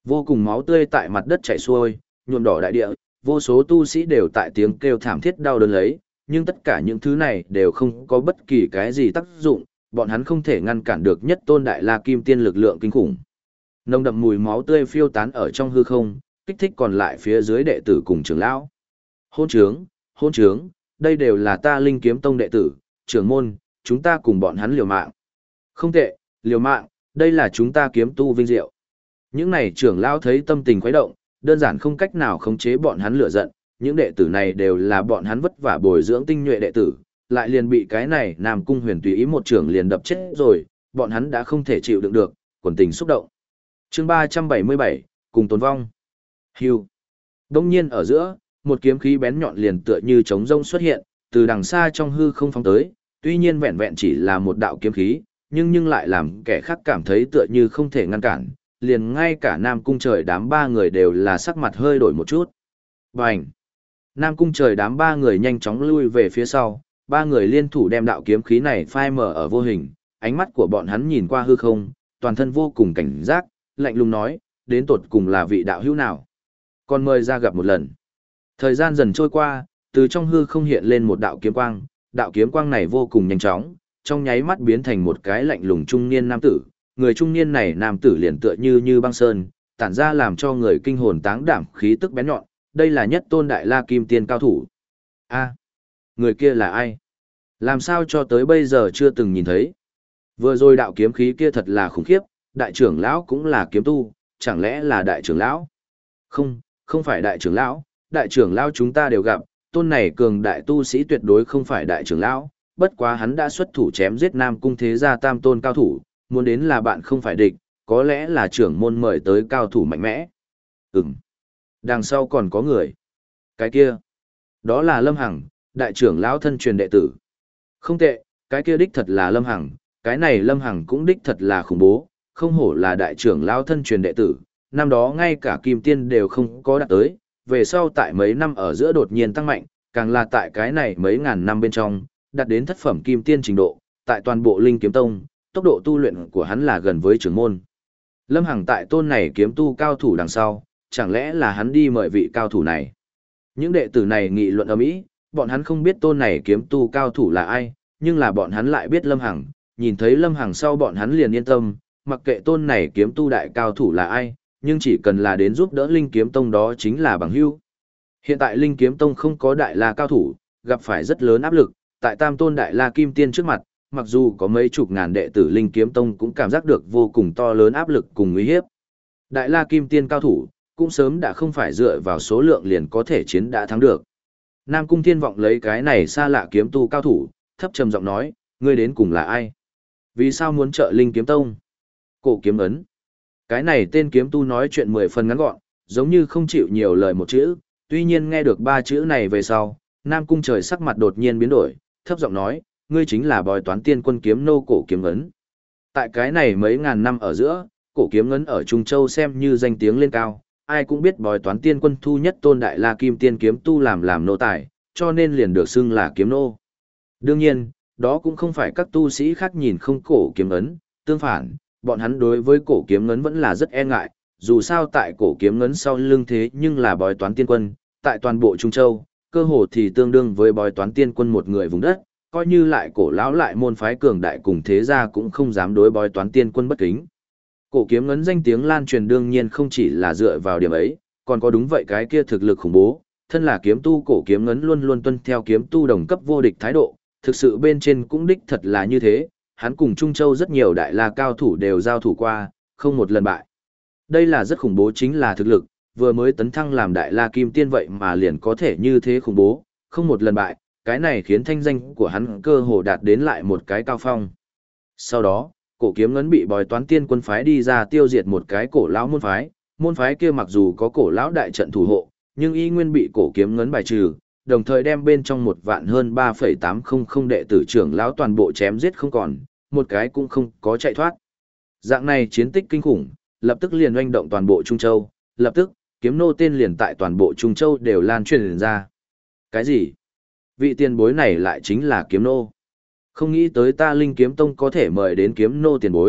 Vô cùng máu tươi tại mặt đất chảy xuôi, nhuộm đỏ đại địa, vô số tu sĩ đều tại tiếng kêu thảm thiết đau đớn lấy, nhưng tất cả những thứ này đều không có bất kỳ cái gì tác dụng, bọn hắn không thể ngăn cản được nhất tôn đại la kim tiên lực lượng kinh khủng. Nồng đậm mùi máu tươi phiêu tán ở trong hư không, kích thích còn lại phía dưới đệ tử cùng trưởng lão. Hôn trướng, đây đều là ta Linh Kiếm Tông đệ tử, trưởng môn, chúng ta cùng bọn hắn liều mạng. Không tệ, liều mạng, đây là chúng ta kiếm tu vinh diệu. Những này trưởng lão thấy tâm tình khuấy động, đơn giản không cách nào khống chế bọn hắn lửa giận, những đệ tử này đều là bọn hắn vất vả bồi dưỡng tinh nhuệ đệ tử, lại liền bị cái này Nam Cung Huyền tùy ý một trưởng liền đập chết rồi, bọn hắn đã không thể chịu đựng được, quần tình xúc động. Chương 377, cùng tồn vong. Hưu. Đông nhiên ở giữa, một kiếm khí bén nhọn liền tựa như trống rông xuất hiện, từ đằng xa trong hư không phóng tới, tuy nhiên vẹn vẹn chỉ là một đạo kiếm khí, nhưng lại làm kẻ khác cảm thấy tựa như không thể ngăn cản, liền ngay cả Nam Cung Trời đám ba người đều là sắc mặt hơi đổi một chút. Bành! Nam Cung Trời đám ba người nhanh chóng lui về phía sau, ba người liên thủ đem đạo kiếm khí này phai mờ ở vô hình, ánh mắt của bọn hắn nhìn qua hư không, toàn thân vô cùng cảnh giác, lạnh lùng nói, đến tột cùng là vị đạo hữu nào. Còn mời ra gặp một lần. Thời gian dần trôi qua, từ trong hư không hiện lên một đạo kiếm quang này vô cùng nhanh chóng, trong nháy mắt biến thành một cái lạnh lùng trung niên nam tử, người trung niên này nam tử liền tựa như băng sơn, tản ra làm cho người kinh hồn táng đảm khí tức bén nhọn, đây là nhất tôn đại la kim tiên cao thủ. A, người kia là ai? Làm sao cho tới bây giờ chưa từng nhìn thấy? Vừa rồi đạo kiếm khí kia thật là khủng khiếp, đại trưởng lão cũng là kiếm tu, chẳng lẽ là đại trưởng lão? Không phải đại trưởng lão chúng ta đều gặp, tôn này cường đại tu sĩ tuyệt đối không phải đại trưởng lão, bất quá hắn đã xuất thủ chém giết Nam Cung thế gia tam tôn cao thủ, muốn đến là bạn không phải địch, có lẽ là trưởng môn mời tới cao thủ mạnh mẽ. Đằng sau còn có người. Cái kia, đó là Lâm Hằng, đại trưởng lão thân truyền đệ tử. Không tệ, cái kia đích thật là Lâm Hằng, cái này Lâm Hằng cũng đích thật là khủng bố, không hổ là đại trưởng lão thân truyền đệ tử, năm đó ngay cả kim tiên đều không có đạt tới, về sau tại mấy năm ở giữa đột nhiên tăng mạnh, càng là tại cái này mấy ngàn năm bên trong, đạt đến thất phẩm kim tiên trình độ, tại toàn bộ Linh Kiếm Tông, tốc độ tu luyện của hắn là gần với trưởng môn. Lâm Hằng tại tôn này kiếm tu cao thủ đằng sau, chẳng lẽ là hắn đi mời vị cao thủ này. Những đệ tử này nghị luận ầm ĩ, bọn hắn không biết tôn này kiếm tu cao thủ là ai, nhưng là bọn hắn lại biết Lâm Hằng, nhìn thấy Lâm Hằng sau bọn hắn liền yên tâm, mặc kệ tôn này kiếm tu đại cao thủ là ai, nhưng chỉ cần là đến giúp đỡ Linh Kiếm Tông đó chính là bằng hữu. Hiện tại Linh Kiếm Tông không có đại la cao thủ, gặp phải rất lớn áp lực, tại tam tôn đại la kim tiên trước mặt, mặc dù có mấy chục ngàn đệ tử Linh Kiếm Tông cũng cảm giác được vô cùng to lớn áp lực cùng uy hiếp. Đại la kim tiên cao thủ, cũng sớm đã không phải dựa vào số lượng liền có thể chiến đã thắng được. Nam Cung Thiên Vọng lấy cái này xa lạ kiếm tu cao thủ, thấp trầm giọng nói, ngươi đến cùng là ai? Vì sao muốn trợ Linh Kiếm Tông? Cổ kiếm ấn. Cái này tên kiếm tu nói chuyện 10 phần ngắn gọn, giống như không chịu nhiều lời một chữ, tuy nhiên nghe được ba chữ này về sau, Nam Cung Trời sắc mặt đột nhiên biến đổi, thấp giọng nói, ngươi chính là bói toán tiên quân kiếm nô cổ kiếm ấn. Tại cái này mấy ngàn năm ở giữa, cổ kiếm ấn ở Trung Châu xem như danh tiếng lên cao, ai cũng biết bói toán tiên quân thu nhất tôn đại la kim tiên kiếm tu làm nô tài, cho nên liền được xưng là kiếm nô. Đương nhiên, đó cũng không phải các tu sĩ khác nhìn không cổ kiếm ấn, tương phản, bọn hắn đối với cổ kiếm ấn vẫn là rất e ngại, dù sao tại cổ kiếm ấn sau lưng thế nhưng là bói toán tiên quân, tại toàn bộ Trung Châu, cơ hồ thì tương đương với bói toán tiên quân một người vùng đất, coi như lại cổ lão lại môn phái cường đại cùng thế gia cũng không dám đối bói toán tiên quân bất kính. Cổ kiếm ấn danh tiếng lan truyền đương nhiên không chỉ là dựa vào điểm ấy, còn có đúng vậy cái kia thực lực khủng bố, thân là kiếm tu cổ kiếm ấn luôn luôn tuân theo kiếm tu đồng cấp vô địch thái độ, thực sự bên trên cũng đích thật là như thế, hắn cùng Trung Châu rất nhiều đại la cao thủ đều giao thủ qua, không một lần bại. Đây là rất khủng bố chính là thực lực, vừa mới tấn thăng làm đại la kim tiên vậy mà liền có thể như thế khủng bố, không một lần bại, cái này khiến thanh danh của hắn cơ hồ đạt đến lại một cái cao phong. Sau đó, cổ kiếm ngấn bị bói toán tiên quân phái đi ra tiêu diệt một cái cổ lão môn phái kia mặc dù có cổ lão đại trận thủ hộ, nhưng y nguyên bị cổ kiếm ngấn bài trừ, đồng thời đem bên trong một vạn hơn 3,800 đệ tử trưởng lão toàn bộ chém giết không còn, một cái cũng không có chạy thoát. Dạng này chiến tích kinh khủng, lập tức liền oanh động toàn bộ Trung Châu, lập tức, kiếm nô tên liền tại toàn bộ Trung Châu đều lan truyền ra. Cái gì? Vị tiền bối này lại chính là kiếm nô. Không nghĩ tới ta Linh Kiếm Tông có thể mời đến kiếm nô tiền bối,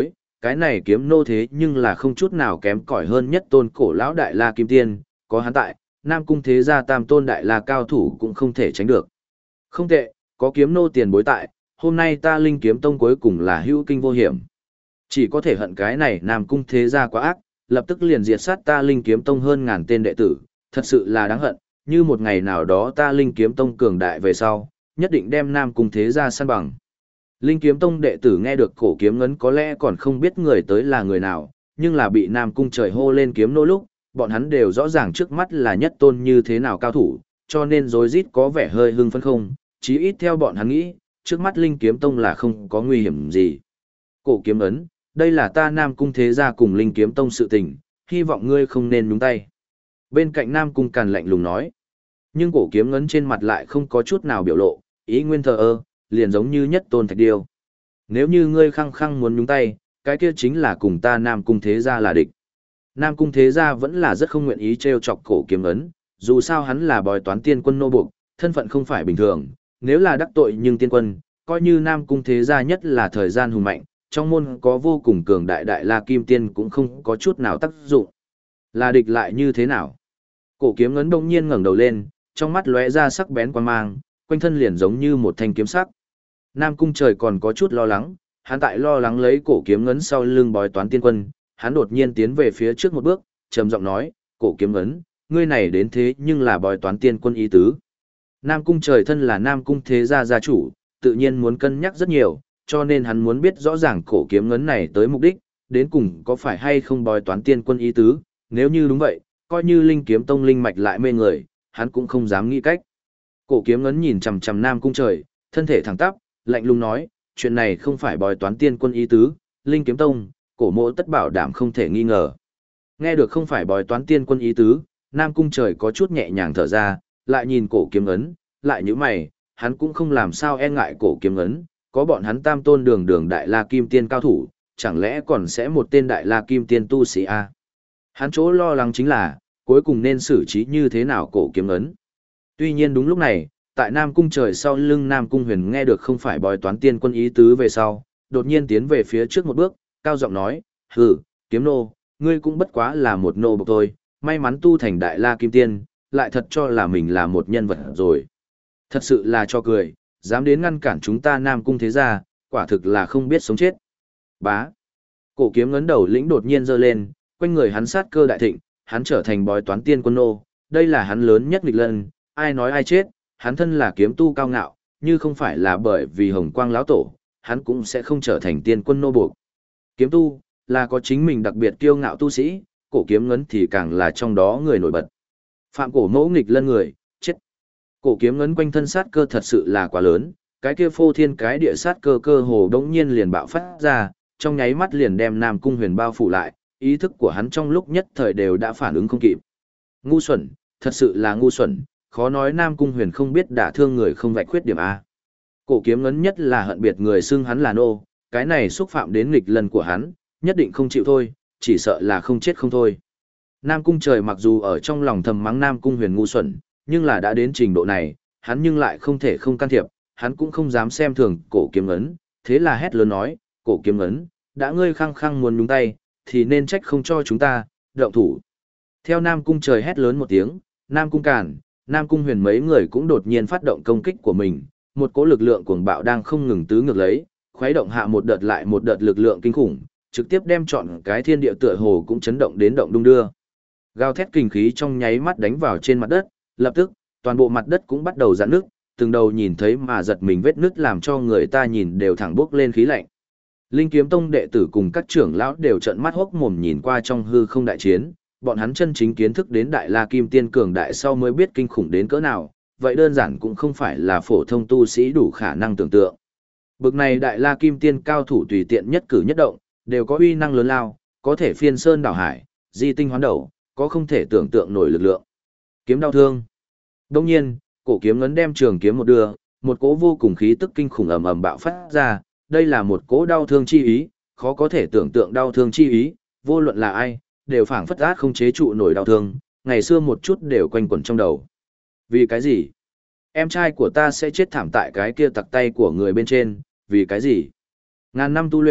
cái này kiếm nô thế nhưng là không chút nào kém cỏi hơn nhất tôn cổ lão đại la kim tiên, có hắn tại, Nam Cung thế gia tam tôn đại la cao thủ cũng không thể tránh được. Không tệ, có kiếm nô tiền bối tại, hôm nay ta Linh Kiếm Tông cuối cùng là hữu kinh vô hiểm. Chỉ có thể hận cái này Nam Cung thế gia quá ác, lập tức liền diệt sát ta Linh Kiếm Tông hơn ngàn tên đệ tử, thật sự là đáng hận, như một ngày nào đó ta Linh Kiếm Tông cường đại về sau, nhất định đem Nam Cung thế gia săn bằng. Linh Kiếm Tông đệ tử nghe được cổ kiếm ngấn có lẽ còn không biết người tới là người nào, nhưng là bị Nam Cung trời hô lên kiếm nô lúc, bọn hắn đều rõ ràng trước mắt là nhất tôn như thế nào cao thủ, cho nên rối rít có vẻ hơi hưng phấn không, chí ít theo bọn hắn nghĩ, trước mắt Linh Kiếm Tông là không có nguy hiểm gì. Cổ kiếm ấn, đây là ta Nam Cung thế gia cùng Linh Kiếm Tông sự tình, hy vọng ngươi không nên nhúng tay. Bên cạnh Nam Cung Càn lạnh lùng nói, nhưng cổ kiếm ngấn trên mặt lại không có chút nào biểu lộ, ý nguyên thờ ơ, liền giống như nhất tôn thạch điêu. Nếu như ngươi khăng khăng muốn nhúng tay, cái kia chính là cùng ta Nam Cung thế gia là địch. Nam Cung thế gia vẫn là rất không nguyện ý trêu chọc cổ kiếm ấn, dù sao hắn là bói toán tiên quân nô buộc, thân phận không phải bình thường, nếu là đắc tội nhưng tiên quân, coi như Nam Cung thế gia nhất là thời gian hùng mạnh, trong môn có vô cùng cường đại đại la kim tiên cũng không có chút nào tác dụng. Là địch lại như thế nào? Cổ kiếm ấn đông nhiên ngẩng đầu lên, trong mắt lóe ra sắc bén quan mang, quanh thân liền giống như một thanh kiếm sắc. Nam Cung trời còn có chút lo lắng, hắn tại lo lắng lấy cổ kiếm ngấn sau lưng bói toán tiên quân, hắn đột nhiên tiến về phía trước một bước, trầm giọng nói, cổ kiếm ngấn, ngươi này đến thế nhưng là bói toán tiên quân ý tứ. Nam Cung trời thân là Nam Cung thế gia gia chủ, tự nhiên muốn cân nhắc rất nhiều, cho nên hắn muốn biết rõ ràng cổ kiếm ngấn này tới mục đích, đến cùng có phải hay không bói toán tiên quân ý tứ, nếu như đúng vậy, coi như Linh Kiếm Tông linh mạch lại mê người, hắn cũng không dám nghĩ cách. Cổ kiếm ngấn nhìn chằm chằm Nam Cung trời, thân thể thẳng tắp, lạnh lùng nói, chuyện này không phải bói toán tiên quân ý tứ, Linh Kiếm Tông, cổ mộ tất bảo đảm không thể nghi ngờ. Nghe được không phải bói toán tiên quân ý tứ, Nam Cung trời có chút nhẹ nhàng thở ra, lại nhìn cổ kiếm ấn, lại như mày, hắn cũng không làm sao e ngại cổ kiếm ấn, có bọn hắn tam tôn đường đường đại la kim tiên cao thủ, chẳng lẽ còn sẽ một tên đại la kim tiên tu sĩ a? Hắn chỗ lo lắng chính là, cuối cùng nên xử trí như thế nào cổ kiếm ấn. Tuy nhiên đúng lúc này, tại Nam Cung trời sau lưng Nam Cung huyền nghe được không phải bói toán tiên quân ý tứ về sau, đột nhiên tiến về phía trước một bước, cao giọng nói, hừ, kiếm nô, ngươi cũng bất quá là một nô bộc thôi, may mắn tu thành đại la kim tiên, lại thật cho là mình là một nhân vật rồi. Thật sự là cho cười, dám đến ngăn cản chúng ta Nam Cung thế gia, quả thực là không biết sống chết. Bá. Cổ kiếm ngấn đầu lĩnh đột nhiên giơ lên, quanh người hắn sát cơ đại thịnh, hắn trở thành bói toán tiên quân nô, đây là hắn lớn nhất nghịch lần, ai nói ai chết, hắn thân là kiếm tu cao ngạo, như không phải là bởi vì hồng quang lão tổ, hắn cũng sẽ không trở thành tiên quân nô buộc. Kiếm tu, là có chính mình đặc biệt kiêu ngạo tu sĩ, cổ kiếm ngấn thì càng là trong đó người nổi bật. Phạm cổ mẫu nghịch lân người, chết. Cổ kiếm ngấn quanh thân sát cơ thật sự là quá lớn, cái kia phô thiên cái địa sát cơ cơ hồ đống nhiên liền bạo phát ra, trong nháy mắt liền đem Nam Cung huyền bao phủ lại, ý thức của hắn trong lúc nhất thời đều đã phản ứng không kịp. Ngu xuẩn, thật sự là ngu xuẩn, khó nói Nam Cung huyền không biết đả thương người không vạch khuyết điểm A. Cổ kiếm ngấn nhất là hận biệt người xưng hắn là nô, cái này xúc phạm đến nghịch lần của hắn, nhất định không chịu thôi, chỉ sợ là không chết không thôi. Nam Cung trời mặc dù ở trong lòng thầm mắng Nam Cung huyền ngu xuẩn, nhưng là đã đến trình độ này, hắn nhưng lại không thể không can thiệp, hắn cũng không dám xem thường cổ kiếm ngấn, thế là hét lớn nói, cổ kiếm ngấn, đã ngươi khăng khăng muốn nhúng tay, thì nên trách không cho chúng ta, động thủ. Theo Nam Cung trời hét lớn một tiếng, Nam Cung Càn, Nam Cung huyền mấy người cũng đột nhiên phát động công kích của mình, một cỗ lực lượng cuồng bạo đang không ngừng tứ ngược lấy, khuấy động hạ một đợt lại một đợt lực lượng kinh khủng, trực tiếp đem trọn cái thiên địa tựa hồ cũng chấn động đến động đung đưa. Gào thét kinh khí trong nháy mắt đánh vào trên mặt đất, lập tức, toàn bộ mặt đất cũng bắt đầu giãn nước, từng đầu nhìn thấy mà giật mình vết nứt làm cho người ta nhìn đều thẳng bốc lên khí lạnh. Linh Kiếm Tông đệ tử cùng các trưởng lão đều trợn mắt hốc mồm nhìn qua trong hư không đại chiến, bọn hắn chân chính kiến thức đến Đại La Kim Tiên cường đại sau mới biết kinh khủng đến cỡ nào, vậy đơn giản cũng không phải là phổ thông tu sĩ đủ khả năng tưởng tượng. Bực này Đại La Kim Tiên cao thủ tùy tiện nhất cử nhất động, đều có uy năng lớn lao, có thể phiên sơn đảo hải, di tinh hoán đầu, có không thể tưởng tượng nổi lực lượng. Kiếm đau thương. Đông nhiên, cổ kiếm ngấn đem trường kiếm một đưa, một cỗ vô cùng khí tức kinh khủng ầm ầm bạo phát ra, đây là một cỗ đau thương chi ý, khó có thể tưởng tượng đau thương chi ý, vô luận là ai, đều phảng phất át không chế trụ nổi đau thương, ngày xưa một chút đều quanh quẩn trong đầu. Vì cái gì? Em trai của ta sẽ chết thảm tại cái kia tặc tay của người bên trên, vì cái gì? Ngàn năm tu luyện,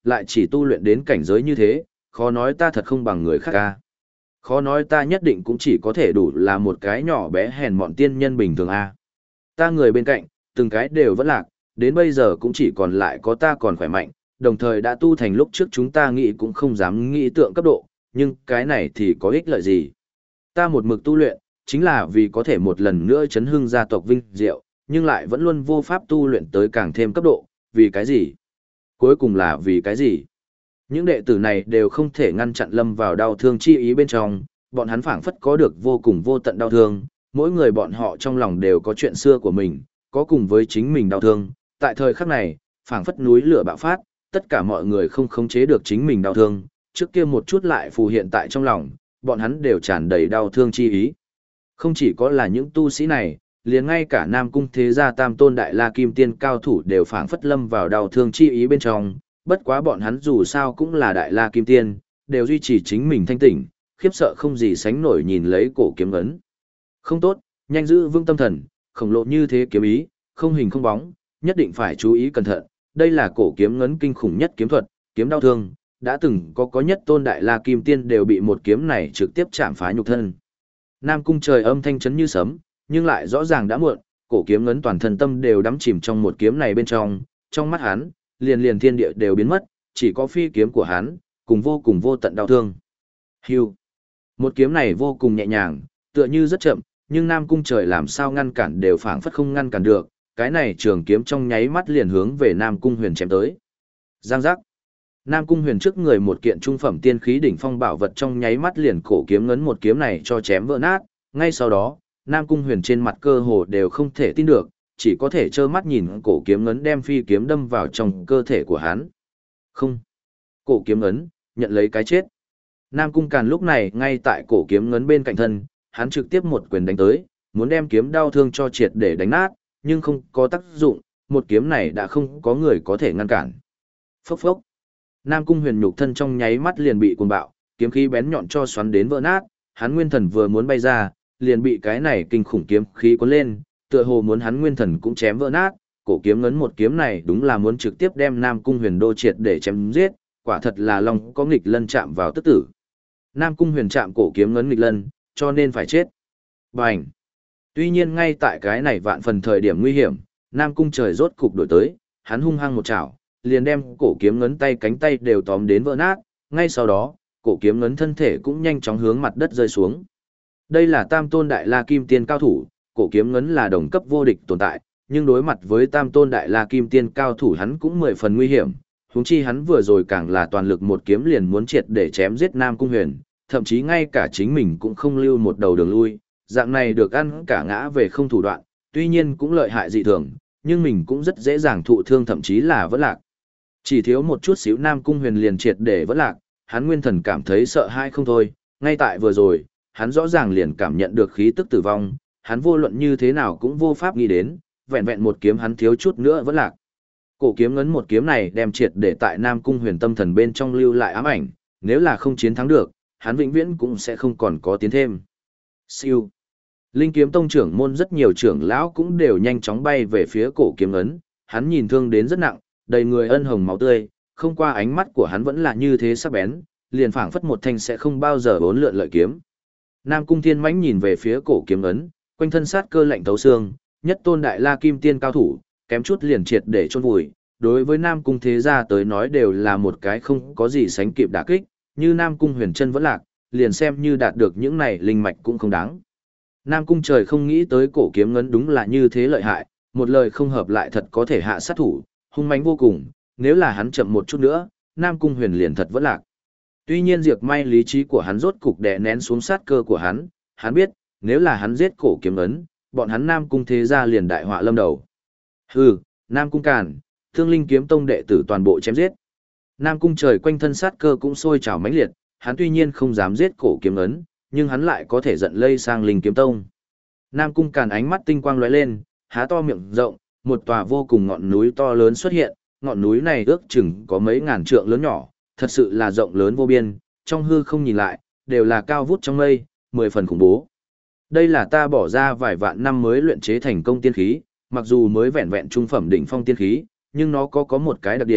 lại chỉ tu luyện đến cảnh giới như thế, khó nói ta thật không bằng người khác ca. Khó nói ta nhất định cũng chỉ có thể đủ là một cái nhỏ bé hèn mọn tiên nhân bình thường a. Ta người bên cạnh, từng cái đều vẫn lạc, đến bây giờ cũng chỉ còn lại có ta còn khỏe mạnh, đồng thời đã tu thành lúc trước chúng ta nghĩ cũng không dám nghĩ tượng cấp độ, nhưng cái này thì có ích lợi gì? Ta một mực tu luyện, chính là vì có thể một lần nữa chấn hưng gia tộc vinh diệu, nhưng lại vẫn luôn vô pháp tu luyện tới càng thêm cấp độ, vì cái gì? Cuối cùng là vì cái gì? Những đệ tử này đều không thể ngăn chặn lâm vào đau thương chi ý bên trong, bọn hắn phảng phất có được vô cùng vô tận đau thương, mỗi người bọn họ trong lòng đều có chuyện xưa của mình, có cùng với chính mình đau thương. Tại thời khắc này, phảng phất núi lửa bạo phát, tất cả mọi người không khống chế được chính mình đau thương, trước kia một chút lại phù hiện tại trong lòng, bọn hắn đều tràn đầy đau thương chi ý. Không chỉ có là những tu sĩ này, liền ngay cả Nam Cung thế gia Tam Tôn Đại La Kim Tiên cao thủ đều phảng phất lâm vào đau thương chi ý bên trong, bất quá bọn hắn dù sao cũng là Đại La Kim Tiên, đều duy trì chính mình thanh tỉnh, khiếp sợ không gì sánh nổi nhìn lấy cổ kiếm ấn. Không tốt, nhanh giữ vững tâm thần, khổng lồ như thế kiếm ý, không hình không bóng, nhất định phải chú ý cẩn thận, đây là cổ kiếm ngấn kinh khủng nhất kiếm thuật, kiếm đau thương, đã từng có nhất tôn Đại La Kim Tiên đều bị một kiếm này trực tiếp chạm phá nhục thân. Nam Cung trời âm thanh chấn như sấm, nhưng lại rõ ràng đã muộn, cổ kiếm ngấn toàn thân tâm đều đắm chìm trong một kiếm này bên trong mắt hắn, liền thiên địa đều biến mất, chỉ có phi kiếm của hắn, cùng vô tận đau thương. Hưu. Một kiếm này vô cùng nhẹ nhàng, tựa như rất chậm, nhưng Nam Cung trời làm sao ngăn cản đều phảng phất không ngăn cản được, cái này trường kiếm trong nháy mắt liền hướng về Nam Cung Huyền chém tới. Giang giác. Nam Cung Huyền trước người một kiện trung phẩm tiên khí đỉnh phong bảo vật trong nháy mắt liền cổ kiếm ngấn một kiếm này cho chém vỡ nát, ngay sau đó, Nam Cung Huyền trên mặt cơ hồ đều không thể tin được, chỉ có thể trơ mắt nhìn cổ kiếm ngấn đem phi kiếm đâm vào trong cơ thể của hắn. Không. Cổ kiếm ngấn, nhận lấy cái chết. Nam Cung Càn lúc này ngay tại cổ kiếm ngấn bên cạnh thân, hắn trực tiếp một quyền đánh tới, muốn đem kiếm đau thương cho triệt để đánh nát, nhưng không có tác dụng, một kiếm này đã không có người có thể ngăn cản. Phốc phốc. Nam Cung Huyền nhục thân trong nháy mắt liền bị cuồng bạo, kiếm khí bén nhọn cho xoắn đến vỡ nát, hắn nguyên thần vừa muốn bay ra, liền bị cái này kinh khủng kiếm khí cuốn lên, tựa hồ muốn hắn nguyên thần cũng chém vỡ nát, cổ kiếm ngấn một kiếm này đúng là muốn trực tiếp đem Nam Cung Huyền đô triệt để chém giết, quả thật là long có nghịch lân chạm vào tức tử. Nam Cung Huyền chạm cổ kiếm ngấn nghịch lân, cho nên phải chết. Bành! Tuy nhiên ngay tại cái này vạn phần thời điểm nguy hiểm, Nam Cung trời rốt cục đổi tới, hắn hung hăng một chảo, liền đem cổ kiếm ngấn tay cánh tay đều tóm đến vỡ nát, ngay sau đó, cổ kiếm ngấn thân thể cũng nhanh chóng hướng mặt đất rơi xuống. Đây là Tam Tôn Đại La Kim Tiên cao thủ, cổ kiếm ngấn là đồng cấp vô địch tồn tại, nhưng đối mặt với Tam Tôn Đại La Kim Tiên cao thủ hắn cũng 10 phần nguy hiểm, huống chi hắn vừa rồi càng là toàn lực một kiếm liền muốn triệt để chém giết Nam Cung Huyền, thậm chí ngay cả chính mình cũng không lưu một đầu đường lui, dạng này được ăn cả ngã về không thủ đoạn, tuy nhiên cũng lợi hại dị thường, nhưng mình cũng rất dễ dàng thụ thương thậm chí là vỡ lạc. Chỉ thiếu một chút xíu Nam Cung Huyền liền triệt để vỡ lạc, hắn nguyên thần cảm thấy sợ hãi không thôi, ngay tại vừa rồi, hắn rõ ràng liền cảm nhận được khí tức tử vong, hắn vô luận như thế nào cũng vô pháp nghĩ đến, vẹn vẹn một kiếm hắn thiếu chút nữa vỡ lạc. Cổ kiếm ngấn một kiếm này đem triệt để tại Nam Cung Huyền tâm thần bên trong lưu lại ám ảnh, nếu là không chiến thắng được, hắn vĩnh viễn cũng sẽ không còn có tiến thêm. Siêu. Linh Kiếm Tông trưởng môn rất nhiều trưởng lão cũng đều nhanh chóng bay về phía cổ kiếm ấn, hắn nhìn thương đến rất nặng, đầy người ân hồng máu tươi, không qua ánh mắt của hắn vẫn là như thế sắc bén, liền phảng phất một thanh sẽ không bao giờ bốn lượn lợi kiếm. Nam Cung Thiên Mãnh nhìn về phía cổ kiếm ấn, quanh thân sát cơ lạnh thấu xương, nhất tôn Đại La Kim Tiên cao thủ, kém chút liền triệt để chôn vùi, đối với Nam Cung thế gia tới nói đều là một cái không có gì sánh kịp đả kích, như Nam Cung Huyền Trân vẫn lạc, liền xem như đạt được những này linh mạch cũng không đáng. Nam Cung trời không nghĩ tới cổ kiếm ngấn đúng là như thế lợi hại, một lời không hợp lại thật có thể hạ sát thủ, hung mãnh vô cùng, nếu là hắn chậm một chút nữa, Nam Cung Huyền liền thật vẫn lạc. Tuy nhiên diệt may lý trí của hắn rốt cục đè nén xuống sát cơ của hắn biết, nếu là hắn giết cổ kiếm ấn, bọn hắn Nam Cung thế gia liền đại họa lâm đầu. Hừ, Nam Cung Càn, Thương Linh Kiếm Tông đệ tử toàn bộ chém giết. Nam Cung trời quanh thân sát cơ cũng sôi trào mãnh liệt, hắn tuy nhiên không dám giết cổ kiếm ấn, nhưng hắn lại có thể giận lây sang Linh Kiếm Tông. Nam Cung Càn ánh mắt tinh quang lóe lên, há to miệng rộng, một tòa vô cùng ngọn núi to lớn xuất hiện, ngọn núi này ước chừng có mấy ngàn trượng lớn nhỏ, thật sự là rộng lớn vô biên, trong hư không nhìn lại, đều là cao vút trong mây, 10 phần khủng bố. Đây là ta bỏ ra vài vạn năm mới luyện chế thành công tiên khí, mặc dù mới vẹn vẹn trung phẩm đỉnh phong tiên khí, nhưng nó có một cái đặc điểm,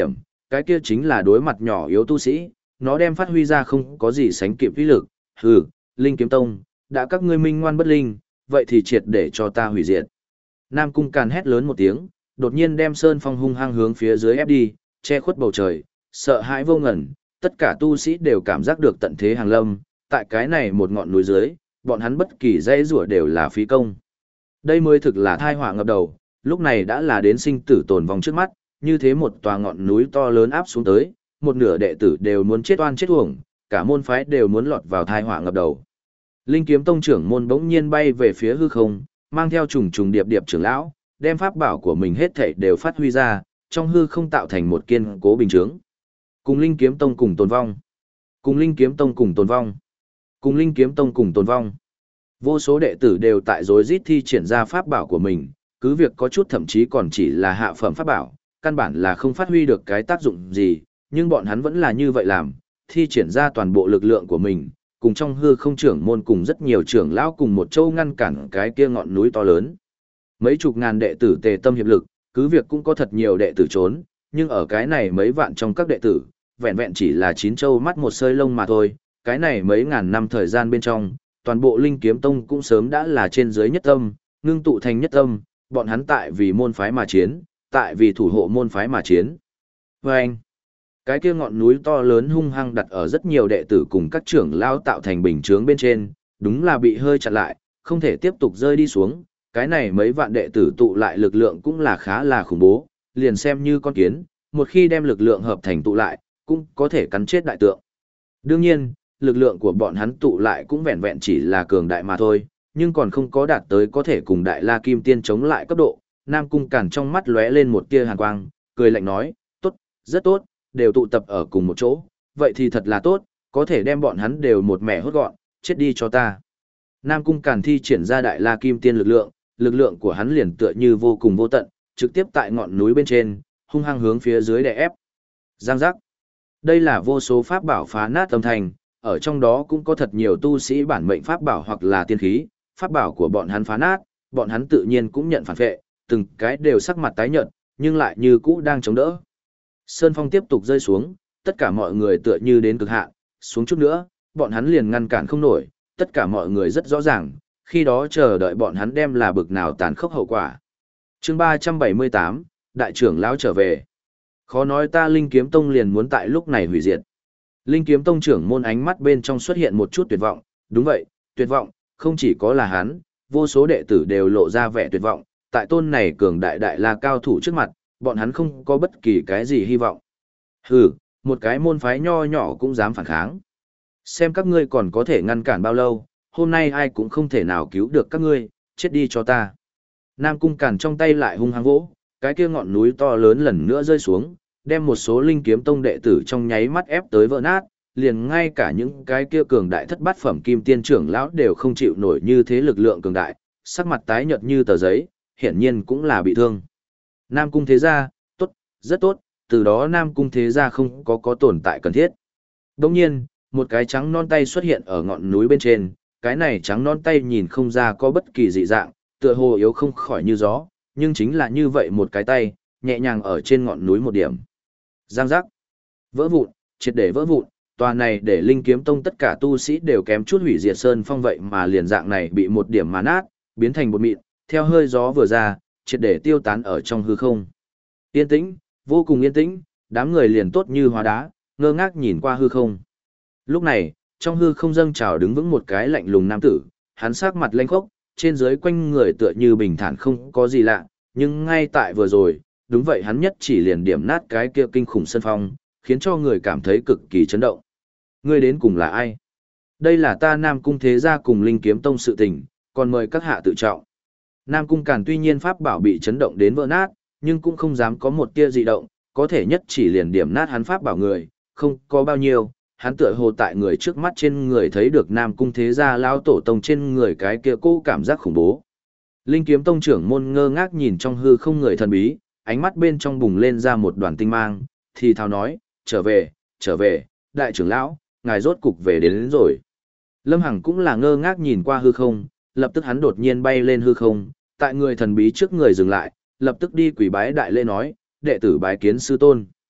cái kia chính là đối mặt nhỏ yếu tu sĩ, nó đem phát huy ra không có gì sánh kịp uy lực. Hừ, Linh Kiếm Tông, đã các ngươi minh ngoan bất linh, vậy thì triệt để cho ta hủy diệt. Nam Cung Càn hét lớn một tiếng, đột nhiên đem Sơn Phong hung hăng hướng phía dưới ép đi, che khuất bầu trời, sợ hãi vô ngần, tất cả tu sĩ đều cảm giác được tận thế hàng lâm, tại cái này một ngọn núi dưới, bọn hắn bất kỳ dây rủa đều là phí công. Đây mới thực là tai họa ngập đầu, lúc này đã là đến sinh tử tồn vong trước mắt, như thế một tòa ngọn núi to lớn áp xuống tới, một nửa đệ tử đều muốn chết oan chết uổng, cả môn phái đều muốn lọt vào tai họa ngập đầu. Linh Kiếm Tông trưởng môn bỗng nhiên bay về phía hư không, mang theo trùng trùng điệp điệp trưởng lão, đem pháp bảo của mình hết thảy đều phát huy ra, trong hư không tạo thành một kiên cố bình chướng. Cùng Linh Kiếm Tông cùng tồn vong. Cùng Linh Kiếm Tông cùng tồn vong. Cùng Linh Kiếm Tông cùng tồn vong. Vô số đệ tử đều tại rối rít thi triển ra pháp bảo của mình, cứ việc có chút thậm chí còn chỉ là hạ phẩm pháp bảo, căn bản là không phát huy được cái tác dụng gì, nhưng bọn hắn vẫn là như vậy làm, thi triển ra toàn bộ lực lượng của mình, cùng trong hư không trưởng môn cùng rất nhiều trưởng lão cùng một châu ngăn cản cái kia ngọn núi to lớn. Mấy chục ngàn đệ tử tề tâm hiệp lực, cứ việc cũng có thật nhiều đệ tử trốn, nhưng ở cái này mấy vạn trong các đệ tử, vẹn vẹn chỉ là chín châu mắt một sơi lông mà thôi, cái này mấy ngàn năm thời gian bên trong, toàn bộ Linh Kiếm Tông cũng sớm đã là trên dưới nhất tâm, ngưng tụ thành nhất tâm, bọn hắn tại vì môn phái mà chiến, tại vì thủ hộ môn phái mà chiến. Và anh, cái kia ngọn núi to lớn hung hăng đặt ở rất nhiều đệ tử cùng các trưởng lao tạo thành bình chướng bên trên, đúng là bị hơi chặn lại, không thể tiếp tục rơi đi xuống. Cái này mấy vạn đệ tử tụ lại lực lượng cũng là khá là khủng bố, liền xem như con kiến, một khi đem lực lượng hợp thành tụ lại, cũng có thể cắn chết đại tượng. Đương nhiên, lực lượng của bọn hắn tụ lại cũng vẹn vẹn chỉ là cường đại mà thôi, nhưng còn không có đạt tới có thể cùng Đại La Kim Tiên chống lại cấp độ. Nam Cung Càn trong mắt lóe lên một tia hàn quang, cười lạnh nói, tốt, rất tốt, đều tụ tập ở cùng một chỗ, vậy thì thật là tốt, có thể đem bọn hắn đều một mẻ hốt gọn, chết đi cho ta. Nam Cung Càn thi triển ra Đại La Kim Tiên lực lượng của hắn liền tựa như vô cùng vô tận, trực tiếp tại ngọn núi bên trên, hung hăng hướng phía dưới đè ép. Giang giác. Đây là vô số pháp bảo phá nát âm thanh, ở trong đó cũng có thật nhiều tu sĩ bản mệnh pháp bảo hoặc là tiên khí, pháp bảo của bọn hắn phá nát, bọn hắn tự nhiên cũng nhận phản vệ, từng cái đều sắc mặt tái nhợt, nhưng lại như cũ đang chống đỡ. Sơn phong tiếp tục rơi xuống, tất cả mọi người tựa như đến cực hạn, xuống chút nữa, bọn hắn liền ngăn cản không nổi, tất cả mọi người rất rõ ràng, khi đó chờ đợi bọn hắn đem là bực nào tàn khốc hậu quả. Chương 378, Đại trưởng lão trở về. Khó nói ta Linh Kiếm Tông liền muốn tại lúc này hủy diệt. Linh Kiếm Tông trưởng môn ánh mắt bên trong xuất hiện một chút tuyệt vọng, đúng vậy, tuyệt vọng, không chỉ có là hắn, vô số đệ tử đều lộ ra vẻ tuyệt vọng, tại tôn này cường đại đại la cao thủ trước mặt, bọn hắn không có bất kỳ cái gì hy vọng. Hừ, một cái môn phái nho nhỏ cũng dám phản kháng. Xem các ngươi còn có thể ngăn cản bao lâu, hôm nay ai cũng không thể nào cứu được các ngươi, chết đi cho ta. Nam Cung Càn trong tay lại hung hăng vỗ, cái kia ngọn núi to lớn lần nữa rơi xuống, đem một số Linh Kiếm Tông đệ tử trong nháy mắt ép tới vỡ nát, liền ngay cả những cái kia cường đại thất bát phẩm kim tiên trưởng lão đều không chịu nổi như thế lực lượng cường đại, sắc mặt tái nhợt như tờ giấy, hiển nhiên cũng là bị thương. Nam Cung Thế Gia, tốt, rất tốt, từ đó Nam Cung Thế Gia không có tồn tại cần thiết. Đồng nhiên, một cái trắng non tay xuất hiện ở ngọn núi bên trên, cái này trắng non tay nhìn không ra có bất kỳ dị dạng, tựa hồ yếu không khỏi như gió, nhưng chính là như vậy một cái tay, nhẹ nhàng ở trên ngọn núi một điểm. Giang giác, vỡ vụn, triệt để vỡ vụn, tòa này để Linh Kiếm Tông tất cả tu sĩ đều kém chút hủy diệt sơn phong vậy mà liền dạng này bị một điểm mà nát, biến thành bột mịn, theo hơi gió vừa ra, triệt để tiêu tán ở trong hư không. Yên tĩnh, vô cùng yên tĩnh, đám người liền tốt như hóa đá, ngơ ngác nhìn qua hư không. Lúc này, trong hư không dâng trào đứng vững một cái lạnh lùng nam tử, hắn sắc mặt lênh khốc, trên dưới quanh người tựa như bình thản không có gì lạ, nhưng ngay tại vừa rồi, đúng vậy hắn nhất chỉ liền điểm nát cái kia kinh khủng sân phong, khiến cho người cảm thấy cực kỳ chấn động. Ngươi đến cùng là ai? Đây là ta Nam Cung Thế Gia cùng Linh Kiếm Tông sự tình, còn mời các hạ tự trọng. Nam Cung Càn tuy nhiên pháp bảo bị chấn động đến vỡ nát, nhưng cũng không dám có một tia dị động, có thể nhất chỉ liền điểm nát hắn pháp bảo người, không có bao nhiêu, hắn tựa hồ tại người trước mắt trên người thấy được Nam Cung Thế Gia lão tổ tông trên người cái kia cô cảm giác khủng bố. Linh Kiếm Tông trưởng môn ngơ ngác nhìn trong hư không người thần bí, ánh mắt bên trong bùng lên ra một đoàn tinh mang, thì thào nói, trở về, đại trưởng lão, ngài rốt cục về đến rồi. Lâm Hằng cũng là ngơ ngác nhìn qua hư không, lập tức hắn đột nhiên bay lên hư không, tại người thần bí trước người dừng lại, lập tức đi quỳ bái đại lễ nói, đệ tử bái kiến sư tôn.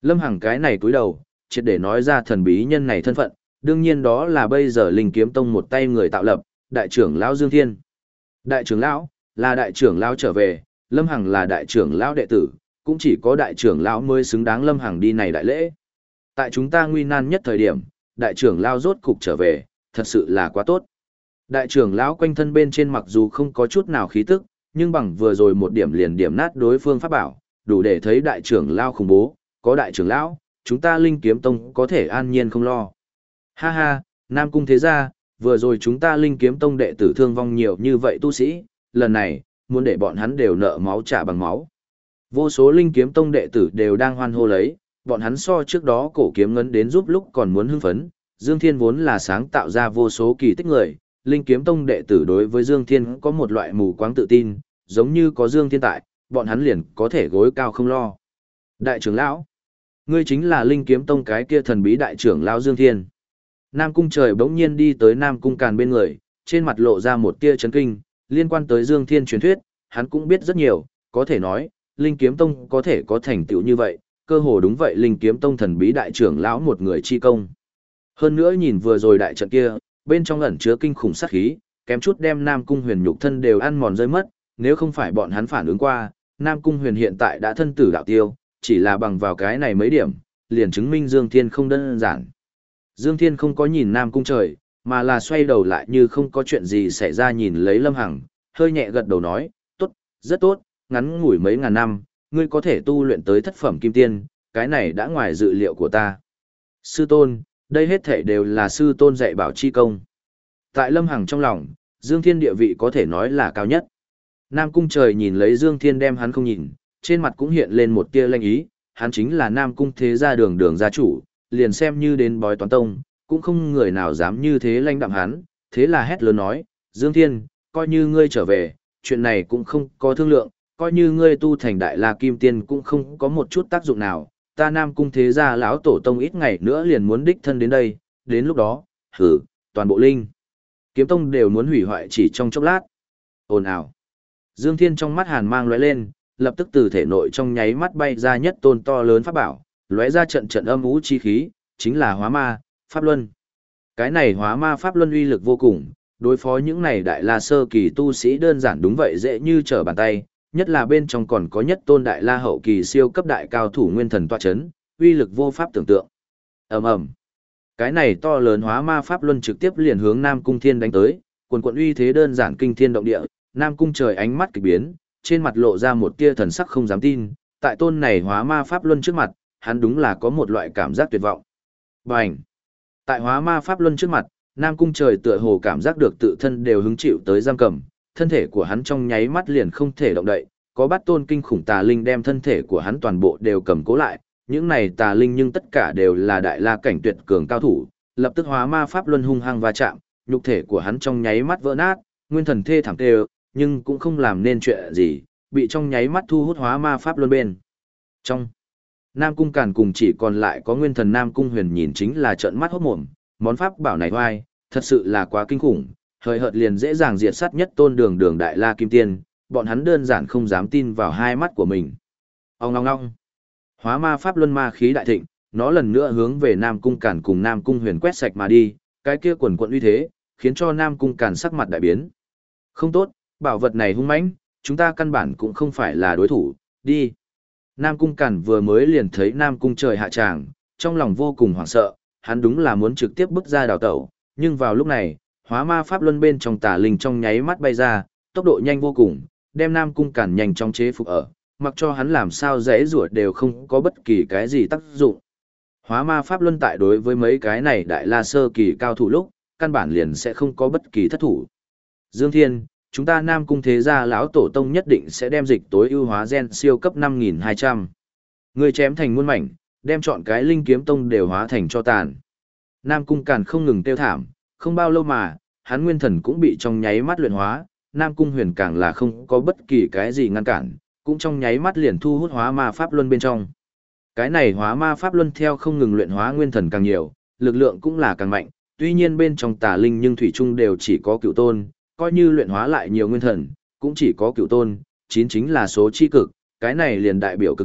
Lâm Hằng cái này cúi đầu, triệt để nói ra thần bí nhân này thân phận, đương nhiên đó là bây giờ Linh Kiếm Tông một tay người tạo lập, đại trưởng lão Dương Thiên. Đại trưởng lão, là đại trưởng lão trở về, Lâm Hằng là đại trưởng lão đệ tử, cũng chỉ có đại trưởng lão mới xứng đáng Lâm Hằng đi này đại lễ. Tại chúng ta nguy nan nhất thời điểm, đại trưởng lão rốt cục trở về, thật sự là quá tốt. Đại trưởng lão quanh thân bên trên mặc dù không có chút nào khí tức, nhưng bằng vừa rồi một điểm liền điểm nát đối phương pháp bảo, đủ để thấy đại trưởng lão khủng bố, có đại trưởng lão, chúng ta Linh Kiếm Tông có thể an nhiên không lo. Ha ha, Nam Cung thế gia, vừa rồi chúng ta Linh Kiếm Tông đệ tử thương vong nhiều như vậy tu sĩ, lần này, muốn để bọn hắn đều nợ máu trả bằng máu. Vô số Linh Kiếm Tông đệ tử đều đang hoan hô lấy, bọn hắn so trước đó cổ kiếm ngấn đến giúp lúc còn muốn hưng phấn, Dương Thiên vốn là sáng tạo ra vô số kỳ tích người, Linh Kiếm Tông đệ tử đối với Dương Thiên có một loại mù quáng tự tin, giống như có Dương Thiên tại, bọn hắn liền có thể gối cao không lo. Đại trưởng lão, ngươi chính là Linh Kiếm Tông cái kia thần bí đại trưởng lão Dương Thiên. Nam Cung Trời bỗng nhiên đi tới Nam Cung Càn bên người, trên mặt lộ ra một tia chấn kinh, liên quan tới Dương Thiên truyền thuyết, hắn cũng biết rất nhiều, có thể nói, Linh Kiếm Tông có thể có thành tựu như vậy, cơ hồ đúng vậy Linh Kiếm Tông thần bí đại trưởng lão một người chi công. Hơn nữa nhìn vừa rồi đại trận kia, bên trong ẩn chứa kinh khủng sát khí, kém chút đem Nam Cung Huyền nhục thân đều ăn mòn rơi mất, nếu không phải bọn hắn phản ứng qua, Nam Cung Huyền hiện tại đã thân tử đạo tiêu, chỉ là bằng vào cái này mấy điểm, liền chứng minh Dương Thiên không đơn giản. Dương Thiên không có nhìn Nam Cung Trời, mà là xoay đầu lại như không có chuyện gì xảy ra nhìn lấy Lâm Hằng, hơi nhẹ gật đầu nói, tốt, rất tốt, ngắn ngủi mấy ngàn năm, ngươi có thể tu luyện tới thất phẩm kim tiên, cái này đã ngoài dự liệu của ta. Sư tôn, đây hết thể đều là sư tôn dạy bảo chi công. Tại Lâm Hằng trong lòng, Dương Thiên địa vị có thể nói là cao nhất. Nam Cung Trời nhìn lấy Dương Thiên đem hắn không nhìn, trên mặt cũng hiện lên một tia lanh ý, hắn chính là Nam Cung thế gia đường đường gia chủ, liền xem như đến bói toán tông, cũng không người nào dám như thế lanh đạm hắn, thế là hét lớn nói, Dương Thiên, coi như ngươi trở về, chuyện này cũng không có thương lượng, coi như ngươi tu thành đại la kim tiên cũng không có một chút tác dụng nào, ta Nam Cung thế gia lão tổ tông ít ngày nữa liền muốn đích thân đến đây, đến lúc đó, toàn bộ Linh Kiếm Tông đều muốn hủy hoại chỉ trong chốc lát. Ồn ào. Dương Thiên trong mắt hàn mang lóe lên, lập tức từ thể nội trong nháy mắt bay ra nhất tôn to lớn pháp bảo, lóe ra trận trận âm u chi khí, chính là Hóa Ma Pháp Luân. Cái này Hóa Ma Pháp Luân uy lực vô cùng, đối phó những này đại la sơ kỳ tu sĩ đơn giản đúng vậy dễ như trở bàn tay, nhất là bên trong còn có nhất tôn đại la hậu kỳ siêu cấp đại cao thủ nguyên thần tọa chấn, uy lực vô pháp tưởng tượng. Ầm ầm. Cái này to lớn Hóa Ma Pháp Luân trực tiếp liền hướng Nam Cung Thiên đánh tới, quần quần uy thế đơn giản kinh thiên động địa, Nam Cung Trời ánh mắt kỳ biến, trên mặt lộ ra một tia thần sắc không dám tin, tại tôn này Hóa Ma Pháp Luân trước mặt, hắn đúng là có một loại cảm giác tuyệt vọng. Bành! Tại Hóa Ma Pháp Luân trước mặt, Nam Cung Trời tựa hồ cảm giác được tự thân đều hứng chịu tới giam cầm, thân thể của hắn trong nháy mắt liền không thể động đậy, có bắt tôn kinh khủng tà linh đem thân thể của hắn toàn bộ đều cầm cố lại, những này tà linh nhưng tất cả đều là đại la cảnh tuyệt cường cao thủ, lập tức Hóa Ma Pháp Luân hung hăng va chạm, nhục thể của hắn trong nháy mắt vỡ nát, nguyên thần thê thảm tê, nhưng cũng không làm nên chuyện gì, bị trong nháy mắt thu hút Hóa Ma Pháp Luân bên trong. Nam Cung Càn cùng chỉ còn lại có nguyên thần Nam Cung Huyền nhìn chính là trợn mắt hốt mồm, món pháp bảo này oai, thật sự là quá kinh khủng, hời hợt liền dễ dàng diệt sát nhất tôn đường đường đại la kim tiên, bọn hắn đơn giản không dám tin vào hai mắt của mình. Ong ong ong. Hóa Ma Pháp Luân ma khí đại thịnh, nó lần nữa hướng về Nam Cung Càn cùng Nam Cung Huyền quét sạch mà đi, cái kia quần quần uy thế, khiến cho Nam Cung Càn sắc mặt đại biến. Không tốt, bảo vật này hung mãnh, chúng ta căn bản cũng không phải là đối thủ, đi. Nam Cung Càn vừa mới liền thấy Nam Cung Trời hạ tràng, trong lòng vô cùng hoảng sợ, hắn đúng là muốn trực tiếp bước ra đào tẩu, nhưng vào lúc này, Hóa Ma Pháp Luân bên trong tà linh trong nháy mắt bay ra, tốc độ nhanh vô cùng, đem Nam Cung Càn nhanh chóng chế phục ở, mặc cho hắn làm sao dễ rủa đều không có bất kỳ cái gì tác dụng. Hóa Ma Pháp Luân tại đối với mấy cái này đại la sơ kỳ cao thủ lúc, căn bản liền sẽ không có bất kỳ thất thủ. Dương Thiên, chúng ta Nam Cung thế gia lão tổ tông nhất định sẽ đem dịch tối ưu hóa gen siêu cấp 5200. Người chém thành muôn mảnh, đem chọn cái Linh Kiếm Tông đều hóa thành cho tàn. Nam Cung Càn không ngừng tiêu thảm, không bao lâu mà, hắn nguyên thần cũng bị trong nháy mắt luyện hóa, Nam Cung Huyền càng là không có bất kỳ cái gì ngăn cản, cũng trong nháy mắt liền thu hút Hóa Ma Pháp Luân bên trong. Cái này Hóa Ma Pháp Luân theo không ngừng luyện hóa nguyên thần càng nhiều, lực lượng cũng là càng mạnh, tuy nhiên bên trong tà linh nhưng thủy chung đều chỉ có cựu tôn, coi như luyện hóa lại nhiều nguyên thần, cũng chỉ có cựu tôn, 9 chính là số chi cực, cái này liền đại biểu cực hạn,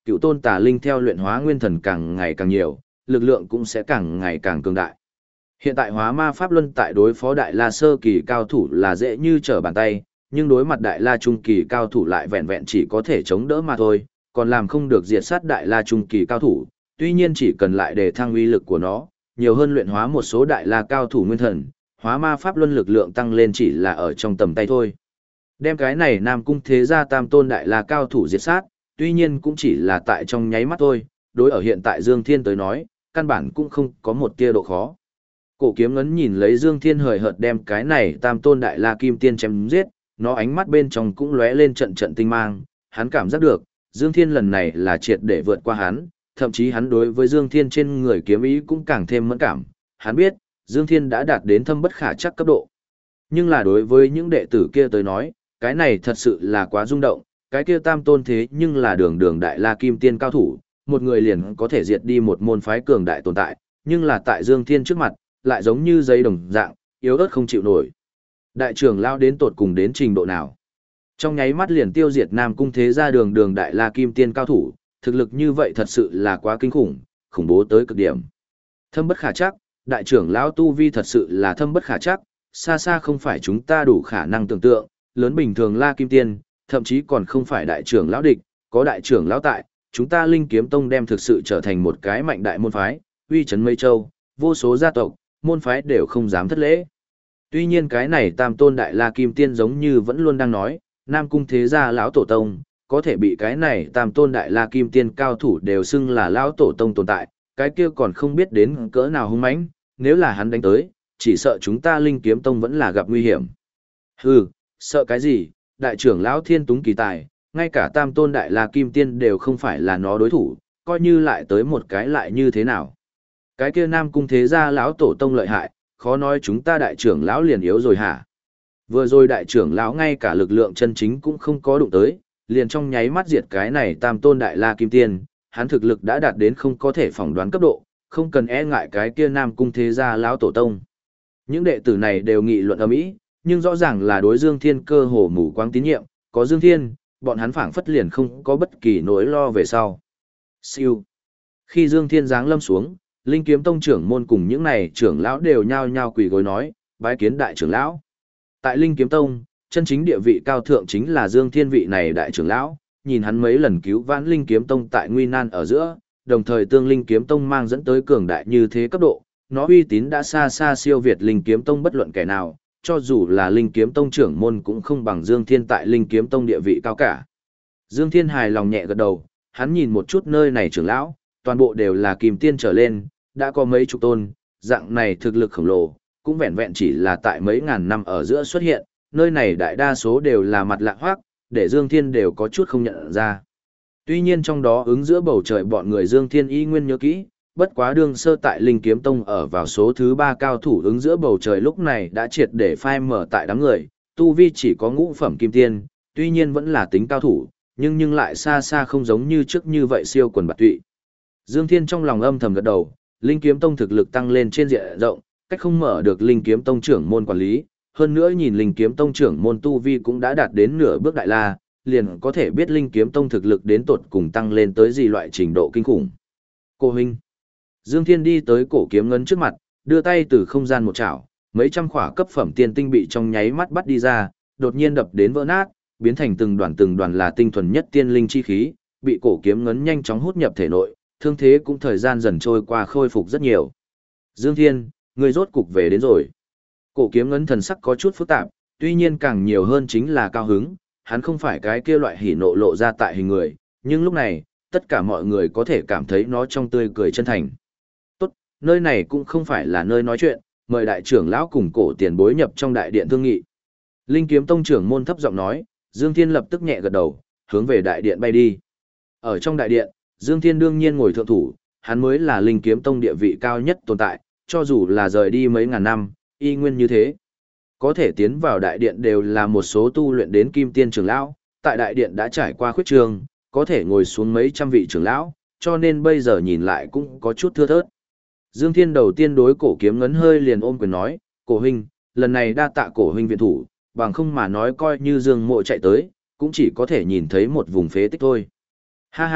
cựu tôn tà linh theo luyện hóa nguyên thần càng ngày càng nhiều, lực lượng cũng sẽ càng ngày càng cường đại. Hiện tại hóa ma pháp luân tại đối phó đại la sơ kỳ cao thủ là dễ như trở bàn tay, nhưng đối mặt đại la trung kỳ cao thủ lại vẹn vẹn chỉ có thể chống đỡ mà thôi, còn làm không được diệt sát đại la trung kỳ cao thủ, tuy nhiên chỉ cần lại để thăng uy lực của nó, nhiều hơn luyện hóa một số đại la cao thủ nguyên thần, hóa ma pháp luân lực lượng tăng lên chỉ là ở trong tầm tay thôi. Đem cái này Nam Cung thế gia tam tôn đại la cao thủ diệt sát, tuy nhiên cũng chỉ là tại trong nháy mắt thôi, đối ở hiện tại Dương Thiên tới nói, căn bản cũng không có một tia độ khó. Cổ kiếm ngấn nhìn lấy Dương Thiên hời hợt đem cái này tam tôn đại la kim tiên chém giết, nó ánh mắt bên trong cũng lóe lên trận trận tinh mang, hắn cảm giác được, Dương Thiên lần này là triệt để vượt qua hắn, thậm chí hắn đối với Dương Thiên trên người kiếm ý cũng càng thêm mẫn cảm, hắn biết, Dương Thiên đã đạt đến thâm bất khả chắc cấp độ. Nhưng là đối với những đệ tử kia tới nói, cái này thật sự là quá rung động, cái kia tam tôn thế nhưng là đường đường đại la kim tiên cao thủ, một người liền có thể diệt đi một môn phái cường đại tồn tại, nhưng là tại Dương Thiên trước mặt, lại giống như giấy đồng dạng, yếu ớt không chịu nổi. Đại trưởng lao đến tột cùng đến trình độ nào? Trong nháy mắt liền tiêu diệt Nam Cung thế gia đường đường đại la kim tiên cao thủ, thực lực như vậy thật sự là quá kinh khủng, khủng bố tới cực điểm. Thâm bất khả chắc, đại trưởng lão tu vi thật sự là thâm bất khả chắc, xa xa không phải chúng ta đủ khả năng tưởng tượng, lớn bình thường la kim tiên, thậm chí còn không phải đại trưởng lão địch, có đại trưởng lão tại, chúng ta Linh Kiếm Tông đem thực sự trở thành một cái mạnh đại môn phái, uy chấn mây châu, vô số gia tộc, môn phái đều không dám thất lễ. Tuy nhiên cái này tam tôn đại la kim tiên giống như vẫn luôn đang nói, Nam Cung thế gia lão tổ tông, có thể bị cái này tam tôn đại la kim tiên cao thủ đều xưng là lão tổ tông tồn tại, cái kia còn không biết đến cỡ nào hung mãnh, nếu là hắn đánh tới, chỉ sợ chúng ta Linh Kiếm Tông vẫn là gặp nguy hiểm. Hừ, sợ cái gì, đại trưởng lão thiên túng kỳ tài, ngay cả tam tôn đại la kim tiên đều không phải là nó đối thủ, coi như lại tới một cái lại như thế nào. Cái kia Nam Cung thế gia lão tổ tông lợi hại, khó nói chúng ta đại trưởng lão liền yếu rồi hả? Vừa rồi đại trưởng lão ngay cả lực lượng chân chính cũng không có đụng tới, liền trong nháy mắt diệt cái này tam tôn đại la kim tiên, hắn thực lực đã đạt đến không có thể phỏng đoán cấp độ, không cần e ngại cái kia Nam Cung thế gia lão tổ tông. Những đệ tử này đều nghị luận ầm ĩ, nhưng rõ ràng là đối Dương Thiên cơ hồ mù quáng tín nhiệm, có Dương Thiên, bọn hắn phảng phất liền không có bất kỳ nỗi lo về sau. Siêu. Khi Dương Thiên giáng lâm xuống, Linh Kiếm Tông trưởng môn cùng những này trưởng lão đều nhao nhao quỳ gối nói, bái kiến đại trưởng lão. Tại Linh Kiếm Tông, chân chính địa vị cao thượng chính là Dương Thiên vị này đại trưởng lão, nhìn hắn mấy lần cứu vãn Linh Kiếm Tông tại nguy nan ở giữa, đồng thời tương Linh Kiếm Tông mang dẫn tới cường đại như thế cấp độ, nó uy tín đã xa xa siêu việt Linh Kiếm Tông bất luận kẻ nào, cho dù là Linh Kiếm Tông trưởng môn cũng không bằng Dương Thiên tại Linh Kiếm Tông địa vị cao cả. Dương Thiên hài lòng nhẹ gật đầu, hắn nhìn một chút nơi này trưởng lão, toàn bộ đều là kim tiên trở lên, đã có mấy chục tôn, dạng này thực lực khổng lồ, cũng vẹn vẹn chỉ là tại mấy ngàn năm ở giữa xuất hiện, nơi này đại đa số đều là mặt lạ hoác, để Dương Thiên đều có chút không nhận ra. Tuy nhiên trong đó ứng giữa bầu trời bọn người Dương Thiên y nguyên nhớ kỹ, bất quá đương sơ tại Linh Kiếm Tông ở vào số thứ 3 cao thủ ứng giữa bầu trời lúc này đã triệt để phai mở tại đám người, tu vi chỉ có ngũ phẩm kim tiên, tuy nhiên vẫn là tính cao thủ, nhưng lại xa xa không giống như trước như vậy siêu quần bạt tụy. Dương Thiên trong lòng âm thầm gật đầu, Linh Kiếm Tông thực lực tăng lên trên diện rộng, cách không mở được Linh Kiếm Tông trưởng môn quản lý, hơn nữa nhìn Linh Kiếm Tông trưởng môn tu vi cũng đã đạt đến nửa bước đại la, liền có thể biết Linh Kiếm Tông thực lực đến tột cùng tăng lên tới gì loại trình độ kinh khủng. Cô huynh. Dương Thiên đi tới cổ kiếm ngân trước mặt, đưa tay từ không gian một chảo, mấy trăm khỏa cấp phẩm tiên tinh bị trong nháy mắt bắt đi ra, đột nhiên đập đến vỡ nát, biến thành từng đoàn là tinh thuần nhất tiên linh chi khí, bị cổ kiếm ngấn nhanh chóng hút nhập thể nội, thương thế cũng thời gian dần trôi qua khôi phục rất nhiều. Dương Thiên, ngươi rốt cục về đến rồi. Cổ kiếm ngấn thần sắc có chút phức tạp, tuy nhiên càng nhiều hơn chính là cao hứng, hắn không phải cái kia loại hỉ nộ lộ ra tại hình người, nhưng lúc này, tất cả mọi người có thể cảm thấy nó trong tươi cười chân thành. Tốt, nơi này cũng không phải là nơi nói chuyện, mời đại trưởng lão cùng cổ tiền bối nhập trong đại điện thương nghị. Linh Kiếm Tông trưởng môn thấp giọng nói, Dương Thiên lập tức nhẹ gật đầu, hướng về đại điện bay đi. Ở trong đại điện, Dương Thiên đương nhiên ngồi thượng thủ, hắn mới là Linh Kiếm Tông địa vị cao nhất tồn tại, cho dù là rời đi mấy ngàn năm, y nguyên như thế. Có thể tiến vào đại điện đều là một số tu luyện đến kim tiên trưởng lão, tại đại điện đã trải qua khuyết trường, có thể ngồi xuống mấy trăm vị trưởng lão, cho nên bây giờ nhìn lại cũng có chút thưa thớt. Dương Thiên đầu tiên đối cổ kiếm ngấn hơi liền ôm quyền nói, cổ huynh, lần này đa tạ cổ huynh viện thủ, bằng không mà nói coi như Dương Mộ chạy tới, cũng chỉ có thể nhìn thấy một vùng phế tích thôi. Ha ha,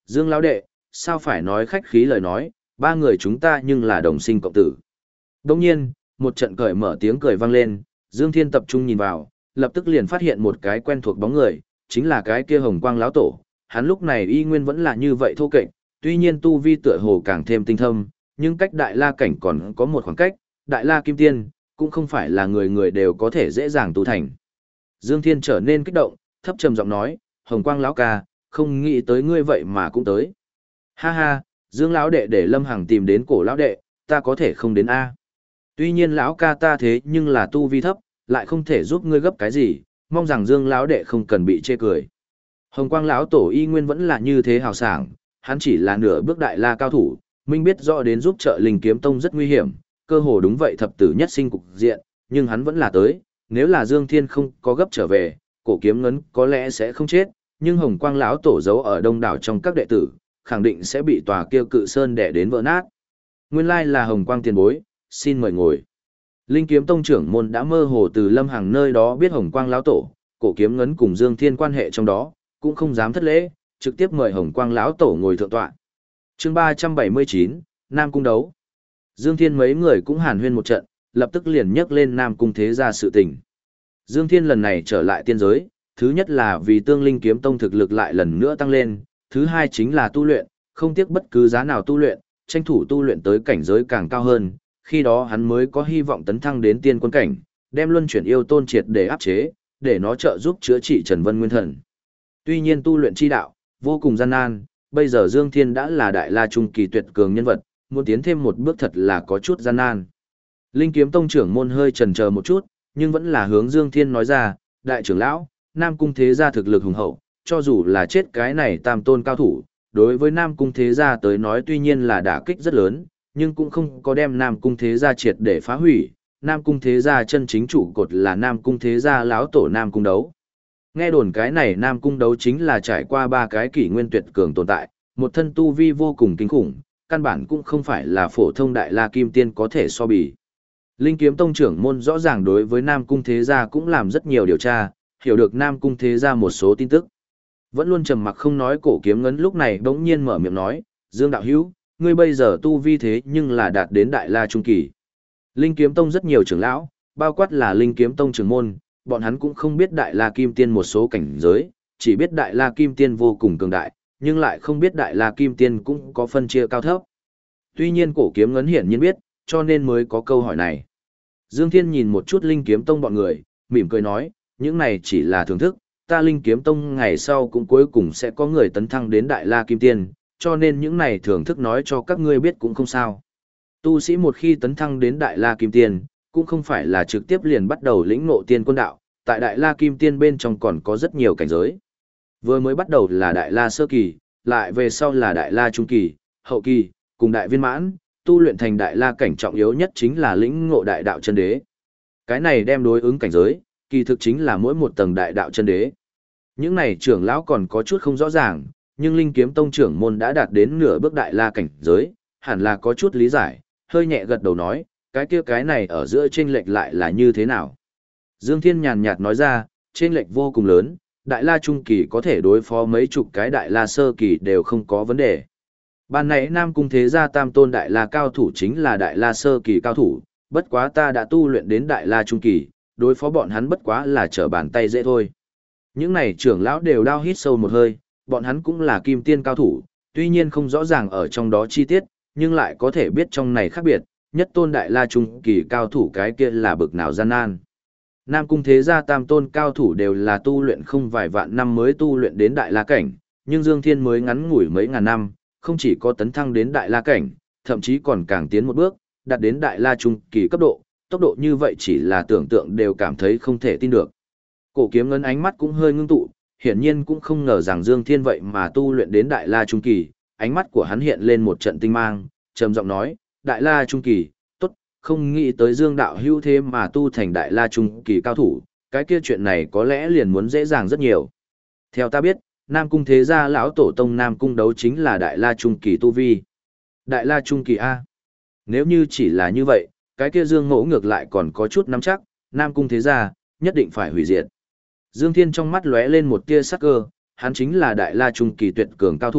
Dương lão đệ, sao phải nói khách khí lời nói, ba người chúng ta nhưng là đồng sinh cộng tử. Đồng nhiên, một trận cởi mở tiếng cười vang lên, Dương Thiên tập trung nhìn vào, lập tức liền phát hiện một cái quen thuộc bóng người, chính là cái kia Hồng Quang lão tổ. Hắn lúc này y nguyên vẫn là như vậy thô kệch, tuy nhiên tu vi tựa hồ càng thêm tinh thâm, nhưng cách Đại La cảnh còn có một khoảng cách, Đại La Kim Tiên cũng không phải là người người đều có thể dễ dàng tu thành. Dương Thiên trở nên kích động, thấp trầm giọng nói, Hồng Quang lão ca, không nghĩ tới ngươi vậy mà cũng tới. Ha ha, Dương lão đệ để Lâm Hằng tìm đến cổ lão đệ, ta có thể không đến a. Tuy nhiên lão ca ta thế nhưng là tu vi thấp, lại không thể giúp ngươi gấp cái gì, mong rằng Dương lão đệ không cần bị chê cười. Hồng Quang lão tổ y nguyên vẫn là như thế hào sảng, hắn chỉ là nửa bước Đại La cao thủ, minh biết rõ đến giúp trợ Linh Kiếm Tông rất nguy hiểm, cơ hồ đúng vậy thập tử nhất sinh cục diện, nhưng hắn vẫn là tới, nếu là Dương Thiên không có gấp trở về, cổ kiếm ngấn có lẽ sẽ không chết, nhưng Hồng Quang lão tổ giấu ở đông đảo trong các đệ tử, khẳng định sẽ bị tòa kia cự sơn đè đến vỡ nát. Nguyên lai là Hồng Quang tiền bối, xin mời ngồi. Linh Kiếm Tông trưởng môn đã mơ hồ từ Lâm Hằng nơi đó biết Hồng Quang lão tổ, cổ kiếm ngấn cùng Dương Thiên quan hệ trong đó, cũng không dám thất lễ, trực tiếp mời Hồng Quang lão tổ ngồi thượng tọa. Chương 379, Nam cung đấu. Dương Thiên mấy người cũng hàn huyên một trận, lập tức liền nhắc lên Nam cung thế gia sự tình. Dương Thiên lần này trở lại tiên giới, thứ nhất là vì Tương Linh Kiếm Tông thực lực lại lần nữa tăng lên, thứ hai chính là tu luyện, không tiếc bất cứ giá nào tu luyện, tranh thủ tu luyện tới cảnh giới càng cao hơn, khi đó hắn mới có hy vọng tấn thăng đến tiên quân cảnh, đem luân chuyển yêu tôn triệt để áp chế, để nó trợ giúp chữa trị Trần Vân Nguyên Thần. Tuy nhiên tu luyện chi đạo vô cùng gian nan, bây giờ Dương Thiên đã là Đại La trung kỳ tuyệt cường nhân vật, muốn tiến thêm một bước thật là có chút gian nan. Linh Kiếm Tông trưởng môn hơi chần chờ một chút, nhưng vẫn là hướng Dương Thiên nói ra, đại trưởng lão, Nam cung thế gia thực lực hùng hậu, cho dù là chết cái này tam tôn cao thủ, đối với Nam cung thế gia tới nói tuy nhiên là đả kích rất lớn, nhưng cũng không có đem Nam cung thế gia triệt để phá hủy. Nam cung thế gia chân chính trụ cột là Nam cung thế gia lão tổ Nam cung đấu. Nghe đồn cái này Nam cung đấu chính là trải qua ba cái kỷ nguyên tuyệt cường tồn tại, một thân tu vi vô cùng kinh khủng, căn bản cũng không phải là phổ thông Đại La Kim Tiên có thể so bì. Linh Kiếm Tông trưởng môn rõ ràng đối với Nam cung thế gia cũng làm rất nhiều điều tra, hiểu được Nam cung thế gia một số tin tức. Vẫn luôn trầm mặc không nói cổ kiếm ngấn lúc này bỗng nhiên mở miệng nói, Dương đạo hữu, ngươi bây giờ tu vi thế nhưng là đạt đến Đại La trung kỳ. Linh Kiếm Tông rất nhiều trưởng lão, bao quát là Linh Kiếm Tông trưởng môn, bọn hắn cũng không biết Đại La Kim Tiên một số cảnh giới, chỉ biết Đại La Kim Tiên vô cùng cường đại, nhưng lại không biết Đại La Kim Tiên cũng có phân chia cao thấp. Tuy nhiên cổ kiếm ngấn hiển nhiên biết, cho nên mới có câu hỏi này. Dương Thiên nhìn một chút Linh Kiếm Tông bọn người, mỉm cười nói, những này chỉ là thưởng thức, ta Linh Kiếm Tông ngày sau cũng cuối cùng sẽ có người tấn thăng đến Đại La Kim Tiên, cho nên những này thưởng thức nói cho các ngươi biết cũng không sao. Tu sĩ một khi tấn thăng đến Đại La Kim Tiên, cũng không phải là trực tiếp liền bắt đầu lĩnh ngộ tiên quân đạo, tại Đại La Kim Tiên bên trong còn có rất nhiều cảnh giới. Vừa mới bắt đầu là Đại La Sơ Kỳ, lại về sau là Đại La Trung Kỳ, Hậu Kỳ, cùng Đại Viên Mãn, tu luyện thành Đại La cảnh trọng yếu nhất chính là lĩnh ngộ đại đạo chân đế. Cái này đem đối ứng cảnh giới, kỳ thực chính là mỗi một tầng đại đạo chân đế. Những này trưởng lão còn có chút không rõ ràng, nhưng Linh Kiếm Tông trưởng môn đã đạt đến nửa bước Đại La cảnh giới, hẳn là có chút lý giải, hơi nhẹ gật đầu nói, cái kia cái này ở giữa chênh lệch lại là như thế nào? Dương Thiên nhàn nhạt nói ra, chênh lệch vô cùng lớn, Đại La Trung Kỳ có thể đối phó mấy chục cái Đại La Sơ Kỳ đều không có vấn đề. Ban nãy Nam Cung thế gia tam tôn Đại La cao thủ chính là Đại La Sơ Kỳ cao thủ, bất quá ta đã tu luyện đến Đại La Trung Kỳ, đối phó bọn hắn bất quá là trở bàn tay dễ thôi. Những này trưởng lão đều đau hít sâu một hơi, bọn hắn cũng là kim tiên cao thủ, tuy nhiên không rõ ràng ở trong đó chi tiết, nhưng lại có thể biết trong này khác biệt, nhất tôn Đại La Trung Kỳ cao thủ cái kia là bực nào gian nan. Nam Cung thế gia tam tôn cao thủ đều là tu luyện không vài vạn năm mới tu luyện đến Đại La cảnh, nhưng Dương Thiên mới ngắn ngủi mấy ngàn năm, không chỉ có tấn thăng đến Đại La cảnh, thậm chí còn càng tiến một bước, đạt đến Đại La Trung Kỳ cấp độ, tốc độ như vậy chỉ là tưởng tượng đều cảm thấy không thể tin được. Cổ kiếm ngấn ánh mắt cũng hơi ngưng tụ, hiển nhiên cũng không ngờ rằng Dương Thiên vậy mà tu luyện đến Đại La Trung Kỳ, ánh mắt của hắn hiện lên một trận tinh mang, trầm giọng nói, Đại La Trung Kỳ, tốt, không nghĩ tới Dương đạo hữu thế mà tu thành Đại La Trung Kỳ cao thủ, cái kia chuyện này có lẽ liền muốn dễ dàng rất nhiều. Theo ta biết, Nam Cung thế gia lão tổ tông Nam Cung đấu chính là Đại La Trung Kỳ tu vi. Đại La Trung Kỳ A. Nếu như chỉ là như vậy, cái kia Dương Mỗ ngược lại còn có chút nắm chắc, Nam Cung thế gia nhất định phải hủy diệt. Dương Thiên trong mắt lóe lên một tia sắc cơ, hắn chính là Đại La Trung Kỳ tuyệt cường cao thủ,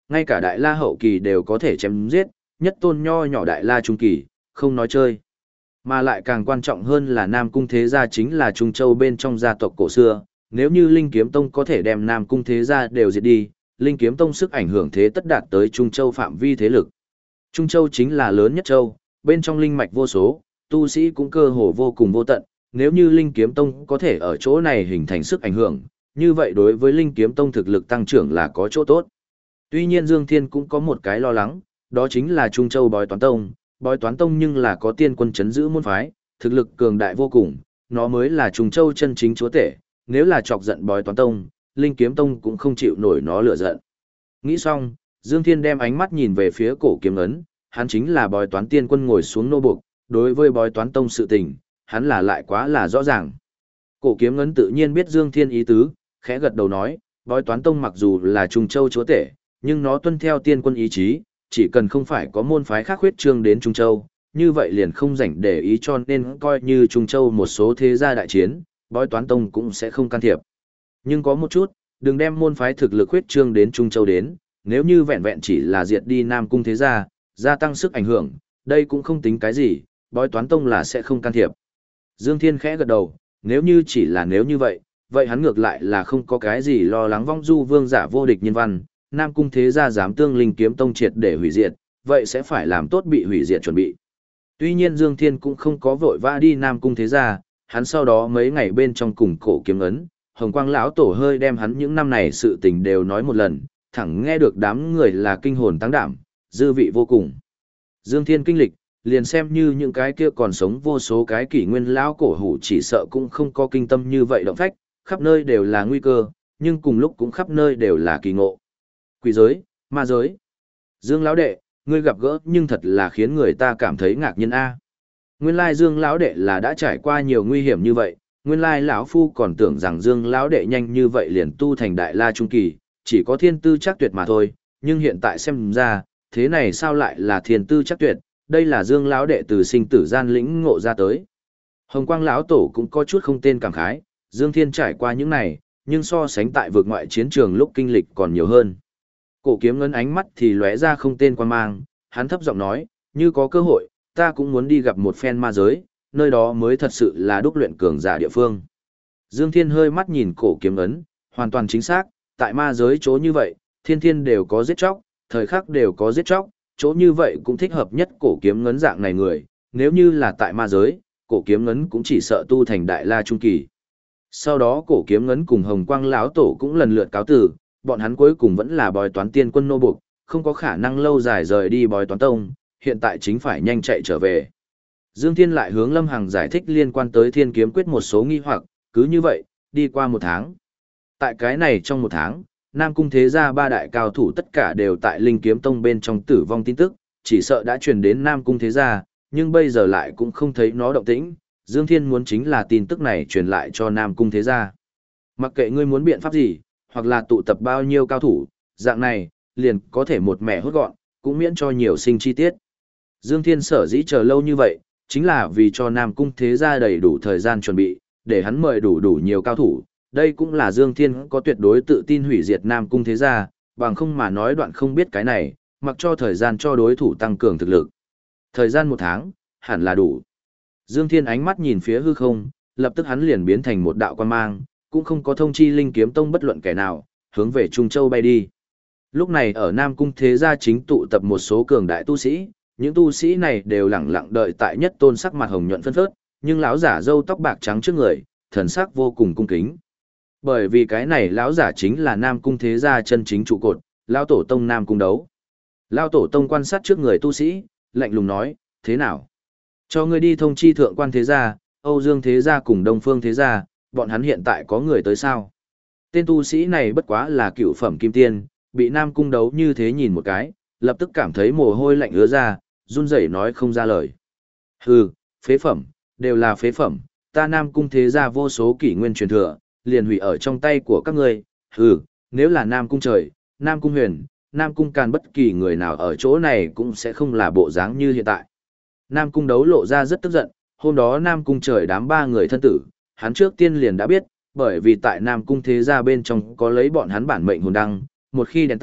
ngay cả đại la hậu kỳ đều có thể chém giết, nhất tôn nho nhỏ đại la trung kỳ, không nói chơi. Mà lại càng quan trọng hơn là Nam Cung Thế Gia chính là Trung Châu bên trong gia tộc cổ xưa, nếu như Linh Kiếm Tông có thể đem Nam Cung Thế Gia đều diệt đi, Linh Kiếm Tông sức ảnh hưởng thế tất đạt tới Trung Châu phạm vi thế lực. Trung Châu chính là lớn nhất châu, bên trong linh mạch vô số, tu sĩ cũng cơ hồ vô cùng vô tận, nếu như Linh Kiếm Tông có thể ở chỗ này hình thành sức ảnh hưởng, như vậy đối với Linh Kiếm Tông thực lực tăng trưởng là có chỗ tốt. Tuy nhiên Dương Thiên cũng có một cái lo lắng, đó chính là Trung Châu Bói Toán Tông. Bói Toán Tông nhưng là có tiên quân chấn giữ môn phái, thực lực cường đại vô cùng, nó mới là Trung Châu chân chính chúa tể, nếu là chọc giận Bói Toán Tông, Linh Kiếm Tông cũng không chịu nổi nó lửa giận. Nghĩ xong, Dương Thiên đem ánh mắt nhìn về phía cổ kiếm ấn, hắn chính là Bói Toán tiên quân ngồi xuống nô buộc, đối với Bói Toán Tông sự tình, hắn là lại quá là rõ ràng. Cổ kiếm ấn tự nhiên biết Dương Thiên ý tứ, khẽ gật đầu nói, Bói Toán Tông mặc dù là Trung Châu chúa tể, nhưng nó tuân theo tiên quân ý chí, chỉ cần không phải có môn phái khác huyết trương đến Trung Châu, như vậy liền không rảnh để ý, cho nên coi như Trung Châu một số thế gia đại chiến, Bói Toán Tông cũng sẽ không can thiệp. Nhưng có một chút, đừng đem môn phái thực lực huyết trương đến Trung Châu đến, nếu như vẹn vẹn chỉ là diệt đi Nam Cung thế gia, gia tăng sức ảnh hưởng, đây cũng không tính cái gì, Bói Toán Tông là sẽ không can thiệp. Dương Thiên khẽ gật đầu, nếu như chỉ là nếu như vậy, vậy hắn ngược lại là không có cái gì lo lắng vong du vương giả vô địch nhân văn, Nam Cung thế gia dám tương Linh Kiếm Tông triệt để hủy diệt, vậy sẽ phải làm tốt bị hủy diệt chuẩn bị. Tuy nhiên Dương Thiên cũng không có vội vã đi Nam Cung thế gia, hắn sau đó mấy ngày bên trong cùng cổ kiếm ấn, Hồng Quang lão tổ hơi đem hắn những năm này sự tình đều nói một lần, thẳng nghe được đám người là kinh hồn tăng đảm, dư vị vô cùng. Dương Thiên kinh lịch, liền xem như những cái kia còn sống vô số cái kỷ nguyên lão cổ hủ chỉ sợ cũng không có kinh tâm như vậy động phách, khắp nơi đều là nguy cơ, nhưng cùng lúc cũng khắp nơi đều là kỳ ngộ. Quỷ giới, ma giới. Dương lão đệ, ngươi gặp gỡ nhưng thật là khiến người ta cảm thấy ngạc nhiên a. Nguyên lai Dương lão đệ là đã trải qua nhiều nguy hiểm như vậy, nguyên lai lão phu còn tưởng rằng Dương lão đệ nhanh như vậy liền tu thành đại la trung kỳ, chỉ có thiên tư chắc tuyệt mà thôi, nhưng hiện tại xem ra, thế này sao lại là thiên tư chắc tuyệt, đây là Dương lão đệ từ sinh tử gian lĩnh ngộ ra tới. Hồng Quang lão tổ cũng có chút không tên cảm khái, Dương Thiên trải qua những này, nhưng so sánh tại vực ngoại chiến trường lúc kinh lịch còn nhiều hơn. Cổ kiếm ngân ánh mắt thì lóe ra không tên quan mang, hắn thấp giọng nói, như có cơ hội, ta cũng muốn đi gặp một phen ma giới, nơi đó mới thật sự là đúc luyện cường giả địa phương. Dương Thiên hơi mắt nhìn cổ kiếm ấn, hoàn toàn chính xác, tại ma giới chỗ như vậy, thiên thiên đều có giết chóc, thời khắc đều có giết chóc, chỗ như vậy cũng thích hợp nhất cổ kiếm ngấn dạng này người, nếu như là tại ma giới, cổ kiếm ngấn cũng chỉ sợ tu thành đại la trung kỳ. Sau đó cổ kiếm ngấn cùng Hồng Quang lão tổ cũng lần lượt cáo từ, bọn hắn cuối cùng vẫn là Bói Toán tiên quân nô buộc, không có khả năng lâu dài rời đi Bói Toán tông, hiện tại chính phải nhanh chạy trở về. Dương Thiên lại hướng Lâm Hằng giải thích liên quan tới Thiên Kiếm Quyết một số nghi hoặc, cứ như vậy, đi qua một tháng. Tại cái này trong một tháng, Nam Cung thế gia ba đại cao thủ tất cả đều tại Linh Kiếm Tông bên trong tử vong tin tức, chỉ sợ đã truyền đến Nam Cung thế gia, nhưng bây giờ lại cũng không thấy nó động tĩnh. Dương Thiên muốn chính là tin tức này truyền lại cho Nam Cung thế gia. Mặc kệ ngươi muốn biện pháp gì, hoặc là tụ tập bao nhiêu cao thủ, dạng này, liền có thể một mẻ hốt gọn, cũng miễn cho nhiều sinh chi tiết. Dương Thiên sở dĩ chờ lâu như vậy, chính là vì cho Nam Cung thế gia đầy đủ thời gian chuẩn bị, để hắn mời đủ nhiều cao thủ. Đây cũng là Dương Thiên có tuyệt đối tự tin hủy diệt Nam Cung thế gia, bằng không mà nói đoạn không biết cái này, mặc cho thời gian cho đối thủ tăng cường thực lực. Thời gian một tháng, hẳn là đủ. Dương Thiên ánh mắt nhìn phía hư không, lập tức hắn liền biến thành một đạo quan mang, cũng không có thông chi Linh Kiếm Tông bất luận kẻ nào, hướng về Trung Châu bay đi. Lúc này ở Nam Cung thế gia chính tụ tập một số cường đại tu sĩ, những tu sĩ này đều lặng lặng đợi tại nhất tôn sắc mặt hồng nhuận phân phớt, nhưng lão giả râu tóc bạc trắng trước người, thần sắc vô cùng cung kính. Bởi vì cái này lão giả chính là Nam Cung thế gia chân chính trụ cột, lão tổ tông Nam Cung Đấu. Lão tổ tông quan sát trước người tu sĩ, lạnh lùng nói, thế nào? Cho ngươi đi thông chi thượng quan thế gia, Âu Dương thế gia cùng Đông Phương thế gia, bọn hắn hiện tại có người tới sao? Tên tu sĩ này bất quá là cựu phẩm kim tiên, bị Nam Cung Đấu như thế nhìn một cái, lập tức cảm thấy mồ hôi lạnh ứa ra, run rẩy nói không ra lời. Hừ, phế phẩm, đều là phế phẩm, ta Nam Cung thế gia vô số kỷ nguyên truyền thừa, liền hủy ở trong tay của các ngươi. Hừ, nếu là Nam Cung Trời, Nam Cung Huyền, Nam Cung Càn bất kỳ người nào ở chỗ này cũng sẽ không là bộ dáng như hiện tại. Nam Cung Đấu lộ ra rất tức giận, hôm đó Nam Cung Trời đám ba người thân tử, hắn trước tiên liền đã biết, bởi vì tại Nam Cung thế gia bên trong có lấy bọn hắn bản mệnh hồn đăng, một khi đèn tắt,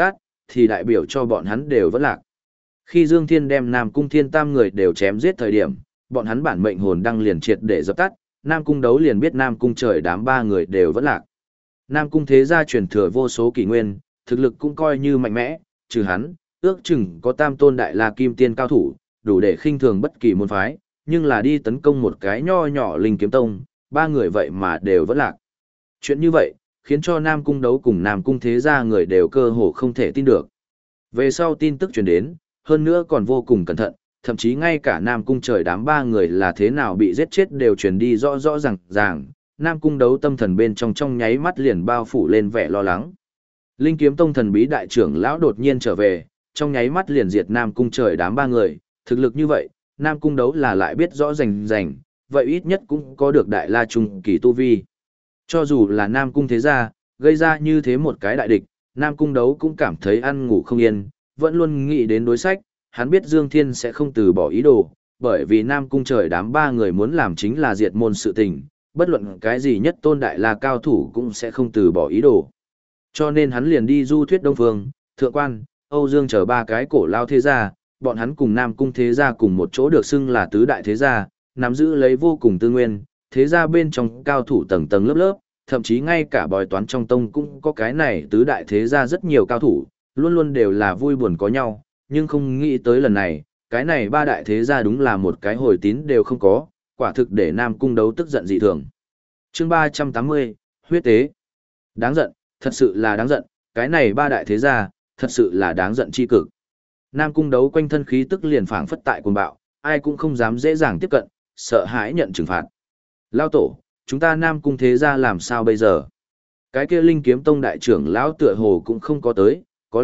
thì đại biểu cho bọn hắn đều vẫn lạc. Khi Dương Thiên đem Nam Cung Thiên Tam người đều chém giết thời điểm, bọn hắn bản mệnh hồn đăng liền triệt để dập tắt, Nam Cung Đấu liền biết Nam Cung Trời đám ba người đều vẫn lạc. Nam Cung thế gia truyền thừa vô số kỷ nguyên, thực lực cũng coi như mạnh mẽ, trừ hắn, ước chừng có tam tôn đại la kim tiên cao thủ, đủ để khinh thường bất kỳ môn phái, nhưng là đi tấn công một cái nho nhỏ linh kiếm tông, ba người vậy mà đều vẫn lạc. Chuyện như vậy, khiến cho Nam Cung Đấu cùng Nam Cung thế gia người đều cơ hồ không thể tin được. Về sau tin tức truyền đến, hơn nữa còn vô cùng cẩn thận, thậm chí ngay cả Nam Cung Trời đám ba người là thế nào bị giết chết đều truyền đi rõ rõ ràng. Nam Cung Đấu tâm thần bên trong nháy mắt liền bao phủ lên vẻ lo lắng. Linh Kiếm Tông thần bí đại trưởng lão đột nhiên trở về, trong nháy mắt liền diệt Nam Cung Trời đám ba người, thực lực như vậy, Nam Cung Đấu là lại biết rõ rành, vậy ít nhất cũng có được đại la trung kỳ tu vi. Cho dù là Nam Cung thế gia, gây ra như thế một cái đại địch, Nam Cung Đấu cũng cảm thấy ăn ngủ không yên, vẫn luôn nghĩ đến đối sách, hắn biết Dương Thiên sẽ không từ bỏ ý đồ, bởi vì Nam Cung Trời đám ba người muốn làm chính là diệt môn sự tình, bất luận cái gì nhất tôn đại la cao thủ cũng sẽ không từ bỏ ý đồ. Cho nên hắn liền đi du thuyết Đông Phương, Thượng Quan, Âu Dương chờ ba cái cổ lao thế gia, bọn hắn cùng Nam Cung thế gia cùng một chỗ được xưng là tứ đại thế gia, nắm giữ lấy vô cùng tư nguyên, thế gia bên trong cao thủ tầng tầng lớp, thậm chí ngay cả bói toán trong tông cũng có cái này tứ đại thế gia rất nhiều cao thủ, luôn luôn đều là vui buồn có nhau, nhưng không nghĩ tới lần này, cái này ba đại thế gia đúng là một cái hồi tín đều không có, quả thực để Nam Cung Đấu tức giận dị thường. Chương 380, huyết tế. Đáng giận, thật sự là đáng giận, cái này ba đại thế gia, thật sự là đáng giận chi cực. Nam Cung Đấu quanh thân khí tức liền phảng phất tại cuồng bạo, ai cũng không dám dễ dàng tiếp cận, sợ hãi nhận trừng phạt. Lao tổ, chúng ta Nam Cung thế gia làm sao bây giờ? Cái kia Linh Kiếm Tông đại trưởng lão tựa hồ cũng không có tới,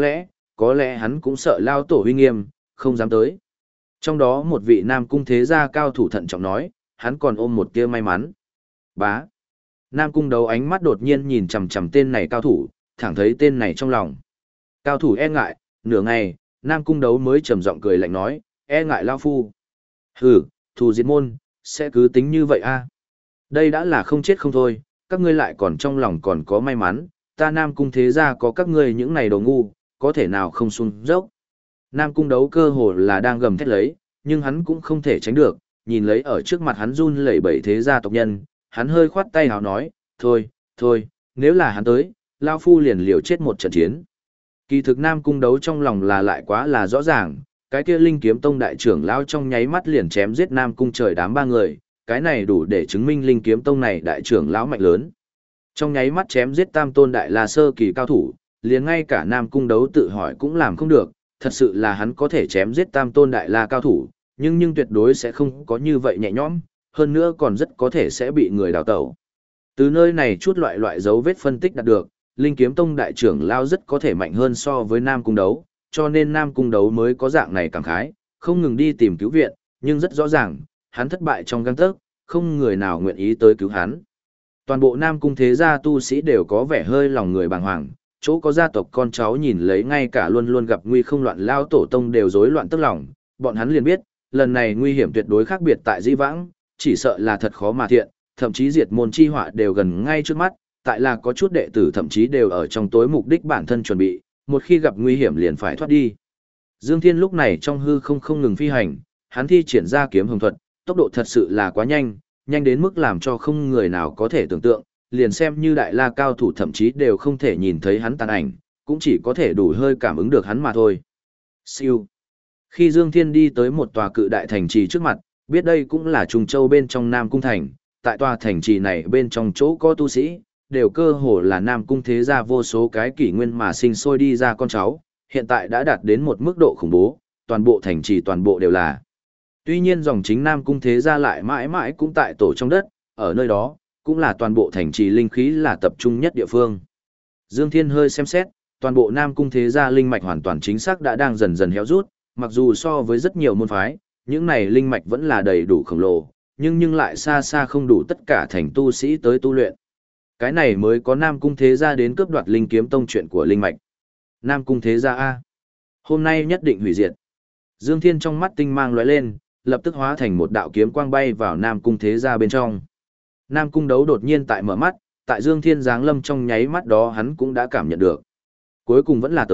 có lẽ hắn cũng sợ Lao tổ uy nghiêm, không dám tới. Trong đó một vị Nam Cung thế gia cao thủ thận trọng nói, hắn còn ôm một tia may mắn. Bá. Nam Cung Đấu ánh mắt đột nhiên nhìn chằm chằm tên này cao thủ, thẳng thấy tên này trong lòng. Cao thủ e ngại, nửa ngày, Nam Cung Đấu mới trầm giọng cười lạnh nói, e ngại Lao phu. Hừ, thù diệt môn, sẽ cứ tính như vậy a? Đây đã là không chết không thôi, các ngươi lại còn trong lòng còn có may mắn, ta Nam Cung thế gia có các ngươi những này đồ ngu, có thể nào không xuống dốc. Nam Cung Đấu cơ hồ là đang gầm thét lấy, nhưng hắn cũng không thể tránh được, nhìn lấy ở trước mặt hắn run lẩy bẩy thế gia tộc nhân, hắn hơi khoát tay hào nói, thôi, nếu là hắn tới, Lao phu liền liều chết một trận chiến. Kỳ thực Nam Cung Đấu trong lòng là lại quá là rõ ràng, cái kia Linh Kiếm Tông đại trưởng lão trong nháy mắt liền chém giết Nam Cung Trời đám ba người, cái này đủ để chứng minh Linh Kiếm Tông này đại trưởng lão mạnh lớn. Trong nháy mắt chém giết tam tôn đại la sơ kỳ cao thủ, liền ngay cả Nam Cung Đấu tự hỏi cũng làm không được, thật sự là hắn có thể chém giết tam tôn đại la cao thủ, nhưng tuyệt đối sẽ không có như vậy nhẹ nhõm, hơn nữa còn rất có thể sẽ bị người đào tẩu. Từ nơi này chút loại dấu vết phân tích đạt được, Linh Kiếm Tông đại trưởng lão rất có thể mạnh hơn so với Nam Cung Đấu, cho nên Nam Cung Đấu mới có dạng này cảm khái, không ngừng đi tìm cứu viện, nhưng rất rõ ràng, hắn thất bại trong gang tấc, không người nào nguyện ý tới cứu hắn. Toàn bộ Nam Cung thế gia tu sĩ đều có vẻ hơi lòng người bàng hoàng, chỗ có gia tộc con cháu nhìn lấy ngay cả luôn luôn gặp nguy không loạn lao tổ tông đều rối loạn tức lòng, bọn hắn liền biết, lần này nguy hiểm tuyệt đối khác biệt tại dĩ vãng, chỉ sợ là thật khó mà thiện, thậm chí diệt môn chi họa đều gần ngay trước mắt, tại là có chút đệ tử thậm chí đều ở trong tối mục đích bản thân chuẩn bị, một khi gặp nguy hiểm liền phải thoát đi. Dương Thiên lúc này trong hư không ngừng phi hành, hắn thi triển ra kiếm hồng thuật, tốc độ thật sự là quá nhanh, nhanh đến mức làm cho không người nào có thể tưởng tượng, liền xem như đại la cao thủ thậm chí đều không thể nhìn thấy hắn tàn ảnh, cũng chỉ có thể đủ hơi cảm ứng được hắn mà thôi. Siêu. Khi Dương Thiên đi tới một tòa cự đại thành trì trước mặt, biết đây cũng là Trung Châu bên trong Nam Cung Thành, tại tòa thành trì này bên trong chỗ có tu sĩ, đều cơ hồ là Nam Cung thế gia vô số cái kỷ nguyên mà sinh sôi đi ra con cháu, hiện tại đã đạt đến một mức độ khủng bố, toàn bộ thành trì toàn bộ đều là. Tuy nhiên dòng chính Nam Cung thế gia lại mãi mãi cũng tại tổ trong đất, ở nơi đó, cũng là toàn bộ thành trì linh khí là tập trung nhất địa phương. Dương Thiên hơi xem xét, toàn bộ Nam Cung thế gia linh mạch hoàn toàn chính xác đã đang dần dần héo rút, mặc dù so với rất nhiều môn phái, những này linh mạch vẫn là đầy đủ khổng lồ, nhưng lại xa xa không đủ tất cả thành tu sĩ tới tu luyện. Cái này mới có Nam Cung thế gia đến cướp đoạt Linh Kiếm Tông chuyện của linh mạch. Nam Cung thế gia a, hôm nay nhất định hủy diệt. Dương Thiên trong mắt tinh mang lóe lên, lập tức hóa thành một đạo kiếm quang bay vào Nam Cung thế gia bên trong. Nam Cung Đấu đột nhiên tại mở mắt, tại Dương Thiên giáng lâm trong nháy mắt đó hắn cũng đã cảm nhận được. Cuối cùng vẫn là tới,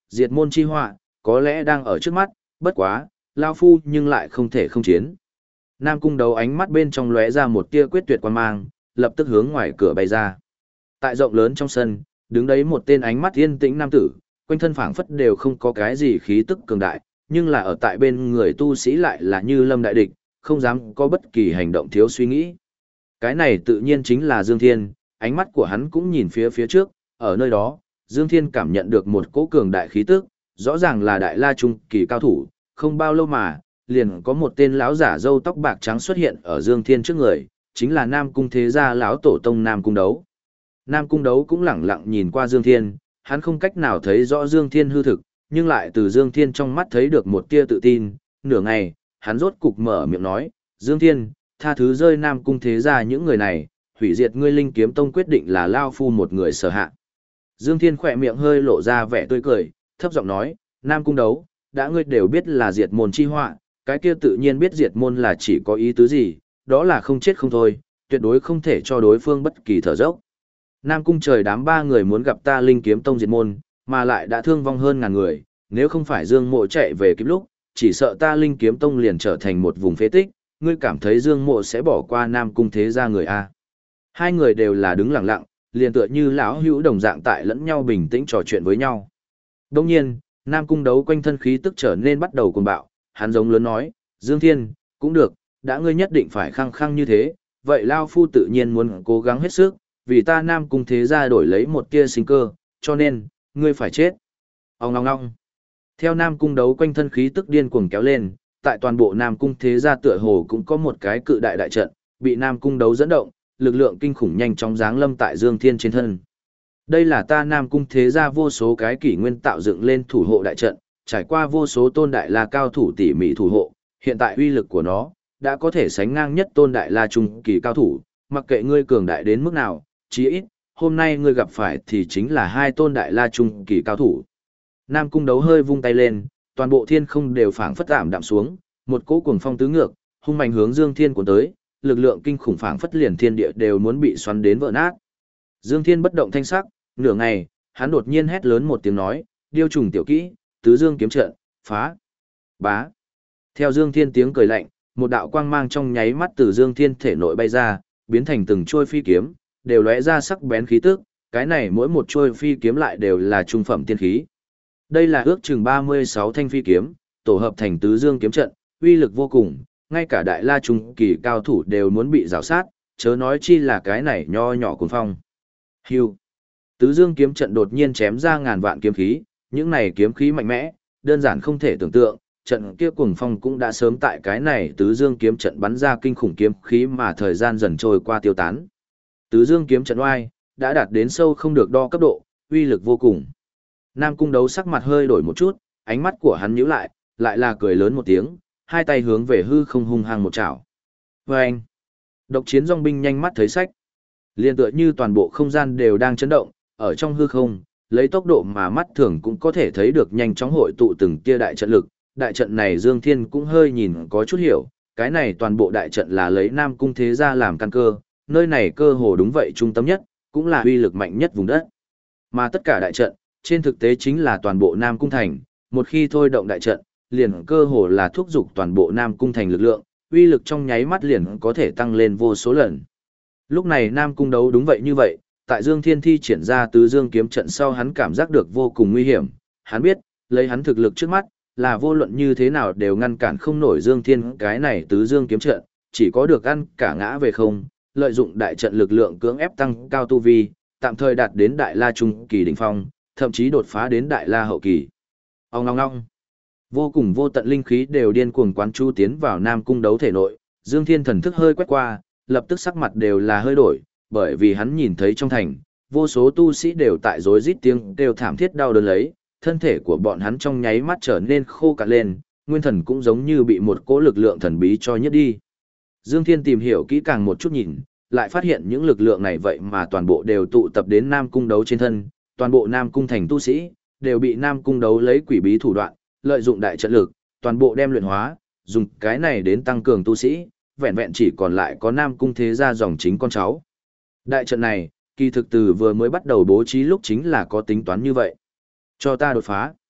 diệt môn chi họa, có lẽ đang ở trước mắt, bất quá, Lao Phu nhưng lại không thể không chiến. Nam Cung Đấu ánh mắt bên trong lóe ra một tia quyết tuyệt quan mang, lập tức hướng ngoài cửa bay ra. Tại rộng lớn trong sân, đứng đấy một tên ánh mắt yên tĩnh nam tử, quanh thân phảng phất đều không có cái gì khí tức cường đại, nhưng là ở tại bên người tu sĩ lại là như lâm đại địch, không dám có bất kỳ hành động thiếu suy nghĩ. Cái này tự nhiên chính là Dương Thiên, ánh mắt của hắn cũng nhìn phía trước, ở nơi đó, Dương Thiên cảm nhận được một cỗ cường đại khí tức, rõ ràng là đại la trung kỳ cao thủ, không bao lâu mà, liền có một tên lão giả râu tóc bạc trắng xuất hiện ở Dương Thiên trước người, chính là Nam Cung Thế Gia lão tổ tông Nam Cung Đấu. Nam Cung Đấu cũng lẳng lặng nhìn qua Dương Thiên, hắn không cách nào thấy rõ Dương Thiên hư thực, nhưng lại từ Dương Thiên trong mắt thấy được một tia tự tin, nửa ngày, hắn rốt cục mở miệng nói, Dương Thiên, tha thứ rơi Nam Cung Thế Gia những người này, hủy diệt ngươi Linh Kiếm Tông quyết định là Lao Phu một người sở hạ. Dương Thiên khỏe miệng hơi lộ ra vẻ tươi cười, thấp giọng nói, Nam Cung Đấu, đã ngươi đều biết là diệt môn chi họa, cái kia tự nhiên biết diệt môn là chỉ có ý tứ gì, đó là không chết không thôi, tuyệt đối không thể cho đối phương bất kỳ thở dốc. Nam Cung Trời đám ba người muốn gặp ta Linh Kiếm Tông diệt môn, mà lại đã thương vong hơn ngàn người, nếu không phải Dương Mộ chạy về kịp lúc, chỉ sợ ta Linh Kiếm Tông liền trở thành một vùng phế tích, ngươi cảm thấy Dương Mộ sẽ bỏ qua Nam Cung Thế Gia người a? Hai người đều là đứng lặng lặng, liền tựa như lão hữu đồng dạng tại lẫn nhau bình tĩnh trò chuyện với nhau. Đương nhiên, Nam Cung Đấu quanh thân khí tức trở nên bắt đầu cuồng bạo, hắn giống lớn nói, Dương Thiên, cũng được, đã ngươi nhất định phải khăng khăng như thế, vậy Lao Phu tự nhiên muốn cố gắng hết sức, vì ta Nam Cung Thế Gia đổi lấy một tia sinh cơ, cho nên, ngươi phải chết. Ông ngong ngong. Theo Nam Cung Đấu quanh thân khí tức điên cuồng kéo lên, tại toàn bộ Nam Cung Thế Gia tựa hồ cũng có một cái cự đại đại trận, bị Nam Cung Đấu dẫn động, lực lượng kinh khủng nhanh chóng giáng lâm tại Dương Thiên trên thân. Đây là ta Nam Cung Thế Gia vô số cái kỷ nguyên tạo dựng lên thủ hộ đại trận, trải qua vô số tôn đại la cao thủ tỉ mỉ thủ hộ, hiện tại uy lực của nó đã có thể sánh ngang nhất tôn đại la trung kỳ cao thủ, mặc kệ ngươi cường đại đến mức nào, chí ít hôm nay ngươi gặp phải thì chính là hai tôn đại la trung kỳ cao thủ. Nam Cung Đấu hơi vung tay lên, toàn bộ thiên không đều phảng phất ảm đạm xuống, một cỗ cuồng phong tứ ngược, hung mạnh hướng Dương Thiên cuốn tới, lực lượng kinh khủng phảng phất liền thiên địa đều muốn bị xoắn đến vỡ nát. Dương Thiên bất động thanh sắc, nửa ngày, hắn đột nhiên hét lớn một tiếng nói, điêu trùng tiểu kỹ, tứ dương kiếm trận, phá, bá. Theo Dương Thiên tiếng cười lạnh, một đạo quang mang trong nháy mắt từ Dương Thiên thể nội bay ra, biến thành từng trôi phi kiếm, đều lóe ra sắc bén khí tức, cái này mỗi một trôi phi kiếm lại đều là trung phẩm tiên khí. Đây là ước chừng 36 thanh phi kiếm, tổ hợp thành tứ dương kiếm trận, uy lực vô cùng, ngay cả đại la trung kỳ cao thủ đều muốn bị rào sát, chớ nói chi là cái này nho nhỏ cuồng phong. Hưu. Tứ dương kiếm trận đột nhiên chém ra ngàn vạn kiếm khí, những này kiếm khí mạnh mẽ, đơn giản không thể tưởng tượng, trận kia cuồng phong cũng đã sớm tại cái này tứ dương kiếm trận bắn ra kinh khủng kiếm khí mà thời gian dần trôi qua tiêu tán. Tứ dương kiếm trận oai, đã đạt đến sâu không được đo cấp độ, uy lực vô cùng. Nam Cung Đấu sắc mặt hơi đổi một chút, ánh mắt của hắn nhíu lại là cười lớn một tiếng, hai tay hướng về hư không hung hăng một chảo. Vâng! Độc chiến dòng binh nhanh mắt thấy sách. Liên tựa như toàn bộ không gian đều đang chấn động, ở trong hư không, lấy tốc độ mà mắt thường cũng có thể thấy được nhanh chóng hội tụ từng tia đại trận lực. Đại trận này Dương Thiên cũng hơi nhìn có chút hiểu, cái này toàn bộ đại trận là lấy Nam Cung Thế Gia làm căn cơ, nơi này cơ hồ đúng vậy trung tâm nhất, cũng là uy lực mạnh nhất vùng đất. Mà tất cả đại trận, trên thực tế chính là toàn bộ Nam Cung Thành, một khi thôi động đại trận, liền cơ hồ là thúc giục toàn bộ Nam Cung Thành lực lượng, uy lực trong nháy mắt liền có thể tăng lên vô số lần. Lúc này Nam Cung Đấu đúng vậy như vậy, tại Dương Thiên thi triển ra tứ dương kiếm trận sau hắn cảm giác được vô cùng nguy hiểm, hắn biết, lấy hắn thực lực trước mắt, là vô luận như thế nào đều ngăn cản không nổi Dương Thiên cái này tứ dương kiếm trận, chỉ có được ăn cả ngã về không, lợi dụng đại trận lực lượng cưỡng ép tăng cao tu vi, tạm thời đạt đến đại la trung kỳ đỉnh phong, thậm chí đột phá đến đại la hậu kỳ. Ong ong ong. Vô cùng vô tận linh khí đều điên cuồng quán chu tiến vào Nam Cung Đấu thể nội, Dương Thiên thần thức hơi quét qua, lập tức sắc mặt đều là hơi đổi, bởi vì hắn nhìn thấy trong thành, vô số tu sĩ đều tại rối rít tiếng đều thảm thiết đau đớn lấy, thân thể của bọn hắn trong nháy mắt trở nên khô cạn lên, nguyên thần cũng giống như bị một cỗ lực lượng thần bí cho nhất đi. Dương Thiên tìm hiểu kỹ càng một chút nhìn, lại phát hiện những lực lượng này vậy mà toàn bộ đều tụ tập đến Nam Cung Đấu trên thân, toàn bộ Nam Cung Thành tu sĩ đều bị Nam Cung Đấu lấy quỷ bí thủ đoạn, lợi dụng đại trận lực, toàn bộ đem luyện hóa, dùng cái này đến tăng cường tu sĩ, vẹn vẹn chỉ còn lại có Nam Cung Thế Gia dòng chính con cháu. Đại trận này, kỳ thực từ vừa mới bắt đầu bố trí lúc chính là có tính toán như vậy. Cho ta đột phá.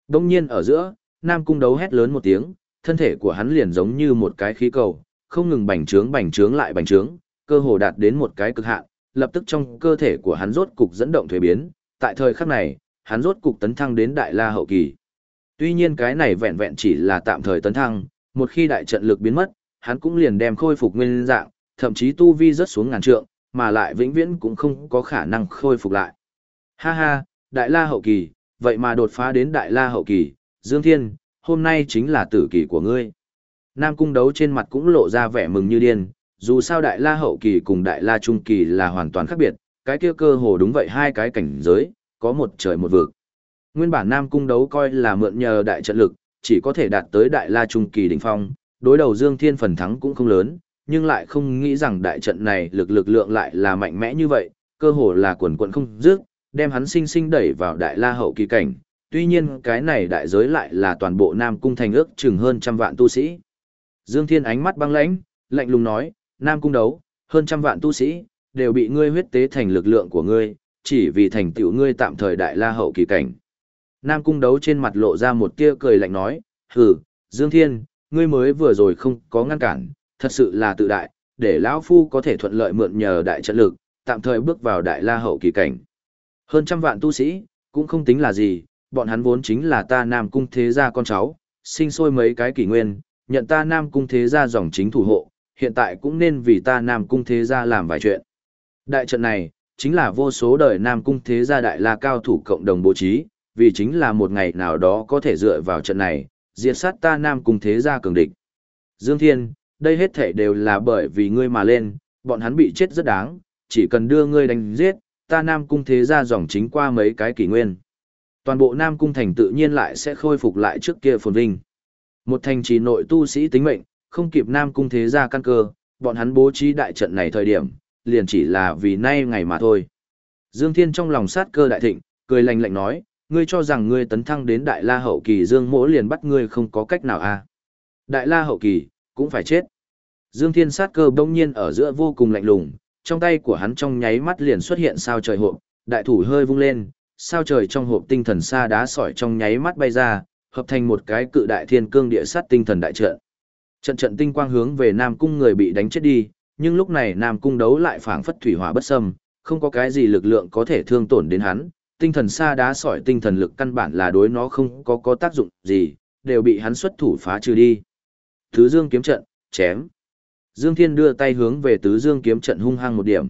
Đông nhiên ở giữa, Nam Cung Đấu hét lớn một tiếng, thân thể của hắn liền giống như một cái khí cầu, không ngừng bành trướng lại bành trướng, cơ hồ đạt đến một cái cực hạn, lập tức trong cơ thể của hắn rốt cục dẫn động thuế biến, tại thời khắc này, hắn rốt cục tấn thăng đến Đại La hậu kỳ. Tuy nhiên cái này vẹn vẹn chỉ là tạm thời tấn thăng, một khi đại trận lực biến mất, hắn cũng liền đem khôi phục nguyên dạng, thậm chí tu vi rớt xuống ngàn trượng, mà lại vĩnh viễn cũng không có khả năng khôi phục lại. Ha ha, Đại La hậu kỳ, vậy mà đột phá đến Đại La hậu kỳ, Dương Thiên, hôm nay chính là tử kỳ của ngươi. Nam Cung Đấu trên mặt cũng lộ ra vẻ mừng như điên, dù sao Đại La hậu kỳ cùng Đại La trung kỳ là hoàn toàn khác biệt, cái kia cơ hồ đúng vậy hai cái cảnh giới, có một trời một vực. Nguyên bản Nam Cung Đấu coi là mượn nhờ đại trận lực, chỉ có thể đạt tới Đại La trung kỳ đỉnh phong, đối đầu Dương Thiên phần thắng cũng không lớn, nhưng lại không nghĩ rằng đại trận này lực lượng lại là mạnh mẽ như vậy, cơ hồ là quần quần không dứt, đem hắn sinh sinh đẩy vào Đại La hậu kỳ cảnh. Tuy nhiên cái này đại giới lại là toàn bộ Nam Cung thành ước chừng hơn trăm vạn tu sĩ. Dương Thiên ánh mắt băng lãnh, lạnh lùng nói, Nam Cung Đấu, hơn trăm vạn tu sĩ, đều bị ngươi huyết tế thành lực lượng của ngươi, chỉ vì thành tựu ngươi tạm thời Đại La hậu kỳ cảnh. Nam Cung Đấu trên mặt lộ ra một tia cười lạnh nói, hừ, Dương Thiên, ngươi mới vừa rồi không có ngăn cản, thật sự là tự đại, để lão phu có thể thuận lợi mượn nhờ đại trận lực, tạm thời bước vào Đại La hậu kỳ cảnh. Hơn trăm vạn tu sĩ, cũng không tính là gì, bọn hắn vốn chính là ta Nam Cung thế gia con cháu, sinh sôi mấy cái kỷ nguyên, nhận ta Nam Cung thế gia dòng chính thủ hộ, hiện tại cũng nên vì ta Nam Cung thế gia làm vài chuyện. Đại trận này, chính là vô số đời Nam Cung thế gia Đại La cao thủ cộng đồng bố trí, vì chính là một ngày nào đó có thể dựa vào trận này, diệt sát ta Nam Cung thế gia cường địch. Dương Thiên, đây hết thể đều là bởi vì ngươi mà lên, bọn hắn bị chết rất đáng, chỉ cần đưa ngươi đánh giết, ta Nam Cung thế gia dòng chính qua mấy cái kỷ nguyên. Toàn bộ Nam Cung thành tự nhiên lại sẽ khôi phục lại trước kia phồn vinh. Một thành trì nội tu sĩ tính mệnh, không kịp Nam Cung thế gia căn cơ, bọn hắn bố trí đại trận này thời điểm, liền chỉ là vì nay ngày mà thôi. Dương Thiên trong lòng sát cơ đại thịnh, cười lạnh lạnh nói, ngươi cho rằng ngươi tấn thăng đến Đại La hậu kỳ Dương Mỗ liền bắt ngươi không có cách nào à. Đại La hậu kỳ, cũng phải chết. Dương Thiên sát cơ bỗng nhiên ở giữa vô cùng lạnh lùng, trong tay của hắn trong nháy mắt liền xuất hiện sao trời hộp, đại thủ hơi vung lên, sao trời trong hộp tinh thần sa đá sỏi trong nháy mắt bay ra, hợp thành một cái cự đại thiên cương địa sát tinh thần đại trận. Trận trận tinh quang hướng về Nam Cung người bị đánh chết đi, nhưng lúc này Nam Cung Đấu lại phảng phất thủy hỏa bất xâm, không có cái gì lực lượng có thể thương tổn đến hắn, tinh thần sa đá sỏi tinh thần lực căn bản là đối nó không có tác dụng gì, đều bị hắn xuất thủ phá trừ đi. Tứ Dương kiếm trận, chém. Dương Thiên đưa tay hướng về Tứ Dương kiếm trận hung hăng một điểm,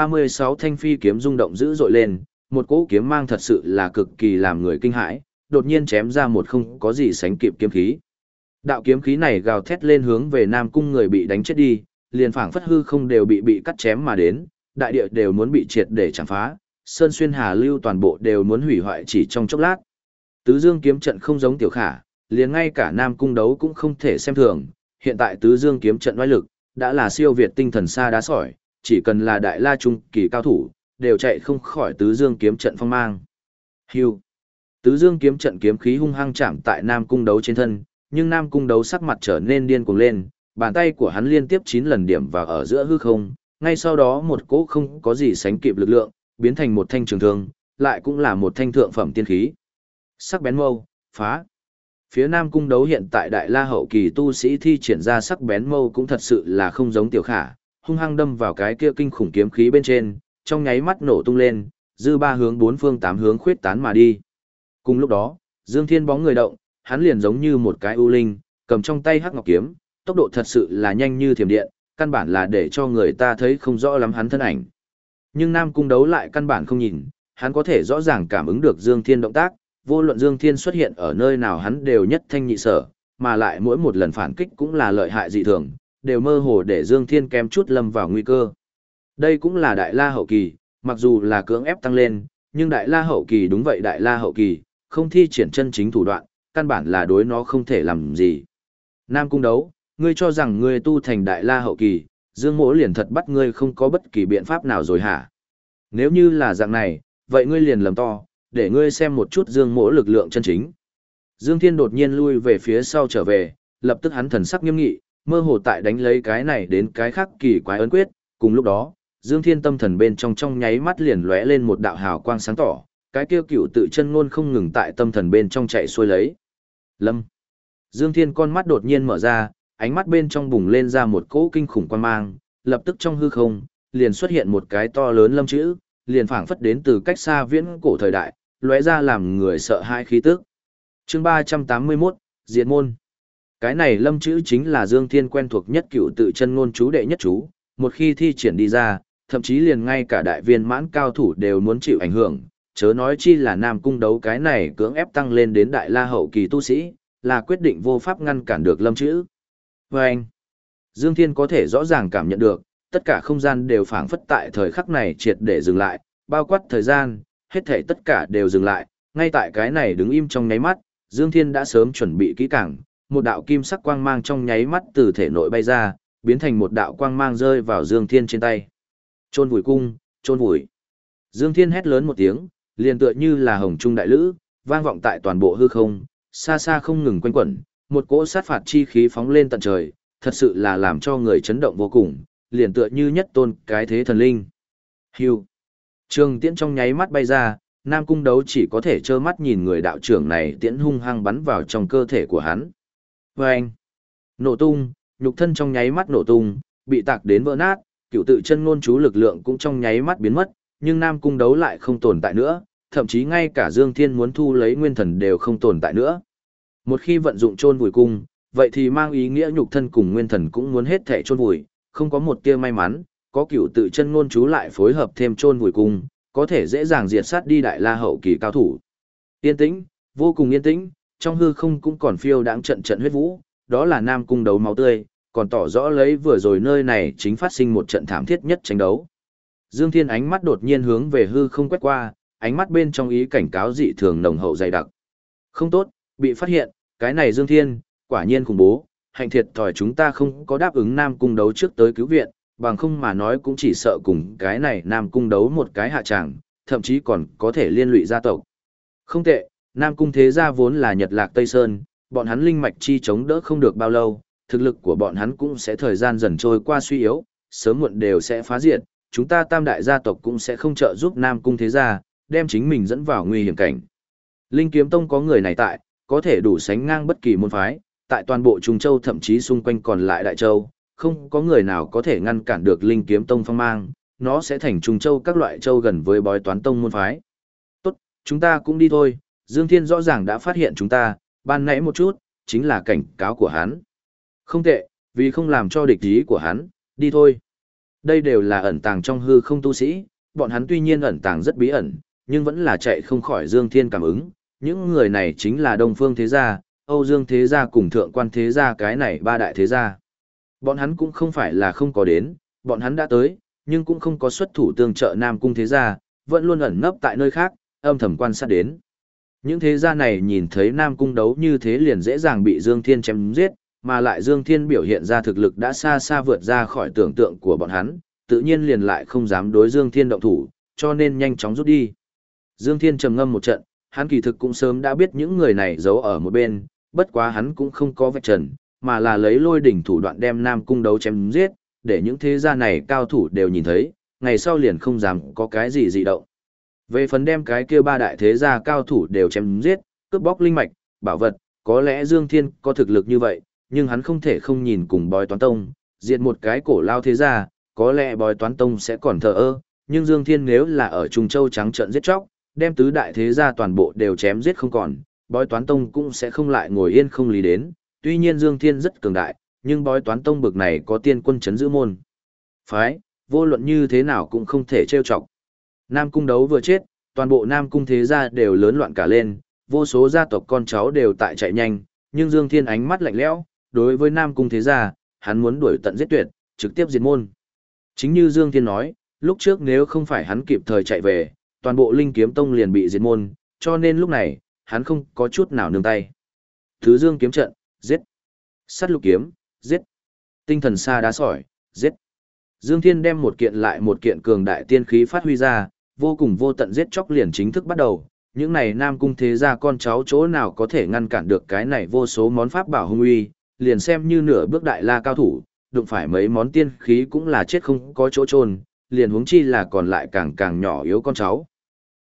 36 thanh phi kiếm rung động dữ dội lên, một cỗ kiếm mang thật sự là cực kỳ làm người kinh hãi, đột nhiên chém ra một không có gì sánh kịp kiếm khí. Đạo kiếm khí này gào thét lên hướng về Nam Cung người bị đánh chết đi, liền phảng phất hư không đều bị cắt chém mà đến, đại địa đều muốn bị triệt để chạm phá, sơn xuyên hà lưu toàn bộ đều muốn hủy hoại chỉ trong chốc lát. Tứ Dương kiếm trận không giống Tiểu Khả, liền ngay cả Nam Cung Đấu cũng không thể xem thường, hiện tại Tứ Dương kiếm trận oai lực đã là siêu việt tinh thần sa đá sỏi, chỉ cần là Đại La trung kỳ cao thủ, đều chạy không khỏi Tứ Dương kiếm trận phong mang. Hưu. Tứ Dương kiếm trận kiếm khí hung hăng chạm tại Nam Cung Đấu trên thân, nhưng Nam Cung Đấu sắc mặt trở nên điên cuồng lên, bàn tay của hắn liên tiếp 9 lần điểm vào ở giữa hư không, ngay sau đó một cỗ không có gì sánh kịp lực lượng, biến thành một thanh trường thương, lại cũng là một thanh thượng phẩm tiên khí. Sắc bén mâu, phá. Phía Nam Cung Đấu hiện tại Đại La hậu kỳ tu sĩ thi triển ra sắc bén mâu cũng thật sự là không giống Tiểu Khả, hung hăng đâm vào cái kia kinh khủng kiếm khí bên trên, trong nháy mắt nổ tung lên, dư ba hướng bốn phương tám hướng khuyết tán mà đi. Cùng lúc đó, Dương Thiên bóng người động, hắn liền giống như một cái ưu linh, cầm trong tay hắc ngọc kiếm, tốc độ thật sự là nhanh như thiểm điện, căn bản là để cho người ta thấy không rõ lắm hắn thân ảnh. Nhưng Nam Cung Đấu lại căn bản không nhìn, hắn có thể rõ ràng cảm ứng được Dương Thiên động tác, vô luận Dương Thiên xuất hiện ở nơi nào hắn đều nhất thanh nhị sở, mà lại mỗi một lần phản kích cũng là lợi hại dị thường, đều mơ hồ để Dương Thiên kém chút lâm vào nguy cơ. Đây cũng là Đại La hậu kỳ, mặc dù là cưỡng ép tăng lên, nhưng Đại La hậu kỳ đúng vậy Đại La hậu kỳ, không thi triển chân chính thủ đoạn, căn bản là đối nó không thể làm gì. Nam Cung Đấu, ngươi cho rằng ngươi tu thành Đại La hậu kỳ, Dương Mỗ liền thật bắt ngươi không có bất kỳ biện pháp nào rồi hả? Nếu như là dạng này, vậy ngươi liền lầm to, để ngươi xem một chút Dương Mỗ lực lượng chân chính. Dương Thiên đột nhiên lui về phía sau trở về, lập tức hắn thần sắc nghiêm nghị, mơ hồ tại đánh lấy cái này đến cái khác kỳ quái ấn quyết, cùng lúc đó, Dương Thiên tâm thần bên trong nháy mắt liền lóe lên một đạo hào quang sáng tỏ, cái kia cựu tự chân ngôn không ngừng tại tâm thần bên trong chạy xuôi lấy. Lâm. Dương Thiên con mắt đột nhiên mở ra, ánh mắt bên trong bùng lên ra một cỗ kinh khủng quan mang, lập tức trong hư không, liền xuất hiện một cái to lớn lâm chữ, liền phảng phất đến từ cách xa viễn cổ thời đại, lóe ra làm người sợ hãi khí tức. Chương 381, Diệt môn. Cái này lâm chữ chính là Dương Thiên quen thuộc nhất cựu tự chân ngôn chú đệ nhất chú, một khi thi triển đi ra, thậm chí liền ngay cả đại viên mãn cao thủ đều muốn chịu ảnh hưởng, chớ nói chi là Nam Cung Đấu cái này cưỡng ép tăng lên đến đại la hậu kỳ tu sĩ, là quyết định vô pháp ngăn cản được lâm chữ. Và anh, Dương Thiên có thể rõ ràng cảm nhận được, tất cả không gian đều phảng phất tại thời khắc này triệt để dừng lại, bao quát thời gian, hết thảy tất cả đều dừng lại, ngay tại cái này đứng im trong nháy mắt, Dương Thiên đã sớm chuẩn bị kỹ càng, một đạo kim sắc quang mang trong nháy mắt từ thể nội bay ra, biến thành một đạo quang mang rơi vào Dương Thiên trên tay. Chôn vùi cung, chôn vùi. Dương Thiên hét lớn một tiếng, liền tựa như là hồng trung đại lữ, vang vọng tại toàn bộ hư không, xa xa không ngừng quanh quẩn, một cỗ sát phạt chi khí phóng lên tận trời, thật sự là làm cho người chấn động vô cùng, liền tựa như nhất tôn cái thế thần linh. Hưu. Trường tiễn trong nháy mắt bay ra, Nam Cung Đấu chỉ có thể trơ mắt nhìn người đạo trưởng này tiễn hung hăng bắn vào trong cơ thể của hắn. Vâng! Nổ tung, nhục thân trong nháy mắt nổ tung, bị tạc đến vỡ nát, cựu tự chân ngôn chú lực lượng cũng trong nháy mắt biến mất, nhưng Nam Cung Đấu lại không tồn tại nữa, thậm chí ngay cả Dương Thiên muốn thu lấy nguyên thần đều không tồn tại nữa. Một khi vận dụng chôn vùi cung, vậy thì mang ý nghĩa nhục thân cùng nguyên thần cũng muốn hết thể chôn vùi, không có một tia may mắn, có cựu tự chân ngôn chú lại phối hợp thêm chôn vùi cung, có thể dễ dàng diệt sát đi đại la hậu kỳ cao thủ. Yên tĩnh, vô cùng yên tĩnh, trong hư không cũng còn phiêu đãng trận trận huyết vũ, đó là Nam Cung Đấu máu tươi, còn tỏ rõ lấy vừa rồi nơi này chính phát sinh một trận thảm thiết nhất tranh đấu. Dương Thiên ánh mắt đột nhiên hướng về hư không quét qua, ánh mắt bên trong ý cảnh cáo dị thường nồng hậu dày đặc. Không tốt, bị phát hiện, cái này Dương Thiên, quả nhiên khủng bố, hạnh thiệt thòi chúng ta không có đáp ứng Nam Cung Đấu trước tới cứu viện, bằng không mà nói cũng chỉ sợ cùng cái này Nam Cung Đấu một cái hạ tràng, thậm chí còn có thể liên lụy gia tộc. Không tệ, Nam Cung thế gia vốn là Nhật Lạc Tây Sơn, bọn hắn linh mạch chi chống đỡ không được bao lâu, thực lực của bọn hắn cũng sẽ thời gian dần trôi qua suy yếu, sớm muộn đều sẽ phá diệt, chúng ta tam đại gia tộc cũng sẽ không trợ giúp Nam Cung thế gia, đem chính mình dẫn vào nguy hiểm cảnh. Linh Kiếm Tông có người này tại, có thể đủ sánh ngang bất kỳ môn phái, tại toàn bộ Trung Châu thậm chí xung quanh còn lại Đại Châu, không có người nào có thể ngăn cản được Linh Kiếm Tông phong mang, nó sẽ thành Trung Châu các loại châu gần với Bói Toán Tông môn phái. Tốt, chúng ta cũng đi thôi, Dương Thiên rõ ràng đã phát hiện chúng ta, ban nãy một chút, chính là cảnh cáo của hắn. Không tệ, vì không làm cho địch ý của hắn, đi thôi. Đây đều là ẩn tàng trong hư không tu sĩ, bọn hắn tuy nhiên ẩn tàng rất bí ẩn, nhưng vẫn là chạy không khỏi Dương Thiên cảm ứng. Những người này chính là Đông Phương Thế Gia, Âu Dương Thế Gia cùng Thượng Quan Thế Gia cái này ba đại thế gia. Bọn hắn cũng không phải là không có đến, bọn hắn đã tới, nhưng cũng không có xuất thủ tương trợ Nam Cung Thế Gia, vẫn luôn ẩn nấp tại nơi khác, âm thầm quan sát đến. Những thế gia này nhìn thấy Nam Cung Đấu như thế liền dễ dàng bị Dương Thiên chém giết, mà lại Dương Thiên biểu hiện ra thực lực đã xa xa vượt ra khỏi tưởng tượng của bọn hắn, tự nhiên liền lại không dám đối Dương Thiên động thủ, cho nên nhanh chóng rút đi. Dương Thiên trầm ngâm một trận, hắn kỳ thực cũng sớm đã biết những người này giấu ở một bên, bất quá hắn cũng không có vạch trần, mà là lấy lôi đỉnh thủ đoạn đem Nam Cung Đấu chém giết, để những thế gia này cao thủ đều nhìn thấy, ngày sau liền không dám có cái gì dị động. Về phần đem cái kia ba đại thế gia cao thủ đều chém giết, cướp bóc linh mạch, bảo vật, có lẽ Dương Thiên có thực lực như vậy, nhưng hắn không thể không nhìn cùng Bói Toán Tông, diệt một cái cổ lao thế gia, có lẽ Bói Toán Tông sẽ còn thờ ơ, nhưng Dương Thiên nếu là ở Trung Châu trắng trợn giết chóc, đem tứ đại thế gia toàn bộ đều chém giết không còn, Bói Toán Tông cũng sẽ không lại ngồi yên không lý đến. Tuy nhiên Dương Thiên rất cường đại, nhưng Bói Toán Tông bực này có tiên quân chấn giữ môn phái, vô luận như thế nào cũng không thể trêu chọc. Nam Cung Đấu vừa chết, toàn bộ Nam Cung thế gia đều lớn loạn cả lên, vô số gia tộc con cháu đều tại chạy nhanh, nhưng Dương Thiên ánh mắt lạnh lẽo, đối với Nam Cung thế gia, hắn muốn đuổi tận giết tuyệt, trực tiếp diệt môn. Chính như Dương Thiên nói, lúc trước nếu không phải hắn kịp thời chạy về, toàn bộ Linh Kiếm Tông liền bị diệt môn, cho nên lúc này, hắn không có chút nào nương tay. Thứ Dương kiếm trận, giết. Sắt lục kiếm, giết. Tinh thần sa đá sỏi, giết. Dương Thiên đem một kiện lại một kiện cường đại tiên khí phát huy ra, vô cùng vô tận giết chóc liền chính thức bắt đầu. Những này Nam Cung thế gia con cháu chỗ nào có thể ngăn cản được cái này vô số món pháp bảo hung uy, liền xem như nửa bước đại la cao thủ, đụng phải mấy món tiên khí cũng là chết không có chỗ chôn, liền huống chi là còn lại càng càng nhỏ yếu con cháu.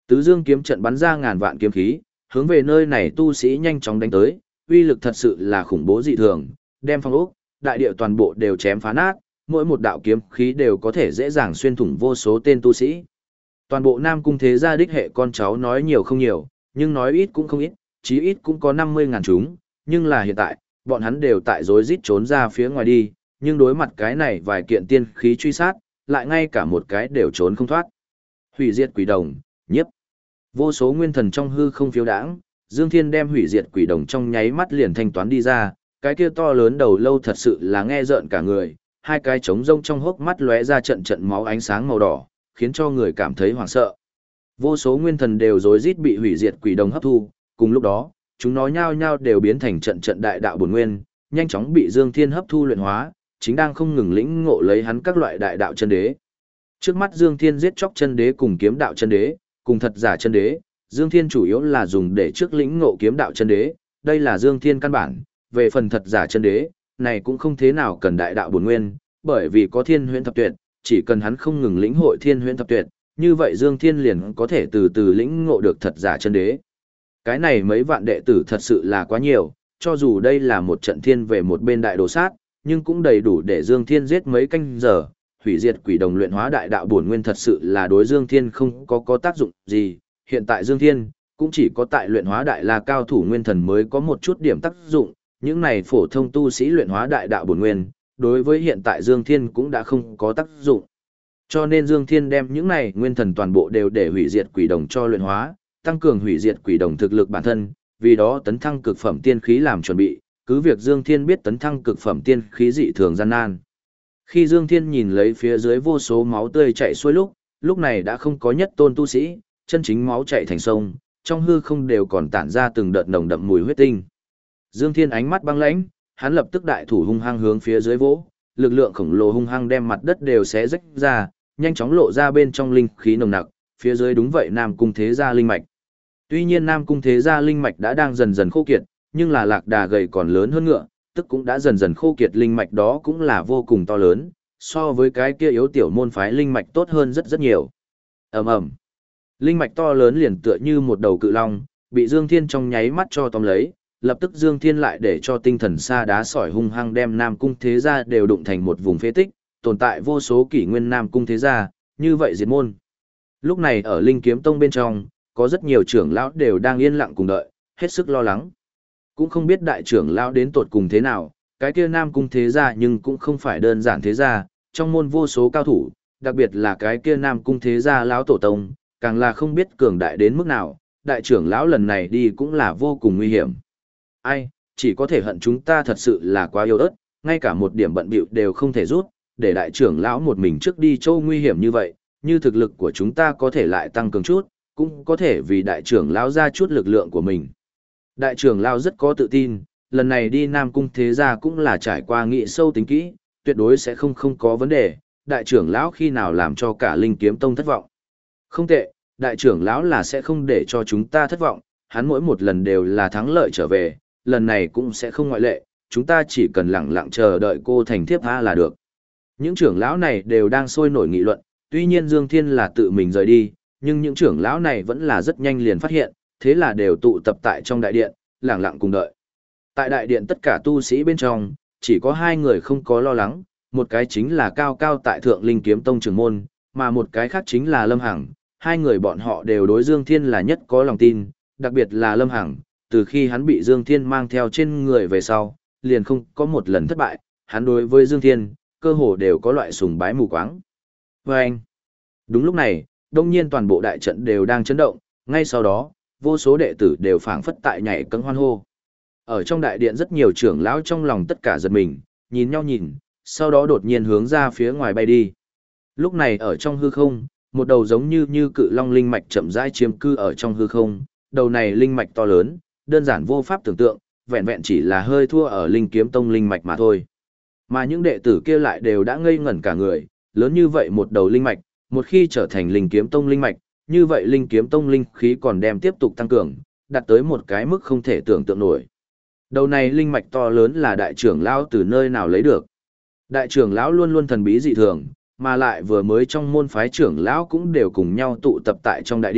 Tứ dương kiếm trận bắn ra ngàn vạn kiếm khí, hướng về nơi này tu sĩ nhanh chóng đánh tới, uy lực thật sự là khủng bố dị thường, đem phong ốc, đại địa toàn bộ đều chém phá nát, mỗi một đạo kiếm khí đều có thể dễ dàng xuyên thủng vô số tên tu sĩ. Toàn bộ Nam Cung thế gia đích hệ con cháu nói nhiều không nhiều, nhưng nói ít cũng không ít, chí ít cũng có 50.000 chúng, nhưng là hiện tại, bọn hắn đều tại rối rít trốn ra phía ngoài đi, nhưng đối mặt cái này vài kiện tiên khí truy sát, lại ngay cả một cái đều trốn không thoát. Hủy diệt quỷ đồng, nhiếp. Vô số nguyên thần trong hư không phiêu đãng, Dương Thiên đem hủy diệt quỷ đồng trong nháy mắt liền thanh toán đi ra, cái kia to lớn đầu lâu thật sự là nghe rợn cả người, hai cái trống rông trong hốc mắt lóe ra trận trận máu ánh sáng màu đỏ, khiến cho người cảm thấy hoảng sợ. Vô số nguyên thần đều rối rít bị hủy diệt quỷ đồng hấp thu, cùng lúc đó, chúng nó nhao nhao đều biến thành trận trận đại đạo bổn nguyên, nhanh chóng bị Dương Thiên hấp thu luyện hóa, chính đang không ngừng lĩnh ngộ lấy hắn các loại đại đạo chân đế. Trước mắt Dương Thiên giết chóc chân đế cùng kiếm đạo chân đế, cùng thật giả chân đế, Dương Thiên chủ yếu là dùng để trước lĩnh ngộ kiếm đạo chân đế, đây là Dương Thiên căn bản, về phần thật giả chân đế, này cũng không thế nào cần đại đạo bổn nguyên, bởi vì có Thiên Huyễn Thập Tuyệt, chỉ cần hắn không ngừng lĩnh hội Thiên Huyễn Thập Tuyệt, như vậy Dương Thiên liền có thể từ từ lĩnh ngộ được thật giả chân đế. Cái này mấy vạn đệ tử thật sự là quá nhiều, cho dù đây là một trận thiên về một bên đại đồ sát, nhưng cũng đầy đủ để Dương Thiên giết mấy canh giờ, hủy diệt quỷ đồng luyện hóa đại đạo bổn nguyên thật sự là đối Dương Thiên không có tác dụng gì, hiện tại Dương Thiên cũng chỉ có tại luyện hóa đại la cao thủ nguyên thần mới có một chút điểm tác dụng, những này phổ thông tu sĩ luyện hóa đại đạo bổn nguyên, đối với hiện tại Dương Thiên cũng đã không có tác dụng. Cho nên Dương Thiên đem những này nguyên thần toàn bộ đều để hủy diệt quỷ đồng cho luyện hóa, tăng cường hủy diệt quỷ đồng thực lực bản thân, vì đó tấn thăng cực phẩm tiên khí làm chuẩn bị, cứ việc Dương Thiên biết tấn thăng cực phẩm tiên khí dị thường gian nan. Khi Dương Thiên nhìn lấy phía dưới vô số máu tươi chảy xuôi lúc này đã không có nhất tôn tu sĩ, chân chính máu chảy thành sông, trong hư không đều còn tản ra từng đợt nồng đậm mùi huyết tinh. Dương Thiên ánh mắt băng lãnh, hắn lập tức đại thủ hung hăng hướng phía dưới vỗ, lực lượng khổng lồ hung hăng đem mặt đất đều xé rách ra, nhanh chóng lộ ra bên trong linh khí nồng nặc, phía dưới đúng vậy Nam Cung thế gia linh mạch. Tuy nhiên Nam Cung thế gia linh mạch đã đang dần dần khô kiệt, nhưng là lạc đà gầy còn lớn hơn ngựa, tức cũng đã dần dần khô kiệt linh mạch đó cũng là vô cùng to lớn, so với cái kia yếu tiểu môn phái linh mạch tốt hơn rất rất nhiều. Ầm ầm. Linh mạch to lớn liền tựa như một đầu cự long, bị Dương Thiên trong nháy mắt cho tóm lấy, lập tức Dương Thiên lại để cho tinh thần sa đá sỏi hung hăng đem Nam Cung thế gia đều đụng thành một vùng phế tích, tồn tại vô số kỷ nguyên Nam Cung thế gia, như vậy diệt môn. Lúc này ở Linh Kiếm Tông bên trong, có rất nhiều trưởng lão đều đang yên lặng cùng đợi, hết sức lo lắng. Cũng không biết đại trưởng lão đến tột cùng thế nào, cái kia Nam Cung thế gia nhưng cũng không phải đơn giản thế gia, trong môn vô số cao thủ, đặc biệt là cái kia Nam Cung thế gia lão tổ tông, càng là không biết cường đại đến mức nào, đại trưởng lão lần này đi cũng là vô cùng nguy hiểm. Ai, chỉ có thể hận chúng ta thật sự là quá yếu ớt, ngay cả một điểm bận bịu đều không thể rút, để đại trưởng lão một mình trước đi châu nguy hiểm như vậy, như thực lực của chúng ta có thể lại tăng cường chút, cũng có thể vì đại trưởng lão ra chút lực lượng của mình. Đại trưởng lão rất có tự tin, lần này đi Nam Cung thế gia cũng là trải qua nghị sâu tính kỹ, tuyệt đối sẽ không có vấn đề, đại trưởng lão khi nào làm cho cả Linh Kiếm Tông thất vọng. Không tệ, đại trưởng lão là sẽ không để cho chúng ta thất vọng, hắn mỗi một lần đều là thắng lợi trở về, lần này cũng sẽ không ngoại lệ, chúng ta chỉ cần lặng lặng chờ đợi cô thành thiếp tha là được. Những trưởng lão này đều đang sôi nổi nghị luận, tuy nhiên Dương Thiên là tự mình rời đi, nhưng những trưởng lão này vẫn là rất nhanh liền phát hiện, thế là đều tụ tập tại trong đại điện, lặng lặng cùng đợi. Tại đại điện tất cả tu sĩ bên trong, chỉ có hai người không có lo lắng, một cái chính là cao cao tại Thượng Linh Kiếm Tông trưởng môn, mà một cái khác chính là Lâm Hằng. Hai người bọn họ đều đối Dương Thiên là nhất có lòng tin, đặc biệt là Lâm Hằng, từ khi hắn bị Dương Thiên mang theo trên người về sau, liền không có một lần thất bại, hắn đối với Dương Thiên, cơ hồ đều có loại sùng bái mù quáng. Và anh, đúng lúc này, đông nhiên toàn bộ đại trận đều đang chấn động, ngay sau đó, vô số đệ tử đều phảng phất tại nhảy cẫng hoan hô. Ở trong đại điện rất nhiều trưởng lão trong lòng tất cả giật mình, nhìn nhau nhìn, sau đó đột nhiên hướng ra phía ngoài bay đi. Lúc này ở trong hư không, một đầu giống như cự long linh mạch chậm rãi chiếm cư ở trong hư không, đầu này linh mạch to lớn, đơn giản vô pháp tưởng tượng, vẹn vẹn chỉ là hơi thua ở Linh Kiếm Tông linh mạch mà thôi. Mà những đệ tử kia lại đều đã ngây ngẩn cả người, lớn như vậy một đầu linh mạch, một khi trở thành Linh Kiếm Tông linh mạch, như vậy Linh Kiếm Tông linh khí còn đem tiếp tục tăng cường, đạt tới một cái mức không thể tưởng tượng nổi. Đầu này linh mạch to lớn là đại trưởng lão từ nơi nào lấy được? Đại trưởng lão luôn luôn thần bí dị thường, mà lại vừa mới trong môn phái trưởng lão cũng đều cùng nhau tụ tập tại trong đại điện,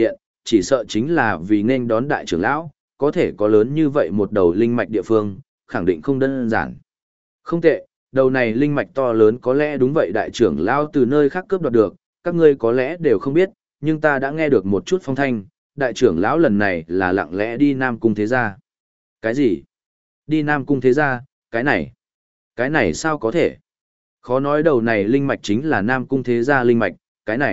chỉ sợ chính là vì nên đón đại trưởng lão, có thể có lớn như vậy một đầu linh mạch địa phương, khẳng định không đơn giản. Không tệ, đầu này linh mạch to lớn có lẽ đúng vậy đại trưởng lão từ nơi khác cướp đoạt được, các ngươi có lẽ đều không biết, nhưng ta đã nghe được một chút phong thanh, đại trưởng lão lần này là lặng lẽ đi Nam Cung Thế Gia. Cái gì? Đi Nam Cung Thế Gia, cái này sao có thể? Khó nói đầu này linh mạch chính là Nam Cung Thế Gia linh mạch,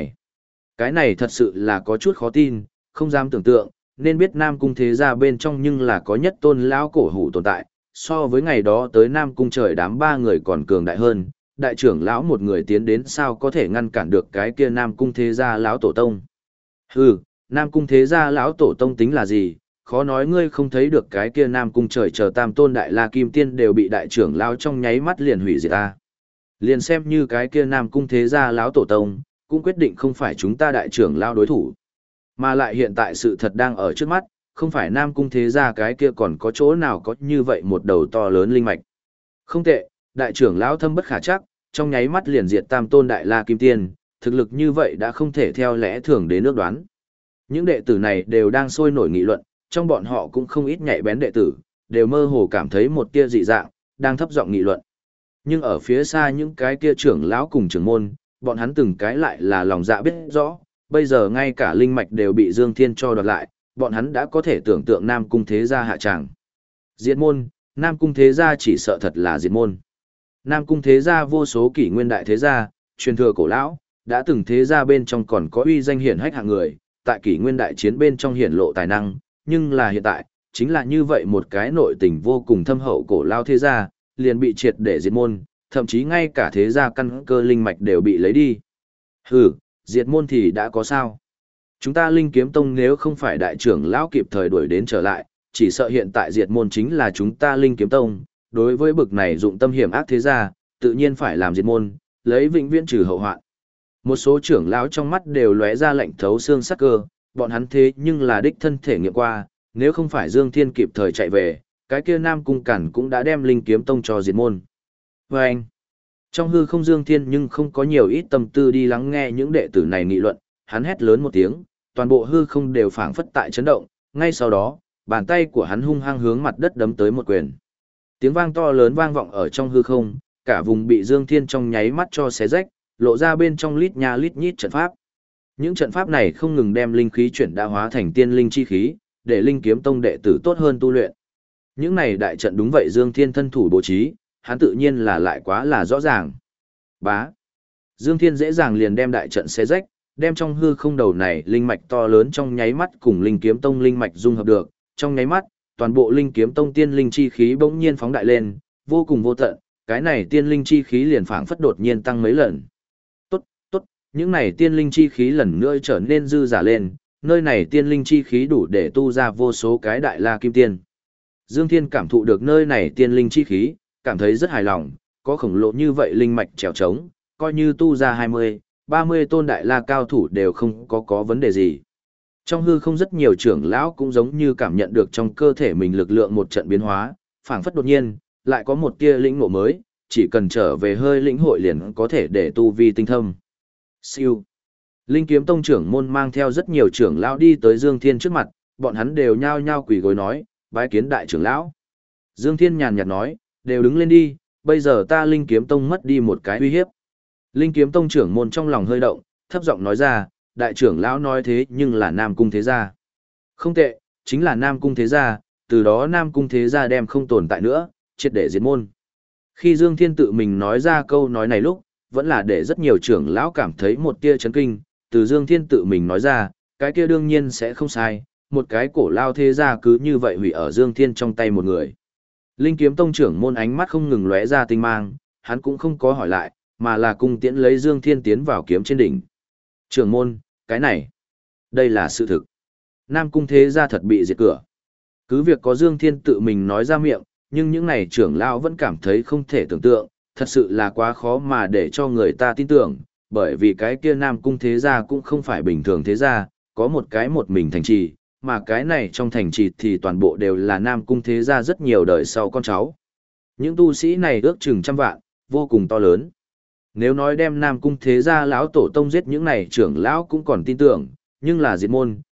cái này thật sự là có chút khó tin, không dám tưởng tượng, nên biết Nam Cung Thế Gia bên trong nhưng là có nhất tôn lão cổ hủ tồn tại, so với ngày đó tới Nam Cung trời đám ba người còn cường đại hơn, đại trưởng lão một người tiến đến sao có thể ngăn cản được cái kia Nam Cung Thế Gia lão tổ tông. Hừ, Nam Cung Thế Gia lão tổ tông tính là gì, khó nói ngươi không thấy được cái kia Nam Cung trời chờ tam tôn đại la kim tiên đều bị đại trưởng lão trong nháy mắt liền hủy diệt ta. Liền xem như cái kia Nam Cung Thế Gia lão tổ tông, cũng quyết định không phải chúng ta đại trưởng lão đối thủ. Mà lại hiện tại sự thật đang ở trước mắt, không phải Nam Cung Thế Gia cái kia còn có chỗ nào có như vậy một đầu to lớn linh mạch. Không tệ, đại trưởng lão thâm bất khả trắc, trong nháy mắt liền diệt tam tôn đại la kim tiên, thực lực như vậy đã không thể theo lẽ thường đến ước đoán. Những đệ tử này đều đang sôi nổi nghị luận, trong bọn họ cũng không ít nhạy bén đệ tử, đều mơ hồ cảm thấy một tia dị dạng, đang thấp giọng nghị luận. Nhưng ở phía xa những cái kia trưởng lão cùng trưởng môn, bọn hắn từng cái lại là lòng dạ biết rõ, bây giờ ngay cả linh mạch đều bị Dương Thiên cho đoạt lại, bọn hắn đã có thể tưởng tượng Nam Cung Thế Gia hạ tràng. Diệt môn, Nam Cung Thế Gia chỉ sợ thật là diệt môn. Nam Cung Thế Gia vô số kỷ nguyên đại thế gia, truyền thừa cổ lão, đã từng thế gia bên trong còn có uy danh hiển hách hạng người, tại kỷ nguyên đại chiến bên trong hiển lộ tài năng, nhưng là hiện tại, chính là như vậy một cái nội tình vô cùng thâm hậu cổ lao thế gia, liền bị triệt để diệt môn, thậm chí ngay cả thế gia căn cơ linh mạch đều bị lấy đi. Hừ, diệt môn thì đã có sao? Chúng ta Linh Kiếm Tông nếu không phải đại trưởng lão kịp thời đuổi đến trở lại, chỉ sợ hiện tại diệt môn chính là chúng ta Linh Kiếm Tông, đối với bực này dụng tâm hiểm ác thế gia, tự nhiên phải làm diệt môn, lấy vĩnh viễn trừ hậu hoạn. Một số trưởng lão trong mắt đều lóe ra lạnh thấu xương sắc cơ, bọn hắn thế nhưng là đích thân thể nghiệm qua, nếu không phải Dương Thiên kịp thời chạy về, cái kia Nam Cung Cản cũng đã đem Linh Kiếm Tông cho diệt môn. Và anh, trong hư không Dương Thiên nhưng không có nhiều ít tâm tư đi lắng nghe những đệ tử này nghị luận, hắn hét lớn một tiếng, toàn bộ hư không đều phảng phất tại chấn động, ngay sau đó, bàn tay của hắn hung hăng hướng mặt đất đấm tới một quyền. Tiếng vang to lớn vang vọng ở trong hư không, cả vùng bị Dương Thiên trong nháy mắt cho xé rách, lộ ra bên trong lít nha lít nhít trận pháp. Những trận pháp này không ngừng đem linh khí chuyển đa hóa thành tiên linh chi khí, để Linh Kiếm Tông đệ tử tốt hơn tu luyện. Những này đại trận đúng vậy Dương Thiên thân thủ bố trí, hắn tự nhiên là lại quá là rõ ràng. Bá. Dương Thiên dễ dàng liền đem đại trận xé rách, đem trong hư không đầu này linh mạch to lớn trong nháy mắt cùng Linh Kiếm Tông linh mạch dung hợp được, trong nháy mắt, toàn bộ Linh Kiếm Tông tiên linh chi khí bỗng nhiên phóng đại lên, vô cùng vô tận, cái này tiên linh chi khí liền phảng phất đột nhiên tăng mấy lần. Tốt, tốt, những này tiên linh chi khí lần nữa trở nên dư giả lên, nơi này tiên linh chi khí đủ để tu ra vô số cái đại la kim tiên. Dương Thiên cảm thụ được nơi này tiên linh chi khí, cảm thấy rất hài lòng, có khổng lồ như vậy linh mạch trèo trống, coi như tu ra 20, 30 tôn đại la cao thủ đều không có vấn đề gì. Trong hư không rất nhiều trưởng lão cũng giống như cảm nhận được trong cơ thể mình lực lượng một trận biến hóa, phảng phất đột nhiên, lại có một tia lĩnh ngộ mới, chỉ cần trở về hơi lĩnh hội liền có thể để tu vi tinh thâm. Siêu. Linh Kiếm Tông trưởng môn mang theo rất nhiều trưởng lão đi tới Dương Thiên trước mặt, bọn hắn đều nhao nhao quỳ gối nói, bái kiến đại trưởng lão. Dương Thiên nhàn nhạt nói, đều đứng lên đi, bây giờ ta Linh Kiếm Tông mất đi một cái uy hiếp. Linh Kiếm Tông trưởng môn trong lòng hơi động, thấp giọng nói ra, đại trưởng lão nói thế nhưng là Nam Cung Thế Gia. Không tệ, chính là Nam Cung Thế Gia, từ đó Nam Cung Thế Gia đem không tồn tại nữa, triệt để diệt môn. Khi Dương Thiên tự mình nói ra câu nói này lúc, vẫn là để rất nhiều trưởng lão cảm thấy một tia chấn kinh, từ Dương Thiên tự mình nói ra, cái kia đương nhiên sẽ không sai, một cái cổ lao thế gia cứ như vậy hủy ở Dương Thiên trong tay một người. Linh Kiếm Tông trưởng môn ánh mắt không ngừng lóe ra tinh mang, hắn cũng không có hỏi lại, mà là cung tiễn lấy Dương Thiên tiến vào kiếm trên đỉnh. Trưởng môn, cái này, đây là sự thực. Nam Cung Thế Gia thật bị diệt cửa. Cứ việc có Dương Thiên tự mình nói ra miệng, nhưng những này trưởng lão vẫn cảm thấy không thể tưởng tượng, thật sự là quá khó mà để cho người ta tin tưởng, bởi vì cái kia Nam Cung Thế Gia cũng không phải bình thường thế gia, có một cái một mình thành trì, mà cái này trong thành trì thì toàn bộ đều là Nam Cung Thế Gia rất nhiều đời sau con cháu. Những tu sĩ này ước chừng trăm vạn, vô cùng to lớn. Nếu nói đem Nam Cung Thế Gia lão tổ tông giết những này trưởng lão cũng còn tin tưởng, nhưng là diệt môn,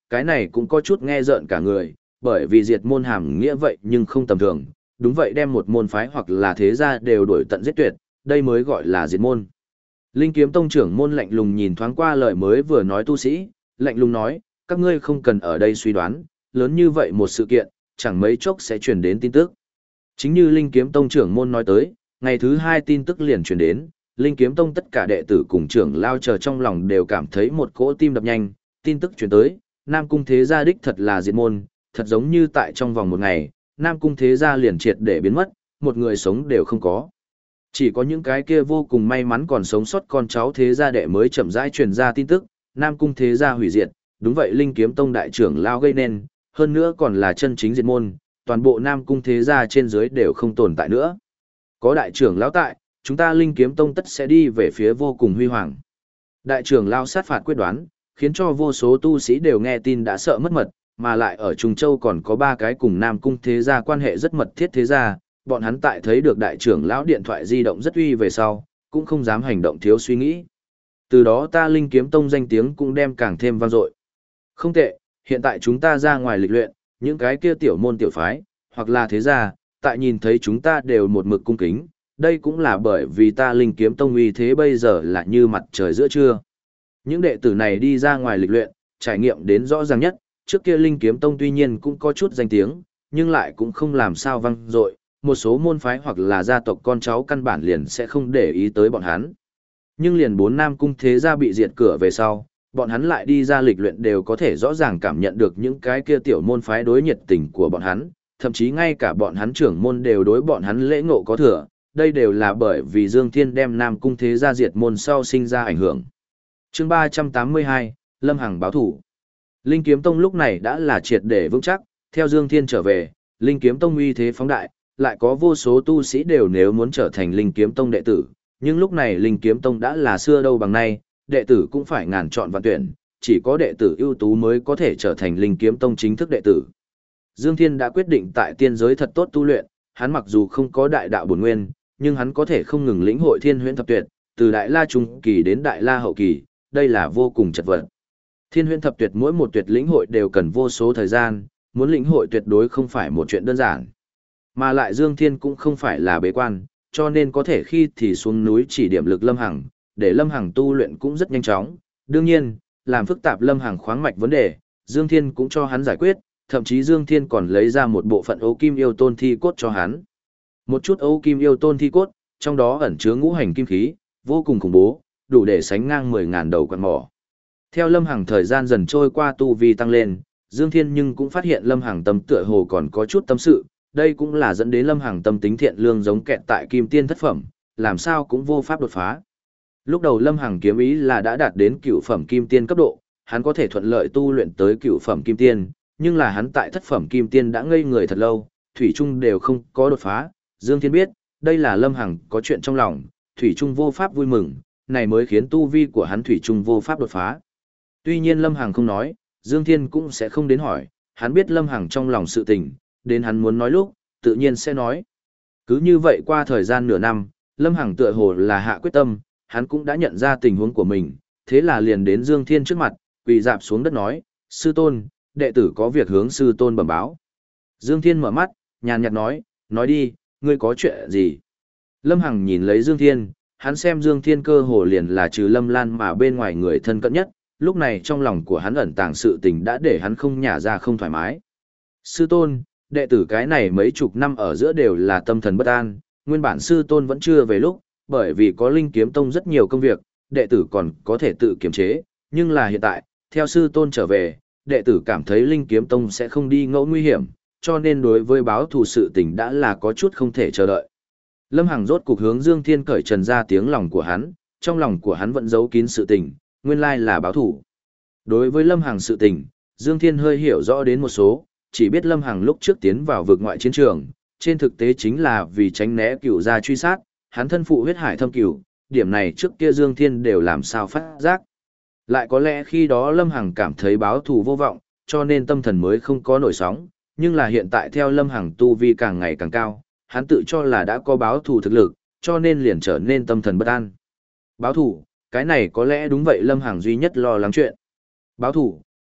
Cái này cũng có chút nghe rợn cả người, bởi vì diệt môn hàm nghĩa vậy nhưng không tầm thường, đúng vậy đem một môn phái hoặc là thế gia đều đuổi tận giết tuyệt, đây mới gọi là diệt môn. Linh Kiếm Tông trưởng môn lạnh lùng nhìn thoáng qua lời mới vừa nói tu sĩ, lạnh lùng nói, các ngươi không cần ở đây suy đoán, lớn như vậy một sự kiện, chẳng mấy chốc sẽ truyền đến tin tức. Chính như Linh Kiếm Tông trưởng môn nói tới, ngày thứ 2 tin tức liền truyền đến, Linh Kiếm Tông tất cả đệ tử cùng trưởng lao chờ trong lòng đều cảm thấy một cỗ tim đập nhanh, tin tức truyền tới, Nam Cung Thế Gia đích thật là diệt môn, thật giống như tại trong vòng một ngày, Nam Cung Thế Gia liền triệt để biến mất, một người sống đều không có. Chỉ có những cái kia vô cùng may mắn còn sống sót con cháu Thế Gia đệ mới chậm rãi truyền ra tin tức, Nam Cung Thế Gia hủy diệt, đúng vậy Linh Kiếm Tông đại trưởng lao gây nên, hơn nữa còn là chân chính diệt môn, toàn bộ Nam Cung Thế Gia trên dưới đều không tồn tại nữa. Có đại trưởng lão tại, chúng ta Linh Kiếm Tông tất sẽ đi về phía vô cùng huy hoàng. Đại trưởng lao sát phạt quyết đoán, khiến cho vô số tu sĩ đều nghe tin đã sợ mất mật, mà lại ở Trung Châu còn có 3 cái cùng Nam Cung Thế Gia quan hệ rất mật thiết thế gia, bọn hắn tại thấy được đại trưởng lão điện thoại di động rất uy về sau, cũng không dám hành động thiếu suy nghĩ. Từ đó ta Linh Kiếm Tông danh tiếng cũng đem càng thêm vang dội. Không tệ, hiện tại chúng ta ra ngoài lịch luyện, những cái kia tiểu môn tiểu phái, hoặc là thế gia, tại nhìn thấy chúng ta đều một mực cung kính, đây cũng là bởi vì ta Linh Kiếm Tông uy thế bây giờ là như mặt trời giữa trưa. Những đệ tử này đi ra ngoài lịch luyện, trải nghiệm đến rõ ràng nhất, trước kia Linh Kiếm Tông tuy nhiên cũng có chút danh tiếng, nhưng lại cũng không làm sao vang dội, một số môn phái hoặc là gia tộc con cháu căn bản liền sẽ không để ý tới bọn hắn. Nhưng liền 4 Nam Cung Thế Gia bị diệt cửa về sau, bọn hắn lại đi ra lịch luyện đều có thể rõ ràng cảm nhận được những cái kia tiểu môn phái đối nhiệt tình của bọn hắn, thậm chí ngay cả bọn hắn trưởng môn đều đối bọn hắn lễ ngộ có thừa, đây đều là bởi vì Dương Thiên đem Nam Cung Thế Gia diệt môn sau sinh ra ảnh hưởng. Chương 382, Lâm Hằng báo thủ. Linh Kiếm Tông lúc này đã là triệt để vững chắc, theo Dương Thiên trở về, Linh Kiếm Tông uy thế phóng đại, lại có vô số tu sĩ đều nếu muốn trở thành Linh Kiếm Tông đệ tử, nhưng lúc này Linh Kiếm Tông đã là xưa đâu bằng nay, đệ tử cũng phải ngàn chọn vạn tuyển, chỉ có đệ tử ưu tú mới có thể trở thành Linh Kiếm Tông chính thức đệ tử. Dương Thiên đã quyết định tại tiên giới thật tốt tu luyện, hắn mặc dù không có đại đạo bổn nguyên, nhưng hắn có thể không ngừng lĩnh hội Thiên Huyễn Thập Tuyệt, từ Đại La trung kỳ đến Đại La hậu kỳ, đây là vô cùng chật vật. Thiên Huyễn Thập Tuyệt mỗi một tuyệt lĩnh hội đều cần vô số thời gian, muốn lĩnh hội tuyệt đối không phải một chuyện đơn giản. Mà lại Dương Thiên cũng không phải là bế quan, cho nên có thể khi thì xuống núi chỉ điểm lực Lâm Hằng, để Lâm Hằng tu luyện cũng rất nhanh chóng. Đương nhiên, làm phức tạp Lâm Hằng khoáng mạch vấn đề, Dương Thiên cũng cho hắn giải quyết, thậm chí Dương Thiên còn lấy ra một bộ phận Âu Kim Yêu Tôn thi cốt cho hắn. Một chút Âu Kim Yêu Tôn thi cốt, trong đó ẩn chứa ngũ hành kim khí, vô cùng khủng bố, đủ để sánh ngang 10.000 đầu quặng mỏ. Theo Lâm Hằng thời gian dần trôi qua tu vi tăng lên, Dương Thiên nhưng cũng phát hiện Lâm Hằng tâm tựa hồ còn có chút tâm sự, đây cũng là dẫn đến Lâm Hằng tâm tính thiện lương giống kẹt tại Kim Tiên thất phẩm, làm sao cũng vô pháp đột phá. Lúc đầu Lâm Hằng kiếm ý là đã đạt đến cửu phẩm Kim Tiên cấp độ, hắn có thể thuận lợi tu luyện tới cửu phẩm Kim Tiên, nhưng là hắn tại thất phẩm Kim Tiên đã ngây người thật lâu, thủy chung đều không có đột phá. Dương Thiên biết, đây là Lâm Hằng có chuyện trong lòng, thủy chung vô pháp vui mừng, này mới khiến tu vi của hắn thủy chung vô pháp đột phá. Tuy nhiên Lâm Hằng không nói, Dương Thiên cũng sẽ không đến hỏi, hắn biết Lâm Hằng trong lòng sự tình, đến hắn muốn nói lúc, tự nhiên sẽ nói. Cứ như vậy qua thời gian nửa năm, Lâm Hằng tựa hồ là hạ quyết tâm, hắn cũng đã nhận ra tình huống của mình, thế là liền đến Dương Thiên trước mặt, quỳ dạp xuống đất nói, sư tôn, đệ tử có việc hướng sư tôn bẩm báo. Dương Thiên mở mắt, nhàn nhạt nói đi, ngươi có chuyện gì? Lâm Hằng nhìn lấy Dương Thiên, hắn xem Dương Thiên cơ hồ liền là trừ Lâm Lan mà bên ngoài người thân cận nhất, lúc này trong lòng của hắn ẩn tàng sự tình đã để hắn không nhả ra không thoải mái. Sư tôn, đệ tử cái này mấy chục năm ở giữa đều là tâm thần bất an, nguyên bản sư tôn vẫn chưa về lúc, bởi vì có Linh Kiếm Tông rất nhiều công việc, đệ tử còn có thể tự kiềm chế, nhưng là hiện tại, theo sư tôn trở về, đệ tử cảm thấy Linh Kiếm Tông sẽ không đi ngẫu nguy hiểm, cho nên đối với báo thù sự tình đã là có chút không thể chờ đợi. Lâm Hằng rốt cục hướng Dương Thiên cởi trần ra tiếng lòng của hắn, trong lòng của hắn vẫn giấu kín sự tình, nguyên lai là báo thù. Đối với Lâm Hằng sự tình, Dương Thiên hơi hiểu rõ đến một số, chỉ biết Lâm Hằng lúc trước tiến vào vực ngoại chiến trường, trên thực tế chính là vì tránh né cửu gia truy sát, hắn thân phụ huyết hải thâm cửu, điểm này trước kia Dương Thiên đều làm sao phát giác. Lại có lẽ khi đó Lâm Hằng cảm thấy báo thù vô vọng, cho nên tâm thần mới không có nổi sóng, nhưng là hiện tại theo Lâm Hằng tu vi càng ngày càng cao, hắn tự cho là đã có báo thù thực lực, cho nên liền trở nên tâm thần bất an. Báo thù, cái này có lẽ đúng vậy Lâm Hằng duy nhất lo lắng chuyện. Báo thù,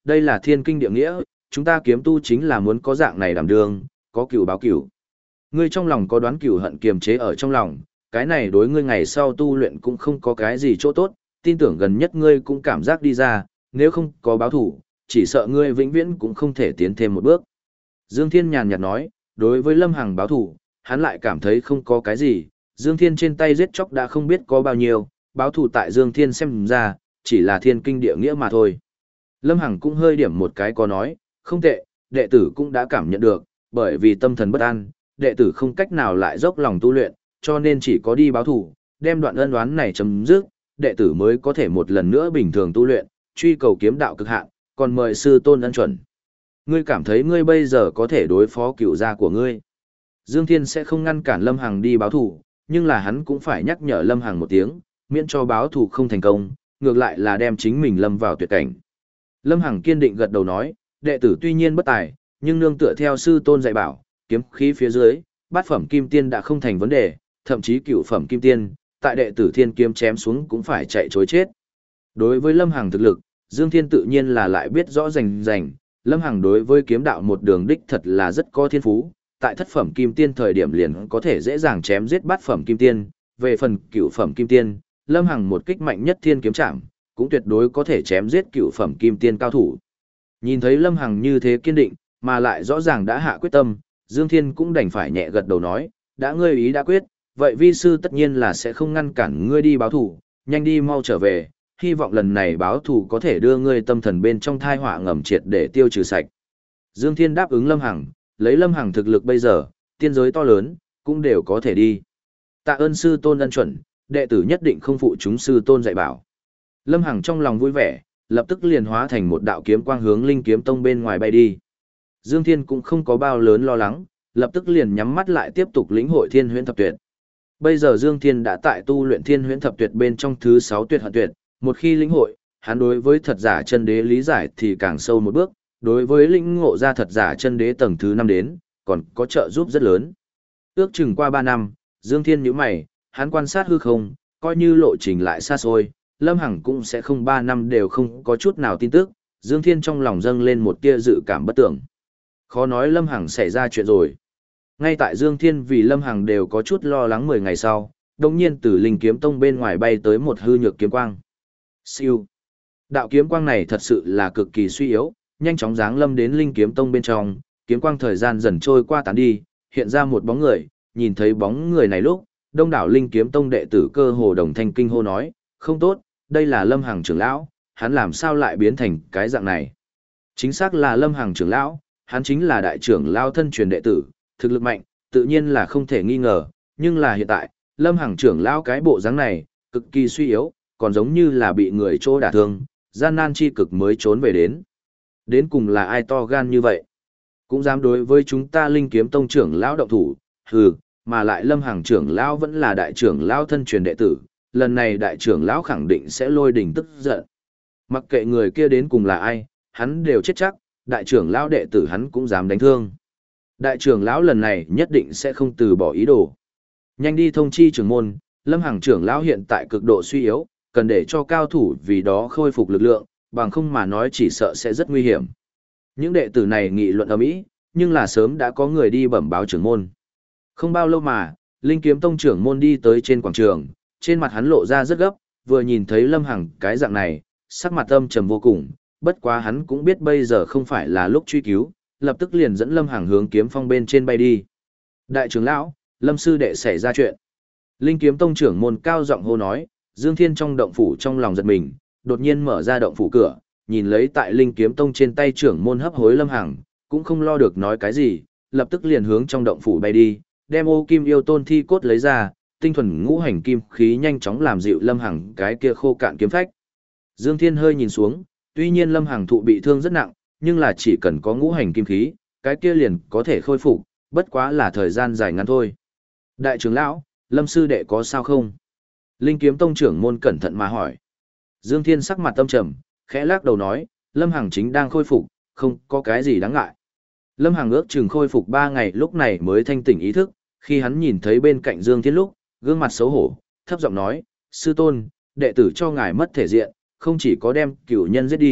đây là thiên kinh địa nghĩa, chúng ta kiếm tu chính là muốn có dạng này đảm đương, có cửu báo cửu. Ngươi trong lòng có đoán cửu hận kiềm chế ở trong lòng, cái này đối ngươi ngày sau tu luyện cũng không có cái gì chỗ tốt, tin tưởng gần nhất ngươi cũng cảm giác đi ra, nếu không có báo thủ, chỉ sợ ngươi vĩnh viễn cũng không thể tiến thêm một bước. Dương Thiên nhàn nhạt nói, đối với Lâm Hằng báo thủ, hắn lại cảm thấy không có cái gì, Dương Thiên trên tay giết chóc đã không biết có bao nhiêu, báo thủ tại Dương Thiên xem ra, chỉ là thiên kinh địa nghĩa mà thôi. Lâm Hằng cũng hơi điểm một cái có nói, không tệ, đệ tử cũng đã cảm nhận được, bởi vì tâm thần bất an, đệ tử không cách nào lại dốc lòng tu luyện, cho nên chỉ có đi báo thủ, đem đoạn ân oán này chấm dứt, đệ tử mới có thể một lần nữa bình thường tu luyện, truy cầu kiếm đạo cực hạn, còn mời sư tôn ân chuẩn. Ngươi cảm thấy ngươi bây giờ có thể đối phó cửu gia của ngươi. Dương Thiên sẽ không ngăn cản Lâm Hằng đi báo thủ, nhưng là hắn cũng phải nhắc nhở Lâm Hằng một tiếng, miễn cho báo thủ không thành công, ngược lại là đem chính mình lâm vào tuyệt cảnh. Lâm Hằng kiên định gật đầu nói, đệ tử tuy nhiên bất tài, nhưng nương tựa theo sư tôn dạy bảo, kiếm khí phía dưới, bát phẩm kim tiên đã không thành vấn đề, thậm chí cửu phẩm kim tiên, tại đệ tử thiên kiếm chém xuống cũng phải chạy chối chết. Đối với Lâm Hằng thực lực, Dương Thiên tự nhiên là lại biết rõ rành rành, Lâm Hằng đối với kiếm đạo một đường đích thật là rất có thiên phú, tại thất phẩm kim tiên thời điểm liền có thể dễ dàng chém giết bát phẩm kim tiên, về phần cửu phẩm kim tiên, Lâm Hằng một kích mạnh nhất thiên kiếm trảm, cũng tuyệt đối có thể chém giết cửu phẩm kim tiên cao thủ. Nhìn thấy Lâm Hằng như thế kiên định, mà lại rõ ràng đã hạ quyết tâm, Dương Thiên cũng đành phải nhẹ gật đầu nói, đã ngươi ý đã quyết, vậy vi sư tất nhiên là sẽ không ngăn cản ngươi đi báo thủ, nhanh đi mau trở về, hy vọng lần này báo thủ có thể đưa ngươi tâm thần bên trong thai họa ngầm triệt để tiêu trừ sạch. Dương Thiên đáp ứng Lâm Hằng, lấy Lâm Hằng thực lực bây giờ, tiên giới to lớn, cũng đều có thể đi. Tạ ơn sư tôn ân chuẩn, đệ tử nhất định không phụ chúng sư tôn dạy bảo. Lâm Hằng trong lòng vui vẻ, lập tức liền hóa thành một đạo kiếm quang hướng Linh Kiếm Tông bên ngoài bay đi. Dương Thiên cũng không có bao lớn lo lắng, lập tức liền nhắm mắt lại tiếp tục lĩnh hội Thiên Huyễn Thập Tuyệt. Bây giờ Dương Thiên đã tại tu luyện Thiên Huyễn Thập Tuyệt bên trong thứ 6 tuyệt hận tuyệt, một khi lĩnh hội, hắn đối với thật giả chân đế lý giải thì càng sâu một bước, đối với lĩnh ngộ ra thật giả chân đế tầng thứ 5 đến, còn có trợ giúp rất lớn. Ước chừng qua 3 năm, Dương Thiên nhíu mày, hắn quan sát hư không, coi như lộ trình lại xa xôi, Lâm Hằng cũng sẽ không 3 năm đều không có chút nào tin tức, Dương Thiên trong lòng dâng lên một tia dự cảm bất tưởng. Khó nói Lâm Hằng xảy ra chuyện rồi. Ngay tại Dương Thiên vì Lâm Hằng đều có chút lo lắng 10 ngày sau, đồng nhiên từ Linh Kiếm Tông bên ngoài bay tới một hư nhược kiếm quang. Siêu. Đạo kiếm quang này thật sự là cực kỳ suy yếu, nhanh chóng giáng lâm đến Linh Kiếm Tông bên trong, kiếm quang thời gian dần trôi qua tán đi, hiện ra một bóng người, nhìn thấy bóng người này lúc, đông đảo Linh Kiếm Tông đệ tử cơ hồ đồng thanh kinh hô nói, không tốt, đây là Lâm Hằng trưởng lão, hắn làm sao lại biến thành cái dạng này? Chính xác là Lâm Hằng trưởng lão, hắn chính là đại trưởng lão thân truyền đệ tử, thực lực mạnh, tự nhiên là không thể nghi ngờ, nhưng là hiện tại, Lâm Hằng trưởng lão cái bộ dáng này, cực kỳ suy yếu, còn giống như là bị người chỗ đả thương, gian nan chi cực mới trốn về đến. Đến cùng là ai to gan như vậy? Cũng dám đối với chúng ta Linh Kiếm Tông trưởng lão động thủ, hừ, mà lại Lâm Hằng trưởng lão vẫn là đại trưởng lão thân truyền đệ tử, lần này đại trưởng lão khẳng định sẽ lôi đình tức giận. Mặc kệ người kia đến cùng là ai, hắn đều chết chắc, đại trưởng lão đệ tử hắn cũng dám đánh thương. Đại trưởng lão lần này nhất định sẽ không từ bỏ ý đồ. Nhanh đi thông chi trưởng môn, Lâm Hằng trưởng lão hiện tại cực độ suy yếu, cần để cho cao thủ vì đó khôi phục lực lượng, bằng không mà nói chỉ sợ sẽ rất nguy hiểm. Những đệ tử này nghị luận ầm ĩ, nhưng là sớm đã có người đi bẩm báo trưởng môn. Không bao lâu mà, Linh Kiếm Tông trưởng môn đi tới trên quảng trường, trên mặt hắn lộ ra rất gấp, vừa nhìn thấy Lâm Hằng cái dạng này, sắc mặt âm trầm vô cùng, bất quá hắn cũng biết bây giờ không phải là lúc truy cứu, lập tức liền dẫn Lâm Hằng hướng kiếm phong bên trên bay đi. Đại trưởng lão, Lâm sư đệ xảy ra chuyện. Linh Kiếm Tông trưởng môn cao giọng hô nói, Dương Thiên trong động phủ trong lòng giật mình, đột nhiên mở ra động phủ cửa, nhìn lấy tại Linh Kiếm Tông trên tay trưởng môn hấp hối Lâm Hằng, cũng không lo được nói cái gì, lập tức liền hướng trong động phủ bay đi, đem ô kim yêu tôn thi cốt lấy ra, tinh thuần ngũ hành kim khí nhanh chóng làm dịu Lâm Hằng cái kia khô cạn kiếm phách. Dương Thiên hơi nhìn xuống, tuy nhiên Lâm Hằng thụ bị thương rất nặng, nhưng là chỉ cần có ngũ hành kim khí, cái kia liền có thể khôi phục, bất quá là thời gian dài ngắn thôi. Đại trưởng lão, Lâm sư đệ có sao không? Linh Kiếm Tông trưởng môn cẩn thận mà hỏi. Dương Thiên sắc mặt tâm trầm, khẽ lắc đầu nói, Lâm Hằng chính đang khôi phục, không có cái gì đáng ngại. Lâm Hằng ước chừng khôi phục 3 ngày lúc này mới thanh tỉnh ý thức, khi hắn nhìn thấy bên cạnh Dương Thiên lúc, gương mặt xấu hổ, thấp giọng nói, sư tôn, đệ tử cho ngài mất thể diện, không chỉ có đem cửu nhân giết đi,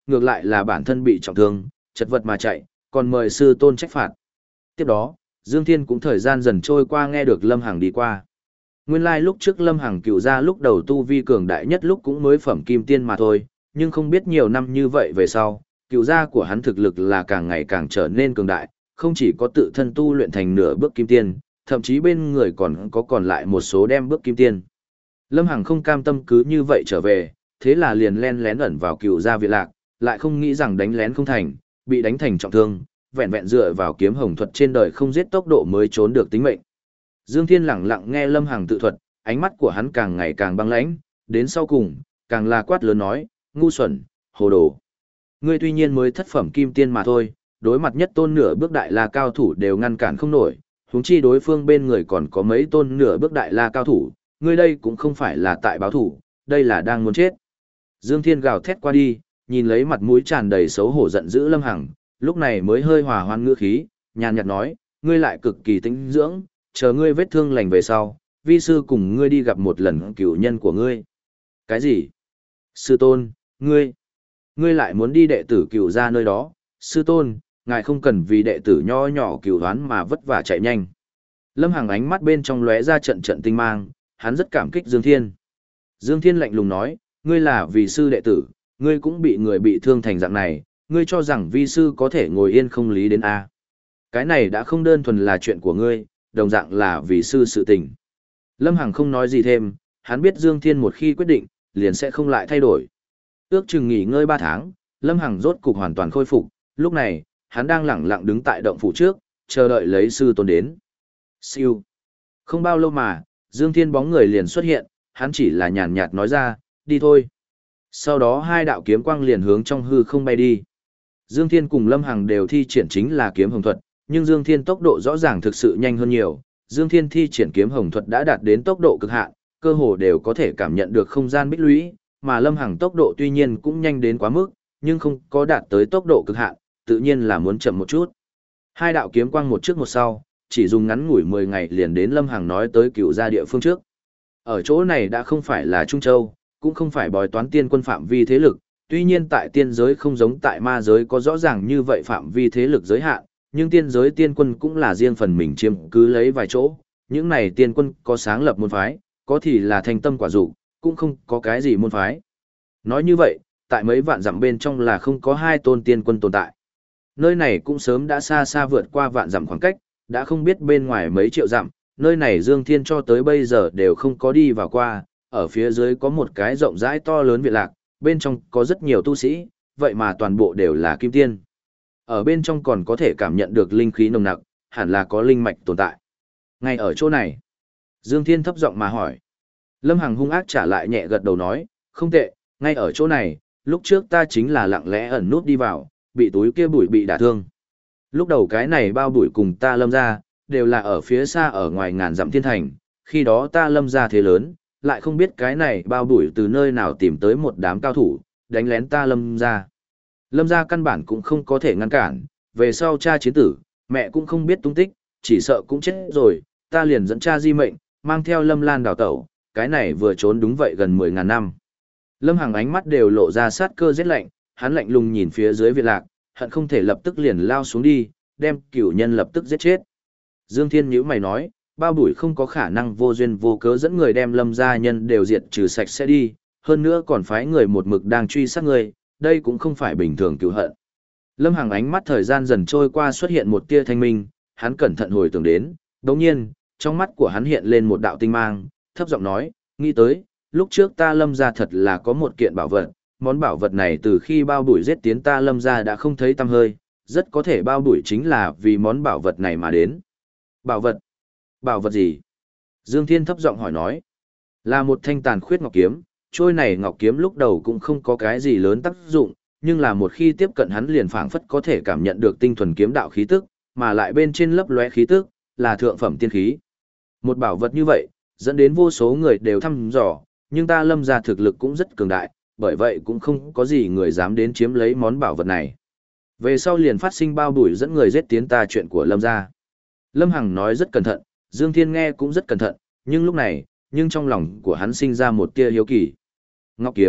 ngược lại là bản thân bị trọng thương, chật vật mà chạy, còn mời sư tôn trách phạt. Tiếp đó, Dương Thiên cũng thời gian dần trôi qua nghe được Lâm Hằng đi qua. Nguyên lai lúc trước Lâm Hằng cựu ra lúc đầu tu vi cường đại nhất lúc cũng mới phẩm kim tiên mà thôi, nhưng không biết nhiều năm như vậy về sau, cựu gia của hắn thực lực là càng ngày càng trở nên cường đại, không chỉ có tự thân tu luyện thành nửa bước kim tiên, thậm chí bên người còn lại một số đem bước kim tiên. Lâm Hằng không cam tâm cứ như vậy trở về, thế là liền len lén ẩn vào cựu gia viện lạc, lại không nghĩ rằng đánh lén không thành, bị đánh thành trọng thương, vẹn vẹn dựa vào kiếm hồng thuật trên đời không giết tốc độ mới trốn được tính mệnh. Dương Thiên lẳng lặng nghe Lâm Hằng tự thuật, ánh mắt của hắn càng ngày càng băng lãnh, đến sau cùng, càng là quát lớn nói, ngu xuẩn, hồ đồ. Ngươi tuy nhiên mới thất phẩm kim tiên mà thôi, đối mặt nhất tôn nửa bước đại la cao thủ đều ngăn cản không nổi, huống chi đối phương bên người còn có mấy tôn nửa bước đại la cao thủ, ngươi đây cũng không phải là tại báo thủ, đây là đang muốn chết. Dương Thiên gào thét qua đi, nhìn lấy mặt mũi tràn đầy xấu hổ giận dữ Lâm Hằng, lúc này mới hơi hòa hoan ngữ khí, nhàn nhạt nói, ngươi lại cực kỳ tĩnh dưỡng, chờ ngươi vết thương lành về sau, vi sư cùng ngươi đi gặp một lần cửu nhân của ngươi. Cái gì? Sư tôn, ngươi lại muốn đi đệ tử cửu ra nơi đó, sư tôn, ngài không cần vì đệ tử nho nhỏ cửu đoán mà vất vả chạy nhanh. Lâm Hằng ánh mắt bên trong lóe ra trận trận tinh mang, hắn rất cảm kích Dương Thiên. Dương Thiên lạnh lùng nói, ngươi là vì sư đệ tử, ngươi cũng bị người bị thương thành dạng này, ngươi cho rằng vi sư có thể ngồi yên không lý đến A. Cái này đã không đơn thuần là chuyện của ngươi, đồng dạng là vì sư sự tình. Lâm Hằng không nói gì thêm, hắn biết Dương Thiên một khi quyết định, liền sẽ không lại thay đổi. Ước chừng nghỉ ngơi 3 tháng, Lâm Hằng rốt cục hoàn toàn khôi phục, lúc này, hắn đang lẳng lặng đứng tại động phủ trước, chờ đợi lấy sư tôn đến. Siêu. Không bao lâu mà, Dương Thiên bóng người liền xuất hiện, hắn chỉ là nhàn nhạt nói ra, đi thôi. Sau đó hai đạo kiếm quang liền hướng trong hư không bay đi. Dương Thiên cùng Lâm Hằng đều thi triển chính là kiếm hồng thuật, nhưng Dương Thiên tốc độ rõ ràng thực sự nhanh hơn nhiều. Dương Thiên thi triển kiếm hồng thuật đã đạt đến tốc độ cực hạn, cơ hồ đều có thể cảm nhận được không gian bích lũy, mà Lâm Hằng tốc độ tuy nhiên cũng nhanh đến quá mức, nhưng không có đạt tới tốc độ cực hạn, tự nhiên là muốn chậm một chút. Hai đạo kiếm quang một trước một sau, chỉ dùng ngắn ngủi 10 ngày liền đến Lâm Hằng nói tới cựu gia địa phương trước. Ở chỗ này đã không phải là Trung Châu, cũng không phải bói toán tiên quân phạm vi thế lực, tuy nhiên tại tiên giới không giống tại ma giới có rõ ràng như vậy phạm vi thế lực giới hạn, nhưng tiên giới tiên quân cũng là riêng phần mình chiếm cứ lấy vài chỗ, những này tiên quân có sáng lập môn phái, có thì là thành tâm quả dục, cũng không có cái gì môn phái. Nói như vậy, tại mấy vạn dặm bên trong là không có hai tôn tiên quân tồn tại. Nơi này cũng sớm đã xa xa vượt qua vạn dặm khoảng cách, đã không biết bên ngoài mấy triệu dặm, nơi này Dương Thiên cho tới bây giờ đều không có đi vào qua, ở phía dưới có một cái rộng rãi to lớn viện lạc, bên trong có rất nhiều tu sĩ, vậy mà toàn bộ đều là kim tiên. Ở bên trong còn có thể cảm nhận được linh khí nồng nặc, hẳn là có linh mạch tồn tại. Ngay ở chỗ này, Dương Thiên thấp giọng mà hỏi. Lâm Hằng hung ác trả lại nhẹ gật đầu nói, không tệ, ngay ở chỗ này, lúc trước ta chính là lặng lẽ ẩn nút đi vào, bị túi kia bụi bị đả thương. Lúc đầu cái này bao bụi cùng ta Lâm ra, đều là ở phía xa ở ngoài ngàn dặm thiên thành, khi đó ta Lâm ra thế lớn, lại không biết cái này bao bụi từ nơi nào tìm tới một đám cao thủ, đánh lén ta Lâm ra. Lâm ra căn bản cũng không có thể ngăn cản, về sau cha chiến tử, mẹ cũng không biết tung tích, chỉ sợ cũng chết rồi, ta liền dẫn cha di mệnh, mang theo Lâm Lan đào tẩu, cái này vừa trốn đúng vậy gần 10.000 năm. Lâm Hằng ánh mắt đều lộ ra sát cơ rét lạnh, hắn lạnh lùng nhìn phía dưới viện lạc, hận không thể lập tức liền lao xuống đi, đem cửu nhân lập tức giết chết. Dương Thiên nhíu mày nói, bao bụi không có khả năng vô duyên vô cớ dẫn người đem Lâm gia nhân đều diệt trừ sạch sẽ đi, hơn nữa còn phái người một mực đang truy sát người, đây cũng không phải bình thường cửu hận. Lâm Hằng ánh mắt thời gian dần trôi qua xuất hiện một tia thanh minh, hắn cẩn thận hồi tưởng đến, đồng nhiên, trong mắt của hắn hiện lên một đạo tinh mang, thấp giọng nói, nghĩ tới, lúc trước ta Lâm gia thật là có một kiện bảo vật, món bảo vật này từ khi bao bụi giết tiến ta Lâm gia đã không thấy tăm hơi, rất có thể bao bụi chính là vì món bảo vật này mà đến. Bảo vật? Bảo vật gì? Dương Thiên thấp giọng hỏi nói. Là một thanh tàn khuyết ngọc kiếm, trôi này ngọc kiếm lúc đầu cũng không có cái gì lớn tác dụng, nhưng là một khi tiếp cận hắn liền phảng phất có thể cảm nhận được tinh thuần kiếm đạo khí tức, mà lại bên trên lấp lóe khí tức là thượng phẩm tiên khí. Một bảo vật như vậy, dẫn đến vô số người đều thăm dò, nhưng ta Lâm gia thực lực cũng rất cường đại, bởi vậy cũng không có gì người dám đến chiếm lấy món bảo vật này. Về sau liền phát sinh bao bùi dẫn người giết tiến ta chuyện của Lâm gia. Lâm Hằng nói rất cẩn thận, Dương Thiên nghe cũng rất cẩn thận, nhưng lúc này, trong lòng của hắn sinh ra một tia hiếu kỳ. Ngọc kiếm,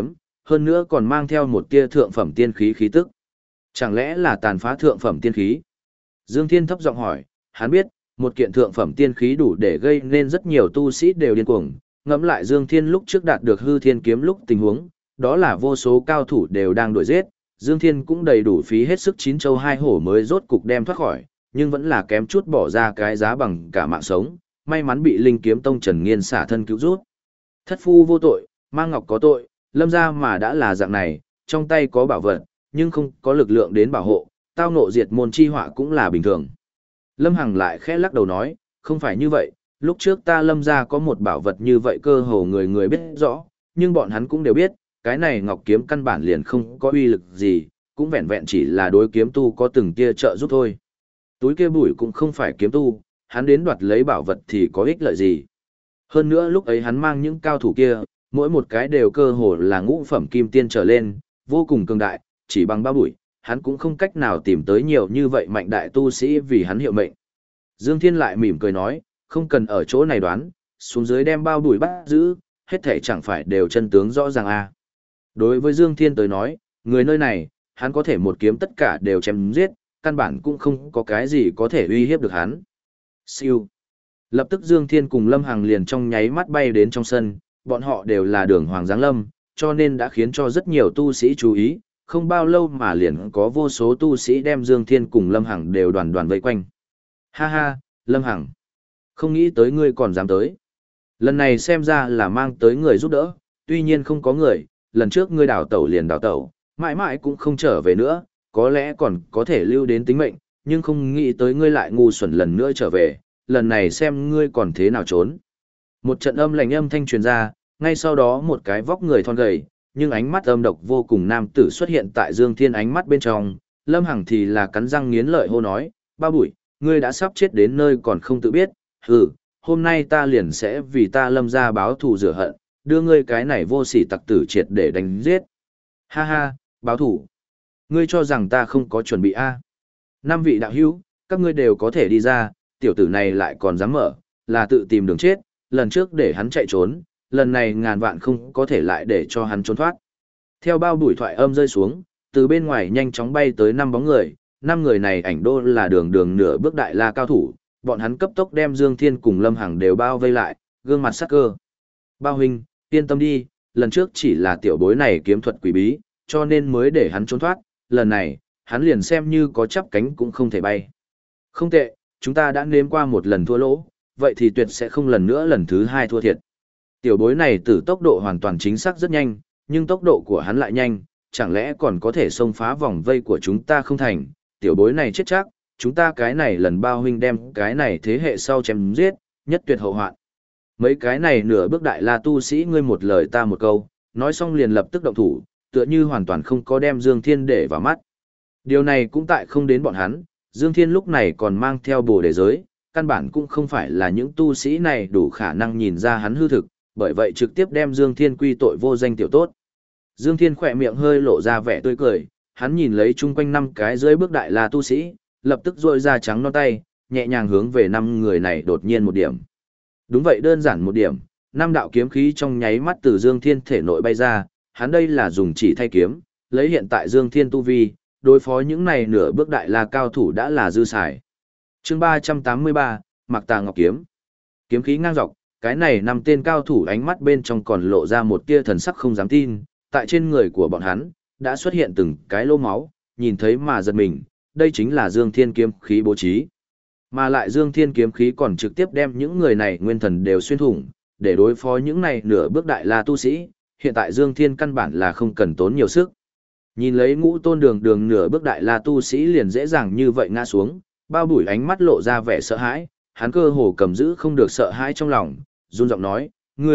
hơn nữa còn mang theo một tia thượng phẩm tiên khí khí tức. Chẳng lẽ là tàn phá thượng phẩm tiên khí? Dương Thiên thấp giọng hỏi, hắn biết, một kiện thượng phẩm tiên khí đủ để gây nên rất nhiều tu sĩ đều điên cuồng. Ngẫm lại Dương Thiên lúc trước đạt được hư thiên kiếm lúc tình huống, đó là vô số cao thủ đều đang đuổi giết, Dương Thiên cũng đầy đủ phí hết sức chín châu hai hổ mới rốt cục đem thoát khỏi, nhưng vẫn là kém chút bỏ ra cái giá bằng cả mạng sống, may mắn bị Linh Kiếm Tông Trần Nghiên xả thân cứu rút. Thất phu vô tội, Mang Ngọc có tội, Lâm gia mà đã là dạng này, trong tay có bảo vật, nhưng không có lực lượng đến bảo hộ, tao ngộ diệt môn chi họa cũng là bình thường. Lâm Hằng lại khẽ lắc đầu nói, không phải như vậy, lúc trước ta Lâm gia có một bảo vật như vậy cơ hồ người người biết rõ, nhưng bọn hắn cũng đều biết, cái này ngọc kiếm căn bản liền không có uy lực gì, cũng vẹn vẹn chỉ là đối kiếm tu có từng tia trợ giúp thôi. Túi kia bụi cũng không phải kiếm tu, hắn đến đoạt lấy bảo vật thì có ích lợi gì. Hơn nữa lúc ấy hắn mang những cao thủ kia, mỗi một cái đều cơ hồ là ngũ phẩm kim tiên trở lên, vô cùng cường đại, chỉ bằng bao bụi, hắn cũng không cách nào tìm tới nhiều như vậy mạnh đại tu sĩ vì hắn hiệu mệnh. Dương Thiên lại mỉm cười nói, không cần ở chỗ này đoán, xuống dưới đem bao bụi bắt giữ, hết thể chẳng phải đều chân tướng rõ ràng à. Đối với Dương Thiên tới nói, người nơi này, hắn có thể một kiếm tất cả đều chém giết, căn bản cũng không có cái gì có thể uy hiếp được hắn. Siêu. Lập tức Dương Thiên cùng Lâm Hằng liền trong nháy mắt bay đến trong sân, bọn họ đều là đường hoàng giáng lâm, cho nên đã khiến cho rất nhiều tu sĩ chú ý, không bao lâu mà liền có vô số tu sĩ đem Dương Thiên cùng Lâm Hằng đều đoàn đoàn vây quanh. Ha ha, Lâm Hằng, không nghĩ tới ngươi còn dám tới. Lần này xem ra là mang tới người giúp đỡ, tuy nhiên không có người, lần trước ngươi đào tẩu liền đào tẩu, mãi mãi cũng không trở về nữa, có lẽ còn có thể lưu đến tính mệnh, nhưng không nghĩ tới ngươi lại ngu xuẩn lần nữa trở về, lần này xem ngươi còn thế nào trốn. Một trận âm lạnh âm thanh truyền ra, ngay sau đó một cái vóc người thon gầy, nhưng ánh mắt âm độc vô cùng nam tử xuất hiện tại Dương Thiên ánh mắt bên trong, Lâm Hằng thì là cắn răng nghiến lợi hô nói, ba bụi, ngươi đã sắp chết đến nơi còn không tự biết, hừ, hôm nay ta liền sẽ vì ta Lâm gia báo thù rửa hận, đưa ngươi cái này vô sỉ tặc tử triệt để đánh giết. Ha ha, báo thù. Ngươi cho rằng ta không có chuẩn bị a? Năm vị đạo hữu, các ngươi đều có thể đi ra, tiểu tử này lại còn dám mở, là tự tìm đường chết, lần trước để hắn chạy trốn, lần này ngàn vạn không có thể lại để cho hắn trốn thoát. Theo bao bụi thoại âm rơi xuống, từ bên ngoài nhanh chóng bay tới 5 bóng người, 5 người này ảnh đô là đường đường nửa bước đại la cao thủ, bọn hắn cấp tốc đem Dương Thiên cùng Lâm Hằng đều bao vây lại, gương mặt sắc cơ. Bao huynh, yên tâm đi, lần trước chỉ là tiểu bối này kiếm thuật quỷ bí, cho nên mới để hắn trốn thoát, lần này, hắn liền xem như có chắp cánh cũng không thể bay. Không tệ, chúng ta đã nếm qua một lần thua lỗ, vậy thì tuyệt sẽ không lần nữa lần thứ 2 thua thiệt. Tiểu bối này từ tốc độ hoàn toàn chính xác rất nhanh, nhưng tốc độ của hắn lại nhanh, chẳng lẽ còn có thể xông phá vòng vây của chúng ta không thành, tiểu bối này chết chắc, chúng ta cái này lần bao huynh đem cái này thế hệ sau chém giết, nhất tuyệt hậu hoạn. Mấy cái này nửa bước đại la tu sĩ ngươi một lời ta một câu, nói xong liền lập tức động thủ, tựa như hoàn toàn không có đem Dương Thiên để vào mắt. Điều này cũng tại không đến bọn hắn, Dương Thiên lúc này còn mang theo bồ đề giới, căn bản cũng không phải là những tu sĩ này đủ khả năng nhìn ra hắn hư thực, bởi vậy trực tiếp đem Dương Thiên quy tội vô danh tiểu tốt. Dương Thiên khỏe miệng hơi lộ ra vẻ tươi cười, hắn nhìn lấy chung quanh 5 cái dưới bước đại la tu sĩ, lập tức rôi ra trắng non tay, nhẹ nhàng hướng về 5 người này đột nhiên một điểm. Đúng vậy, đơn giản một điểm, 5 đạo kiếm khí trong nháy mắt từ Dương Thiên thể nội bay ra, hắn đây là dùng chỉ thay kiếm, lấy hiện tại Dương Thiên tu vi, đối phó những này nửa bước đại la cao thủ đã là dư xài. Chương 383, Mạc Tà Ngọc Kiếm. Kiếm khí ngang dọc, cái này 5 tên cao thủ ánh mắt bên trong còn lộ ra một tia thần sắc không dám tin, tại trên người của bọn hắn đã xuất hiện từng cái lỗ máu, nhìn thấy mà giật mình, đây chính là Dương Thiên kiếm khí bố trí. Mà lại Dương Thiên kiếm khí còn trực tiếp đem những người này nguyên thần đều xuyên thủng, để đối phó những này nửa bước đại la tu sĩ, hiện tại Dương Thiên căn bản là không cần tốn nhiều sức. Nhìn lấy ngũ tôn đường đường nửa bước đại la tu sĩ liền dễ dàng như vậy ngã xuống, bao bùi ánh mắt lộ ra vẻ sợ hãi, hắn cơ hồ cầm giữ không được sợ hãi trong lòng, run giọng nói,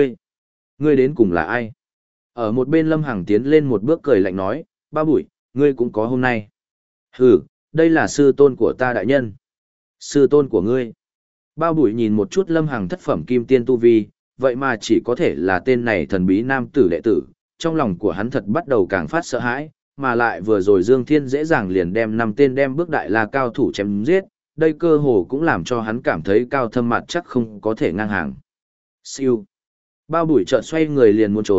ngươi đến cùng là ai? Ở một bên Lâm Hằng tiến lên một bước cười lạnh nói, bao bùi, ngươi cũng có hôm nay. Hừ, đây là sư tôn của ta đại nhân. Sư tôn của ngươi. Bao bùi nhìn một chút Lâm Hằng thất phẩm kim tiên tu vi, vậy mà chỉ có thể là tên này thần bí nam tử đệ tử, trong lòng của hắn thật bắt đầu càng phát sợ hãi, mà lại vừa rồi Dương Thiên dễ dàng liền đem 5 tên đem bước đại la cao thủ chém giết, đây cơ hồ cũng làm cho hắn cảm thấy cao thâm mặt chắc không có thể ngang hàng. Siêu. Bao bùi chợt xoay người liền muốn trốn,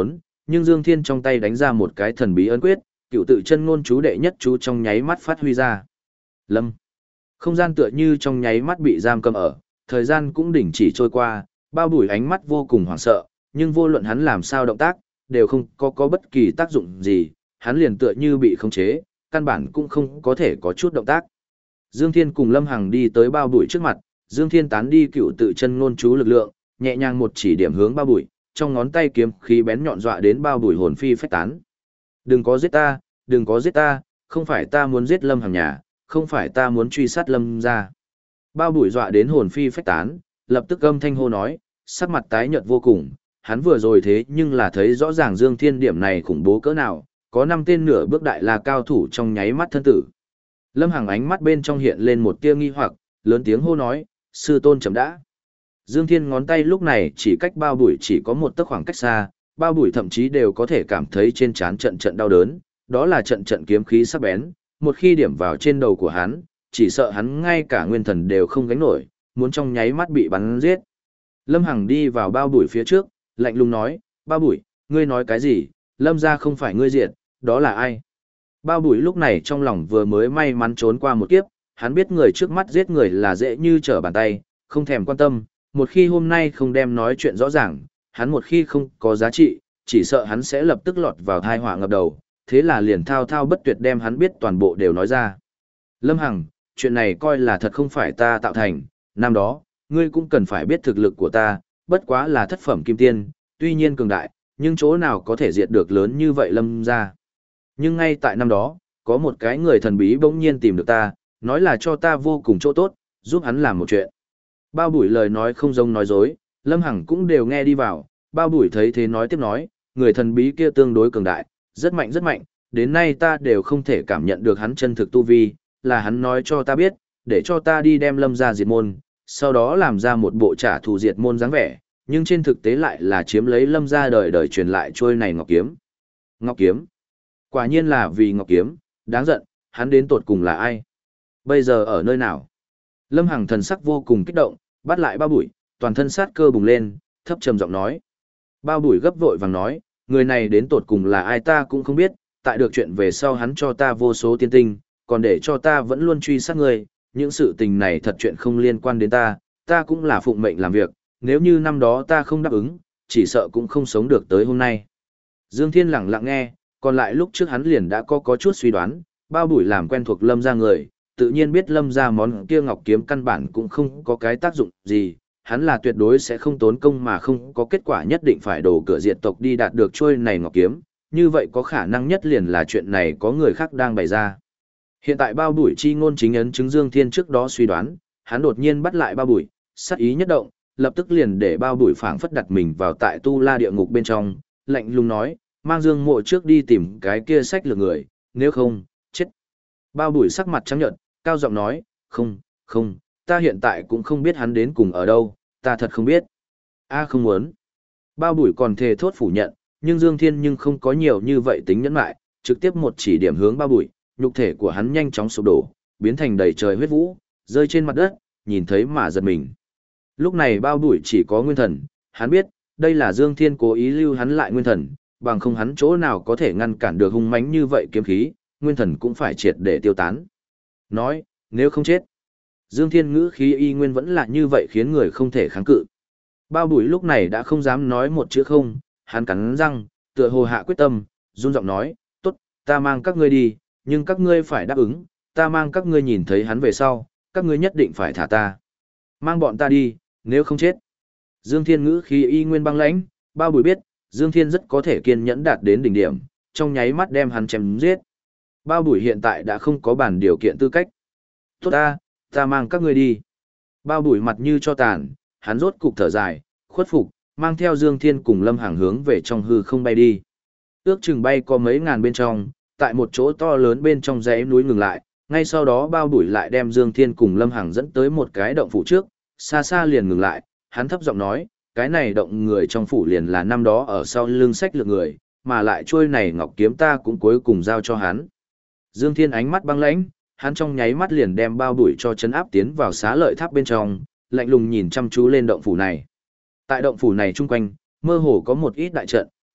nhưng Dương Thiên trong tay đánh ra một cái thần bí ấn quyết, cựu tự chân ngôn chú đệ nhất chú trong nháy mắt phát huy ra. Lâm. Không gian tựa như trong nháy mắt bị giam cầm ở, thời gian cũng đình chỉ trôi qua, Bao Bùi ánh mắt vô cùng hoảng sợ, nhưng vô luận hắn làm sao động tác, đều không có bất kỳ tác dụng gì, hắn liền tựa như bị khống chế, căn bản cũng không có thể có chút động tác. Dương Thiên cùng Lâm Hằng đi tới Bao Bùi trước mặt, Dương Thiên tán đi cựu tự chân ngôn chú lực lượng, nhẹ nhàng một chỉ điểm hướng Bao Bùi, trong ngón tay kiếm khí bén nhọn dọa đến Bao Bùi hồn phi phách tán. Đừng có giết ta, đừng có giết ta, không phải ta muốn giết Lâm Hằng nhà, không phải ta muốn truy sát Lâm gia. Bao Bùi dọa đến hồn phi phách tán, lập tức âm thanh hô nói, sắc mặt tái nhợt vô cùng, hắn vừa rồi thế nhưng là thấy rõ ràng Dương Thiên điểm này khủng bố cỡ nào, có 5 tên nửa bước đại la cao thủ trong nháy mắt thân tử. Lâm Hằng ánh mắt bên trong hiện lên một tia nghi hoặc, lớn tiếng hô nói, sư tôn chậm đã. Dương Thiên ngón tay lúc này chỉ cách Bao Bùi chỉ có một tấc khoảng cách xa, Bao Bùi thậm chí đều có thể cảm thấy trên trán trận trận đau đớn, đó là trận trận kiếm khí sắc bén, một khi điểm vào trên đầu của hắn, chỉ sợ hắn ngay cả nguyên thần đều không gánh nổi, muốn trong nháy mắt bị bắn giết. Lâm Hằng đi vào Bao Bùi phía trước, lạnh lùng nói, Bao Bùi, ngươi nói cái gì, Lâm gia không phải ngươi diệt, đó là ai? Bao Bùi lúc này trong lòng vừa mới may mắn trốn qua một kiếp, hắn biết người trước mắt giết người là dễ như trở bàn tay, không thèm quan tâm, một khi hôm nay không đem nói chuyện rõ ràng, hắn một khi không có giá trị, chỉ sợ hắn sẽ lập tức lọt vào thai họa ngập đầu, thế là liền thao thao bất tuyệt đem hắn biết toàn bộ đều nói ra. Lâm Hằng, chuyện này coi là thật không phải ta tạo thành, năm đó, ngươi cũng cần phải biết thực lực của ta, bất quá là thất phẩm kim tiên, tuy nhiên cường đại, nhưng chỗ nào có thể diệt được lớn như vậy Lâm gia. Nhưng ngay tại năm đó, có một cái người thần bí bỗng nhiên tìm được ta, nói là cho ta vô cùng chỗ tốt, giúp hắn làm một chuyện. Bao Bùi lời nói không giống nói dối, Lâm Hằng cũng đều nghe đi vào, Bao Bùi thấy thế nói tiếp nói, người thần bí kia tương đối cường đại, rất mạnh, đến nay ta đều không thể cảm nhận được hắn chân thực tu vi, là hắn nói cho ta biết, để cho ta đi đem Lâm gia diệt môn, sau đó làm ra một bộ trả thù diệt môn dáng vẻ, nhưng trên thực tế lại là chiếm lấy Lâm gia đời đời truyền lại trôi này ngọc kiếm. Ngọc kiếm? Quả nhiên là vì ngọc kiếm, đáng giận, hắn đến tột cùng là ai? Bây giờ ở nơi nào? Lâm Hằng thần sắc vô cùng kích động, bắt lại Bao Bùi, toàn thân sát cơ bùng lên, thấp trầm giọng nói. Bao Bùi gấp vội vàng nói, người này đến tột cùng là ai ta cũng không biết, tại được chuyện về sau hắn cho ta vô số tiên tinh, còn để cho ta vẫn luôn truy sát người, những sự tình này thật chuyện không liên quan đến ta cũng là phụng mệnh làm việc, nếu như năm đó ta không đáp ứng, chỉ sợ cũng không sống được tới hôm nay. Dương Thiên lặng lặng nghe, còn lại lúc trước hắn liền đã có chút suy đoán, Bao Bùi làm quen thuộc Lâm gia người, tự nhiên biết Lâm gia món kia ngọc kiếm căn bản cũng không có cái tác dụng gì, hắn là tuyệt đối sẽ không tốn công mà không có kết quả nhất định phải đổ cửa diệt tộc đi đạt được trôi này ngọc kiếm, như vậy có khả năng nhất liền là chuyện này có người khác đang bày ra. Hiện tại Bao Bùi chi ngôn chính ấn chứng Dương Thiên trước đó suy đoán, hắn đột nhiên bắt lại Bao Bùi, sát ý nhất động, lập tức liền để Bao Bùi phảng phất đặt mình vào tại tu la địa ngục bên trong, lạnh lùng nói, mang Dương Mộ trước đi tìm cái kia sách lược người, nếu không, chết. Bao Bùi sắc mặt trắng nhợt, cao giọng nói, không, ta hiện tại cũng không biết hắn đến cùng ở đâu, ta thật không biết. Không muốn. Bao Bùi còn thề thốt phủ nhận, nhưng Dương Thiên nhưng không có nhiều như vậy tính nhẫn lại, trực tiếp một chỉ điểm hướng Bao Bùi, nhục thể của hắn nhanh chóng sụp đổ, biến thành đầy trời huyết vũ, rơi trên mặt đất, nhìn thấy mà giật mình. Lúc này Bao Bùi chỉ có nguyên thần, hắn biết, đây là Dương Thiên cố ý lưu hắn lại nguyên thần, bằng không hắn chỗ nào có thể ngăn cản được hung mãnh như vậy kiếm khí, nguyên thần cũng phải triệt để tiêu tán. Nói, nếu không chết. Dương Thiên ngữ khí y nguyên vẫn là như vậy khiến người không thể kháng cự. Bao Bùi lúc này đã không dám nói một chữ không, hắn cắn răng, tựa hồ hạ quyết tâm, run giọng nói, tốt, ta mang các ngươi đi, nhưng các ngươi phải đáp ứng, ta mang các ngươi nhìn thấy hắn về sau, các ngươi nhất định phải thả ta. Mang bọn ta đi, nếu không chết. Dương Thiên ngữ khí y nguyên băng lãnh, Bao Bùi biết, Dương Thiên rất có thể kiên nhẫn đạt đến đỉnh điểm, trong nháy mắt đem hắn chém giết. Bao Bùi hiện tại đã không có bản điều kiện tư cách. Tốt ta mang các ngươi đi. Bao Bùi mặt như cho tàn, hắn rốt cục thở dài, khuất phục, mang theo Dương Thiên cùng Lâm Hằng hướng về trong hư không bay đi. Ước chừng bay có mấy ngàn bên trong, tại một chỗ to lớn bên trong dãy núi ngừng lại, ngay sau đó Bao Bùi lại đem Dương Thiên cùng Lâm Hằng dẫn tới một cái động phủ trước, xa xa liền ngừng lại, hắn thấp giọng nói, cái này động người trong phủ liền là năm đó ở sau lưng sách lược người, mà lại trôi này ngọc kiếm ta cũng cuối cùng giao cho hắn. Dương Thiên ánh mắt băng lãnh, hắn trong nháy mắt liền đem Bao Bùi cho chấn áp tiến vào xá lợi tháp bên trong, lạnh lùng nhìn chăm chú lên động phủ này. Tại động phủ này chung quanh, mơ hồ có một ít đại trận,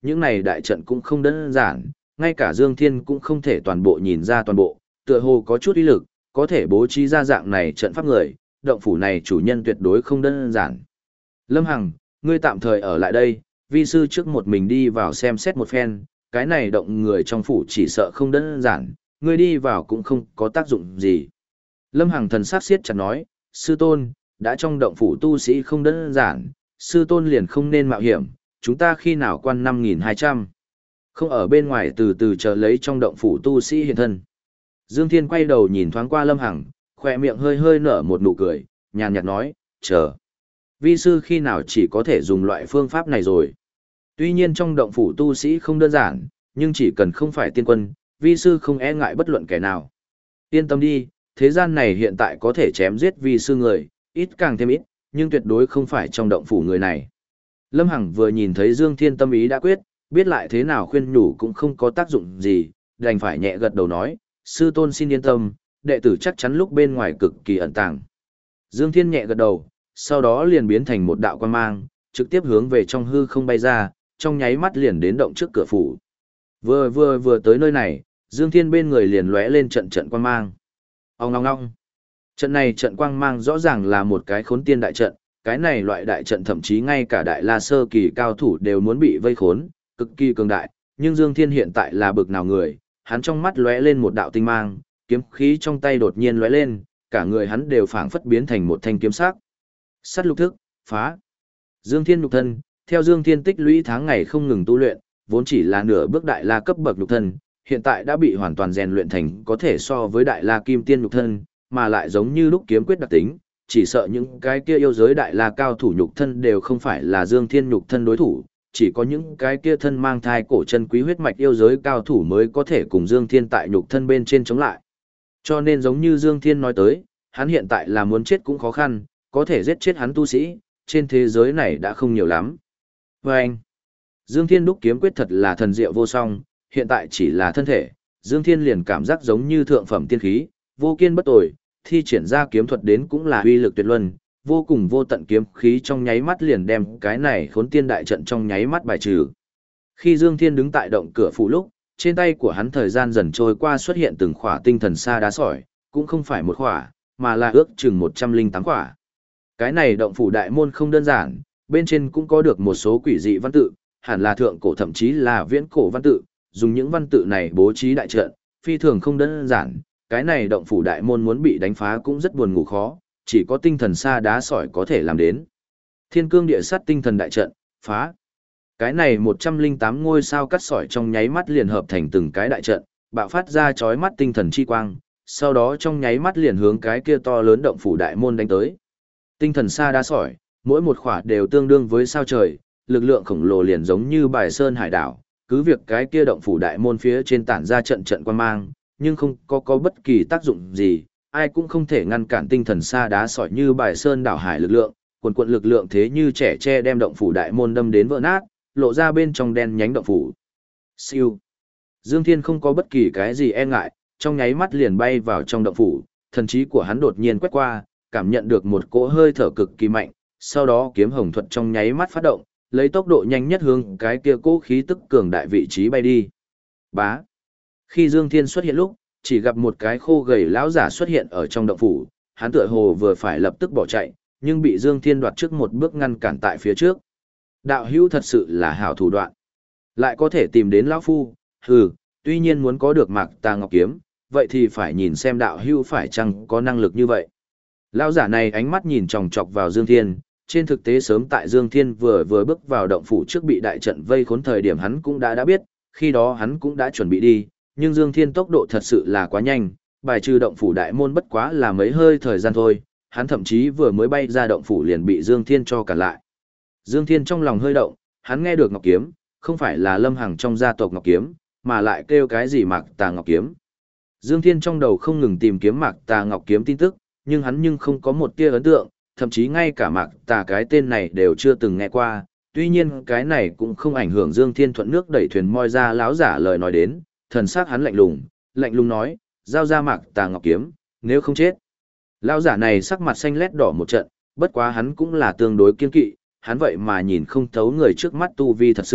những này đại trận cũng không đơn giản, ngay cả Dương Thiên cũng không thể toàn bộ nhìn ra toàn bộ, tựa hồ có chút uy lực, có thể bố trí ra dạng này trận pháp người, động phủ này chủ nhân tuyệt đối không đơn giản. Lâm Hằng, ngươi tạm thời ở lại đây, vi sư trước một mình đi vào xem xét một phen, cái này động người trong phủ chỉ sợ không đơn giản, ngươi đi vào cũng không có tác dụng gì. Lâm Hằng thần sắc siết chặt nói, sư tôn, đã trong động phủ tu sĩ không đơn giản, sư tôn liền không nên mạo hiểm, chúng ta khi nào quan 5.200. Không ở bên ngoài từ từ chờ lấy trong động phủ tu sĩ hiện thân. Dương Thiên quay đầu nhìn thoáng qua Lâm Hằng, khỏe miệng hơi hơi nở một nụ cười, nhàn nhạt nói, chờ. Vi sư khi nào chỉ có thể dùng loại phương pháp này rồi. Tuy nhiên trong động phủ tu sĩ không đơn giản, nhưng chỉ cần không phải tiên quân, vi sư không e ngại bất luận kẻ nào. Yên tâm đi, thế gian này hiện tại có thể chém giết vi sư người, ít càng thêm ít, nhưng tuyệt đối không phải trong động phủ người này. Lâm Hằng vừa nhìn thấy Dương Thiên tâm ý đã quyết, biết lại thế nào khuyên nhủ cũng không có tác dụng gì, đành phải nhẹ gật đầu nói, sư tôn xin yên tâm, đệ tử chắc chắn lúc bên ngoài cực kỳ ẩn tàng. Dương Thiên nhẹ gật đầu, sau đó liền biến thành một đạo quang mang, trực tiếp hướng về trong hư không bay ra, trong nháy mắt liền đến động trước cửa phủ. Vừa tới nơi này, Dương Thiên bên người liền lóe lên trận trận quang mang. Ong ong ong. Trận này trận quang mang rõ ràng là một cái khốn tiên đại trận, cái này loại đại trận thậm chí ngay cả đại la sơ kỳ cao thủ đều muốn bị vây khốn, cực kỳ cường đại, nhưng Dương Thiên hiện tại là bực nào người, hắn trong mắt lóe lên một đạo tinh mang, kiếm khí trong tay đột nhiên lóe lên, cả người hắn đều phảng phất biến thành một thanh kiếm sắc. Sát lục thức, phá. Dương Thiên nhục thân, theo Dương Thiên tích lũy tháng ngày không ngừng tu luyện, vốn chỉ là nửa bước đại la cấp bậc nhục thân, hiện tại đã bị hoàn toàn rèn luyện thành có thể so với đại la kim tiên nhục thân, mà lại giống như lúc kiếm quyết đặc tính, chỉ sợ những cái kia yêu giới đại la cao thủ nhục thân đều không phải là Dương Thiên nhục thân đối thủ, chỉ có những cái kia thân mang thai cổ chân quý huyết mạch yêu giới cao thủ mới có thể cùng Dương Thiên tại nhục thân bên trên chống lại. Cho nên giống như Dương Thiên nói tới, hắn hiện tại là muốn chết cũng khó khăn, có thể giết chết hắn tu sĩ, trên thế giới này đã không nhiều lắm. Và anh, Dương Thiên đúc kiếm quyết thật là thần diệu vô song, hiện tại chỉ là thân thể, Dương Thiên liền cảm giác giống như thượng phẩm tiên khí, vô kiên bất tồi, thi triển ra kiếm thuật đến cũng là uy lực tuyệt luân, vô cùng vô tận kiếm khí trong nháy mắt liền đem cái này khốn tiên đại trận trong nháy mắt bài trừ. Khi Dương Thiên đứng tại động cửa phủ lúc, trên tay của hắn thời gian dần trôi qua xuất hiện từng khỏa tinh thần sa đá sỏi, cũng không phải một khỏa, mà là ước chừng 108 khỏa. Cái này động phủ đại môn không đơn giản, bên trên cũng có được một số quỷ dị văn tự, hẳn là thượng cổ thậm chí là viễn cổ văn tự, dùng những văn tự này bố trí đại trận, phi thường không đơn giản, cái này động phủ đại môn muốn bị đánh phá cũng rất buồn ngủ khó, chỉ có tinh thần sa đá sỏi có thể làm đến. Thiên cương địa sát tinh thần đại trận, phá. Cái này 108 ngôi sao cắt sỏi trong nháy mắt liền hợp thành từng cái đại trận, bạo phát ra chói mắt tinh thần chi quang, sau đó trong nháy mắt liền hướng cái kia to lớn động phủ đại môn đánh tới. Tinh thần sa đá sỏi, mỗi một khỏa đều tương đương với sao trời, lực lượng khổng lồ liền giống như bài sơn hải đảo, cứ việc cái kia động phủ đại môn phía trên tản ra trận trận quang mang, nhưng không có bất kỳ tác dụng gì, ai cũng không thể ngăn cản tinh thần sa đá sỏi như bài sơn đảo hải lực lượng, quần quận lực lượng thế như trẻ tre đem động phủ đại môn đâm đến vỡ nát, lộ ra bên trong đen nhánh động phủ. Siêu. Dương Thiên không có bất kỳ cái gì e ngại, trong nháy mắt liền bay vào trong động phủ, thần trí của hắn đột nhiên quét qua, cảm nhận được một cỗ hơi thở cực kỳ mạnh, sau đó kiếm hồng thuật trong nháy mắt phát động, lấy tốc độ nhanh nhất hướng cái kia cỗ khí tức cường đại vị trí bay đi. Bá. Khi Dương Thiên xuất hiện lúc, chỉ gặp một cái khô gầy lão giả xuất hiện ở trong động phủ, hắn tựa hồ vừa phải lập tức bỏ chạy, nhưng bị Dương Thiên đoạt trước một bước ngăn cản tại phía trước. Đạo hữu thật sự là hảo thủ đoạn. Lại có thể tìm đến lão phu, tuy nhiên muốn có được Mạc Tà Ngọc Kiếm, vậy thì phải nhìn xem đạo hữu phải chăng có năng lực như vậy. Lão giả này ánh mắt nhìn chòng chọc vào Dương Thiên, trên thực tế sớm tại Dương Thiên vừa bước vào động phủ trước bị đại trận vây khốn thời điểm hắn cũng đã biết, khi đó hắn cũng đã chuẩn bị đi, nhưng Dương Thiên tốc độ thật sự là quá nhanh, bài trừ động phủ đại môn bất quá là mấy hơi thời gian thôi, hắn thậm chí vừa mới bay ra động phủ liền bị Dương Thiên cho cản lại. Dương Thiên trong lòng hơi động, hắn nghe được Ngọc Kiếm, không phải là Lâm Hằng trong gia tộc Ngọc Kiếm, mà lại kêu cái gì Mạc Tà Ngọc Kiếm. Dương Thiên trong đầu không ngừng tìm kiếm Mạc Tà Ngọc Kiếm tin tức, nhưng không có một tia ấn tượng, thậm chí ngay cả Mạc Tà cái tên này đều chưa từng nghe qua. Tuy nhiên cái này cũng không ảnh hưởng Dương Thiên thuận nước đẩy thuyền moi ra láo giả lời nói đến, thần sắc hắn lạnh lùng nói, giao ra Mạc Tà Ngọc Kiếm, nếu không chết. Lão giả này sắc mặt xanh lét đỏ một trận, bất quá hắn cũng là tương đối kiên kỵ, hắn vậy mà nhìn không thấu người trước mắt tu vi thật sự,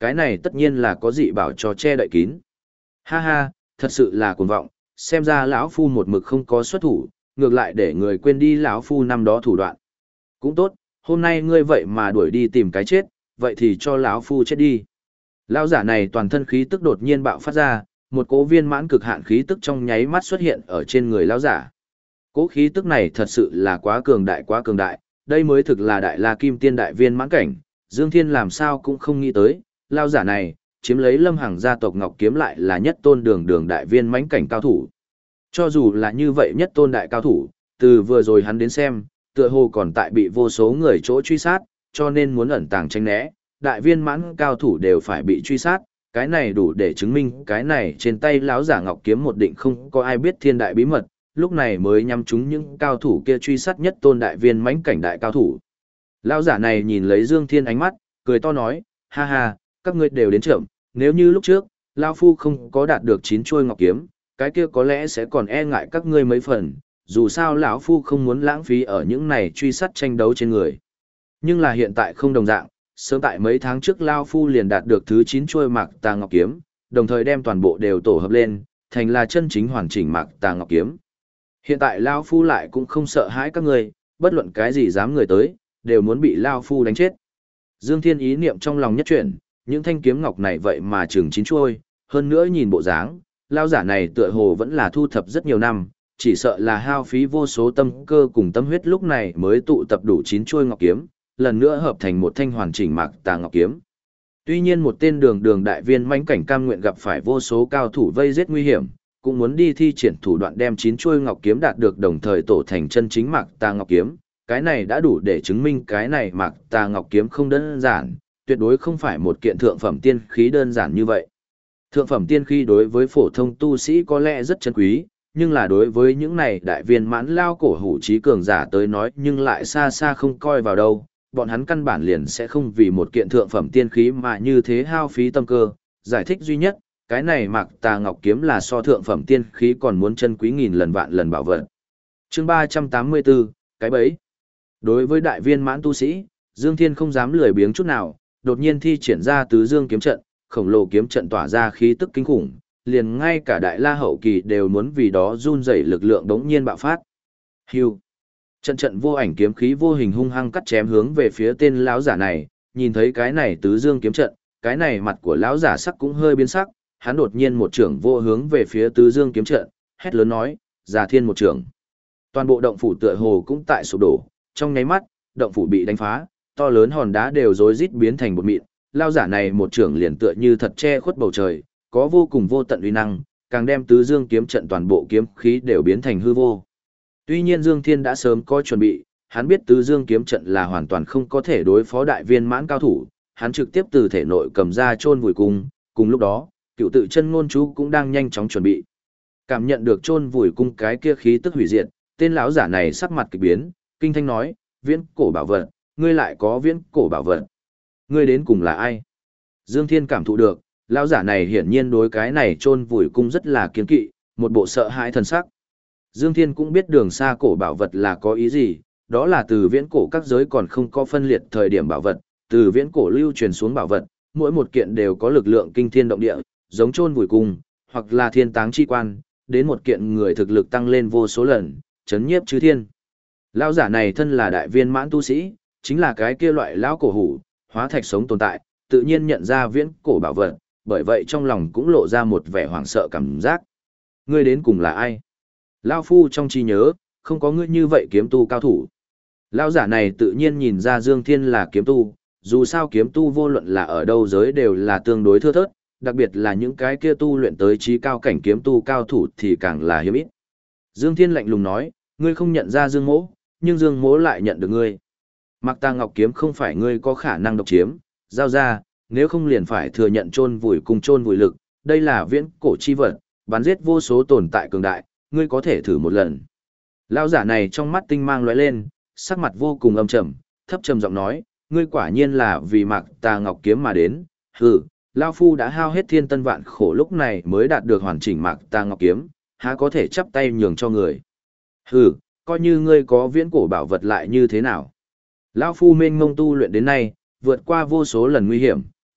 cái này tất nhiên là có dị bảo cho che đậy kín. Ha ha, thật sự là cuồng vọng, xem ra lão phu một mực không có xuất thủ, ngược lại để người quên đi lão phu năm đó thủ đoạn. Cũng tốt, hôm nay ngươi vậy mà đuổi đi tìm cái chết, vậy thì cho lão phu chết đi. Lão giả này toàn thân khí tức đột nhiên bạo phát ra, một cỗ viên mãn cực hạn khí tức trong nháy mắt xuất hiện ở trên người lão giả. Cỗ khí tức này thật sự là quá cường đại, đây mới thực là đại la kim tiên đại viên mãn cảnh, Dương Thiên làm sao cũng không nghĩ tới, lão giả này chiếm lấy Lâm Hằng gia tộc Ngọc Kiếm lại là nhất tôn đường đại viên mãnh cảnh cao thủ. Cho dù là như vậy nhất tôn đại cao thủ, từ vừa rồi hắn đến xem, tựa hồ còn tại bị vô số người chỗ truy sát, cho nên muốn ẩn tàng tránh né, đại viên mãn cao thủ đều phải bị truy sát, cái này đủ để chứng minh cái này trên tay lão giả Ngọc Kiếm một định không có ai biết thiên đại bí mật, lúc này mới nhắm chúng những cao thủ kia truy sát nhất tôn đại viên mãnh cảnh đại cao thủ. Lão giả này nhìn lấy Dương Thiên ánh mắt, cười to nói, ha ha, các ngươi đều đến chậm, nếu như lúc trước, lão phu không có đạt được 9 chuôi Ngọc Kiếm, cái kia có lẽ sẽ còn e ngại các ngươi mấy phần, dù sao lão phu không muốn lãng phí ở những này truy sát tranh đấu trên người. Nhưng là hiện tại không đồng dạng, sớm tại mấy tháng trước lão phu liền đạt được thứ 9 chuôi Mạc Tà Ngọc Kiếm, đồng thời đem toàn bộ đều tổ hợp lên, thành là chân chính hoàn chỉnh Mạc Tà Ngọc Kiếm. Hiện tại lão phu lại cũng không sợ hãi các ngươi, bất luận cái gì dám người tới, đều muốn bị lão phu đánh chết. Dương Thiên ý niệm trong lòng nhất chuyển, những thanh kiếm ngọc này vậy mà chừng 9 chuôi, hơn nữa nhìn bộ dáng, lão giả này tựa hồ vẫn là thu thập rất nhiều năm, chỉ sợ là hao phí vô số tâm cơ cùng tâm huyết lúc này mới tụ tập đủ 9 chuôi ngọc kiếm, lần nữa hợp thành một thanh hoàn chỉnh Mạc Tà Ngọc Kiếm. Tuy nhiên một tên đường đại viên mãnh cảnh cam nguyện gặp phải vô số cao thủ vây giết nguy hiểm, cũng muốn đi thi triển thủ đoạn đem 9 chuôi ngọc kiếm đạt được đồng thời tổ thành chân chính Mạc Tà Ngọc Kiếm, cái này đã đủ để chứng minh cái này Mạc Tà Ngọc Kiếm không đơn giản, tuyệt đối không phải một kiện thượng phẩm tiên khí đơn giản như vậy. Thượng phẩm tiên khí đối với phổ thông tu sĩ có lẽ rất chân quý, nhưng là đối với những này đại viên mãn lao cổ hủ trí cường giả tới nói nhưng lại xa xa không coi vào đâu, bọn hắn căn bản liền sẽ không vì một kiện thượng phẩm tiên khí mà như thế hao phí tâm cơ. Giải thích duy nhất, cái này Mạc Tà Ngọc Kiếm là so thượng phẩm tiên khí còn muốn chân quý nghìn lần vạn lần bảo vật. Chương 384, cái bẫy. Đối với đại viên mãn tu sĩ, Dương Thiên không dám lười biếng chút nào, đột nhiên thi triển ra Tứ Dương kiếm trận, khổng lồ kiếm trận tỏa ra khí tức kinh khủng, liền ngay cả đại la hậu kỳ đều muốn vì đó run rẩy lực lượng đống nhiên bạo phát. Hưu. Trận vô ảnh kiếm khí vô hình hung hăng cắt chém hướng về phía tên lão giả này, nhìn thấy cái này Tứ Dương kiếm trận, cái này mặt của lão giả sắc cũng hơi biến sắc, hắn đột nhiên một trưởng vô hướng về phía Tứ Dương kiếm trận, hét lớn nói, "Già Thiên một trưởng." Toàn bộ động phủ tựa hồ cũng tại sụp đổ, trong nháy mắt, động phủ bị đánh phá, to lớn hòn đá đều rối rít biến thành bột mịn, lão giả này một trưởng liền tựa như thật che khuất bầu trời, có vô cùng vô tận uy năng, càng đem Tứ Dương kiếm trận toàn bộ kiếm khí đều biến thành hư vô. Tuy nhiên Dương Thiên đã sớm có chuẩn bị, hắn biết Tứ Dương kiếm trận là hoàn toàn không có thể đối phó đại viên mãn cao thủ, hắn trực tiếp từ thể nội cầm ra chôn vùi cung, cùng lúc đó, Cựu Tự Chân Ngôn Chú cũng đang nhanh chóng chuẩn bị. Cảm nhận được chôn vùi cung cái kia khí tức hủy diệt, tên lão giả này sắc mặt kỳ biến, kinh thanh nói, "Viễn cổ bảo vật, ngươi lại có viễn cổ bảo vật? Ngươi đến cùng là ai?" Dương Thiên cảm thụ được, lão giả này hiển nhiên đối cái này chôn vùi cung rất là kiêng kỵ, một bộ sợ hãi thần sắc. Dương Thiên cũng biết đường xa cổ bảo vật là có ý gì, đó là từ viễn cổ các giới còn không có phân liệt thời điểm bảo vật, từ viễn cổ lưu truyền xuống bảo vật, mỗi một kiện đều có lực lượng kinh thiên động địa, giống chôn vùi cung, hoặc là thiên táng chi quan, đến một kiện người thực lực tăng lên vô số lần, chấn nhiếp chư thiên. Lão giả này thân là đại viên mãn tu sĩ, chính là cái kia loại lão cổ hủ, hóa thạch sống tồn tại, tự nhiên nhận ra viễn cổ bảo vật, bởi vậy trong lòng cũng lộ ra một vẻ hoảng sợ cảm giác. Ngươi đến cùng là ai? Lão phu trong trí nhớ, không có ngươi như vậy kiếm tu cao thủ. Lão giả này tự nhiên nhìn ra Dương Thiên là kiếm tu, dù sao kiếm tu vô luận là ở đâu giới đều là tương đối thưa thớt, đặc biệt là những cái kia tu luyện tới trí cao cảnh kiếm tu cao thủ thì càng là hiếm ít. Dương Thiên lạnh lùng nói, ngươi không nhận ra Dương Mỗ, nhưng Dương Mỗ lại nhận được ngươi. Mạc Tà Ngọc Kiếm không phải ngươi có khả năng độc chiếm, giao ra, nếu không liền phải thừa nhận chôn vùi cùng chôn vùi lực, đây là viễn cổ chi vật, bắn giết vô số tồn tại cường đại, ngươi có thể thử một lần. Lão giả này trong mắt tinh mang lóe lên, sắc mặt vô cùng âm trầm, thấp trầm giọng nói, ngươi quả nhiên là vì Mạc Tà Ngọc Kiếm mà đến, hừ, lão phu đã hao hết thiên tân vạn khổ lúc này mới đạt được hoàn chỉnh Mạc Tà Ngọc Kiếm, há có thể chắp tay nhường cho người. Hừ, coi như ngươi có viễn cổ bảo vật lại như thế nào. Lão phu mênh mông tu luyện đến nay, vượt qua vô số lần nguy hiểm,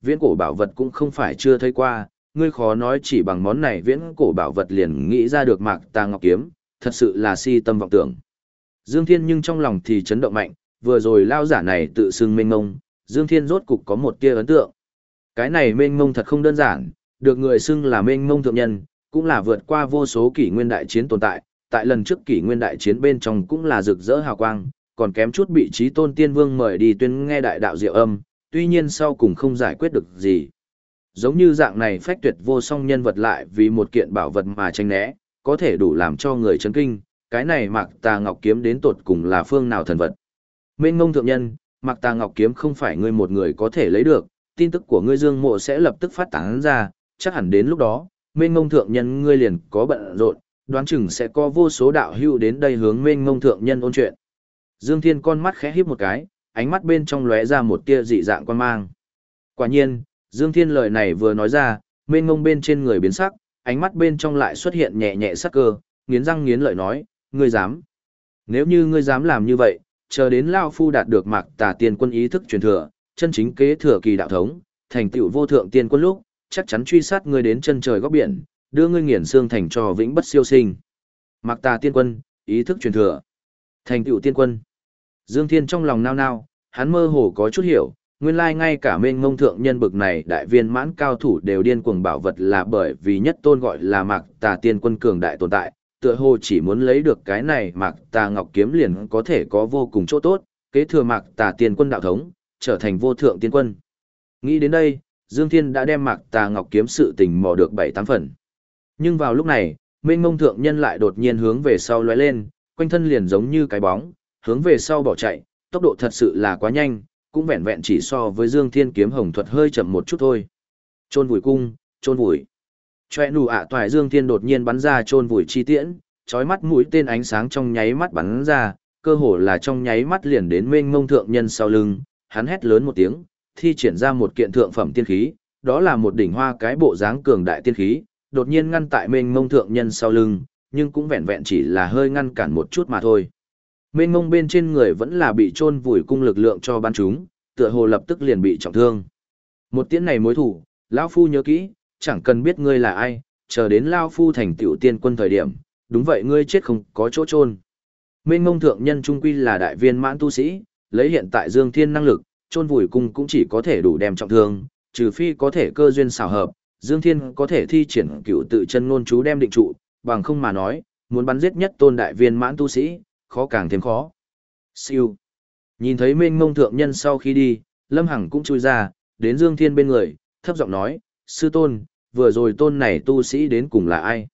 viễn cổ bảo vật cũng không phải chưa thấy qua, ngươi khó nói chỉ bằng món này viễn cổ bảo vật liền nghĩ ra được Mạc Tà Ngọc Kiếm, thật sự là si tâm vọng tưởng. Dương Thiên nhưng trong lòng thì chấn động mạnh, vừa rồi lao giả này tự xưng mênh mông, Dương Thiên rốt cục có một tia ấn tượng. Cái này mênh mông thật không đơn giản, được người xưng là mênh mông thượng nhân, cũng là vượt qua vô số kỷ nguyên đại chiến tồn tại, tại lần trước kỷ nguyên đại chiến bên trong cũng là rực rỡ hào quang, còn kém chút bị Chí Tôn Tiên Vương mời đi tuyên nghe đại đạo diệu âm, tuy nhiên sau cùng không giải quyết được gì. Giống như dạng này phách tuyệt vô song nhân vật lại vì một kiện bảo vật mà tranh né, có thể đủ làm cho người chấn kinh, cái này Mạc Tà Ngọc Kiếm đến tột cùng là phương nào thần vật. Mênh mông thượng nhân, Mạc Tà Ngọc Kiếm không phải ngươi một người có thể lấy được, tin tức của ngươi Dương Mộ sẽ lập tức phát tán ra, chắc hẳn đến lúc đó, mênh mông thượng nhân ngươi liền có bận rộn, đoán chừng sẽ có vô số đạo hữu đến đây hướng mênh mông thượng nhân ôn chuyện. Dương Thiên con mắt khẽ híp một cái, ánh mắt bên trong lóe ra một tia dị dạng quan mang. Quả nhiên, Dương Thiên lời này vừa nói ra, mênh mông bên trên người biến sắc, ánh mắt bên trong lại xuất hiện nhẹ nhẹ sắc cơ, nghiến răng nghiến lợi nói, ngươi dám. Nếu như ngươi dám làm như vậy, chờ đến Lao Phu đạt được Mạc Tà Tiên Quân ý thức truyền thừa, chân chính kế thừa kỳ đạo thống, thành tựu vô thượng tiên quân lúc, chắc chắn truy sát ngươi đến chân trời góc biển, đưa ngươi nghiền xương thành cho vĩnh bất siêu sinh. Mạc Tà Tiên Quân, ý thức truyền thừa, thành tựu tiên quân. Dương Thiên trong lòng nao nao, hắn mơ hồ có chút hiểu, nguyên lai ngay cả mênh mông thượng nhân bực này đại viên mãn cao thủ đều điên cuồng bảo vật là bởi vì nhất tôn gọi là Mạc Tà Tiên Quân cường đại tồn tại, tựa hồ chỉ muốn lấy được cái này Mạc Tà Ngọc Kiếm liền có thể có vô cùng chỗ tốt, kế thừa Mạc Tà Tiên Quân đạo thống, trở thành vô thượng tiên quân. Nghĩ đến đây, Dương Thiên đã đem Mạc Tà Ngọc Kiếm sự tình mò được 7-8 phần. Nhưng vào lúc này, mênh mông thượng nhân lại đột nhiên hướng về sau lóe lên, quanh thân liền giống như cái bóng, hướng về sau bỏ chạy, tốc độ thật sự là quá nhanh, cũng vẹn vẹn chỉ so với Dương Thiên kiếm hồng thuật hơi chậm một chút thôi. Chôn vùi cung, chôn vùi. Choe nụ ạ toại Dương Thiên đột nhiên bắn ra chôn vùi chi tiễn, chói mắt mũi tên ánh sáng trong nháy mắt bắn ra, cơ hồ là trong nháy mắt liền đến mênh mông thượng nhân sau lưng, hắn hét lớn một tiếng, thi triển ra một kiện thượng phẩm tiên khí, đó là một đỉnh hoa cái bộ dáng cường đại tiên khí, đột nhiên ngăn tại mênh mông thượng nhân sau lưng, nhưng cũng vẹn vẹn chỉ là hơi ngăn cản một chút mà thôi. Mênh mông bên trên người vẫn là bị chôn vùi cung lực lượng cho bắn chúng, tựa hồ lập tức liền bị trọng thương. Một tiễn này mối thủ, lão phu nhớ kỹ, chẳng cần biết ngươi là ai, chờ đến lão phu thành tựu tiên quân thời điểm, đúng vậy ngươi chết không có chỗ chôn. Mênh mông thượng nhân trung quy là đại viên mãn tu sĩ, lấy hiện tại Dương Thiên năng lực, chôn vùi cung cũng chỉ có thể đủ đem trọng thương, trừ phi có thể cơ duyên xảo hợp, Dương Thiên có thể thi triển cựu tự chân ngôn chú đem định trụ, bằng không mà nói, muốn bắn giết nhất tôn đại viên mãn tu sĩ, khó càng thêm khó. Siêu. Nhìn thấy mênh mông thượng nhân sau khi đi, Lâm Hằng cũng chui ra, đến Dương Thiên bên người, thấp giọng nói, sư tôn, vừa rồi tôn này tu sĩ đến cùng là ai?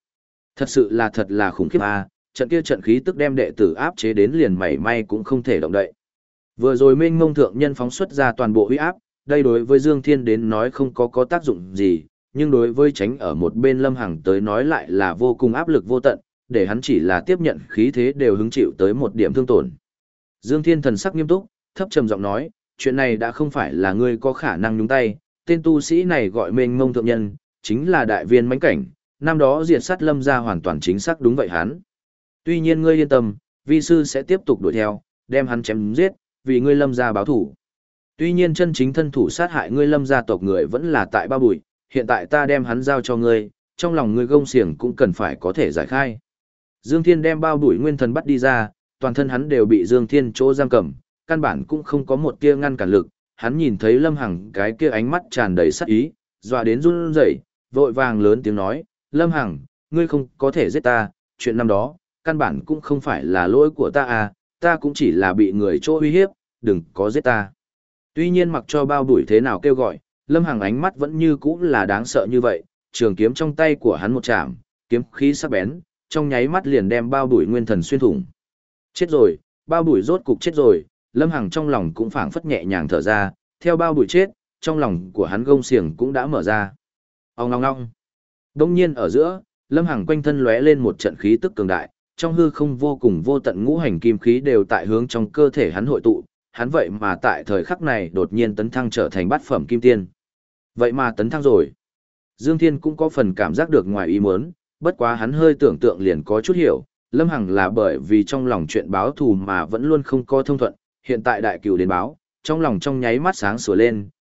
Thật là khủng khiếp à, trận kia trận khí tức đem đệ tử áp chế đến liền mảy may cũng không thể động đậy. Vừa rồi mênh mông thượng nhân phóng xuất ra toàn bộ uy áp, đây đối với Dương Thiên đến nói không có tác dụng gì, nhưng đối với tránh ở một bên Lâm Hằng tới nói lại là vô cùng áp lực vô tận, để hắn chỉ là tiếp nhận khí thế đều hứng chịu tới một điểm thương tổn. Dương Thiên thần sắc nghiêm túc, thấp trầm giọng nói, chuyện này đã không phải là ngươi có khả năng nhúng tay, tên tu sĩ này gọi mênh mông thượng nhân, chính là đại viên mãnh cảnh, năm đó diệt sát Lâm gia hoàn toàn chính xác đúng vậy hắn. Tuy nhiên ngươi yên tâm, vi sư sẽ tiếp tục đuổi theo, đem hắn chém giết, vì ngươi Lâm gia báo thủ. Tuy nhiên chân chính thân thủ sát hại ngươi Lâm gia tộc người vẫn là tại Ba Bụi, hiện tại ta đem hắn giao cho ngươi, trong lòng ngươi gông xiềng cũng cần phải có thể giải khai. Dương Thiên đem Bao Bụi nguyên thần bắt đi ra, toàn thân hắn đều bị Dương Thiên chỗ giam cầm, căn bản cũng không có một tia ngăn cản lực, hắn nhìn thấy Lâm Hằng cái kia ánh mắt tràn đầy sát ý, dọa đến run rẩy, vội vàng lớn tiếng nói, Lâm Hằng, ngươi không có thể giết ta, chuyện năm đó, căn bản cũng không phải là lỗi của ta à, ta cũng chỉ là bị người chỗ uy hiếp, đừng có giết ta. Tuy nhiên mặc cho Bao Bụi thế nào kêu gọi, Lâm Hằng ánh mắt vẫn như cũ là đáng sợ như vậy, trường kiếm trong tay của hắn một chạm, kiếm khí sắc bén, trong nháy mắt liền đem Bao Bụi nguyên thần xuyên thủng. Chết rồi, Bao Bụi rốt cục chết rồi, Lâm Hằng trong lòng cũng phảng phất nhẹ nhàng thở ra, theo Bao Bụi chết, trong lòng của hắn gông xiềng cũng đã mở ra. Ong ong ong. Đông nhiên ở giữa, Lâm Hằng quanh thân lóe lên một trận khí tức cường đại, trong hư không vô cùng vô tận ngũ hành kim khí đều tại hướng trong cơ thể hắn hội tụ, hắn vậy mà tại thời khắc này đột nhiên tấn thăng trở thành bát phẩm kim tiên. Vậy mà tấn thăng rồi. Dương Thiên cũng có phần cảm giác được ngoài ý muốn, bất quá hắn hơi tưởng tượng liền có chút hiểu, Lâm Hằng là bởi vì trong lòng chuyện báo thù mà vẫn luôn không có thông thuận, hiện tại đại cửu đến báo, trong lòng trong nháy mắt sáng sủa lên,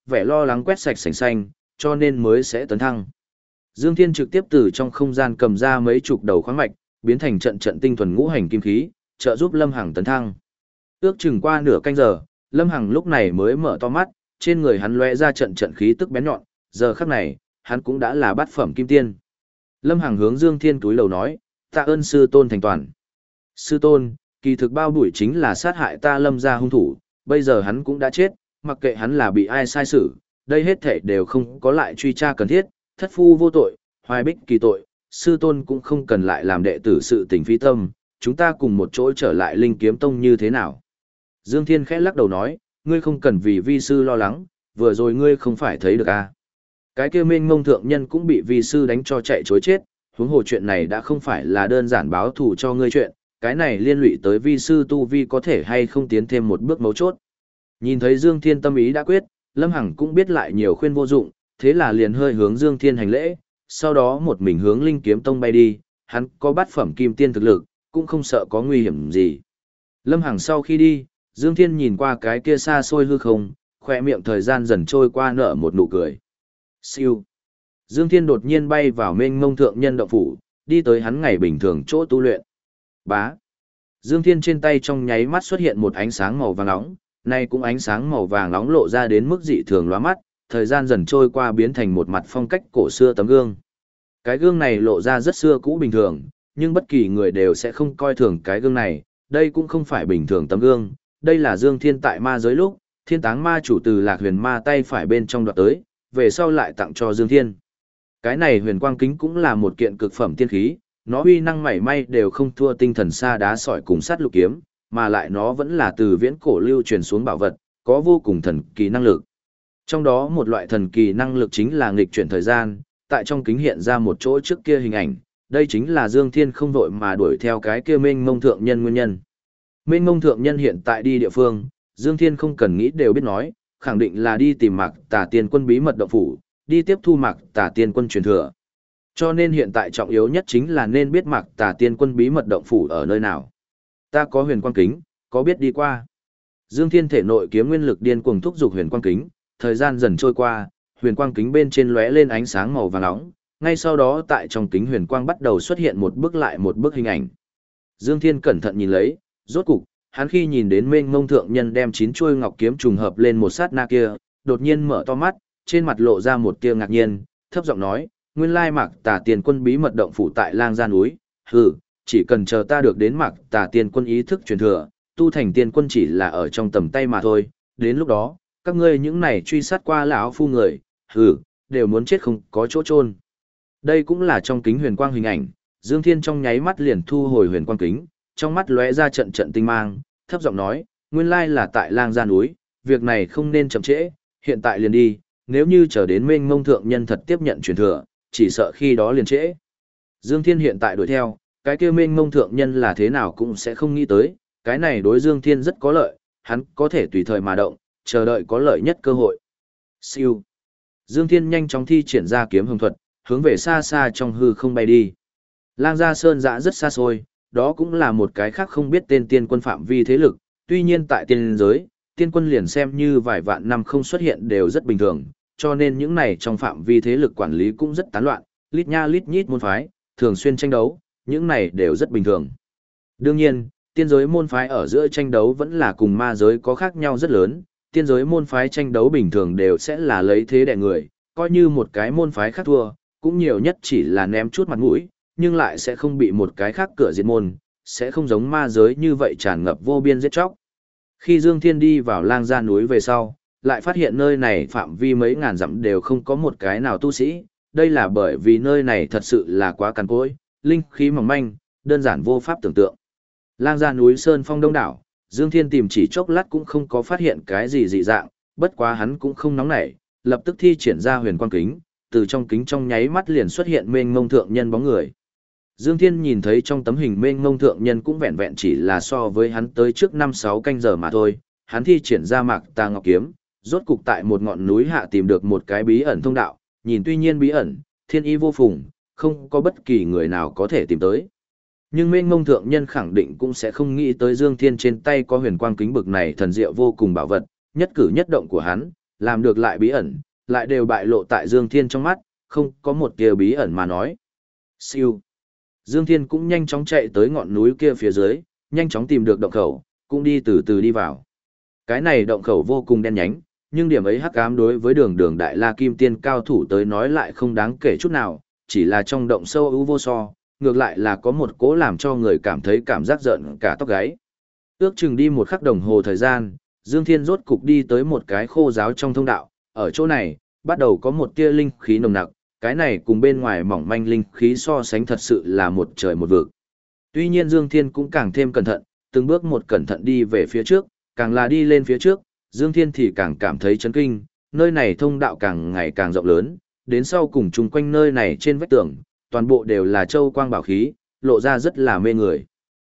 vẻ lo lắng quét sạch sành xanh, cho nên mới sẽ tấn thăng. Dương Thiên trực tiếp từ trong không gian cầm ra mấy chục đầu khoáng mạch, biến thành trận trận tinh thuần ngũ hành kim khí, trợ giúp Lâm Hằng tấn thăng. Ước chừng qua nửa canh giờ, Lâm Hằng lúc này mới mở to mắt, trên người hắn lóe ra trận trận khí tức bén nhọn, giờ khắc này, hắn cũng đã là bát phẩm kim tiên. Lâm Hằng hướng Dương Thiên túi lầu nói, tạ ơn sư tôn thành toàn. Sư tôn, kỳ thực bao bụi chính là sát hại ta Lâm gia hung thủ, bây giờ hắn cũng đã chết, mặc kệ hắn là bị ai sai xử, đây hết thảy đều không có lại truy tra cần thiết, thất phu vô tội, hoài bích kỳ tội, sư tôn cũng không cần lại làm đệ tử sự tình phi tâm, chúng ta cùng một chỗ trở lại Linh Kiếm Tông như thế nào. Dương Thiên khẽ lắc đầu nói, ngươi không cần vì vi sư lo lắng, vừa rồi ngươi không phải thấy được à. Cái kia mênh mông thượng nhân cũng bị vi sư đánh cho chạy chối chết, huống hồ chuyện này đã không phải là đơn giản báo thù cho ngươi chuyện, cái này liên lụy tới vi sư tu vi có thể hay không tiến thêm một bước mấu chốt. Nhìn thấy Dương Thiên tâm ý đã quyết, Lâm Hằng cũng biết lại nhiều khuyên vô dụng, thế là liền hơi hướng Dương Thiên hành lễ, sau đó một mình hướng Linh Kiếm Tông bay đi, hắn có bát phẩm kim tiên thực lực, cũng không sợ có nguy hiểm gì. Lâm Hằng sau khi đi, Dương Thiên nhìn qua cái kia xa xôi hư không, khỏe miệng thời gian dần trôi qua nở một nụ cười. Siêu. Dương Thiên đột nhiên bay vào mênh mông thượng nhân động phủ, đi tới hắn ngày bình thường chỗ tu luyện. Bá. Dương Thiên trên tay trong nháy mắt xuất hiện một ánh sáng màu vàng nóng, nay cũng ánh sáng màu vàng nóng lộ ra đến mức dị thường lóa mắt, thời gian dần trôi qua biến thành một mặt phong cách cổ xưa tấm gương. Cái gương này lộ ra rất xưa cũ bình thường, nhưng bất kỳ người đều sẽ không coi thường cái gương này, đây cũng không phải bình thường tấm gương, đây là Dương Thiên tại ma giới lúc, Thiên Táng ma chủ từ Lạc Huyền ma tay phải bên trong đoạt tới, về sau lại tặng cho Dương Thiên. Cái này huyền quang kính cũng là một kiện cực phẩm tiên khí, nó uy năng mảy may đều không thua tinh thần sa đá sỏi cùng sắt lục kiếm, mà lại nó vẫn là từ viễn cổ lưu truyền xuống bảo vật, có vô cùng thần kỳ năng lực. Trong đó một loại thần kỳ năng lực chính là nghịch chuyển thời gian, tại trong kính hiện ra một chỗ trước kia hình ảnh, đây chính là Dương Thiên không vội mà đuổi theo cái kia mênh mông thượng nhân nguyên nhân. Mênh mông thượng nhân hiện tại đi địa phương, Dương Thiên không cần nghĩ đều biết nói, khẳng định là đi tìm Mạc Tà Tiên Quân bí mật động phủ, đi tiếp thu Mạc Tà Tiên Quân truyền thừa. Cho nên hiện tại trọng yếu nhất chính là nên biết Mạc Tà Tiên Quân bí mật động phủ ở nơi nào. Ta có huyền quang kính, có biết đi qua. Dương Thiên thể nội kiếm nguyên lực điên cuồng thúc giục huyền quang kính, thời gian dần trôi qua, huyền quang kính bên trên lóe lên ánh sáng màu vàng nóng, ngay sau đó tại trong kính huyền quang bắt đầu xuất hiện một bức lại một bức hình ảnh. Dương Thiên cẩn thận nhìn lấy, rốt cục, hắn khi nhìn đến mênh mông thượng nhân đem 9 chuôi ngọc kiếm trùng hợp lên một sát na kia, đột nhiên mở to mắt, trên mặt lộ ra một tia ngạc nhiên, thấp giọng nói, nguyên lai Mạc Tà Tiên Quân bí mật động phủ tại Lang Gia núi, hừ, chỉ cần chờ ta được đến Mạc Tà Tiên Quân ý thức truyền thừa, tu thành tiên quân chỉ là ở trong tầm tay mà thôi, đến lúc đó, các ngươi những này truy sát qua lão phu người, hừ, đều muốn chết không có chỗ chôn. Đây cũng là trong kính huyền quang hình ảnh, Dương Thiên trong nháy mắt liền thu hồi huyền quang kính, trong mắt lóe ra trận trận tinh mang, thấp giọng nói, nguyên lai là tại Lang Gia núi, việc này không nên chậm trễ, hiện tại liền đi, nếu như chờ đến mênh mông thượng nhân thật tiếp nhận truyền thừa, chỉ sợ khi đó liền trễ. Dương Thiên hiện tại đuổi theo, cái kia mênh mông thượng nhân là thế nào cũng sẽ không nghĩ tới, cái này đối Dương Thiên rất có lợi, hắn có thể tùy thời mà động, chờ đợi có lợi nhất cơ hội. Siêu. Dương Thiên nhanh chóng thi triển ra kiếm hồng thuật, hướng về xa xa trong hư không bay đi. Lang Gia Sơn Dã rất xa xôi, đó cũng là một cái khác không biết tên tiên quân phạm vi thế lực, tuy nhiên tại tiên giới, tiên quân liền xem như vài vạn năm không xuất hiện đều rất bình thường, cho nên những này trong phạm vi thế lực quản lý cũng rất tán loạn, lít nha lít nhít môn phái, thường xuyên tranh đấu, những này đều rất bình thường. Đương nhiên, tiên giới môn phái ở giữa tranh đấu vẫn là cùng ma giới có khác nhau rất lớn, tiên giới môn phái tranh đấu bình thường đều sẽ là lấy thế đè người, coi như một cái môn phái khác thua, cũng nhiều nhất chỉ là ném chút mặt mũi, nhưng lại sẽ không bị một cái khác cửa diệt môn, sẽ không giống ma giới như vậy tràn ngập vô biên giết chóc. Khi Dương Thiên đi vào Lang Gia núi về sau, lại phát hiện nơi này phạm vi mấy ngàn dặm đều không có một cái nào tu sĩ, đây là bởi vì nơi này thật sự là quá cằn cỗi, linh khí mỏng manh, đơn giản vô pháp tưởng tượng. Lang Gia núi sơn phong đông đảo, Dương Thiên tìm chỉ chốc lát cũng không có phát hiện cái gì dị dạng, bất quá hắn cũng không nóng nảy, lập tức thi triển ra huyền quang kính, từ trong kính trong nháy mắt liền xuất hiện mênh mông thượng nhân bóng người. Dương Thiên nhìn thấy trong tấm hình mênh mông thượng nhân cũng vẹn vẹn chỉ là so với hắn tới trước 5-6 canh giờ mà thôi, hắn thi triển ra Mạc Tà Ngọc Kiếm, rốt cục tại một ngọn núi hạ tìm được một cái bí ẩn thông đạo, nhìn tuy nhiên bí ẩn, thiên ý vô phùng, không có bất kỳ người nào có thể tìm tới. Nhưng mênh mông thượng nhân khẳng định cũng sẽ không nghĩ tới Dương Thiên trên tay có huyền quang kính bực này thần diệu vô cùng bảo vật, nhất cử nhất động của hắn, làm được lại bí ẩn, lại đều bại lộ tại Dương Thiên trong mắt, không có một tia bí ẩn mà nói. Siêu. Dương Thiên cũng nhanh chóng chạy tới ngọn núi kia phía dưới, nhanh chóng tìm được động khẩu, cũng đi từ từ đi vào. Cái này động khẩu vô cùng đen nhánh, nhưng điểm ấy hắc ám đối với đường đại la kim tiên cao thủ tới nói lại không đáng kể chút nào, chỉ là trong động sâu ưu vô so, ngược lại là có một cỗ làm cho người cảm thấy cảm giác giận cả tóc gáy. Ước chừng đi một khắc đồng hồ thời gian, Dương Thiên rốt cục đi tới một cái khô giáo trong thông đạo, ở chỗ này, bắt đầu có một tia linh khí nồng nặc, cái này cùng bên ngoài mỏng manh linh khí so sánh thật sự là một trời một vực. Tuy nhiên Dương Thiên cũng càng thêm cẩn thận, từng bước một cẩn thận đi về phía trước, càng là đi lên phía trước, Dương Thiên thì càng cảm thấy chấn kinh, nơi này thông đạo càng ngày càng rộng lớn, đến sau cùng chung quanh nơi này trên vách tường, toàn bộ đều là châu quang bảo khí, lộ ra rất là mê người.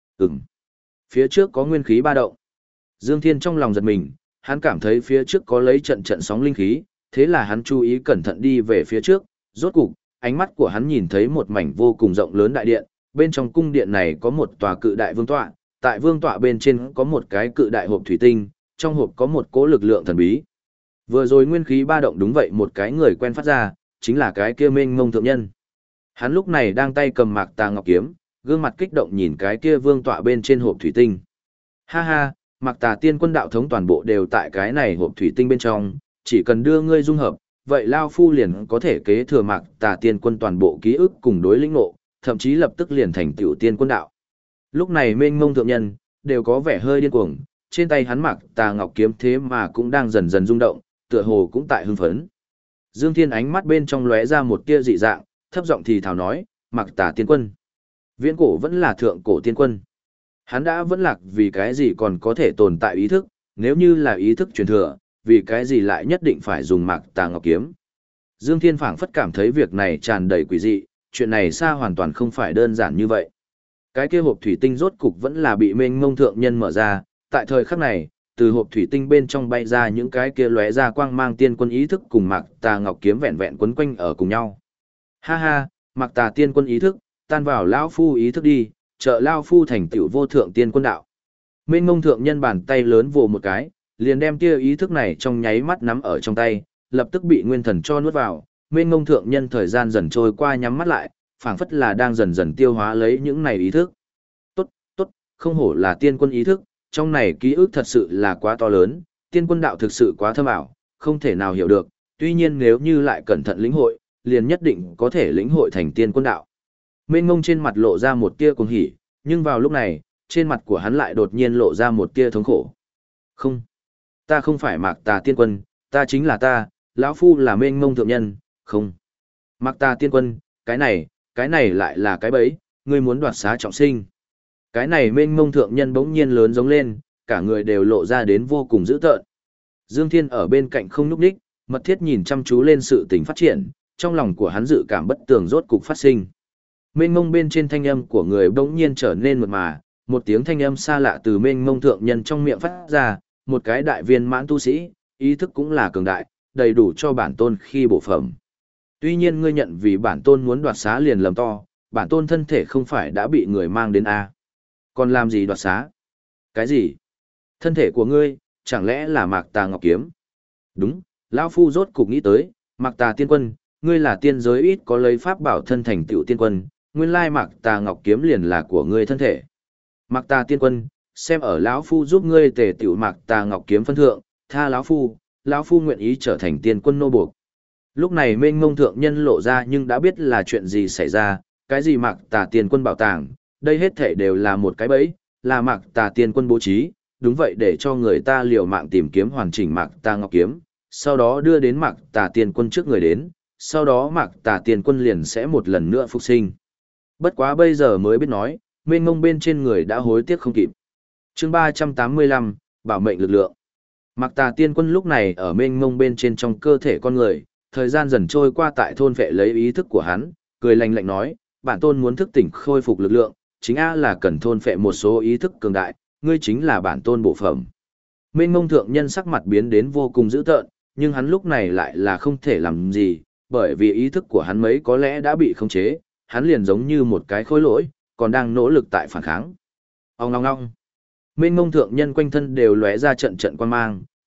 Phía trước có nguyên khí ba động. Dương Thiên trong lòng giật mình, hắn cảm thấy phía trước có lấy trận trận sóng linh khí, thế là hắn chú ý cẩn thận đi về phía trước, rốt cục, ánh mắt của hắn nhìn thấy một mảnh vô cùng rộng lớn đại điện, bên trong cung điện này có một tòa cự đại vương tọa, tại vương tọa bên trên có một cái cự đại hộp thủy tinh, trong hộp có một cỗ lực lượng thần bí. Vừa rồi nguyên khí ba động đúng vậy một cái người quen phát ra, chính là cái kia Mênh Mông thượng nhân. Hắn lúc này đang tay cầm Mạc Tà Ngọc kiếm, gương mặt kích động nhìn cái kia vương tọa bên trên hộp thủy tinh. Ha ha, Mạc Tà tiên quân đạo thống toàn bộ đều tại cái này hộp thủy tinh bên trong, chỉ cần đưa ngươi dung hợp, vậy Lao Phu liền có thể kế thừa Mạc Tà tiên quân toàn bộ ký ức cùng đối lĩnh ngộ, thậm chí lập tức liền thành tiểu tiên quân đạo. Lúc này Mênh Mông thượng nhân đều có vẻ hơi điên cuồng, trên tay hắn Mạc Tà Ngọc kiếm thế mà cũng đang dần dần rung động, tựa hồ cũng tại hưng phấn. Dương Thiên ánh mắt bên trong lóe ra một tia dị dạng, thấp giọng thì thào nói, Mạc Tà tiên quân. Viễn cổ vẫn là thượng cổ tiên quân. Hắn đã vẫn lạc vì cái gì còn có thể tồn tại ý thức, nếu như là ý thức truyền thừa, vì cái gì lại nhất định phải dùng Mạc Tà Ngọc kiếm. Dương Thiên phảng phất cảm thấy việc này tràn đầy quỷ dị, chuyện này xa hoàn toàn không phải đơn giản như vậy. Cái kia hộp thủy tinh rốt cục vẫn là bị Mênh Mông thượng nhân mở ra, tại thời khắc này, từ hộp thủy tinh bên trong bay ra những cái kia lóe ra quang mang tiên quân ý thức cùng Mạc Tà Ngọc kiếm vẹn vẹn quấn quanh ở cùng nhau. Ha ha, Mạc Tà tiên quân ý thức, tan vào lão phu ý thức đi, trợ lão phu thành tựu vô thượng tiên quân đạo. Mênh Mông thượng nhân bàn tay lớn vồ một cái, liền đem kia ý thức này trong nháy mắt nắm ở trong tay, lập tức bị nguyên thần cho nuốt vào. Mênh Mông thượng nhân thời gian dần trôi qua nhắm mắt lại, phảng phất là đang dần dần tiêu hóa lấy những này ý thức. Tốt, tốt, không hổ là tiên quân ý thức, trong này ký ức thật sự là quá to lớn, tiên quân đạo thực sự quá thâm ảo, không thể nào hiểu được, tuy nhiên nếu như lại cẩn thận lĩnh hội, liền nhất định có thể lĩnh hội thành tiên quân đạo. Mênh Mông trên mặt lộ ra một tia cuồng hỉ, nhưng vào lúc này, trên mặt của hắn lại đột nhiên lộ ra một tia thống khổ. Không, ta không phải Mạc Tà tiên quân, ta chính là ta, lão phu là Mênh Mông thượng nhân, không. Mạc Tà tiên quân, cái này lại là cái bẫy, ngươi muốn đoạt xá trọng sinh. Cái này Mênh Mông thượng nhân bỗng nhiên lớn giống lên, cả người đều lộ ra đến vô cùng dữ tợn. Dương Thiên ở bên cạnh không nhúc nhích, mật thiết nhìn chăm chú lên sự tình phát triển, trong lòng của hắn dự cảm bất tường rốt cục phát sinh. Mênh Mông bên trên thanh âm của người bỗng nhiên trở nên mượt mà, một tiếng thanh âm xa lạ từ Mênh Mông thượng nhân trong miệng phát ra, một cái đại viên mãn tu sĩ, ý thức cũng là cường đại, đầy đủ cho bản tôn khi bổ phẩm. Tuy nhiên ngươi nhận vì bản tôn muốn đoạt xá liền lầm to, bản tôn thân thể không phải đã bị người mang đến a, còn làm gì đoạt xá? Cái gì? Thân thể của ngươi, chẳng lẽ là Mạc Tà Ngọc kiếm? Đúng, lão phu rốt cục nghĩ tới, Mạc Tà tiên quân, ngươi là tiên giới ít có lấy pháp bảo thân thành tựu tiên quân, nguyên lai Mạc Tà Ngọc kiếm liền là của ngươi thân thể. Mạc Tà tiên quân, xem ở lão phu giúp ngươi tề tựu Mạc Tà Ngọc kiếm phân thượng, tha lão phu nguyện ý trở thành tiên quân nô buộc. Lúc này Mênh Mông thượng nhân lộ ra nhưng đã biết là chuyện gì xảy ra, cái gì Mạc Tà tiên quân bảo tàng, đây hết thể đều là một cái bẫy, là Mạc Tà tiên quân bố trí, đúng vậy để cho người ta liều mạng tìm kiếm hoàn chỉnh Mạc Tà Ngọc kiếm, sau đó đưa đến Mạc Tà tiên quân trước người đến, sau đó Mạc Tà tiên quân liền sẽ một lần nữa phục sinh. Bất quá bây giờ mới biết nói, Mênh Mông bên trên người đã hối tiếc không kịp. Chương 385, bảo mệnh lực lượng. Mạc Tà tiên quân lúc này ở Mênh Mông bên trên trong cơ thể con người, thời gian dần trôi qua tại thôn vệ lấy ý thức của hắn, cười lạnh lạnh nói, bản tôn muốn thức tỉnh khôi phục lực lượng, chính là cần thôn phệ một số ý thức cường đại, ngươi chính là bản tôn bộ phẩm. Mênh Mông thượng nhân sắc mặt biến đến vô cùng dữ tợn, nhưng hắn lúc này lại là không thể làm gì, bởi vì ý thức của hắn mấy có lẽ đã bị khống chế, hắn liền giống như một cái khối lỗi, còn đang nỗ lực tại phản kháng. Ong ong ong. Mênh Mông thượng nhân quanh thân đều lóe ra trận trận quang mang,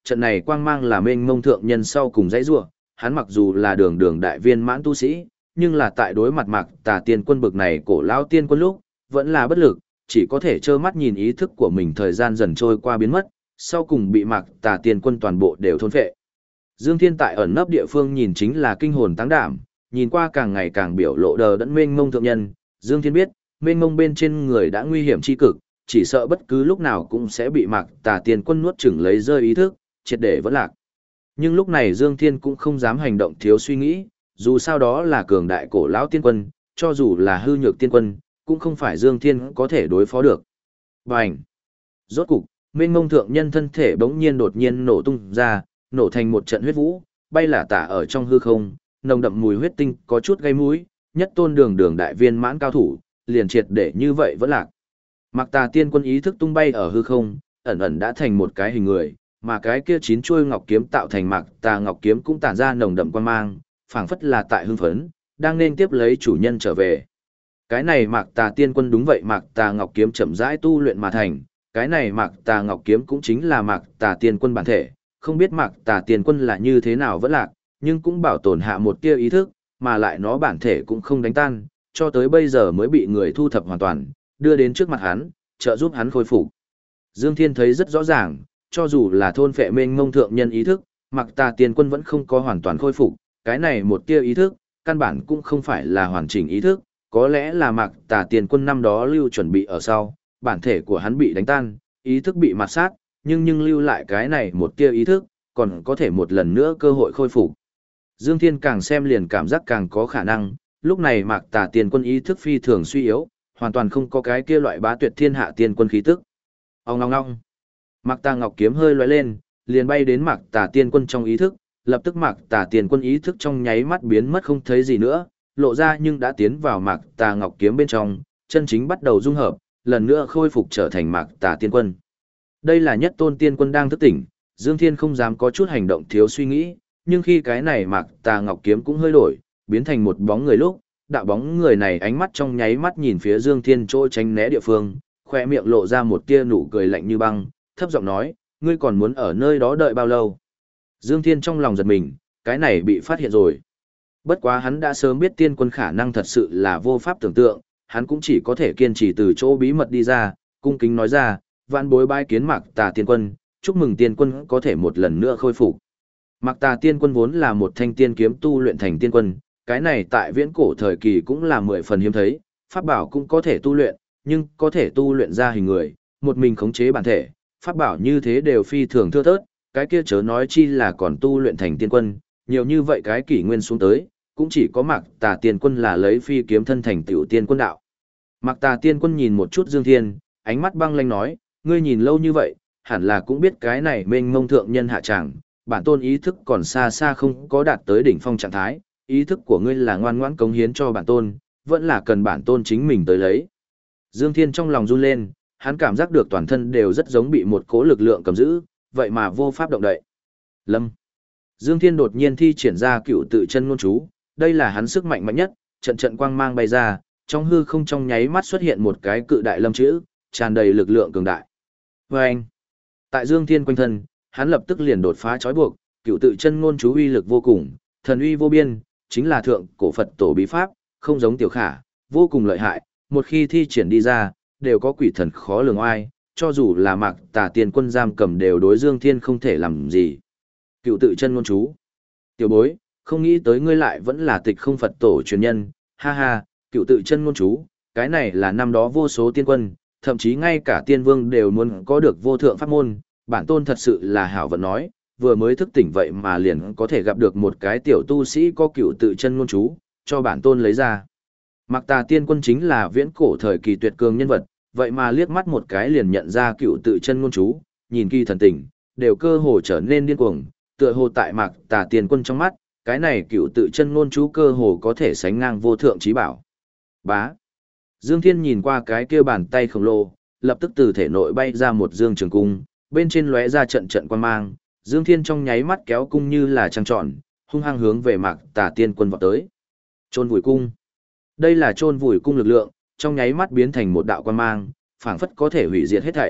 trận này quang mang là mênh mông thượng nhân sau cùng dãy rủa, hắn mặc dù là đường đường đại viên mãn tu sĩ, nhưng là tại đối mặt Mạc Tà Tiên Quân bực này cổ lão tiên quân lúc, vẫn là bất lực, chỉ có thể trơ mắt nhìn ý thức của mình thời gian dần trôi qua biến mất, sau cùng bị Mạc Tà Tiên Quân toàn bộ đều thôn phệ. Dương Thiên tại ẩn nấp địa phương nhìn chính là kinh hồn táng đảm, nhìn qua càng ngày càng biểu lộ đờ đẫn mênh mông thượng nhân, Dương Thiên biết, mênh mông bên trên người đã nguy hiểm chi cực, chỉ sợ bất cứ lúc nào cũng sẽ bị Mạc Tà Tiên Quân nuốt chửng lấy rơi ý thức, triệt để vẫn lạc. Nhưng lúc này Dương Thiên cũng không dám hành động thiếu suy nghĩ, dù sao đó là cường đại cổ lão tiên quân, cho dù là hư nhược tiên quân, cũng không phải Dương Thiên có thể đối phó được. Bành! Rốt cục, mênh mông thượng nhân thân thể bỗng nhiên đột nhiên nổ tung ra, nổ thành một trận huyết vũ, bay lả tả ở trong hư không, nồng đậm mùi huyết tinh có chút gây mũi, nhất tôn đường đường đại viên mãn cao thủ, liền triệt để như vậy vẫn lạc. Mạc Tà Tiên Quân ý thức tung bay ở hư không, ẩn ẩn đã thành một cái hình người, mà cái kia 9 chuôi ngọc kiếm tạo thành Mạc Tà ngọc kiếm cũng tản ra nồng đậm quang mang, phảng phất là tại hưng phấn, đang nên tiếp lấy chủ nhân trở về. Cái này Mạc Tà Tiên Quân đúng vậy, Mạc Tà ngọc kiếm chậm rãi tu luyện mà thành, cái này Mạc Tà ngọc kiếm cũng chính là Mạc Tà Tiên Quân bản thể, không biết Mạc Tà Tiên Quân là như thế nào vẫn lạc, nhưng cũng bảo tồn hạ một tia ý thức, mà lại nó bản thể cũng không đánh tan, cho tới bây giờ mới bị người thu thập hoàn toàn, đưa đến trước mặt hắn, trợ giúp hắn khôi phục. Dương Thiên thấy rất rõ ràng, cho dù là thôn phệ mênh mông thượng nhân ý thức, Mạc Tà Tiên Quân vẫn không có hoàn toàn khôi phục, cái này một tia ý thức, căn bản cũng không phải là hoàn chỉnh ý thức, có lẽ là Mạc Tà Tiên Quân năm đó lưu chuẩn bị ở sau, bản thể của hắn bị đánh tan, ý thức bị mạt sát, nhưng lưu lại cái này một tia ý thức, còn có thể một lần nữa cơ hội khôi phục. Dương Thiên càng xem liền cảm giác càng có khả năng, lúc này Mạc Tà Tiên Quân ý thức phi thường suy yếu, hoàn toàn không có cái kia loại bá tuyệt thiên hạ tiên quân khí tức. Ong ong ong. Mạc Tà ngọc kiếm hơi lóe lên, liền bay đến Mạc Tà Tiên Quân trong ý thức, lập tức Mạc Tà Tiên Quân ý thức trong nháy mắt biến mất không thấy gì nữa, lộ ra nhưng đã tiến vào Mạc Tà ngọc kiếm bên trong, chân chính bắt đầu dung hợp, lần nữa khôi phục trở thành Mạc Tà Tiên Quân. Đây là nhất tôn tiên quân đang thức tỉnh, Dương Thiên không dám có chút hành động thiếu suy nghĩ, nhưng khi cái này Mạc Tà ngọc kiếm cũng hơi đổi, biến thành một bóng người lúc, đạo bóng người này ánh mắt trong nháy mắt nhìn phía Dương Thiên chỗ tránh né địa phương, khoe miệng lộ ra một tia nụ cười lạnh như băng, thấp giọng nói, ngươi còn muốn ở nơi đó đợi bao lâu? Dương Thiên trong lòng giật mình, cái này bị phát hiện rồi. Bất quá hắn đã sớm biết tiên quân khả năng thật sự là vô pháp tưởng tượng, hắn cũng chỉ có thể kiên trì từ chỗ bí mật đi ra, cung kính nói ra, vạn bối bái kiến Mạc Tà Tiên Quân, chúc mừng tiên quân có thể một lần nữa khôi phục. Mạc Tà Tiên Quân vốn là một thanh tiên kiếm tu luyện thành tiên quân, cái này tại viễn cổ thời kỳ cũng là 10 phần hiếm thấy, pháp bảo cũng có thể tu luyện, nhưng có thể tu luyện ra hình người, một mình khống chế bản thể, pháp bảo như thế đều phi thường thưa thớt, cái kia chớ nói chi là còn tu luyện thành tiên quân, nhiều như vậy cái kỷ nguyên xuống tới, cũng chỉ có Mạc Tà Tiên Quân là lấy phi kiếm thân thành tiểu tiên quân đạo. Mạc Tà Tiên Quân nhìn một chút Dương Thiên, ánh mắt băng lãnh nói, ngươi nhìn lâu như vậy, hẳn là cũng biết cái này mênh mông thượng nhân hạ tràng, bản tôn ý thức còn xa xa không có đạt tới đỉnh phong trạng thái, ý thức của ngươi là ngoan ngoãn cống hiến cho bản tôn, vẫn là cần bản tôn chính mình tới lấy. Dương Thiên trong lòng run lên, hắn cảm giác được toàn thân đều rất giống bị một cỗ lực lượng cầm giữ, vậy mà vô pháp động đậy. Lâm. Dương Thiên đột nhiên thi triển ra cựu tự chân ngôn chú, đây là hắn sức mạnh mạnh nhất, trận trận quang mang bay ra, trong hư không trong nháy mắt xuất hiện một cái cự đại lâm chữ, tràn đầy lực lượng cường đại. Vâng! Tại Dương Thiên quanh thân, hắn lập tức liền đột phá trói buộc, cựu tự chân ngôn chú uy lực vô cùng, thần uy vô biên, chính là thượng cổ Phật tổ bí pháp, không giống tiểu khả, vô cùng lợi hại, một khi thi triển đi ra, đều có quỷ thần khó lường oai, cho dù là Mạc Tà Tiên Quân giam cầm đều đối Dương Thiên không thể làm gì. Cựu tự chân ngôn chú. Tiểu bối, không nghĩ tới ngươi lại vẫn là tịch không Phật tổ truyền nhân, ha ha, cựu tự chân ngôn chú, cái này là năm đó vô số tiên quân, thậm chí ngay cả tiên vương đều muốn có được vô thượng pháp môn, bản tôn thật sự là hảo vận nói, vừa mới thức tỉnh vậy mà liền có thể gặp được một cái tiểu tu sĩ có cựu tự chân ngôn chú, cho bản tôn lấy ra. Mạc Tà Tiên Quân chính là viễn cổ thời kỳ tuyệt cường nhân vật, vậy mà liếc mắt một cái liền nhận ra cựu tự chân ngôn chú, nhìn kỳ thần tình, đều cơ hồ trở nên điên cuồng, tựa hồ tại Mạc Tà Tiên Quân trong mắt, cái này cựu tự chân ngôn chú cơ hồ có thể sánh ngang vô thượng trí bảo. Bá. Dương Thiên nhìn qua cái kia bàn tay khổng lồ, lập tức từ thể nội bay ra một dương trường cung, bên trên lóe ra trận trận quang mang, Dương Thiên trong nháy mắt kéo cung như là trăng tròn, hung hăng hướng về Mạc Tà Tiên Quân vọt tới. Chôn vùi cung. Đây là chôn vùi cung lực lượng, trong nháy mắt biến thành một đạo quang mang, phảng phất có thể hủy diệt hết thảy,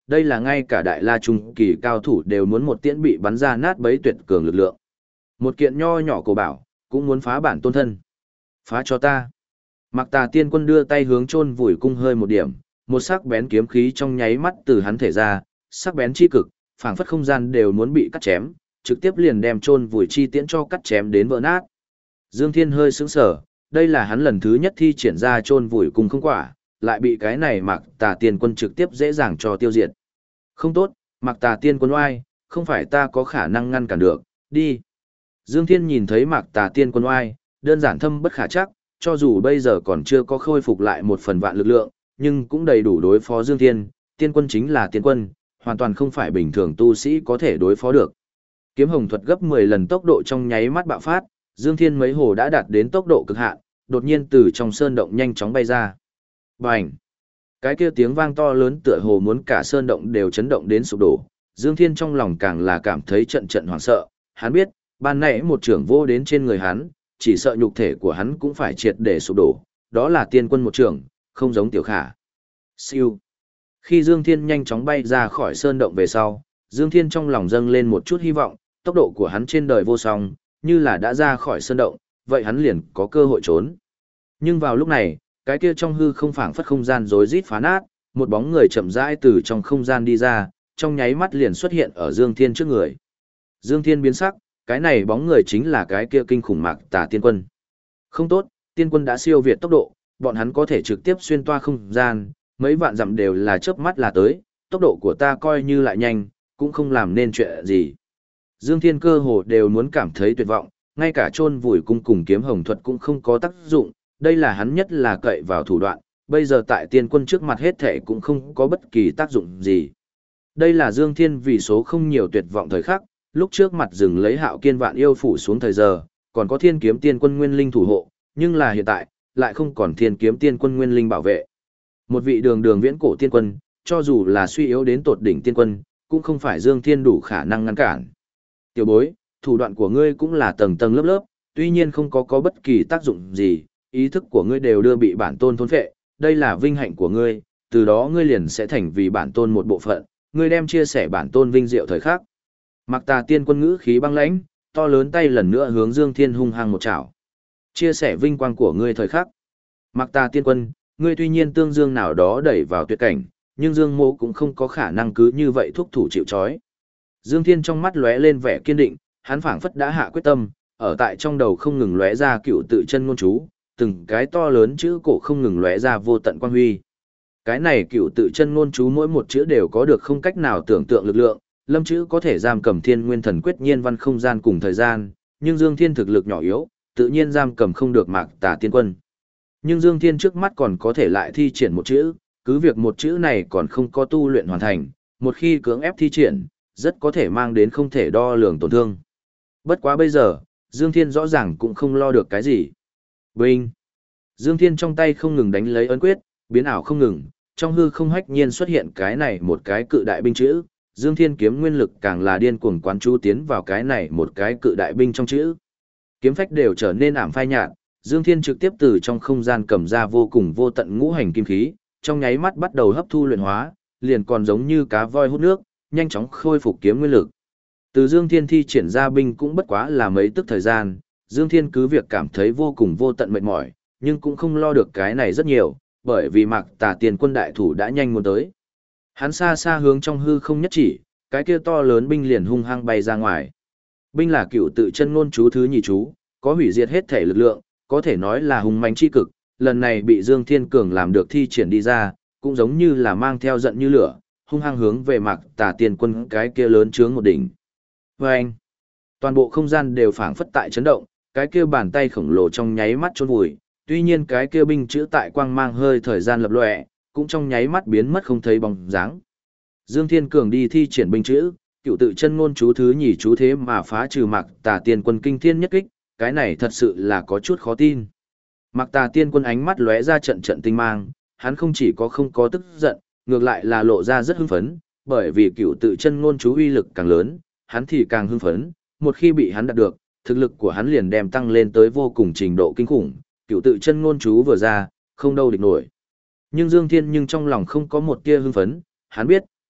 đây là ngay cả đại la trung kỳ cao thủ đều muốn một tiễn bị bắn ra nát bấy tuyệt cường lực lượng. Một kiện nho nhỏ cổ bảo, cũng muốn phá bản tôn thân. Phá cho ta. Mặc Tà Tiên Quân đưa tay hướng chôn vùi cung hơi một điểm, một sắc bén kiếm khí trong nháy mắt từ hắn thể ra, sắc bén chi cực, phảng phất không gian đều muốn bị cắt chém, trực tiếp liền đem chôn vùi chi tiễn cho cắt chém đến vỡ nát. Dương Thiên hơi sững sờ, đây là hắn lần thứ nhất thi triển ra chôn vùi cung không quả, lại bị cái này Mặc Tà Tiên Quân trực tiếp dễ dàng cho tiêu diệt. Không tốt, Mặc Tà Tiên Quân oai, không phải ta có khả năng ngăn cản được, đi. Dương Thiên nhìn thấy Mặc Tà Tiên Quân oai, đơn giản thâm bất khả chắc, cho dù bây giờ còn chưa có khôi phục lại một phần vạn lực lượng, nhưng cũng đầy đủ đối phó Dương Thiên, Tiên Quân chính là Tiên Quân, hoàn toàn không phải bình thường tu sĩ có thể đối phó được. Kiếm hồng thuật gấp 10 lần tốc độ trong nháy mắt bạo phát, Dương Thiên mấy hồ đã đạt đến tốc độ cực hạn, đột nhiên từ trong sơn động nhanh chóng bay ra. Bành! Cái kia tiếng vang to lớn tựa hồ muốn cả sơn động đều chấn động đến sụp đổ, Dương Thiên trong lòng càng là cảm thấy trận trận hoảng sợ, hắn biết, ban nãy một trưởng vô đến trên người hắn, chỉ sợ nhục thể của hắn cũng phải triệt để sụp đổ, đó là Tiên Quân một trưởng, không giống Tiểu Khả. Siêu. Khi Dương Thiên nhanh chóng bay ra khỏi sơn động về sau, Dương Thiên trong lòng dâng lên một chút hy vọng, tốc độ của hắn trên đời vô song, như là đã ra khỏi sơn động, vậy hắn liền có cơ hội trốn. Nhưng vào lúc này, cái kia trong hư không phảng phất không gian rối rít phá nát, một bóng người chậm rãi từ trong không gian đi ra, trong nháy mắt liền xuất hiện ở Dương Thiên trước người. Dương Thiên biến sắc, cái này bóng người chính là cái kia kinh khủng Mặc Tà Tiên Quân. Không tốt, Tiên Quân đã siêu việt tốc độ, bọn hắn có thể trực tiếp xuyên toa không gian, mấy vạn dặm đều là chớp mắt là tới, tốc độ của ta coi như lại nhanh, cũng không làm nên chuyện gì. Dương Thiên cơ hồ đều muốn cảm thấy tuyệt vọng, ngay cả chôn vùi cung cùng kiếm hồng thuật cũng không có tác dụng, đây là hắn nhất là cậy vào thủ đoạn, bây giờ tại Tiên Quân trước mặt hết thể cũng không có bất kỳ tác dụng gì. Đây là Dương Thiên vì số không nhiều tuyệt vọng thời khắc, lúc trước mặt rừng lấy Hạo Kiên Vạn Yêu phủ xuống thời giờ, còn có Thiên Kiếm Tiên Quân Nguyên Linh thủ hộ, nhưng là hiện tại, lại không còn Thiên Kiếm Tiên Quân Nguyên Linh bảo vệ. Một vị đường đường viễn cổ tiên quân, cho dù là suy yếu đến tột đỉnh tiên quân, cũng không phải Dương Thiên đủ khả năng ngăn cản. Tiểu bối, thủ đoạn của ngươi cũng là tầng tầng lớp lớp, tuy nhiên không có bất kỳ tác dụng gì, ý thức của ngươi đều đưa bị bản tôn thôn phệ, đây là vinh hạnh của ngươi, từ đó ngươi liền sẽ thành vì bản tôn một bộ phận, ngươi đem chia sẻ bản tôn vinh diệu thời khắc. Mặc Tà Tiên Quân ngữ khí băng lãnh, to lớn tay lần nữa hướng Dương Thiên hung hăng một chảo. Chia sẻ vinh quang của ngươi thời khắc. Mặc Tà Tiên Quân, ngươi tuy nhiên tương dương nào đó đẩy vào tuyệt cảnh, nhưng Dương Mộ cũng không có khả năng cứ như vậy thúc thủ chịu trói. Dương Thiên trong mắt lóe lên vẻ kiên định, hắn phảng phất đã hạ quyết tâm, ở tại trong đầu không ngừng lóe ra cựu tự chân ngôn chú, từng cái to lớn chữ cổ không ngừng lóe ra vô tận quang huy. Cái này cựu tự chân ngôn chú mỗi một chữ đều có được không cách nào tưởng tượng lực lượng, lâm chữ có thể giam cầm thiên nguyên thần quyết nhiên văn không gian cùng thời gian, nhưng Dương Thiên thực lực nhỏ yếu, tự nhiên giam cầm không được Mặc Tà Tiên Quân. Nhưng Dương Thiên trước mắt còn có thể lại thi triển một chữ, cứ việc một chữ này còn không có tu luyện hoàn thành, một khi cưỡng ép thi triển, rất có thể mang đến không thể đo lường tổn thương. Bất quá bây giờ, Dương Thiên rõ ràng cũng không lo được cái gì. Binh! Dương Thiên trong tay không ngừng đánh lấy ấn quyết, biến ảo không ngừng, trong hư không hách nhiên xuất hiện cái này một cái cự đại binh chữ, Dương Thiên kiếm nguyên lực càng là điên cuồng quán chú tiến vào cái này một cái cự đại binh trong chữ. Kiếm phách đều trở nên ảm phai nhạt, Dương Thiên trực tiếp từ trong không gian cầm ra vô cùng vô tận ngũ hành kim khí, trong nháy mắt bắt đầu hấp thu luyện hóa, liền còn giống như cá voi hút nước, nhanh chóng khôi phục kiếm nguyên lực. Từ Dương Thiên thi triển ra binh cũng bất quá là mấy tức thời gian, Dương Thiên cứ việc cảm thấy vô cùng vô tận mệt mỏi, nhưng cũng không lo được cái này rất nhiều, bởi vì Mặc Tà Tiên Quân đại thủ đã nhanh muốn tới. Hắn xa xa hướng trong hư không nhất chỉ, cái kia to lớn binh liền hung hăng bay ra ngoài. Binh là cựu tự chân ngôn chú thứ nhì chú, có hủy diệt hết thể lực lượng, có thể nói là hùng mãnh chi cực, lần này bị Dương Thiên Cường làm được thi triển đi ra, cũng giống như là mang theo giận như lửa, hung hăng hướng về Mặc Tà Tiên Quân cái kia lớn chướng một đỉnh. Vâng! Toàn bộ không gian đều phảng phất tại chấn động, cái kia bàn tay khổng lồ trong nháy mắt chôn vùi, tuy nhiên cái kia binh chữ tại quang mang hơi thời gian lập lòe, cũng trong nháy mắt biến mất không thấy bóng dáng. Dương Thiên Cường đi thi triển binh chữ, cựu tự chân ngôn chú thứ nhì chú thế mà phá trừ Mặc Tà Tiên Quân kinh thiên nhất kích, cái này thật sự là có chút khó tin. Mặc Tà Tiên Quân ánh mắt lóe ra trận trận tinh mang, hắn không chỉ có không có tức giận, ngược lại là lộ ra rất hưng phấn, bởi vì cựu tự chân ngôn chú uy lực càng lớn, hắn thì càng hưng phấn, một khi bị hắn đạt được, thực lực của hắn liền đem tăng lên tới vô cùng trình độ kinh khủng, cựu tự chân ngôn chú vừa ra, không đâu địch nổi. Nhưng Dương Thiên nhưng trong lòng không có một tia hưng phấn, hắn biết,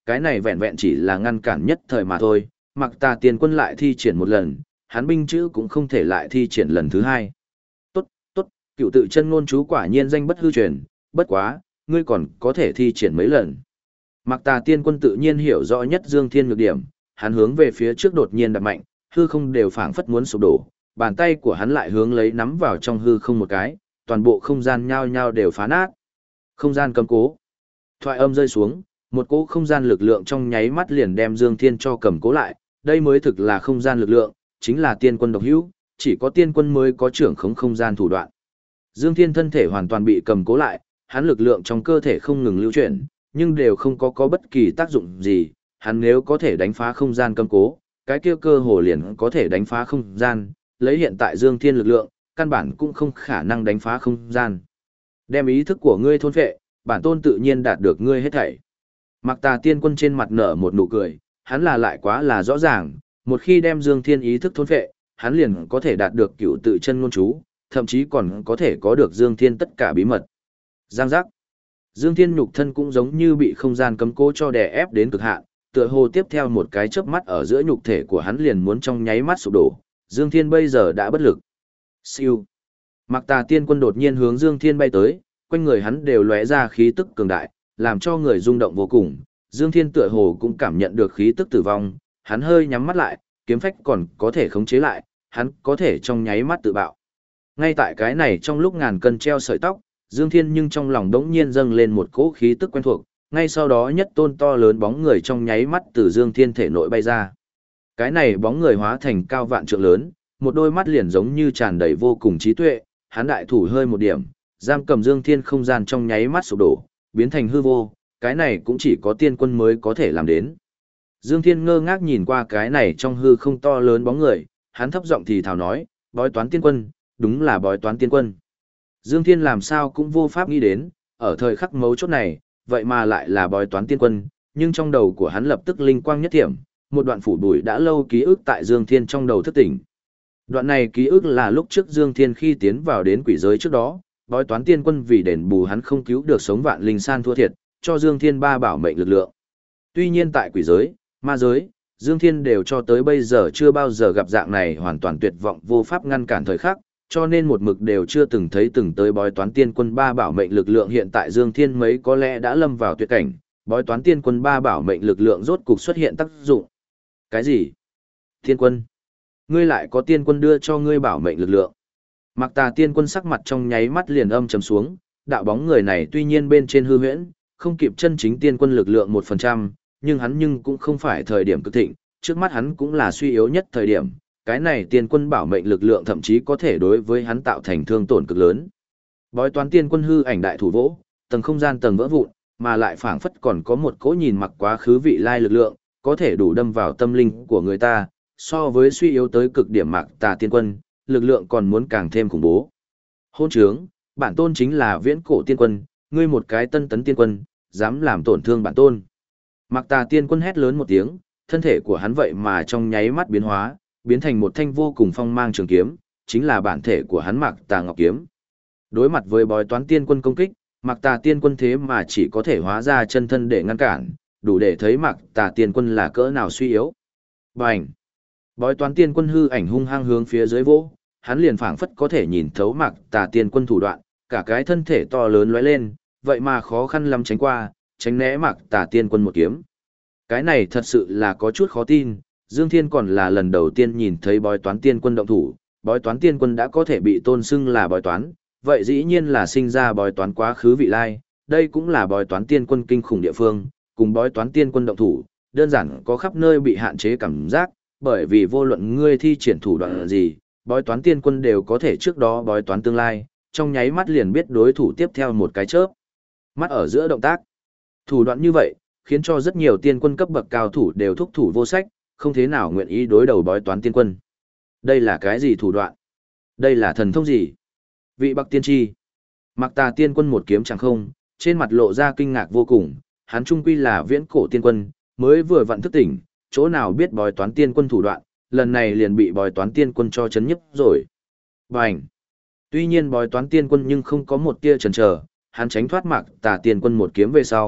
cái này vẹn vẹn chỉ là ngăn cản nhất thời mà thôi, Mặc Tà Tiên Quân lại thi triển một lần, hắn binh chữ cũng không thể lại thi triển lần thứ hai. Tốt, tốt, cựu tự chân ngôn chú quả nhiên danh bất hư truyền, bất quá, ngươi còn có thể thi triển mấy lần. Mặc Tà Tiên Quân tự nhiên hiểu rõ nhất Dương Thiên nhược điểm, hắn hướng về phía trước đột nhiên đạp mạnh, hư không đều phảng phất muốn sụp đổ, bàn tay của hắn lại hướng lấy nắm vào trong hư không một cái, toàn bộ không gian nhao nhao đều phá nát. Không gian cầm cố. Thoại âm rơi xuống, một cỗ không gian lực lượng trong nháy mắt liền đem Dương Thiên cho cầm cố lại, đây mới thực là không gian lực lượng, chính là tiên quân độc hữu, chỉ có tiên quân mới có trưởng khống không gian thủ đoạn. Dương Thiên thân thể hoàn toàn bị cầm cố lại, hắn lực lượng trong cơ thể không ngừng lưu chuyển, nhưng đều không có bất kỳ tác dụng gì, hắn nếu có thể đánh phá không gian cầm cố, cái kia cơ hồ liền có thể đánh phá không gian, lấy hiện tại Dương Thiên lực lượng, căn bản cũng không khả năng đánh phá không gian. Đem ý thức của ngươi thôn phệ, bản tôn tự nhiên đạt được ngươi hết thảy. Mặc Tà Tiên Quân trên mặt nở một nụ cười, hắn là lại quá là rõ ràng, một khi đem Dương Thiên ý thức thôn phệ, hắn liền có thể đạt được cựu tự chân ngôn chú, thậm chí còn có thể có được Dương Thiên tất cả bí mật. Giang giác. Dương Thiên nhục thân cũng giống như bị không gian cấm cố cho đè ép đến cực hạn, tựa hồ tiếp theo một cái chớp mắt ở giữa nhục thể của hắn liền muốn trong nháy mắt sụp đổ. Dương Thiên bây giờ đã bất lực. Siêu. Mặc Tà Tiên Quân đột nhiên hướng Dương Thiên bay tới, quanh người hắn đều lóe ra khí tức cường đại, làm cho người rung động vô cùng. Dương Thiên tựa hồ cũng cảm nhận được khí tức tử vong, hắn hơi nhắm mắt lại, kiếm phách còn có thể khống chế lại, hắn có thể trong nháy mắt tự bạo. Ngay tại cái này trong lúc ngàn cân treo sợi tóc, Dương Thiên nhưng trong lòng đống nhiên dâng lên một cỗ khí tức quen thuộc, ngay sau đó nhất tôn to lớn bóng người trong nháy mắt từ Dương Thiên thể nội bay ra. Cái này bóng người hóa thành cao vạn trượng lớn, một đôi mắt liền giống như tràn đầy vô cùng trí tuệ, hắn đại thủ hơi một điểm, giam cầm Dương Thiên không gian trong nháy mắt sụp đổ, biến thành hư vô, cái này cũng chỉ có tiên quân mới có thể làm đến. Dương Thiên ngơ ngác nhìn qua cái này trong hư không to lớn bóng người, hắn thấp giọng thì thào nói, bói toán tiên quân, đúng là bói toán tiên quân. Dương Thiên làm sao cũng vô pháp nghĩ đến, ở thời khắc mấu chốt này, vậy mà lại là bói toán tiên quân, nhưng trong đầu của hắn lập tức linh quang nhất thiểm, một đoạn phủ bụi đã lâu ký ức tại Dương Thiên trong đầu thức tỉnh. Đoạn này ký ức là lúc trước Dương Thiên khi tiến vào đến quỷ giới trước đó, bói toán tiên quân vì đền bù hắn không cứu được sống vạn linh san thua thiệt, cho Dương Thiên ba bảo mệnh lực lượng. Tuy nhiên tại quỷ giới, ma giới, Dương Thiên đều cho tới bây giờ chưa bao giờ gặp dạng này hoàn toàn tuyệt vọng vô pháp ngăn cản thời khắc, cho nên một mực đều chưa từng thấy từng tới bói toán tiên quân ba bảo mệnh lực lượng hiện tại Dương Thiên mấy có lẽ đã lâm vào tuyệt cảnh, bói toán tiên quân ba bảo mệnh lực lượng rốt cục xuất hiện tác dụng. Cái gì? Tiên quân? Ngươi lại có tiên quân đưa cho ngươi bảo mệnh lực lượng. Mặc Tà Tiên Quân sắc mặt trong nháy mắt liền âm trầm xuống, đạo bóng người này tuy nhiên bên trên hư huyễn, không kịp chân chính tiên quân lực lượng 1%, nhưng hắn cũng không phải thời điểm cực thịnh, trước mắt hắn cũng là suy yếu nhất thời điểm, cái này tiên quân bảo mệnh lực lượng thậm chí có thể đối với hắn tạo thành thương tổn cực lớn. Bói toán tiên quân hư ảnh đại thủ vỗ, tầng không gian tầng vỡ vụn, mà lại phảng phất còn có một cỗ nhìn mặc quá khứ vị lai lực lượng, có thể đủ đâm vào tâm linh của người ta, so với suy yếu tới cực điểm Mặc Tà Tiên Quân, lực lượng còn muốn càng thêm khủng bố. Hôn trướng, bản tôn chính là viễn cổ tiên quân, ngươi một cái tân tấn tiên quân, dám làm tổn thương bản tôn. Mặc Tà Tiên Quân hét lớn một tiếng, thân thể của hắn vậy mà trong nháy mắt biến hóa, biến thành một thanh vô cùng phong mang trường kiếm, chính là bản thể của hắn Mặc Tà Ngọc Kiếm. Đối mặt với bói toán tiên quân công kích, Mặc Tà Tiên Quân thế mà chỉ có thể hóa ra chân thân để ngăn cản, đủ để thấy Mặc Tà Tiên Quân là cỡ nào suy yếu. Bành! Bói toán tiên quân hư ảnh hung hăng hướng phía dưới vỗ, hắn liền phảng phất có thể nhìn thấu Mặc Tà Tiên Quân thủ đoạn, cả cái thân thể to lớn lóe lên, vậy mà khó khăn lắm tránh qua, tránh né Mặc Tà Tiên Quân một kiếm. Cái này thật sự là có chút khó tin, Dương Thiên còn là lần đầu tiên nhìn thấy bói toán tiên quân động thủ, bói toán tiên quân đã có thể bị tôn xưng là bói toán, vậy dĩ nhiên là sinh ra bói toán quá khứ vị lai, đây cũng là bói toán tiên quân kinh khủng địa phương, cùng bói toán tiên quân động thủ, đơn giản có khắp nơi bị hạn chế cảm giác, bởi vì vô luận ngươi thi triển thủ đoạn gì, bói toán tiên quân đều có thể trước đó bói toán tương lai, trong nháy mắt liền biết đối thủ tiếp theo một cái chớp. Mắt ở giữa động tác. Thủ đoạn như vậy, khiến cho rất nhiều tiên quân cấp bậc cao thủ đều thúc thủ vô sách, không thế nào nguyện ý đối đầu bói toán tiên quân. Đây là cái gì thủ đoạn? Đây là thần thông gì? Vị Bắc tiên tri. Mặc Tà Tiên Quân một kiếm chẳng không, trên mặt lộ ra kinh ngạc vô cùng, hắn trung quy là viễn cổ tiên quân, mới vừa vặn thức tỉnh, chỗ nào biết bói toán tiên quân thủ đoạn, lần này liền bị bói toán tiên quân cho chấn nhấp rồi. Bành! Tuy nhiên bói toán tiên quân nhưng không có một tia chần chờ, hắn tránh thoát Mặc Tà Tiên Quân một kiếm về sau,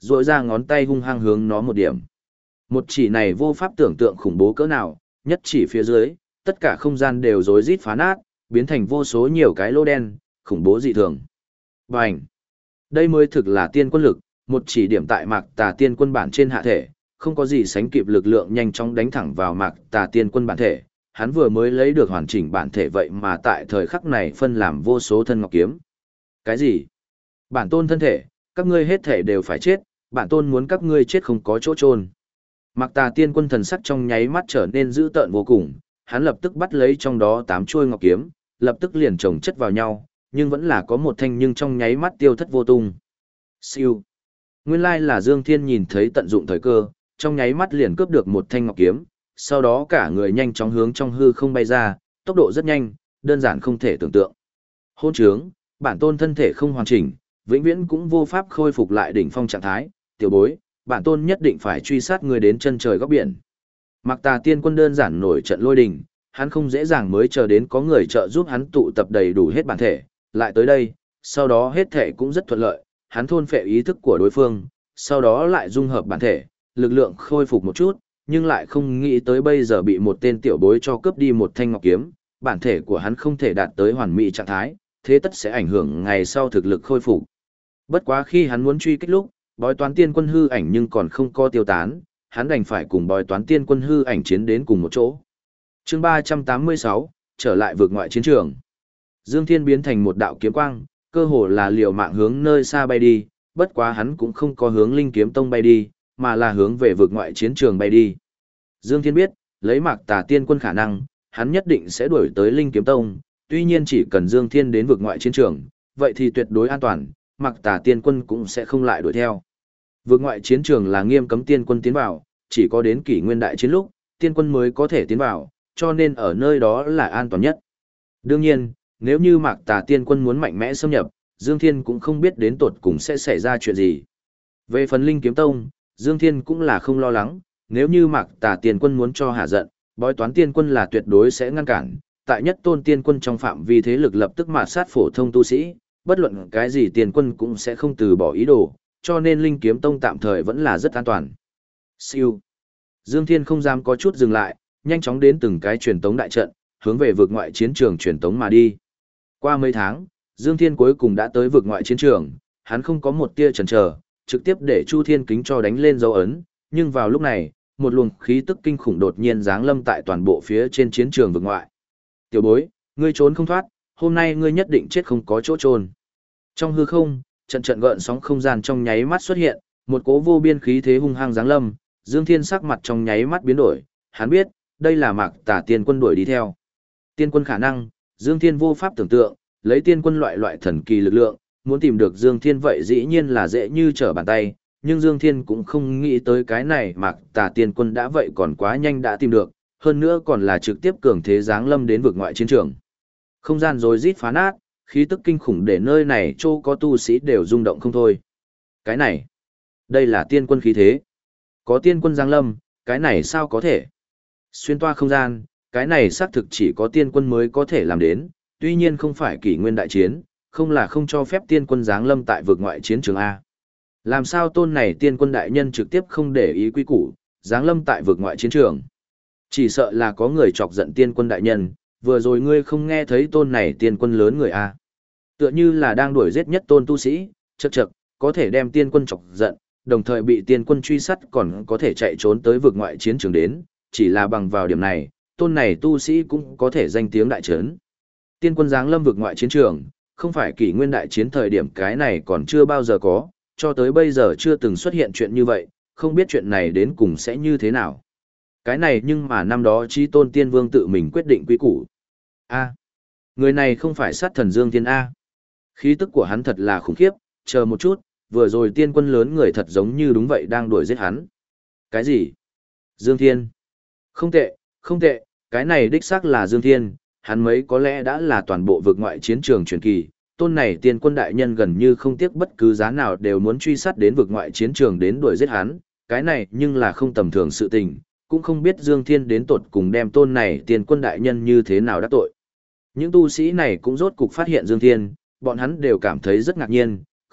duỗi ra ngón tay hung hăng hướng nó một điểm. Một chỉ này vô pháp tưởng tượng khủng bố cỡ nào, nhất chỉ phía dưới, tất cả không gian đều rối rít phá nát, biến thành vô số nhiều cái lỗ đen, khủng bố dị thường. Bành! Đây mới thực là tiên quân lực, một chỉ điểm tại Mạc Tà tiên quân bản trên hạ thể, không có gì sánh kịp lực lượng nhanh chóng đánh thẳng vào Mạc Tà tiên quân bản thể. Hắn vừa mới lấy được hoàn chỉnh bản thể vậy mà tại thời khắc này phân làm vô số thân ngọc kiếm. Cái gì? Bản tôn thân thể, các ngươi hết thể đều phải chết, bản tôn muốn các ngươi chết không có chỗ chôn. Mạc Tà tiên quân thần sắc trong nháy mắt trở nên dữ tợn vô cùng, hắn lập tức bắt lấy trong đó 8 chuôi ngọc kiếm, lập tức liền chồng chất vào nhau, nhưng vẫn là có một thanh nhưng trong nháy mắt tiêu thất vô tung. Siêu. Nguyên lai là Dương Thiên nhìn thấy tận dụng thời cơ, trong nháy mắt liền cướp được một thanh ngọc kiếm, sau đó cả người nhanh chóng hướng trong hư không bay ra, tốc độ rất nhanh, đơn giản không thể tưởng tượng. Hôn trướng, bản tôn thân thể không hoàn chỉnh, vĩnh viễn cũng vô pháp khôi phục lại đỉnh phong trạng thái, tiểu bối, bản tôn nhất định phải truy sát người đến chân trời góc biển. Mạc Tà tiên quân đơn giản nổi trận lôi đình, hắn không dễ dàng mới chờ đến có người trợ giúp hắn tụ tập đầy đủ hết bản thể, lại tới đây, sau đó hết thể cũng rất thuận lợi, hắn thôn phệ ý thức của đối phương, sau đó lại dung hợp bản thể, lực lượng khôi phục một chút, nhưng lại không nghĩ tới bây giờ bị một tên tiểu bối cho cướp đi một thanh ngọc kiếm, bản thể của hắn không thể đạt tới hoàn mỹ trạng thái, thế tất sẽ ảnh hưởng ngày sau thực lực khôi phục. Bất quá khi hắn muốn truy kích lúc, bói toán tiên quân hư ảnh nhưng còn không có tiêu tán, hắn đành phải cùng bói toán tiên quân hư ảnh chiến đến cùng một chỗ. Chương 386, trở lại vượt ngoại chiến trường. Dương Thiên biến thành một đạo kiếm quang, cơ hồ là liều mạng hướng nơi xa bay đi, bất quá hắn cũng không có hướng Linh Kiếm Tông bay đi, mà là hướng về vượt ngoại chiến trường bay đi. Dương Thiên biết, lấy Mạc Tà tiên quân khả năng, hắn nhất định sẽ đuổi tới Linh Kiếm Tông, tuy nhiên chỉ cần Dương Thiên đến vượt ngoại chiến trường, vậy thì tuyệt đối an toàn, Mạc Tà tiên quân cũng sẽ không lại đuổi theo. Vượt ngoại chiến trường là nghiêm cấm tiên quân tiến vào, chỉ có đến kỷ nguyên đại chiến lúc, tiên quân mới có thể tiến vào, cho nên ở nơi đó là an toàn nhất. Đương nhiên, nếu như Mạc Tà tiên quân muốn mạnh mẽ xâm nhập, Dương Thiên cũng không biết đến tột cùng sẽ xảy ra chuyện gì. Về phần Linh Kiếm Tông, Dương Thiên cũng là không lo lắng, nếu như Mạc Tà tiên quân muốn cho hạ giận, bói toán tiên quân là tuyệt đối sẽ ngăn cản, tại nhất tôn tiên quân trong phạm vi thế lực lập tức mạt sát phổ thông tu sĩ, bất luận cái gì tiên quân cũng sẽ không từ bỏ ý đồ, cho nên Linh Kiếm Tông tạm thời vẫn là rất an toàn. Siêu. Dương Thiên không dám có chút dừng lại, nhanh chóng đến từng cái truyền tống đại trận, hướng về vực ngoại chiến trường truyền tống mà đi. Qua mấy tháng, Dương Thiên cuối cùng đã tới vực ngoại chiến trường, hắn không có một tia chần chờ, trực tiếp để Chu Thiên Kính cho đánh lên dấu ấn, nhưng vào lúc này, một luồng khí tức kinh khủng đột nhiên giáng lâm tại toàn bộ phía trên chiến trường vực ngoại. Tiểu bối, ngươi trốn không thoát, hôm nay ngươi nhất định chết không có chỗ trôn. Trong hư không, trận trận gợn sóng không gian trong nháy mắt xuất hiện, một cỗ vô biên khí thế hung hăng giáng lâm, Dương Thiên sắc mặt trong nháy mắt biến đổi, hắn biết, đây là Mạc Tà tiên quân đuổi đi theo. Tiên quân khả năng, Dương Thiên vô pháp tưởng tượng, lấy tiên quân loại thần kỳ lực lượng, muốn tìm được Dương Thiên vậy dĩ nhiên là dễ như trở bàn tay, nhưng Dương Thiên cũng không nghĩ tới cái này Mạc Tà tiên quân đã vậy còn quá nhanh đã tìm được, hơn nữa còn là trực tiếp cường thế giáng lâm đến vực ngoại chiến trường. Không gian rối rít phá nát, khí tức kinh khủng để nơi này chỗ có tu sĩ đều rung động không thôi. Cái này, đây là tiên quân khí thế. Có tiên quân giáng lâm, cái này sao có thể? Xuyên toa không gian, cái này xác thực chỉ có tiên quân mới có thể làm đến, tuy nhiên không phải kỷ nguyên đại chiến, không là không cho phép tiên quân giáng lâm tại vực ngoại chiến trường A. Làm sao tôn này tiên quân đại nhân trực tiếp không để ý quy củ, giáng lâm tại vực ngoại chiến trường? Chỉ sợ là có người chọc giận tiên quân đại nhân, vừa rồi ngươi không nghe thấy tôn này tiên quân lớn người A. Tựa như là đang đuổi giết nhất tôn tu sĩ, chậc, có thể đem tiên quân chọc giận, đồng thời bị tiên quân truy sát còn có thể chạy trốn tới vực ngoại chiến trường đến, chỉ là bằng vào điểm này, tôn này tu sĩ cũng có thể danh tiếng đại trấn. Tiên quân giáng lâm vực ngoại chiến trường, không phải kỷ nguyên đại chiến thời điểm cái này còn chưa bao giờ có, cho tới bây giờ chưa từng xuất hiện chuyện như vậy, không biết chuyện này đến cùng sẽ như thế nào. Cái này nhưng mà năm đó Chí Tôn Tiên Vương tự mình quyết định quy củ. A, người này không phải sát thần Dương Thiên A. Khí tức của hắn thật là khủng khiếp, chờ một chút, vừa rồi tiên quân lớn người thật giống như đúng vậy đang đuổi giết hắn. Cái gì? Dương Thiên? Không tệ, không tệ, cái này đích xác là Dương Thiên, hắn mấy có lẽ đã là toàn bộ vực ngoại chiến trường truyền kỳ. Tôn này tiên quân đại nhân gần như không tiếc bất cứ giá nào đều muốn truy sát đến vực ngoại chiến trường đến đuổi giết hắn, cái này nhưng là không tầm thường sự tình, cũng không biết Dương Thiên đến tột cùng đem tôn này tiên quân đại nhân như thế nào đắc tội. Những tu sĩ này cũng rốt cục phát hiện Dương Thiên, bọn hắn đều cảm thấy rất ngạc nhiên,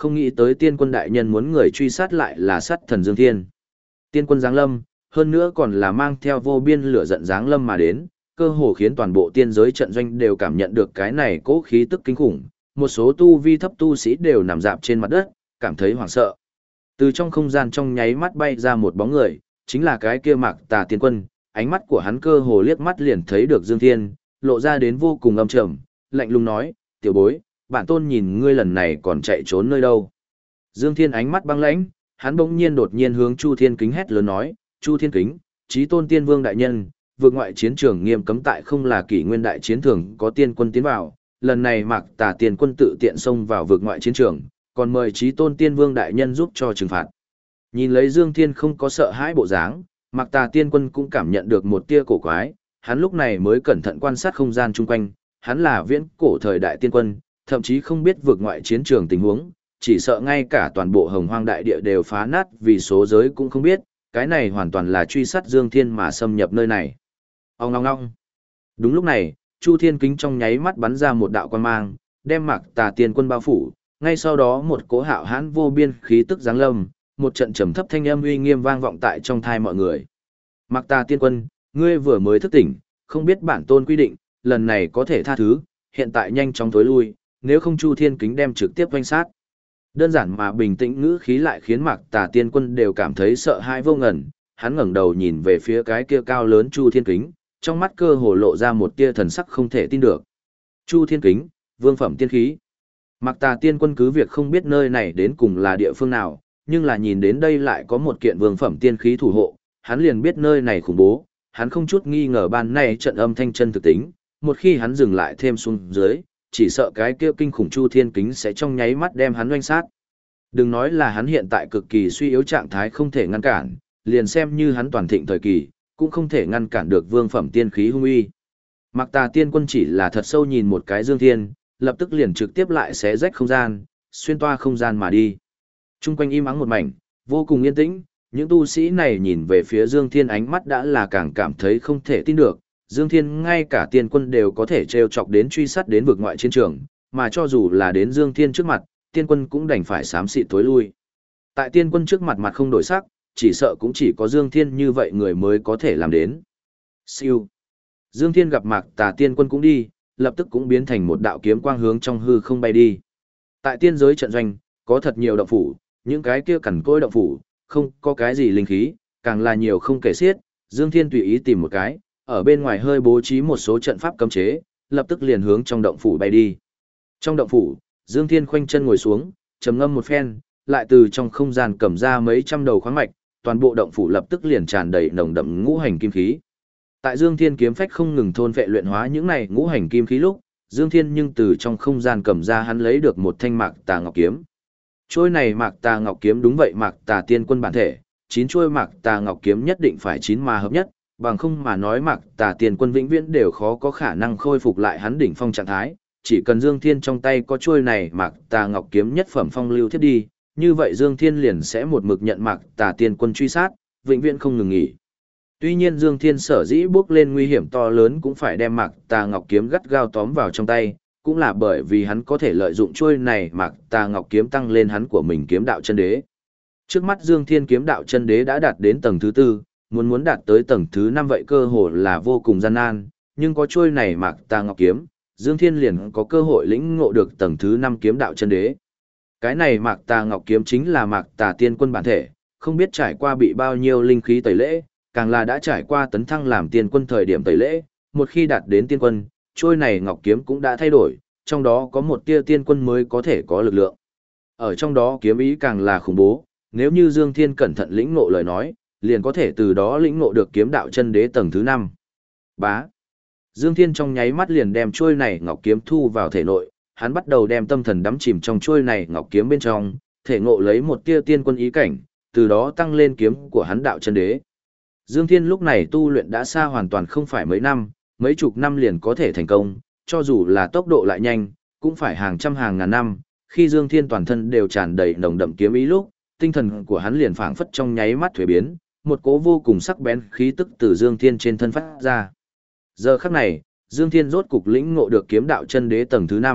không nghĩ tới tiên quân đại nhân muốn người truy sát lại là sát thần Dương Thiên. Tiên quân giáng lâm, hơn nữa còn là mang theo vô biên lửa giận giáng lâm mà đến, cơ hồ khiến toàn bộ tiên giới trận doanh đều cảm nhận được cái này cố khí tức kinh khủng, một số tu vi thấp tu sĩ đều nằm dạp trên mặt đất, cảm thấy hoảng sợ. Từ trong không gian trong nháy mắt bay ra một bóng người, chính là cái kia Mạc Tà tiên quân, ánh mắt của hắn cơ hồ liếc mắt liền thấy được Dương Thiên, lộ ra đến vô cùng âm trầm, lạnh lùng nói, tiểu bối, bản tôn nhìn ngươi lần này còn chạy trốn nơi đâu. Dương Thiên ánh mắt băng lãnh, hắn bỗng nhiên đột nhiên hướng Chu Thiên Kính hét lớn nói, Chu Thiên Kính, Chí Tôn Tiên Vương đại nhân, vượt ngoại chiến trường nghiêm cấm tại không là kỷ nguyên đại chiến thường có tiên quân tiến vào, lần này Mạc Tà tiên quân tự tiện xông vào vượt ngoại chiến trường, còn mời Chí Tôn Tiên Vương đại nhân giúp cho trừng phạt. Nhìn lấy Dương Thiên không có sợ hãi bộ dáng, Mạc Tà tiên quân cũng cảm nhận được một tia cổ quái, hắn lúc này mới cẩn thận quan sát không gian chung quanh, hắn là viễn cổ thời đại tiên quân, thậm chí không biết vượt ngoại chiến trường tình huống, chỉ sợ ngay cả toàn bộ hồng hoang đại địa đều phá nát vì số giới cũng không biết, cái này hoàn toàn là truy sát Dương Thiên mà xâm nhập nơi này. Ông ngong ngong. Đúng lúc này, Chu Thiên Kính trong nháy mắt bắn ra một đạo quang mang, đem Mạc Tà tiên quân bao phủ, ngay sau đó một cỗ hạo hãn vô biên khí tức giáng lâm, một trận trầm thấp thanh âm uy nghiêm vang vọng tại trong thai mọi người. Mạc Tà tiên quân, ngươi vừa mới thức tỉnh, không biết bản tôn quy định, lần này có thể tha thứ, hiện tại nhanh chóng tối lui, nếu không Chu Thiên Kính đem trực tiếp vanh sát. Đơn giản mà bình tĩnh ngữ khí lại khiến Mạc Tà tiên quân đều cảm thấy sợ hãi vô ngần, hắn ngẩng đầu nhìn về phía cái kia cao lớn Chu Thiên Kính, trong mắt cơ hồ lộ ra một tia thần sắc không thể tin được. Chu Thiên Kính, vương phẩm tiên khí. Mạc Tà tiên quân cứ việc không biết nơi này đến cùng là địa phương nào, nhưng là nhìn đến đây lại có một kiện vương phẩm tiên khí thủ hộ, hắn liền biết nơi này khủng bố, hắn không chút nghi ngờ ban này trận âm thanh chân thực tính, một khi hắn dừng lại thêm xuống dưới, chỉ sợ cái kia kinh khủng Chu Thiên Kính sẽ trong nháy mắt đem hắn oanh sát. Đừng nói là hắn hiện tại cực kỳ suy yếu trạng thái không thể ngăn cản, liền xem như hắn toàn thịnh thời kỳ, cũng không thể ngăn cản được vương phẩm tiên khí hung uy. Mạc Tà tiên quân chỉ là thật sâu nhìn một cái Dương Thiên, lập tức liền trực tiếp lại xé rách không gian, xuyên toa không gian mà đi. Trung quanh im ắng một mảnh, vô cùng yên tĩnh, những tu sĩ này nhìn về phía Dương Thiên ánh mắt đã là càng cảm thấy không thể tin được. Dương Thiên ngay cả tiên quân đều có thể trêu chọc đến truy sát đến vực ngoại chiến trường, mà cho dù là đến Dương Thiên trước mặt, tiên quân cũng đành phải xám xịt tối lui. Tại tiên quân trước mặt mặt không đổi sắc, chỉ sợ cũng chỉ có Dương Thiên như vậy người mới có thể làm đến. Siêu. Dương Thiên gặp Mạc Tà tiên quân cũng đi, lập tức cũng biến thành một đạo kiếm quang hướng trong hư không bay đi. Tại tiên giới trận doanh, có thật nhiều động phủ, những cái kia cằn cỗi động phủ, không có cái gì linh khí, càng là nhiều không kể xiết, Dương Thiên tùy ý tìm một cái, ở bên ngoài hơi bố trí một số trận pháp cấm chế, lập tức liền hướng trong động phủ bay đi. Trong động phủ, Dương Thiên khoanh chân ngồi xuống, trầm ngâm một phen, lại từ trong không gian cầm ra mấy trăm đầu khoáng mạch, toàn bộ động phủ lập tức liền tràn đầy nồng đậm ngũ hành kim khí. Tại Dương Thiên kiếm phách không ngừng thôn vệ luyện hóa những này ngũ hành kim khí lúc, Dương Thiên nhưng từ trong không gian cầm ra hắn lấy được một thanh Mạc Tà Ngọc kiếm. Trôi này Mạc Tà Ngọc kiếm đúng vậy Mạc Tà tiên quân bản thể, 9 trôi Mạc Tà Ngọc kiếm nhất định phải 9 mà hợp nhất, bằng không mà nói Mạc Tà tiên quân vĩnh viễn đều khó có khả năng khôi phục lại hắn đỉnh phong trạng thái, chỉ cần Dương Thiên trong tay có trôi này Mạc Tà Ngọc kiếm nhất phẩm phong lưu thiết đi, như vậy Dương Thiên liền sẽ một mực nhận Mạc Tà tiên quân truy sát, vĩnh viễn không ngừng nghỉ. Tuy nhiên Dương Thiên sở dĩ bước lên nguy hiểm to lớn cũng phải đem Mạc Tà Ngọc kiếm gắt gao tóm vào trong tay, cũng là bởi vì hắn có thể lợi dụng chuôi này Mạc Tà Ngọc kiếm tăng lên hắn của mình kiếm đạo chân đế. Trước mắt Dương Thiên kiếm đạo chân đế đã đạt đến tầng thứ 4, muốn đạt tới tầng thứ 5 vậy cơ hội là vô cùng gian nan, nhưng có chuôi này Mạc Tà Ngọc kiếm, Dương Thiên liền có cơ hội lĩnh ngộ được tầng thứ 5 kiếm đạo chân đế. Cái này Mạc Tà Ngọc kiếm chính là Mạc Tà tiên quân bản thể, không biết trải qua bị bao nhiêu linh khí tẩy lễ, càng là đã trải qua tấn thăng làm tiên quân thời điểm tẩy lễ, một khi đạt đến tiên quân, trôi này ngọc kiếm cũng đã thay đổi, trong đó có một tia tiên quân mới có thể có lực lượng. Ở trong đó kiếm ý càng là khủng bố, nếu như Dương Thiên cẩn thận lĩnh ngộ lời nói, liền có thể từ đó lĩnh ngộ được kiếm đạo chân đế tầng thứ 5. Bá. Dương Thiên trong nháy mắt liền đem trôi này ngọc kiếm thu vào thể nội, hắn bắt đầu đem tâm thần đắm chìm trong trôi này ngọc kiếm bên trong, thể ngộ lấy một tia tiên quân ý cảnh, từ đó tăng lên kiếm của hắn đạo chân đế. Dương Thiên lúc này tu luyện đã xa hoàn toàn không phải mấy năm, mấy chục năm liền có thể thành công, cho dù là tốc độ lại nhanh, cũng phải hàng trăm hàng ngàn năm. Khi Dương Thiên toàn thân đều tràn đầy nồng đậm kiếm ý lúc, tinh thần của hắn liền phảng phất trong nháy mắt thuế biến, một cỗ vô cùng sắc bén khí tức từ Dương Thiên trên thân phát ra. Giờ khắc này, Dương Thiên rốt cục lĩnh ngộ được kiếm đạo chân đế tầng thứ 5,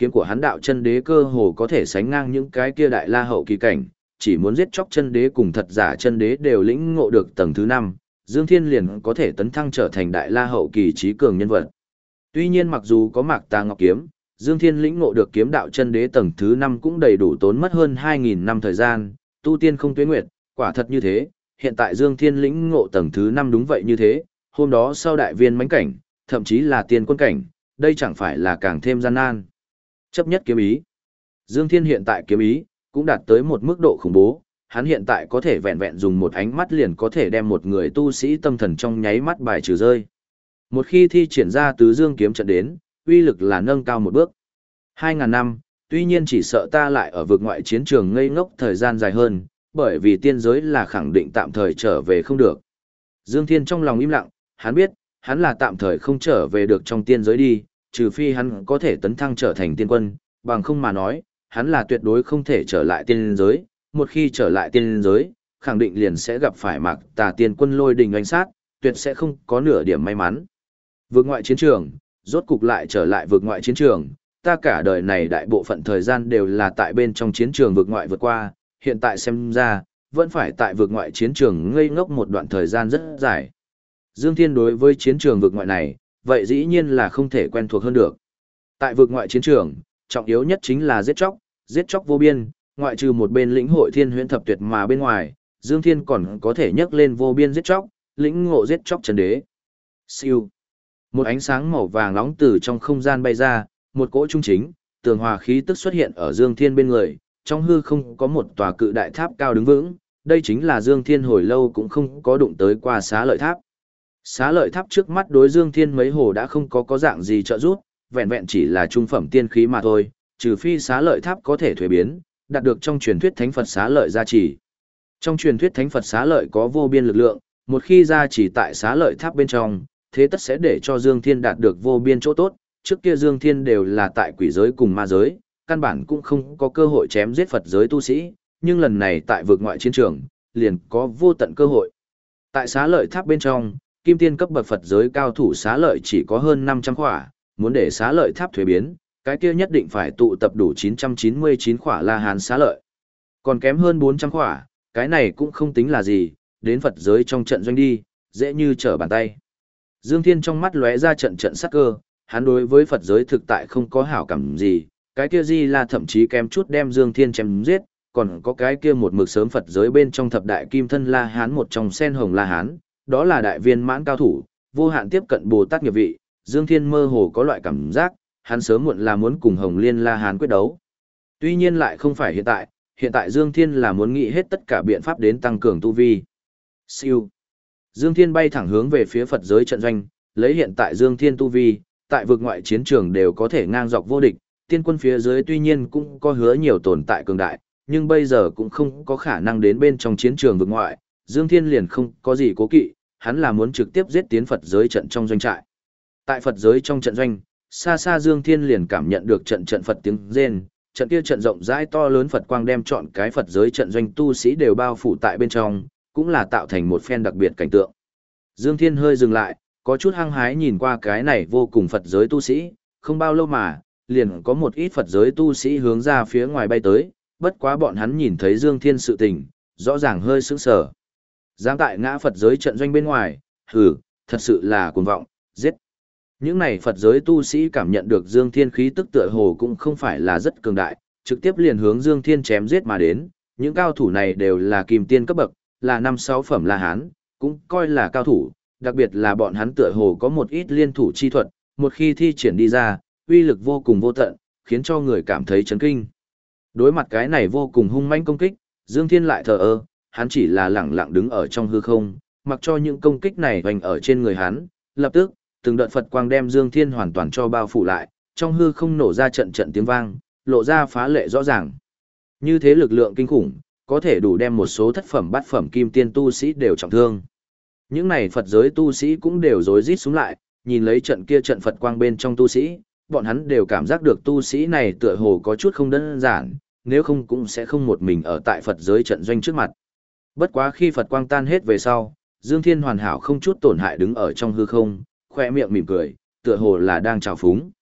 kiếm của hắn đạo chân đế cơ hồ có thể sánh ngang những cái kia đại la hậu kỳ cảnh, chỉ muốn giết chóc chân đế cùng thật giả chân đế đều lĩnh ngộ được tầng thứ 5, Dương Thiên liền có thể tấn thăng trở thành đại la hậu kỳ trí cường nhân vật. Tuy nhiên mặc dù có Mạc Tà Ngọc kiếm, Dương Thiên lĩnh ngộ được kiếm đạo chân đế tầng thứ 5 cũng đầy đủ tốn mất hơn 2000 năm thời gian, tu tiên không tuế nguyệt, quả thật như thế, hiện tại Dương Thiên lĩnh ngộ tầng thứ 5 đúng vậy như thế, hôm đó sau đại viên mãnh cảnh, thậm chí là tiên quân cảnh, đây chẳng phải là càng thêm gian nan. Chấp nhất kiếm ý. Dương Thiên hiện tại kiếm ý cũng đạt tới một mức độ khủng bố, hắn hiện tại có thể vẹn vẹn dùng một ánh mắt liền có thể đem một người tu sĩ tâm thần trong nháy mắt bài trừ rơi. Một khi thi triển ra tứ dương kiếm trận đến, uy lực là nâng cao một bước. 2000 năm, tuy nhiên chỉ sợ ta lại ở vực ngoại chiến trường ngây ngốc thời gian dài hơn, bởi vì tiên giới là khẳng định tạm thời trở về không được. Dương Thiên trong lòng im lặng, hắn biết, hắn là tạm thời không trở về được trong tiên giới đi, trừ phi hắn có thể tấn thăng trở thành tiên quân, bằng không mà nói, hắn là tuyệt đối không thể trở lại tiên giới, một khi trở lại tiên giới, khẳng định liền sẽ gặp phải Mạc Tà tiên quân lôi đình oanh sát, tuyệt sẽ không có nửa điểm may mắn. Vượt ngoại chiến trường, rốt cục lại trở lại vượt ngoại chiến trường, ta cả đời này đại bộ phận thời gian đều là tại bên trong chiến trường vượt ngoại vượt qua, hiện tại xem ra, vẫn phải tại vượt ngoại chiến trường ngây ngốc một đoạn thời gian rất dài. Dương Thiên đối với chiến trường vượt ngoại này, vậy dĩ nhiên là không thể quen thuộc hơn được. Tại vượt ngoại chiến trường, trọng yếu nhất chính là giết chóc vô biên, ngoại trừ một bên lĩnh hội thiên huyễn thập tuyệt mà bên ngoài, Dương Thiên còn có thể nhấc lên vô biên giết chóc, lĩnh ngộ giết chóc chân đế. Siêu. Một ánh sáng màu vàng nóng từ trong không gian bay ra, một cỗ trung chính, tường hòa khí tức xuất hiện ở Dương Thiên bên người, trong hư không có một tòa cự đại tháp cao đứng vững, đây chính là Dương Thiên hồi lâu cũng không có đụng tới qua Xá Lợi Tháp. Xá Lợi Tháp trước mắt đối Dương Thiên mấy hồ đã không có dạng gì trợ giúp, vẹn vẹn chỉ là trung phẩm tiên khí mà thôi, trừ phi Xá Lợi Tháp có thể thuế biến, đạt được trong truyền thuyết Thánh Phật Xá Lợi gia trì. Trong truyền thuyết Thánh Phật Xá Lợi có vô biên lực lượng, một khi gia trì tại Xá Lợi Tháp bên trong, thế tất sẽ để cho Dương Thiên đạt được vô biên chỗ tốt, trước kia Dương Thiên đều là tại quỷ giới cùng ma giới, căn bản cũng không có cơ hội chém giết Phật giới tu sĩ, nhưng lần này tại vực ngoại chiến trường, liền có vô tận cơ hội. Tại Xá Lợi Tháp bên trong, kim tiên cấp bậc Phật giới cao thủ Xá Lợi chỉ có hơn 500 khỏa, muốn để Xá Lợi Tháp thuế biến, cái kia nhất định phải tụ tập đủ 999 khỏa La Hán Xá Lợi. Còn kém hơn 400 khỏa, cái này cũng không tính là gì, đến Phật giới trong trận doanh đi, dễ như trở bàn tay. Dương Thiên trong mắt lóe ra trận trận sắc cơ, hắn đối với Phật giới thực tại không có hảo cảm gì, cái kia Di La thậm chí kém chút đem Dương Thiên chém giết, còn có cái kia một mực sớm Phật giới bên trong thập đại kim thân La Hán một trong sen hồng La Hán, đó là đại viên mãn cao thủ, vô hạn tiếp cận Bồ Tát nghiệp vị, Dương Thiên mơ hồ có loại cảm giác, hắn sớm muộn là muốn cùng Hồng Liên La Hán quyết đấu. Tuy nhiên lại không phải hiện tại Dương Thiên là muốn nghĩ hết tất cả biện pháp đến tăng cường tu vi. Siêu. Dương Thiên bay thẳng hướng về phía Phật giới trận doanh, lấy hiện tại Dương Thiên tu vi, tại vực ngoại chiến trường đều có thể ngang dọc vô địch, tiên quân phía dưới tuy nhiên cũng có hứa nhiều tồn tại cường đại, nhưng bây giờ cũng không có khả năng đến bên trong chiến trường vực ngoại, Dương Thiên liền không có gì cố kỵ, hắn là muốn trực tiếp giết tiến Phật giới trận trong doanh trại. Tại Phật giới trong trận doanh, xa xa Dương Thiên liền cảm nhận được trận Phật tiếng rên, trận kia trận rộng rãi to lớn Phật quang đem trọn cái Phật giới trận doanh tu sĩ đều bao phủ tại bên trong, cũng là tạo thành một phen đặc biệt cảnh tượng. Dương Thiên hơi dừng lại, có chút hăng hái nhìn qua cái này vô cùng Phật giới tu sĩ, không bao lâu mà, liền có một ít Phật giới tu sĩ hướng ra phía ngoài bay tới, bất quá bọn hắn nhìn thấy Dương Thiên sự tình, rõ ràng hơi sững sờ. Giáng tại ngã Phật giới trận doanh bên ngoài, hừ, thật sự là cuồng vọng, giết. Những này Phật giới tu sĩ cảm nhận được Dương Thiên khí tức tựa hồ cũng không phải là rất cường đại, trực tiếp liền hướng Dương Thiên chém giết mà đến, những cao thủ này đều là kim tiên cấp bậc, là 5-6 phẩm La Hán, cũng coi là cao thủ, đặc biệt là bọn hắn tựa hồ có một ít liên thủ chi thuật, một khi thi triển đi ra, uy lực vô cùng vô tận, khiến cho người cảm thấy chấn kinh. Đối mặt cái này vô cùng hung manh công kích, Dương Thiên lại thờ ơ, hắn chỉ là lẳng lặng đứng ở trong hư không, mặc cho những công kích này hoành ở trên người hắn, lập tức, từng đợt Phật quang đem Dương Thiên hoàn toàn cho bao phủ lại, trong hư không nổ ra trận tiếng vang, lộ ra phá lệ rõ ràng. Như thế lực lượng kinh khủng, có thể đủ đem một số thất phẩm bát phẩm kim tiên tu sĩ đều trọng thương. Những này Phật giới tu sĩ cũng đều rối rít xuống lại, nhìn lấy trận kia trận Phật quang bên trong tu sĩ, bọn hắn đều cảm giác được tu sĩ này tựa hồ có chút không đơn giản, nếu không cũng sẽ không một mình ở tại Phật giới trận doanh trước mặt. Bất quá khi Phật quang tan hết về sau, Dương Thiên hoàn hảo không chút tổn hại đứng ở trong hư không, khoe miệng mỉm cười, tựa hồ là đang chào phúng.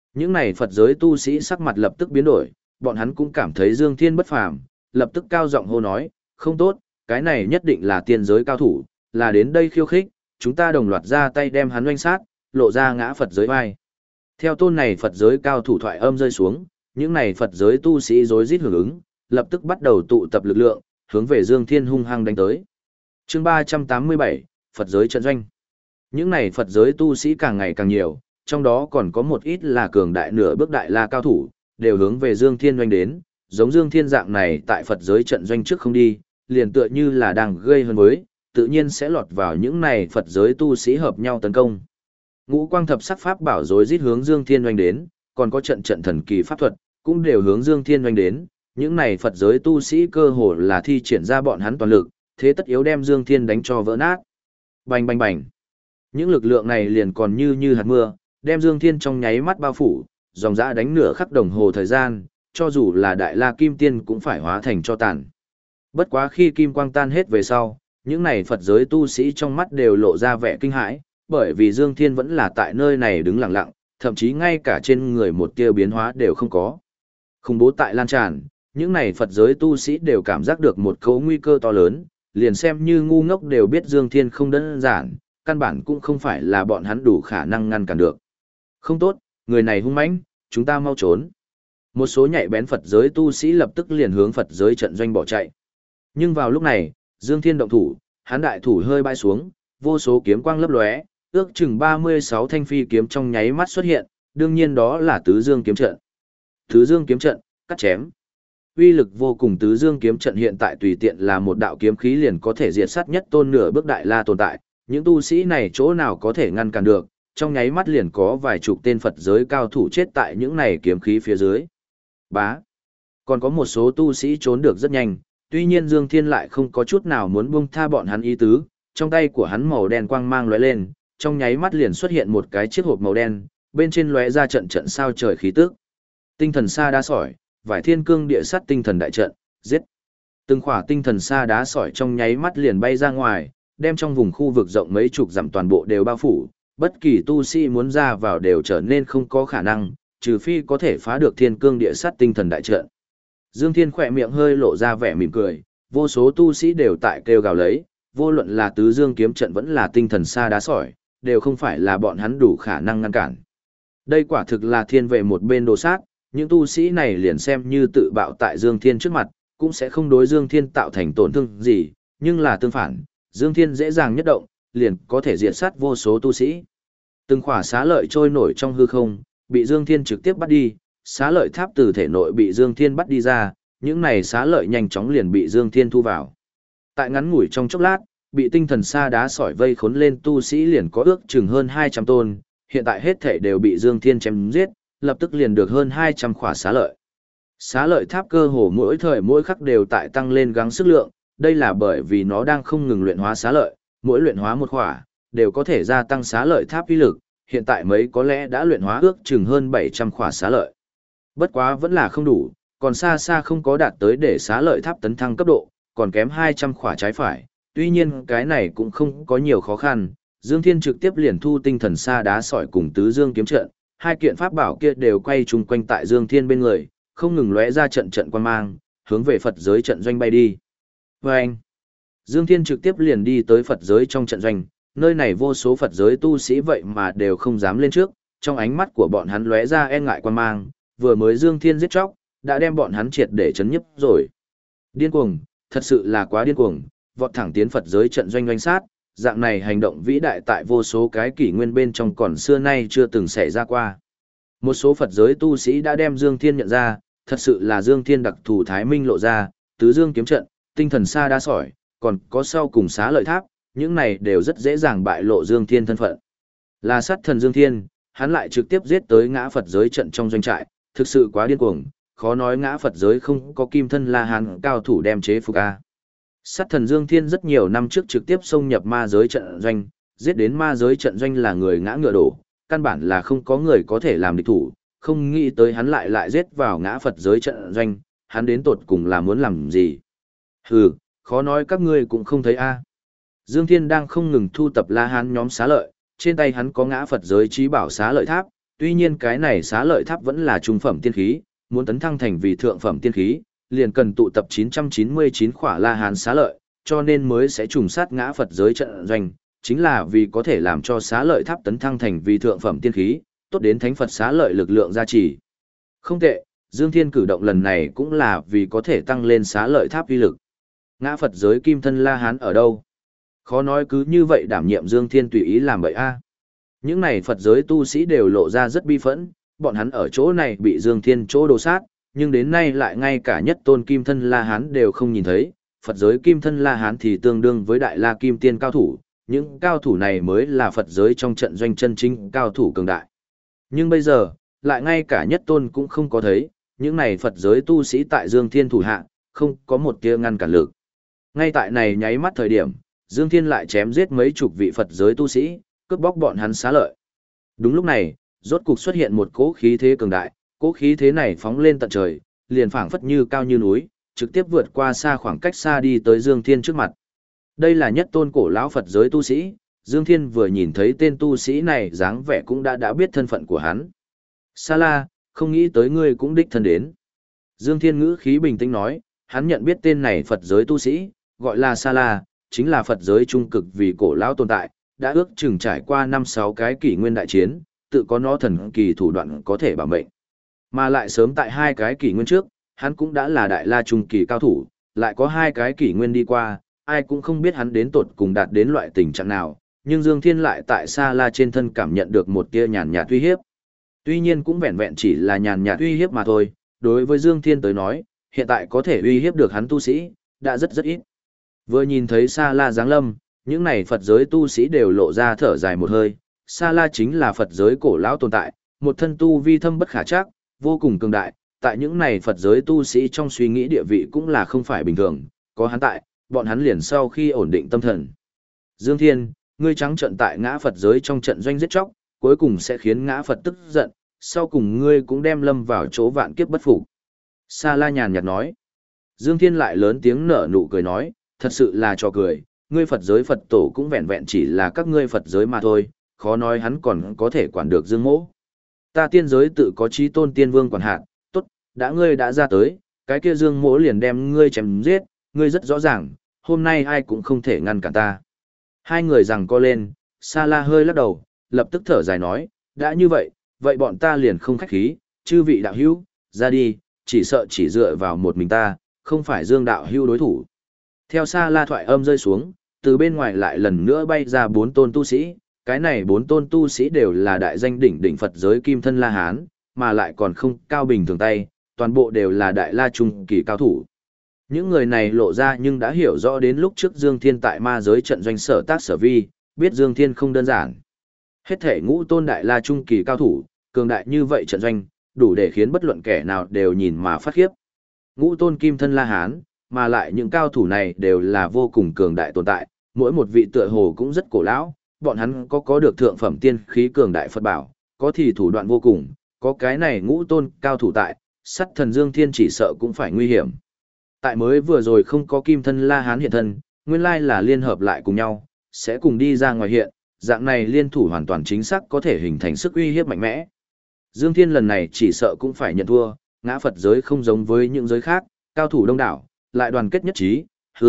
Những này Phật giới tu sĩ sắc mặt lập tức biến đổi, bọn hắn cũng cảm thấy Dương Thiên bất phàm, lập tức cao giọng hô nói, không tốt, cái này nhất định là tiên giới cao thủ, là đến đây khiêu khích, chúng ta đồng loạt ra tay đem hắn oanh sát, lộ ra ngã Phật giới vai. Theo tôn này Phật giới cao thủ thoại âm rơi xuống, những này Phật giới tu sĩ rối rít hưởng ứng, lập tức bắt đầu tụ tập lực lượng, hướng về Dương Thiên hung hăng đánh tới. Chương 387, Phật giới trận doanh. Những này Phật giới tu sĩ càng ngày càng nhiều, trong đó còn có một ít là cường đại nửa bước đại la cao thủ, đều hướng về Dương Thiên doanh đến, giống Dương Thiên dạng này tại Phật giới trận doanh trước không đi, liền tựa như là đang gây hấn với, tự nhiên sẽ lọt vào những này Phật giới tu sĩ hợp nhau tấn công. Ngũ quang thập sắc pháp bảo rối rít hướng Dương Thiên doanh đến, còn có trận trận thần kỳ pháp thuật, cũng đều hướng Dương Thiên doanh đến, những này Phật giới tu sĩ cơ hồ là thi triển ra bọn hắn toàn lực, thế tất yếu đem Dương Thiên đánh cho vỡ nát. Bành bành bành. Những lực lượng này liền còn như hạt mưa, đem Dương Thiên trong nháy mắt bao phủ, dòng dã đánh nửa khắc đồng hồ thời gian, cho dù là đại la kim tiên cũng phải hóa thành cho tàn. Bất quá khi kim quang tan hết về sau, những này Phật giới tu sĩ trong mắt đều lộ ra vẻ kinh hãi, bởi vì Dương Thiên vẫn là tại nơi này đứng lặng lặng, thậm chí ngay cả trên người một tia biến hóa đều không có. Khủng bố tại lan tràn, những này Phật giới tu sĩ đều cảm giác được một cấu nguy cơ to lớn, liền xem như ngu ngốc đều biết Dương Thiên không đơn giản, căn bản cũng không phải là bọn hắn đủ khả năng ngăn cản được. Không tốt, người này hung mãnh, chúng ta mau trốn. Một số nhạy bén Phật giới tu sĩ lập tức liền hướng Phật giới trận doanh bỏ chạy. Nhưng vào lúc này, Dương Thiên động thủ, hắn đại thủ hơi bay xuống, vô số kiếm quang lấp lóe, ước chừng 36 thanh phi kiếm trong nháy mắt xuất hiện, đương nhiên đó là Tứ Dương kiếm trận. Tứ Dương kiếm trận, cắt chém. Uy lực vô cùng Tứ Dương kiếm trận hiện tại tùy tiện là một đạo kiếm khí liền có thể diệt sát nhất tôn nửa bước đại la tồn tại, những tu sĩ này chỗ nào có thể ngăn cản được, trong nháy mắt liền có vài chục tên Phật giới cao thủ chết tại những này kiếm khí phía dưới. Bá. Còn có một số tu sĩ trốn được rất nhanh, tuy nhiên Dương Thiên lại không có chút nào muốn buông tha bọn hắn ý tứ, trong tay của hắn màu đen quang mang lóe lên, trong nháy mắt liền xuất hiện một cái chiếc hộp màu đen, bên trên lóe ra trận trận sao trời khí tức. Tinh thần sa đá sỏi, vải thiên cương địa sát tinh thần đại trận, giết. Từng khỏa tinh thần sa đá sỏi trong nháy mắt liền bay ra ngoài, đem trong vùng khu vực rộng mấy chục dặm toàn bộ đều bao phủ, bất kỳ tu sĩ muốn ra vào đều trở nên không có khả năng, trừ phi có thể phá được thiên cương địa sát tinh thần đại trận. Dương Thiên khỏe miệng hơi lộ ra vẻ mỉm cười, vô số tu sĩ đều tại kêu gào lấy, vô luận là Tứ Dương kiếm trận vẫn là tinh thần sa đá sỏi, đều không phải là bọn hắn đủ khả năng ngăn cản. Đây quả thực là thiên về một bên đồ sát, những tu sĩ này liền xem như tự bạo tại Dương Thiên trước mặt, cũng sẽ không đối Dương Thiên tạo thành tổn thương gì, nhưng là tương phản, Dương Thiên dễ dàng nhất động, liền có thể diệt sát vô số tu sĩ. Từng khỏa xá lợi trôi nổi trong hư không, bị Dương Thiên trực tiếp bắt đi, xá lợi tháp từ thể nội bị Dương Thiên bắt đi ra, những này xá lợi nhanh chóng liền bị Dương Thiên thu vào. Tại ngắn ngủi trong chốc lát, bị tinh thần sa đá sỏi vây khốn lên tu sĩ liền có ước chừng hơn 200 tôn, hiện tại hết thể đều bị Dương Thiên chém giết, lập tức liền được hơn 200 khỏa xá lợi. Xá lợi tháp cơ hồ mỗi thời mỗi khắc đều tại tăng lên gắng sức lượng, đây là bởi vì nó đang không ngừng luyện hóa xá lợi, mỗi luyện hóa một khỏa, đều có thể gia tăng xá lợi tháp uy lực, hiện tại mấy có lẽ đã luyện hóa ước chừng hơn 700 khỏa xá lợi. Bất quá vẫn là không đủ, còn xa xa không có đạt tới để xá lợi tháp tấn thăng cấp độ, còn kém 200 khỏa trái phải, tuy nhiên cái này cũng không có nhiều khó khăn, Dương Thiên trực tiếp liền thu tinh thần sa đá sỏi cùng Tứ Dương kiếm trận, hai kiện pháp bảo kia đều quay chung quanh tại Dương Thiên bên người, không ngừng lóe ra trận trận quan mang, hướng về Phật giới trận doanh bay đi. Và anh, Dương Thiên trực tiếp liền đi tới Phật giới trong trận doanh, nơi này vô số Phật giới tu sĩ vậy mà đều không dám lên trước, trong ánh mắt của bọn hắn lóe ra e ngại quan mang, vừa mới Dương Thiên giết chóc, đã đem bọn hắn triệt để chấn nhấp rồi. Điên cuồng, thật sự là quá điên cuồng, vọt thẳng tiến Phật giới trận doanh doanh sát, dạng này hành động vĩ đại tại vô số cái kỷ nguyên bên trong còn xưa nay chưa từng xảy ra qua. Một số Phật giới tu sĩ đã đem Dương Thiên nhận ra, thật sự là Dương Thiên đặc thù thái minh lộ ra, Tứ Dương kiếm trận, tinh thần sa đa sỏi, còn có sau cùng xá lợi tháp, những này đều rất dễ dàng bại lộ Dương Thiên thân phận. Là sát thần Dương Thiên, hắn lại trực tiếp giết tới ngã Phật giới trận trong doanh trại, thực sự quá điên cuồng, khó nói ngã Phật giới không có kim thân La Hán cao thủ đem chế phục a. Sát thần Dương Thiên rất nhiều năm trước trực tiếp xông nhập ma giới trận doanh, giết đến ma giới trận doanh là người ngã ngựa đổ, căn bản là không có người có thể làm địch thủ, không nghĩ tới hắn lại giết vào ngã Phật giới trận doanh, hắn đến tột cùng là muốn làm gì. Hừ, khó nói các ngươi cũng không thấy a. Dương Thiên đang không ngừng thu tập La Hán nhóm xá lợi, trên tay hắn có ngã Phật giới trí bảo xá lợi tháp, Tuy nhiên cái này xá lợi tháp vẫn là trung phẩm tiên khí, muốn tấn thăng thành vì thượng phẩm tiên khí, liền cần tụ tập 999 khỏa La Hán xá lợi, cho nên mới sẽ trùng sát ngã Phật giới trận doanh, chính là vì có thể làm cho xá lợi tháp tấn thăng thành vì thượng phẩm tiên khí, tốt đến thánh Phật xá lợi lực lượng gia trì. Không tệ, Dương Thiên cử động lần này cũng là vì có thể tăng lên xá lợi tháp uy lực. Ngã Phật giới kim thân La Hán ở đâu? Khó nói cứ như vậy đảm nhiệm Dương Thiên tùy ý làm vậy a. Những này Phật giới tu sĩ đều lộ ra rất bi phẫn, bọn hắn ở chỗ này bị Dương Thiên chỗ đồ sát, nhưng đến nay lại ngay cả nhất tôn kim thân La Hán đều không nhìn thấy. Phật giới kim thân La Hán thì tương đương với đại La Kim Tiên cao thủ, những cao thủ này mới là Phật giới trong trận doanh chân chính cao thủ cường đại. Nhưng bây giờ, lại ngay cả nhất tôn cũng không có thấy, những này Phật giới tu sĩ tại Dương Thiên thủ hạ, không có một tia ngăn cản lực. Ngay tại này nháy mắt thời điểm, Dương Thiên lại chém giết mấy chục vị Phật giới tu sĩ, cướp bóc bọn hắn xá lợi. Đúng lúc này, rốt cục xuất hiện một cỗ khí thế cường đại, cỗ khí thế này phóng lên tận trời, liền phảng phất như cao như núi, trực tiếp vượt qua xa khoảng cách xa đi tới Dương Thiên trước mặt. Đây là nhất tôn cổ lão Phật giới tu sĩ, Dương Thiên vừa nhìn thấy tên tu sĩ này dáng vẻ cũng đã biết thân phận của hắn. Sa La, không nghĩ tới ngươi cũng đích thân đến. Dương Thiên ngữ khí bình tĩnh nói, hắn nhận biết tên này Phật giới tu sĩ, gọi là Sa La, chính là Phật giới trung cực vì cổ lão tồn tại, đã ước chừng trải qua 5-6 cái kỷ nguyên đại chiến, tự có nó thần kỳ thủ đoạn có thể bảo mệnh. Mà lại sớm tại 2 cái kỷ nguyên trước, hắn cũng đã là đại la trung kỳ cao thủ, lại có 2 cái kỷ nguyên đi qua, ai cũng không biết hắn đến tột cùng đạt đến loại tình trạng nào, nhưng Dương Thiên lại tại Sa La trên thân cảm nhận được một tia nhàn nhạt uy hiếp. Tuy nhiên cũng vẹn vẹn chỉ là nhàn nhạt uy hiếp mà thôi, đối với Dương Thiên tới nói, hiện tại có thể uy hiếp được hắn tu sĩ, đã rất ít. Vừa nhìn thấy Sa La giáng lâm, những này Phật giới tu sĩ đều lộ ra thở dài một hơi. Sa La chính là Phật giới cổ lão tồn tại, một thân tu vi thâm bất khả trắc, vô cùng cường đại, tại những này Phật giới tu sĩ trong suy nghĩ địa vị cũng là không phải bình thường, có hắn tại, bọn hắn liền sau khi ổn định tâm thần. Dương Thiên, ngươi trắng trợn tại ngã Phật giới trong trận doanh giết chóc, cuối cùng sẽ khiến ngã Phật tức giận, sau cùng ngươi cũng đem lâm vào chỗ vạn kiếp bất phục. Sa La nhàn nhạt nói. Dương Thiên lại lớn tiếng nở nụ cười nói, thật sự là trò cười, ngươi Phật giới Phật tổ cũng vẹn vẹn chỉ là các ngươi Phật giới mà thôi, khó nói hắn còn có thể quản được Dương Mỗ. Ta tiên giới tự có chí tôn tiên vương quản hạt, tốt, đã ngươi đã ra tới, cái kia Dương Mỗ liền đem ngươi chém giết, ngươi rất rõ ràng, hôm nay ai cũng không thể ngăn cản ta. Hai người giằng co lên, Sa La hơi lắc đầu, lập tức thở dài nói, đã như vậy, vậy bọn ta liền không khách khí, chư vị đạo hữu, ra đi, chỉ sợ chỉ dựa vào một mình ta, không phải Dương đạo hữu đối thủ. Theo Sa La thoại âm rơi xuống, từ bên ngoài lại lần nữa bay ra 4 tôn tu sĩ, cái này 4 tôn tu sĩ đều là đại danh đỉnh đỉnh Phật giới kim thân La Hán, mà lại còn không cao bình thường tay, toàn bộ đều là đại la trung kỳ cao thủ. Những người này lộ ra nhưng đã hiểu rõ đến lúc trước Dương Thiên tại ma giới trận doanh sở tác sở vi, biết Dương Thiên không đơn giản. Hết thể ngũ tôn đại la trung kỳ cao thủ, cường đại như vậy trận doanh, đủ để khiến bất luận kẻ nào đều nhìn mà phát khiếp. Ngũ tôn kim thân La Hán, mà lại những cao thủ này đều là vô cùng cường đại tồn tại, mỗi một vị tựa hồ cũng rất cổ lão, bọn hắn có được thượng phẩm tiên khí cường đại Phật bảo, có thì thủ đoạn vô cùng, có cái này ngũ tôn cao thủ tại, sắt thần Dương Thiên chỉ sợ cũng phải nguy hiểm. Tại mới vừa rồi không có kim thân La Hán hiện thân, nguyên lai là liên hợp lại cùng nhau, sẽ cùng đi ra ngoài hiện, dạng này liên thủ hoàn toàn chính xác có thể hình thành sức uy hiếp mạnh mẽ. Dương Thiên lần này chỉ sợ cũng phải nhận thua, ngã Phật giới không giống với những giới khác, cao thủ đông đảo, lại đoàn kết nhất trí,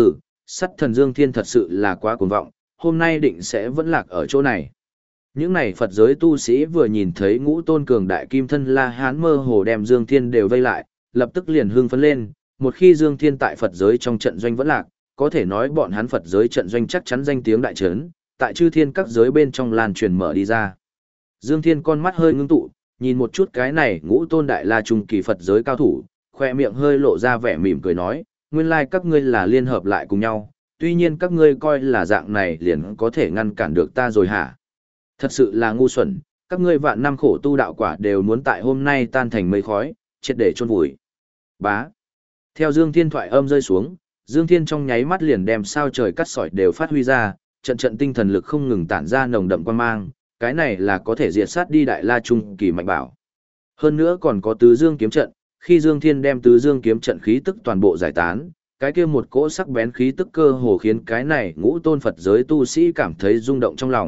sắt thần Dương Thiên thật sự là quá cuồng vọng, hôm nay định sẽ vẫn lạc ở chỗ này. Những này Phật giới tu sĩ vừa nhìn thấy ngũ tôn cường đại kim thân La Hán mơ hồ đem Dương Thiên đều vây lại, lập tức liền hưng phấn lên, một khi Dương Thiên tại Phật giới trong trận doanh vẫn lạc, có thể nói bọn hắn Phật giới trận doanh chắc chắn danh tiếng đại trấn, tại chư thiên các giới bên trong lan truyền mở đi ra. Dương Thiên con mắt hơi ngưng tụ, nhìn một chút cái này ngũ tôn đại la trung kỳ Phật giới cao thủ, khoe miệng hơi lộ ra vẻ mỉm cười nói, nguyên lai các ngươi là liên hợp lại cùng nhau, tuy nhiên các ngươi coi là dạng này liền có thể ngăn cản được ta rồi hả? Thật sự là ngu xuẩn, các ngươi vạn năm khổ tu đạo quả đều muốn tại hôm nay tan thành mây khói, triệt để chôn vùi. Bá. Theo Dương Thiên thoại âm rơi xuống, Dương Thiên trong nháy mắt liền đem sao trời cắt sỏi đều phát huy ra, trận trận tinh thần lực không ngừng tản ra nồng đậm quan mang, cái này là có thể diệt sát đi đại la trung kỳ mạnh bảo. Hơn nữa còn có tứ dương kiếm trận, khi Dương Thiên đem tứ dương kiếm trận khí tức toàn bộ giải tán, cái kia một cỗ sắc bén khí tức cơ hồ khiến cái này ngũ tôn Phật giới tu sĩ cảm thấy rung động trong lòng,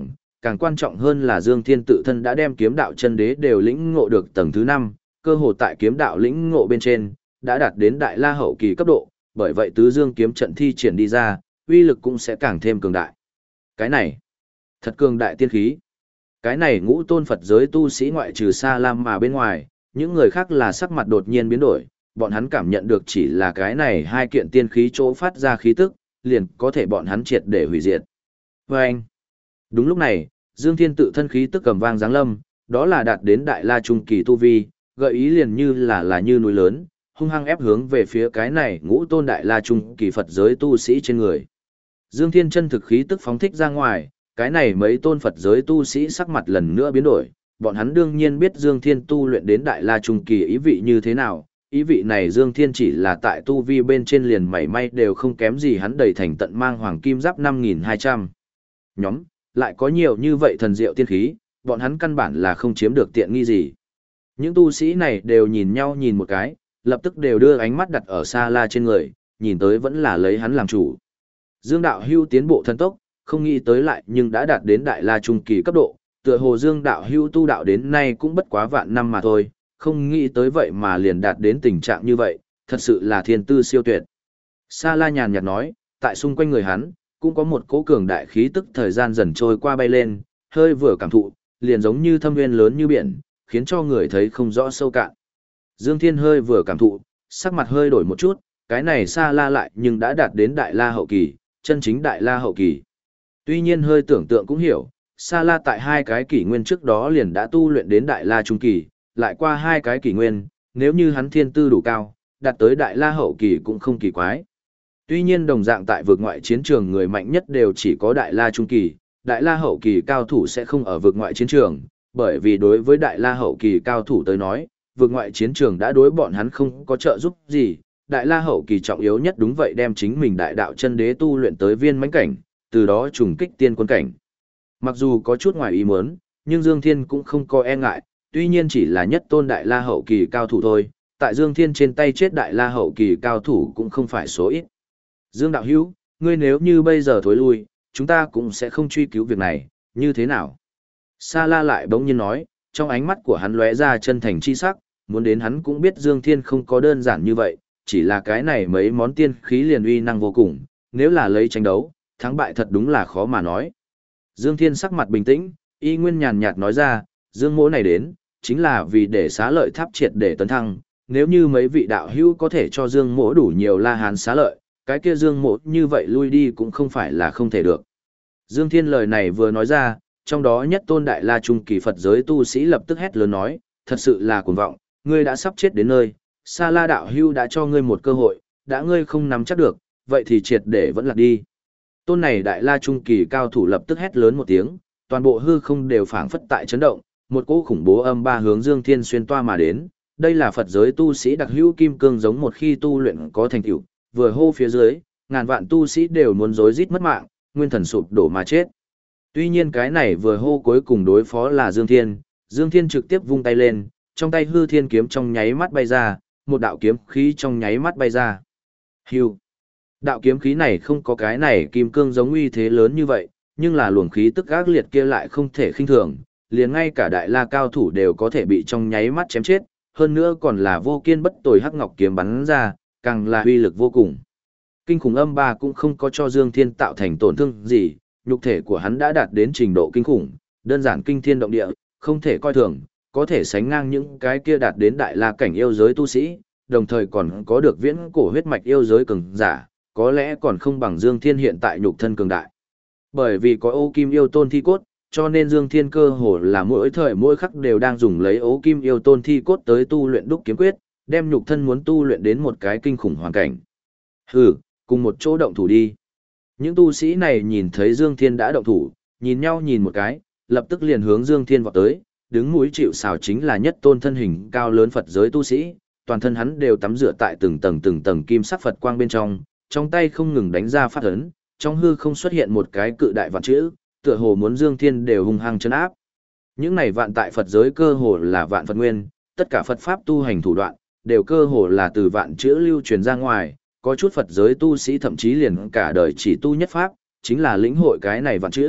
càng quan trọng hơn là Dương Thiên tự thân đã đem kiếm đạo chân đế đều lĩnh ngộ được tầng thứ 5, cơ hồ tại kiếm đạo lĩnh ngộ bên trên, đã đạt đến đại la hậu kỳ cấp độ, bởi vậy tứ dương kiếm trận thi triển đi ra, uy lực cũng sẽ càng thêm cường đại. Cái này, thật cường đại tiên khí. Cái này ngũ tôn Phật giới tu sĩ ngoại trừ Sa Lam mà bên ngoài, những người khác là sắc mặt đột nhiên biến đổi, bọn hắn cảm nhận được chỉ là cái này hai kiện tiên khí chỗ phát ra khí tức, liền có thể bọn hắn triệt để hủy diệt. Và anh, đúng lúc này, Dương Thiên tự thân khí tức cầm vang giáng lâm, đó là đạt đến đại la trung kỳ tu vi, gợi ý liền như là như núi lớn, hung hăng ép hướng về phía cái này ngũ tôn đại la trung kỳ Phật giới tu sĩ trên người. Dương Thiên chân thực khí tức phóng thích ra ngoài, cái này mấy tôn Phật giới tu sĩ sắc mặt lần nữa biến đổi, bọn hắn đương nhiên biết Dương Thiên tu luyện đến đại la trung kỳ ý vị như thế nào, ý vị này Dương Thiên chỉ là tại tu vi bên trên liền mảy may đều không kém gì hắn đầy thành tận mang hoàng kim giáp 5200. Nhóm, lại có nhiều như vậy thần diệu tiên khí, bọn hắn căn bản là không chiếm được tiện nghi gì. Những tu sĩ này đều nhìn nhau nhìn một cái, lập tức đều đưa ánh mắt đặt ở Sa La trên người, nhìn tới vẫn là lấy hắn làm chủ. Dương Đạo Hưu tiến bộ thần tốc, không nghĩ tới lại nhưng đã đạt đến đại la trung kỳ cấp độ, tựa hồ Dương Đạo Hưu tu đạo đến nay cũng bất quá vạn năm mà thôi, không nghĩ tới vậy mà liền đạt đến tình trạng như vậy, thật sự là thiên tư siêu tuyệt. Sa La nhàn nhạt nói, tại xung quanh người hắn, cũng có một cỗ cường đại khí tức thời gian dần trôi qua bay lên, hơi vừa cảm thụ, liền giống như thâm nguyên lớn như biển, khiến cho người thấy không rõ sâu cạn. Dương Thiên hơi vừa cảm thụ, sắc mặt hơi đổi một chút, cái này Sa La lại nhưng đã đạt đến đại la hậu kỳ, chân chính đại la hậu kỳ. Tuy nhiên hơi tưởng tượng cũng hiểu, Sa La tại hai cái kỷ nguyên trước đó liền đã tu luyện đến đại la trung kỳ, lại qua hai cái kỷ nguyên, nếu như hắn thiên tư đủ cao, đạt tới đại la hậu kỳ cũng không kỳ quái. Tuy nhiên đồng dạng tại vực ngoại chiến trường người mạnh nhất đều chỉ có đại la trung kỳ, đại la hậu kỳ cao thủ sẽ không ở vực ngoại chiến trường, bởi vì đối với đại la hậu kỳ cao thủ tới nói, vực ngoại chiến trường đã đối bọn hắn không có trợ giúp gì, đại la hậu kỳ trọng yếu nhất đúng vậy đem chính mình đại đạo chân đế tu luyện tới viên mãnh cảnh, từ đó trùng kích tiên quân cảnh. Mặc dù có chút ngoài ý muốn, nhưng Dương Thiên cũng không có e ngại, tuy nhiên chỉ là nhất tôn đại la hậu kỳ cao thủ thôi, tại Dương Thiên trên tay chết đại la hậu kỳ cao thủ cũng không phải số ít. Dương Đạo Hữu, ngươi nếu như bây giờ thối lui, chúng ta cũng sẽ không truy cứu việc này, như thế nào? Sa La lại bỗng nhiên nói, trong ánh mắt của hắn lóe ra chân thành chi sắc, muốn đến hắn cũng biết Dương Thiên không có đơn giản như vậy, chỉ là cái này mấy món tiên khí liền uy năng vô cùng, nếu là lấy tranh đấu, thắng bại thật đúng là khó mà nói. Dương Thiên sắc mặt bình tĩnh, y nguyên nhàn nhạt nói ra, Dương mỗ này đến, chính là vì để xá lợi tháp triệt để tấn thăng, nếu như mấy vị đạo hữu có thể cho Dương mỗ đủ nhiều la hán xá lợi, cái kia Dương mỗ như vậy lui đi cũng không phải là không thể được. Dương Thiên lời này vừa nói ra, trong đó nhất tôn đại la trung kỳ Phật giới tu sĩ lập tức hét lớn nói, thật sự là cuồng vọng, ngươi đã sắp chết đến nơi, Sa La đạo hưu đã cho ngươi một cơ hội, đã ngươi không nắm chắc được, vậy thì triệt để vẫn lạc đi. Tôn này đại la trung kỳ cao thủ lập tức hét lớn một tiếng, toàn bộ hư không đều phảng phất tại chấn động, một cỗ khủng bố âm ba hướng Dương Thiên xuyên toa mà đến, đây là Phật giới tu sĩ đặc hữu kim cương giống một khi tu luyện có thành tựu, vừa hô phía dưới, ngàn vạn tu sĩ đều muốn rối rít mất mạng, nguyên thần sụp đổ mà chết. Tuy nhiên cái này vừa hô cuối cùng đối phó là Dương Thiên, Dương Thiên trực tiếp vung tay lên, trong tay hư thiên kiếm trong nháy mắt bay ra, một đạo kiếm khí trong nháy mắt bay ra. Hưu. Đạo kiếm khí này không có cái này kim cương giống uy thế lớn như vậy, nhưng là luồng khí tức ác liệt kia lại không thể khinh thường, liền ngay cả đại la cao thủ đều có thể bị trong nháy mắt chém chết, hơn nữa còn là vô kiên bất tồi hắc ngọc kiếm bắn ra, càng là uy lực vô cùng. Kinh khủng âm ba cũng không có cho Dương Thiên tạo thành tổn thương gì, nhục thể của hắn đã đạt đến trình độ kinh khủng, đơn giản kinh thiên động địa, không thể coi thường, có thể sánh ngang những cái kia đạt đến đại la cảnh yêu giới tu sĩ, đồng thời còn có được viễn cổ huyết mạch yêu giới cường giả, có lẽ còn không bằng Dương Thiên hiện tại nhục thân cường đại. Bởi vì có Ô Kim yêu tôn thi cốt, cho nên Dương Thiên cơ hồ là mỗi thời mỗi khắc đều đang dùng lấy Ô Kim yêu tôn thi cốt tới tu luyện đúc kiếm quyết, đem nhục thân muốn tu luyện đến một cái kinh khủng hoàn cảnh. Hừ, cùng một chỗ động thủ đi. Những tu sĩ này nhìn thấy Dương Thiên đã động thủ, nhìn nhau nhìn một cái, lập tức liền hướng Dương Thiên vọt tới, đứng mũi chịu sào chính là nhất tôn thân hình cao lớn Phật giới tu sĩ, toàn thân hắn đều tắm rửa tại từng tầng kim sắc Phật quang bên trong tay không ngừng đánh ra pháp ấn, trong hư không xuất hiện một cái cự đại vạn chữ, tựa hồ muốn Dương Thiên đều hung hăng trấn áp. Những này vạn tại Phật giới cơ hồ là vạn Phật nguyên, tất cả Phật pháp tu hành thủ đoạn đều cơ hồ là từ vạn chữ lưu truyền ra ngoài, có chút Phật giới tu sĩ thậm chí liền cả đời chỉ tu nhất pháp, chính là lĩnh hội cái này vạn chữ,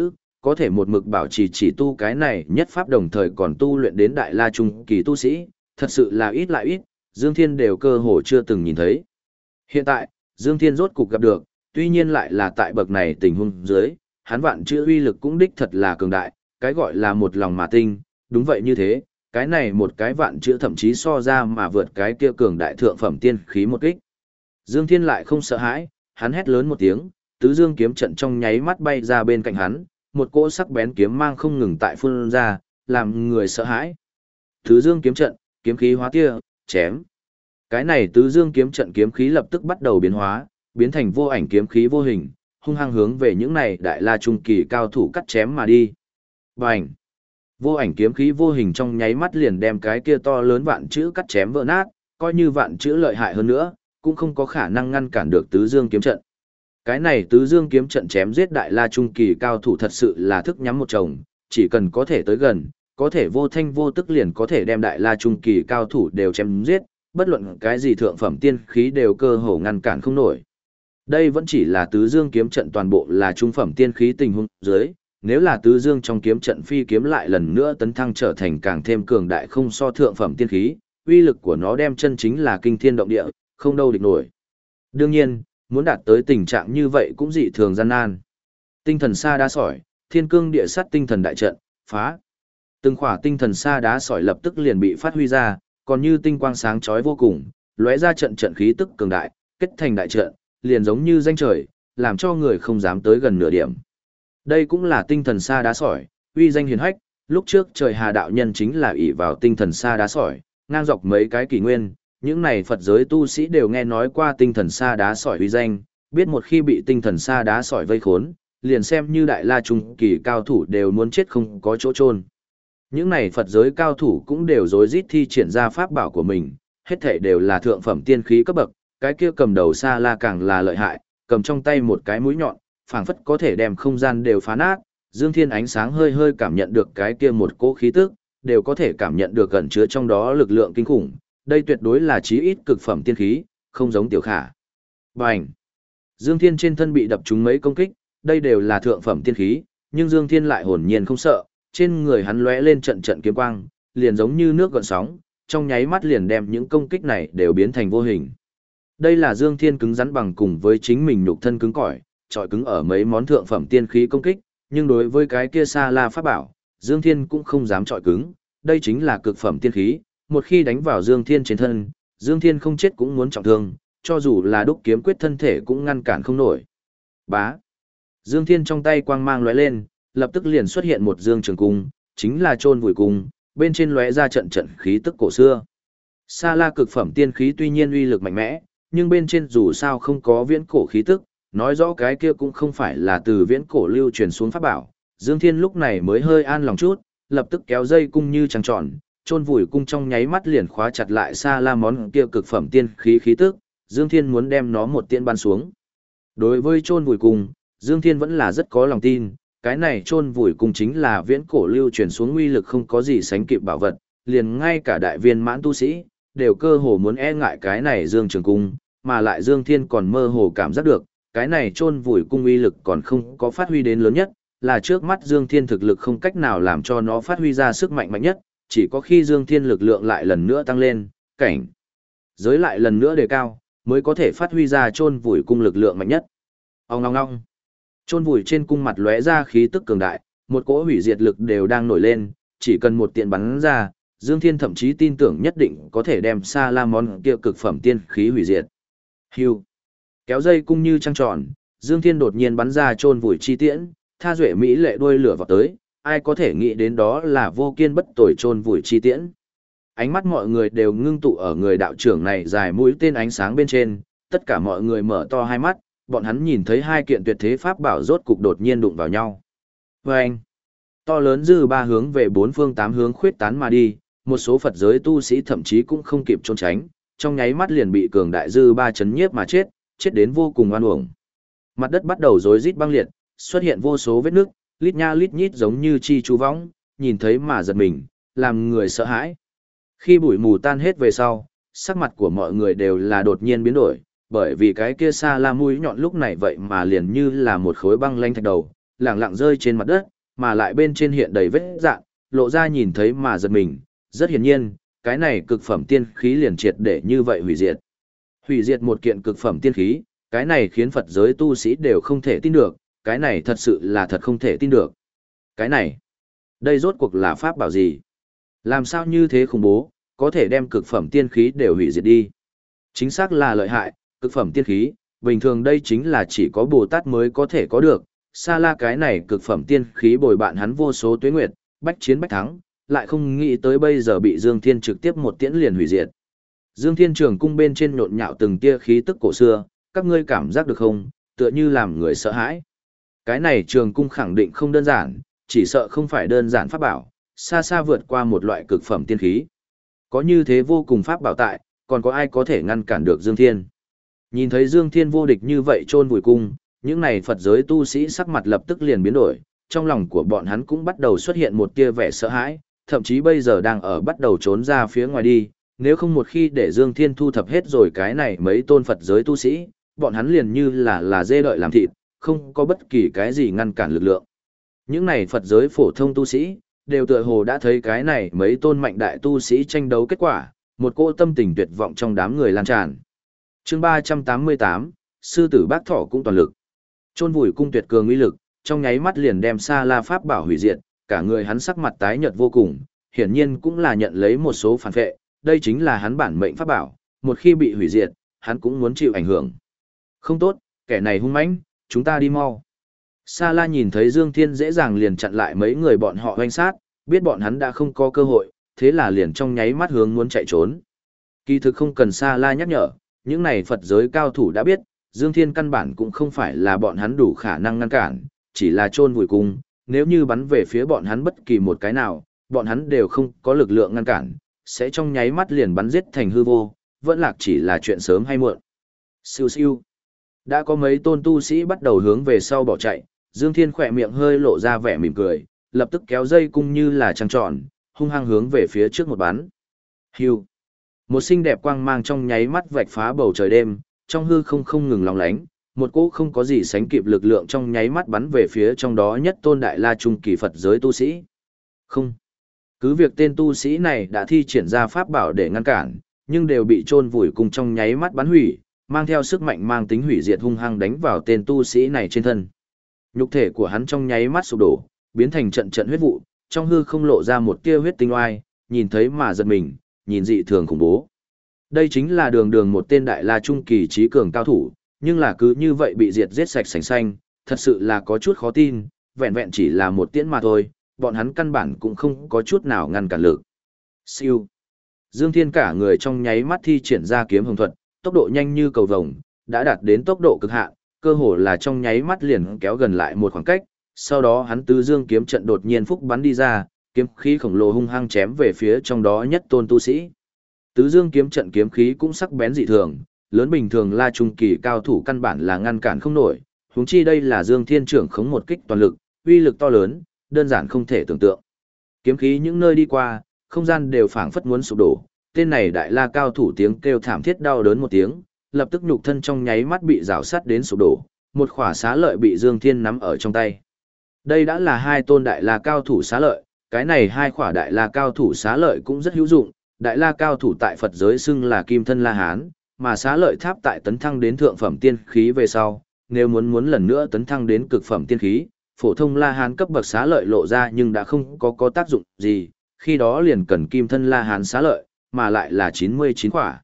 có thể một mực bảo trì chỉ tu cái này nhất pháp đồng thời còn tu luyện đến đại la trung kỳ tu sĩ, thật sự là ít lại ít, Dương Thiên đều cơ hồ chưa từng nhìn thấy. Hiện tại, Dương Thiên rốt cục gặp được, tuy nhiên lại là tại bậc này tình huống dưới, hắn vạn chữ uy lực cũng đích thật là cường đại, cái gọi là một lòng mà tinh, đúng vậy như thế, cái này một cái vạn chữ thậm chí so ra mà vượt cái kia cường đại thượng phẩm tiên khí một kích. Dương Thiên lại không sợ hãi, hắn hét lớn một tiếng, tứ dương kiếm trận trong nháy mắt bay ra bên cạnh hắn, một cỗ sắc bén kiếm mang không ngừng tại phun ra, làm người sợ hãi. Tứ dương kiếm trận, kiếm khí hóa tia, chém. Cái này tứ dương kiếm trận kiếm khí lập tức bắt đầu biến hóa, biến thành vô ảnh kiếm khí vô hình, hung hăng hướng về những này đại la trung kỳ cao thủ cắt chém mà đi. Bành! Vô ảnh kiếm khí vô hình trong nháy mắt liền đem cái kia to lớn vạn chữ cắt chém vỡ nát, coi như vạn chữ lợi hại hơn nữa, cũng không có khả năng ngăn cản được tứ dương kiếm trận. Cái này tứ dương kiếm trận chém giết đại la trung kỳ cao thủ thật sự là thức nhắm một chồng, chỉ cần có thể tới gần, có thể vô thanh vô tức liền có thể đem đại la trung kỳ cao thủ đều chém giết, bất luận cái gì thượng phẩm tiên khí đều cơ hồ ngăn cản không nổi. Đây vẫn chỉ là tứ dương kiếm trận toàn bộ là trung phẩm tiên khí tình huống dưới, nếu là tứ dương trong kiếm trận phi kiếm lại lần nữa tấn thăng trở thành càng thêm cường đại không so thượng phẩm tiên khí, uy lực của nó đem chân chính là kinh thiên động địa, không đâu địch nổi. Đương nhiên, muốn đạt tới tình trạng như vậy cũng dị thường gian nan. Tinh thần sa đá sỏi, thiên cương địa sát tinh thần đại trận, phá. Từng khỏa tinh thần sa đá sỏi lập tức liền bị phát huy ra, còn như tinh quang sáng chói vô cùng, lóe ra trận trận khí tức cường đại, kết thành đại trận, liền giống như danh trời, làm cho người không dám tới gần nửa điểm. Đây cũng là tinh thần sa đá sỏi, uy danh hiển hách, lúc trước trời Hà đạo nhân chính là ỷ vào tinh thần sa đá sỏi, ngang dọc mấy cái kỷ nguyên, những này Phật giới tu sĩ đều nghe nói qua tinh thần sa đá sỏi uy danh, biết một khi bị tinh thần sa đá sỏi vây khốn, liền xem như đại la trung kỳ cao thủ đều muốn chết không có chỗ chôn. Những này Phật giới cao thủ cũng đều rối rít thi triển ra pháp bảo của mình, hết thảy đều là thượng phẩm tiên khí cấp bậc, cái kia cầm đầu Sa La càng là lợi hại, cầm trong tay một cái mũi nhọn, phảng phất có thể đem không gian đều phá nát. Dương Thiên ánh sáng hơi hơi cảm nhận được cái kia một cỗ khí tức, đều có thể cảm nhận được gần chứa trong đó lực lượng kinh khủng, đây tuyệt đối là chí ít cực phẩm tiên khí, không giống tiểu khả. Bành! Dương Thiên trên thân bị đập trúng mấy công kích, đây đều là thượng phẩm tiên khí, nhưng Dương Thiên lại hồn nhiên không sợ, trên người hắn lóe lên trận trận kiếm quang, liền giống như nước gợn sóng, trong nháy mắt liền đem những công kích này đều biến thành vô hình. Đây là Dương Thiên cứng rắn bằng cùng với chính mình nhục thân cứng cỏi, trọi cứng ở mấy món thượng phẩm tiên khí công kích, nhưng đối với cái kia Sa La pháp bảo, Dương Thiên cũng không dám trọi cứng, đây chính là cực phẩm tiên khí, một khi đánh vào Dương Thiên trên thân, Dương Thiên không chết cũng muốn trọng thương, cho dù là đúc kiếm quyết thân thể cũng ngăn cản không nổi. Bá. Dương Thiên trong tay quang mang lóe lên, lập tức liền xuất hiện một dương trường cung, chính là chôn vùi cung, bên trên lóe ra trận trận khí tức cổ xưa. Sa La cực phẩm tiên khí tuy nhiên uy lực mạnh mẽ, nhưng bên trên dù sao không có viễn cổ khí tức, nói rõ cái kia cũng không phải là từ viễn cổ lưu truyền xuống pháp bảo. Dương Thiên lúc này mới hơi an lòng chút, lập tức kéo dây cung như trăng tròn, chôn vùi cung trong nháy mắt liền khóa chặt lại Sa La món kia cực phẩm tiên khí khí tức, Dương Thiên muốn đem nó một tiễn bắn xuống. Đối với chôn vùi cung, Dương Thiên vẫn là rất có lòng tin, cái này chôn vùi cung chính là viễn cổ lưu truyền xuống uy lực không có gì sánh kịp bảo vật, liền ngay cả đại viên mãn tu sĩ đều cơ hồ muốn e ngại cái này Dương Trường cung, mà lại Dương Thiên còn mơ hồ cảm giác được, cái này chôn vùi cung uy lực còn không có phát huy đến lớn nhất, là trước mắt Dương Thiên thực lực không cách nào làm cho nó phát huy ra sức mạnh mạnh nhất, chỉ có khi Dương Thiên lực lượng lại lần nữa tăng lên, cảnh giới lại lần nữa đề cao, mới có thể phát huy ra chôn vùi cung lực lượng mạnh nhất. Ong ong ong. Chôn vùi trên cung mặt lóe ra khí tức cường đại, một cỗ hủy diệt lực đều đang nổi lên, chỉ cần một tiện bắn ra, Dương Thiên thậm chí tin tưởng nhất định có thể đem Sa La món kia cực phẩm tiên khí hủy diệt. Hưu. Kéo dây cung như trăng tròn, Dương Thiên đột nhiên bắn ra chôn vùi chi tiễn, tha duệ mỹ lệ đuôi lửa vào tới, ai có thể nghĩ đến đó là vô kiên bất tồi chôn vùi chi tiễn. Ánh mắt mọi người đều ngưng tụ ở người đạo trưởng này dài mũi tên ánh sáng bên trên, tất cả mọi người mở to hai mắt, bọn hắn nhìn thấy hai kiện tuyệt thế pháp bảo rốt cục đột nhiên đụng vào nhau. Vâng! To lớn dư ba hướng về bốn phương tám hướng khuyết tán mà đi, một số Phật giới tu sĩ thậm chí cũng không kịp trốn tránh, trong nháy mắt liền bị cường đại dư ba chấn nhiếp mà chết, chết đến vô cùng oan uổng. Mặt đất bắt đầu rối rít băng liệt, xuất hiện vô số vết nước, lít nha lít nhít giống như chi chú võng, nhìn thấy mà giật mình, làm người sợ hãi. Khi bụi mù tan hết về sau, sắc mặt của mọi người đều là đột nhiên biến đổi, bởi vì cái kia Sa La mũi nhọn lúc này vậy mà liền như là một khối băng lanh thạch đầu, lẳng lặng rơi trên mặt đất, mà lại bên trên hiện đầy vết dạn, lộ ra nhìn thấy mà giật mình, rất hiển nhiên, cái này cực phẩm tiên khí liền triệt để như vậy hủy diệt. Hủy diệt một kiện cực phẩm tiên khí, cái này khiến Phật giới tu sĩ đều không thể tin được, cái này thật sự là thật không thể tin được. Cái này, đây rốt cuộc là pháp bảo gì? Làm sao như thế khủng bố, có thể đem cực phẩm tiên khí đều hủy diệt đi? Chính xác là lợi hại, cực phẩm tiên khí, bình thường đây chính là chỉ có Bồ Tát mới có thể có được. Sa La cái này cực phẩm tiên khí bồi bạn hắn vô số tuế nguyệt, bách chiến bách thắng, lại không nghĩ tới bây giờ bị Dương Thiên trực tiếp một tiễn liền hủy diệt. Dương Thiên Trường cung bên trên nhộn nhạo từng tia khí tức cổ xưa, các ngươi cảm giác được không, tựa như làm người sợ hãi. Cái này trường cung khẳng định không đơn giản, chỉ sợ không phải đơn giản pháp bảo, xa xa vượt qua một loại cực phẩm tiên khí. Có như thế vô cùng pháp bảo tại, còn có ai có thể ngăn cản được Dương Thiên? Nhìn thấy Dương Thiên vô địch như vậy chôn vùi cung, những này Phật giới tu sĩ sắc mặt lập tức liền biến đổi, trong lòng của bọn hắn cũng bắt đầu xuất hiện một tia vẻ sợ hãi, thậm chí bây giờ đang ở bắt đầu trốn ra phía ngoài đi, nếu không một khi để Dương Thiên thu thập hết rồi cái này mấy tôn Phật giới tu sĩ, bọn hắn liền như là dê đợi làm thịt, không có bất kỳ cái gì ngăn cản lực lượng. Những này Phật giới phổ thông tu sĩ, đều tựa hồ đã thấy cái này mấy tôn mạnh đại tu sĩ tranh đấu kết quả, một cỗ tâm tình tuyệt vọng trong đám người lan tràn. Chương 388, sư tử Bác Thỏ cũng toàn lực. Chôn vùi cung tuyệt cường uy lực, trong nháy mắt liền đem Sa La pháp bảo hủy diệt, cả người hắn sắc mặt tái nhợt vô cùng, hiển nhiên cũng là nhận lấy một số phản vệ, đây chính là hắn bản mệnh pháp bảo, một khi bị hủy diệt, hắn cũng muốn chịu ảnh hưởng. Không tốt, kẻ này hung mãnh, chúng ta đi mau. Sa La nhìn thấy Dương Thiên dễ dàng liền chặn lại mấy người bọn họ hoành sát, biết bọn hắn đã không có cơ hội, thế là liền trong nháy mắt hướng muốn chạy trốn. Kỳ thực không cần Sa La nhắc nhở, những này Phật giới cao thủ đã biết, Dương Thiên căn bản cũng không phải là bọn hắn đủ khả năng ngăn cản, chỉ là chôn vùi cung, nếu như bắn về phía bọn hắn bất kỳ một cái nào, bọn hắn đều không có lực lượng ngăn cản, sẽ trong nháy mắt liền bắn giết thành hư vô, vẫn lạc chỉ là chuyện sớm hay muộn. Siêu siêu. Đã có mấy tôn tu sĩ bắt đầu hướng về sau bỏ chạy, Dương Thiên khỏe miệng hơi lộ ra vẻ mỉm cười, lập tức kéo dây cung như là trăng tròn, hung hăng hướng về phía trước một bắn. Hưu. Một xinh đẹp quang mang trong nháy mắt vạch phá bầu trời đêm, trong hư không ngừng lóng lánh, một cỗ không có gì sánh kịp lực lượng trong nháy mắt bắn về phía trong đó nhất tôn đại la trung kỳ Phật giới tu sĩ. Không. Cứ việc tên tu sĩ này đã thi triển ra pháp bảo để ngăn cản, nhưng đều bị chôn vùi cùng trong nháy mắt bắn hủy, mang theo sức mạnh mang tính hủy diệt hung hăng đánh vào tên tu sĩ này trên thân. Nhục thể của hắn trong nháy mắt sụp đổ, biến thành trận trận huyết vụ, trong hư không lộ ra một tia huyết tinh oai, nhìn thấy mà giật mình, nhìn dị thường khủng bố. Đây chính là đường một tên đại la trung kỳ trí cường cao thủ, nhưng là cứ như vậy bị diệt giết sạch sành xanh, thật sự là có chút khó tin, vẹn vẹn chỉ là một tiễn mà thôi, bọn hắn căn bản cũng không có chút nào ngăn cản lực. Siêu. Dương Thiên cả người trong nháy mắt thi triển ra kiếm hồng thuật, tốc độ nhanh như cầu vồng, đã đạt đến tốc độ cực hạn, cơ hồ là trong nháy mắt liền kéo gần lại một khoảng cách, sau đó hắn tứ dương kiếm trận đột nhiên phúc bắn đi ra, kiếm khí khổng lồ hung hăng chém về phía trong đó nhất tôn tu sĩ. Tứ dương kiếm trận kiếm khí cũng sắc bén dị thường, lớn bình thường la trung kỳ cao thủ căn bản là ngăn cản không nổi, huống chi đây là Dương Thiên trưởng khống một kích toàn lực, uy lực to lớn, đơn giản không thể tưởng tượng. Kiếm khí những nơi đi qua, không gian đều phảng phất muốn sụp đổ, tên này đại la cao thủ tiếng kêu thảm thiết đau đớn một tiếng, lập tức nhục thân trong nháy mắt bị rào sắt đến sụp đổ, một khỏa xá lợi bị Dương Thiên nắm ở trong tay. Đây đã là hai tôn đại la cao thủ xá lợi, cái này hai khỏa đại la cao thủ xá lợi cũng rất hữu dụng, đại la cao thủ tại Phật giới xưng là kim thân la hán, mà xá lợi tháp tại tấn thăng đến thượng phẩm tiên khí về sau, nếu muốn lần nữa tấn thăng đến cực phẩm tiên khí, phổ thông la hán cấp bậc xá lợi lộ ra nhưng đã không có tác dụng gì, khi đó liền cần kim thân la hán xá lợi, mà lại là 99 khỏa.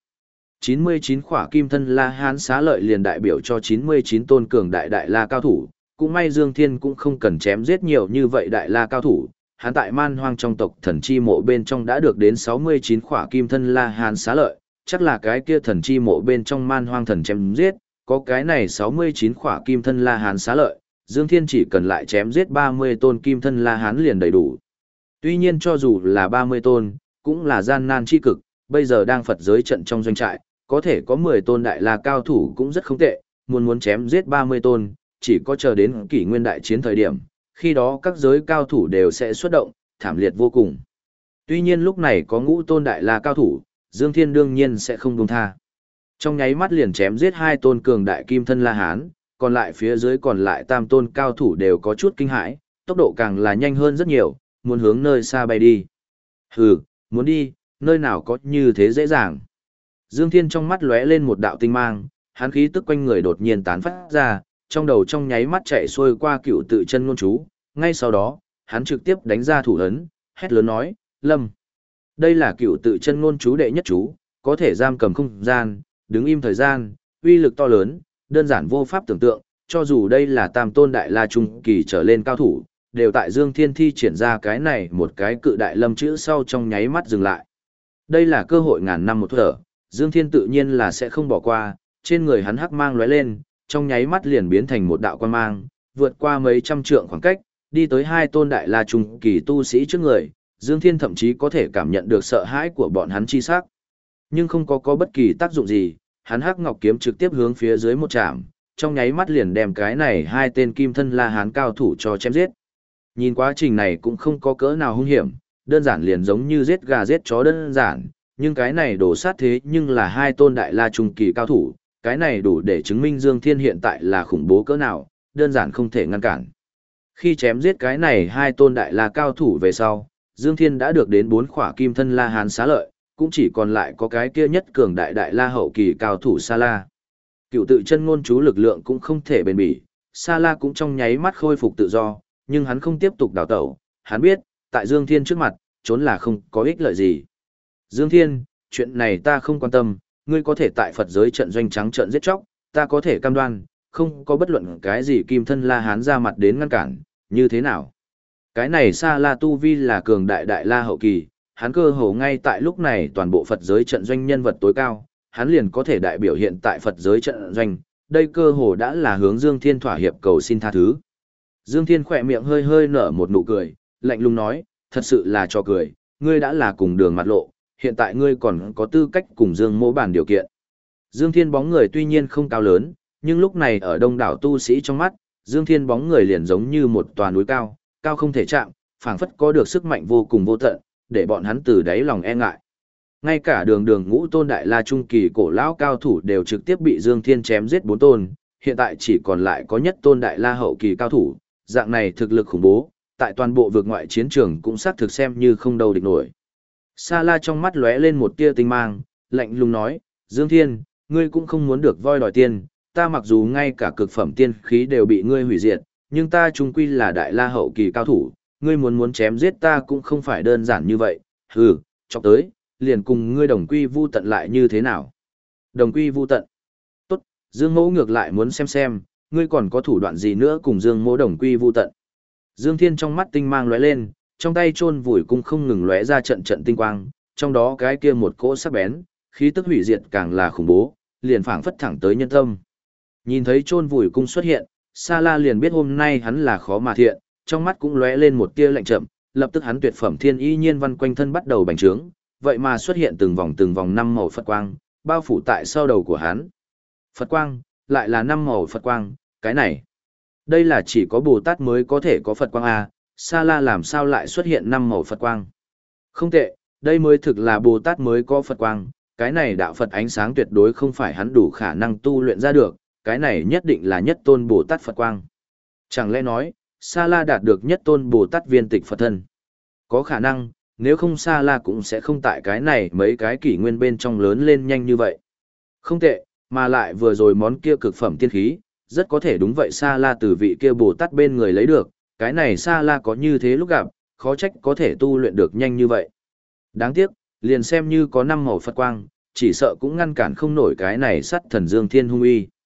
99 khỏa kim thân la hán xá lợi liền đại biểu cho 99 tôn cường đại la cao thủ, cũng may Dương Thiên cũng không cần chém giết nhiều như vậy đại la cao thủ, hắn tại man hoang trong tộc thần chi mộ bên trong đã được đến 69 khỏa kim thân la hán xá lợi, chắc là cái kia thần chi mộ bên trong man hoang thần chém giết, có cái này 69 khỏa kim thân la hán xá lợi, Dương Thiên chỉ cần lại chém giết 30 tôn kim thân la hán liền đầy đủ. Tuy nhiên cho dù là 30 tôn, cũng là gian nan chi cực, bây giờ đang Phật giới trận trong doanh trại, có thể có 10 tôn đại la cao thủ cũng rất không tệ, muốn chém giết 30 tôn, chỉ có chờ đến kỷ nguyên đại chiến thời điểm, khi đó các giới cao thủ đều sẽ xuất động, thảm liệt vô cùng. Tuy nhiên lúc này có ngũ tôn đại la cao thủ, Dương Thiên đương nhiên sẽ không buông tha. Trong nháy mắt liền chém giết hai tôn cường đại kim thân la hán, còn lại phía dưới còn lại tam tôn cao thủ đều có chút kinh hãi, tốc độ càng là nhanh hơn rất nhiều, muốn hướng nơi xa bay đi. Hừ, muốn đi, nơi nào có như thế dễ dàng. Dương Thiên trong mắt lóe lên một đạo tinh mang, hắn khí tức quanh người đột nhiên tán phát ra, trong đầu trong nháy mắt chạy xuôi qua cựu tự chân ngôn chú, ngay sau đó, hắn trực tiếp đánh ra thủ ấn, hét lớn nói, Lâm. Đây là cựu tự chân ngôn chú đệ nhất chú, có thể giam cầm không gian, đứng im thời gian, uy lực to lớn, đơn giản vô pháp tưởng tượng, cho dù đây là tam tôn đại la trung kỳ trở lên cao thủ, đều tại Dương Thiên thi triển ra cái này một cái cự đại lâm chữ sau trong nháy mắt dừng lại. Đây là cơ hội ngàn năm một thở, Dương Thiên tự nhiên là sẽ không bỏ qua, trên người hắn hắc mang lóe lên, trong nháy mắt liền biến thành một đạo quang mang, vượt qua mấy trăm trượng khoảng cách, đi tới hai tôn đại la trung kỳ tu sĩ trước người, Dương Thiên thậm chí có thể cảm nhận được sợ hãi của bọn hắn chi sắc. Nhưng không có bất kỳ tác dụng gì, hắn hắc ngọc kiếm trực tiếp hướng phía dưới một chạm, trong nháy mắt liền đem cái này hai tên kim thân la hán cao thủ cho chém giết. Nhìn quá trình này cũng không có cỡ nào hung hiểm, đơn giản liền giống như giết gà giết chó đơn giản, nhưng cái này đổ sát thế nhưng là hai tôn đại la trung kỳ cao thủ, cái này đủ để chứng minh Dương Thiên hiện tại là khủng bố cỡ nào, đơn giản không thể ngăn cản. Khi chém giết cái này hai tôn đại la cao thủ về sau, Dương Thiên đã được đến 4 khỏa kim thân la hán xá lợi, cũng chỉ còn lại có cái kia nhất cường đại đại la hậu kỳ cao thủ Sa La. Cựu tự chân ngôn chú lực lượng cũng không thể bền bỉ, Sa La cũng trong nháy mắt khôi phục tự do, nhưng hắn không tiếp tục đào tẩu, hắn biết, tại Dương Thiên trước mặt, trốn là không có ích lợi gì. Dương Thiên, chuyện này ta không quan tâm, ngươi có thể tại Phật giới trận doanh trắng trận giết chóc, ta có thể cam đoan, không có bất luận cái gì kim thân la hán ra mặt đến ngăn cản, như thế nào? Cái này Sa La tu vi là cường đại đại la hậu kỳ, hắn cơ hồ ngay tại lúc này toàn bộ Phật giới trận doanh nhân vật tối cao, hắn liền có thể đại biểu hiện tại Phật giới trận doanh, đây cơ hồ đã là hướng Dương Thiên thỏa hiệp cầu xin tha thứ. Dương Thiên khỏe miệng hơi hơi nở một nụ cười, lạnh lùng nói, thật sự là cho cười, ngươi đã là cùng đường mặt lộ, hiện tại ngươi còn có tư cách cùng Dương Mỗ bàn điều kiện. Dương Thiên bóng người tuy nhiên không cao lớn, nhưng lúc này ở đông đảo tu sĩ trong mắt, Dương Thiên bóng người liền giống như một tòa núi cao, cao không thể chạm, phảng phất có được sức mạnh vô cùng vô tận, để bọn hắn từ đáy lòng e ngại. Ngay cả đường ngũ tôn đại la trung kỳ cổ lão cao thủ đều trực tiếp bị Dương Thiên chém giết 4 tôn, hiện tại chỉ còn lại có nhất tôn đại la hậu kỳ cao thủ, dạng này thực lực khủng bố, tại toàn bộ vực ngoại chiến trường cũng xác thực xem như không đâu địch nổi. Sa La trong mắt lóe lên một tia tinh mang, lạnh lùng nói, Dương Thiên, ngươi cũng không muốn được voi đòi tiền, ta mặc dù ngay cả cực phẩm tiên khí đều bị ngươi hủy diệt, nhưng ta chung quy là đại la hậu kỳ cao thủ, ngươi muốn chém giết ta cũng không phải đơn giản như vậy, hừ, chọc tới, liền cùng ngươi đồng quy vu tận lại như thế nào. Đồng quy vu tận. Tốt, Dương Mỗ ngược lại muốn xem, ngươi còn có thủ đoạn gì nữa cùng Dương Mỗ đồng quy vu tận. Dương Thiên trong mắt tinh mang lóe lên, trong tay chôn vùi cung không ngừng lóe ra trận trận tinh quang, trong đó cái kia một cỗ sắc bén, khí tức hủy diệt càng là khủng bố, liền phảng phất thẳng tới nhân tâm. Nhìn thấy chôn vùi cung xuất hiện, Sa La liền biết hôm nay hắn là khó mà thiện, trong mắt cũng lóe lên một tia lạnh chậm, lập tức hắn tuyệt phẩm thiên y nhiên văn quanh thân bắt đầu bành trướng, vậy mà xuất hiện từng vòng 5 màu Phật quang, bao phủ tại sau đầu của hắn. Phật quang, lại là 5 màu Phật quang, cái này, đây là chỉ có Bồ Tát mới có thể có Phật quang à, Sa La làm sao lại xuất hiện 5 màu Phật quang? Không tệ, đây mới thực là Bồ Tát mới có Phật quang, cái này đạo Phật ánh sáng tuyệt đối không phải hắn đủ khả năng tu luyện ra được, cái này nhất định là nhất tôn Bồ Tát Phật quang. Chẳng lẽ nói, Sa La đạt được nhất tôn Bồ Tát viên tịch Phật thân? Có khả năng, nếu không Sa La cũng sẽ không tại cái này mấy cái kỷ nguyên bên trong lớn lên nhanh như vậy. Không tệ, mà lại vừa rồi món kia cực phẩm tiên khí, rất có thể đúng vậy Sa La từ vị kia Bồ Tát bên người lấy được, cái này Sa La có như thế lúc gặp, khó trách có thể tu luyện được nhanh như vậy. Đáng tiếc, liền xem như có 5 màu Phật quang, chỉ sợ cũng ngăn cản không nổi cái này sát thần Dương Thiên hung uy.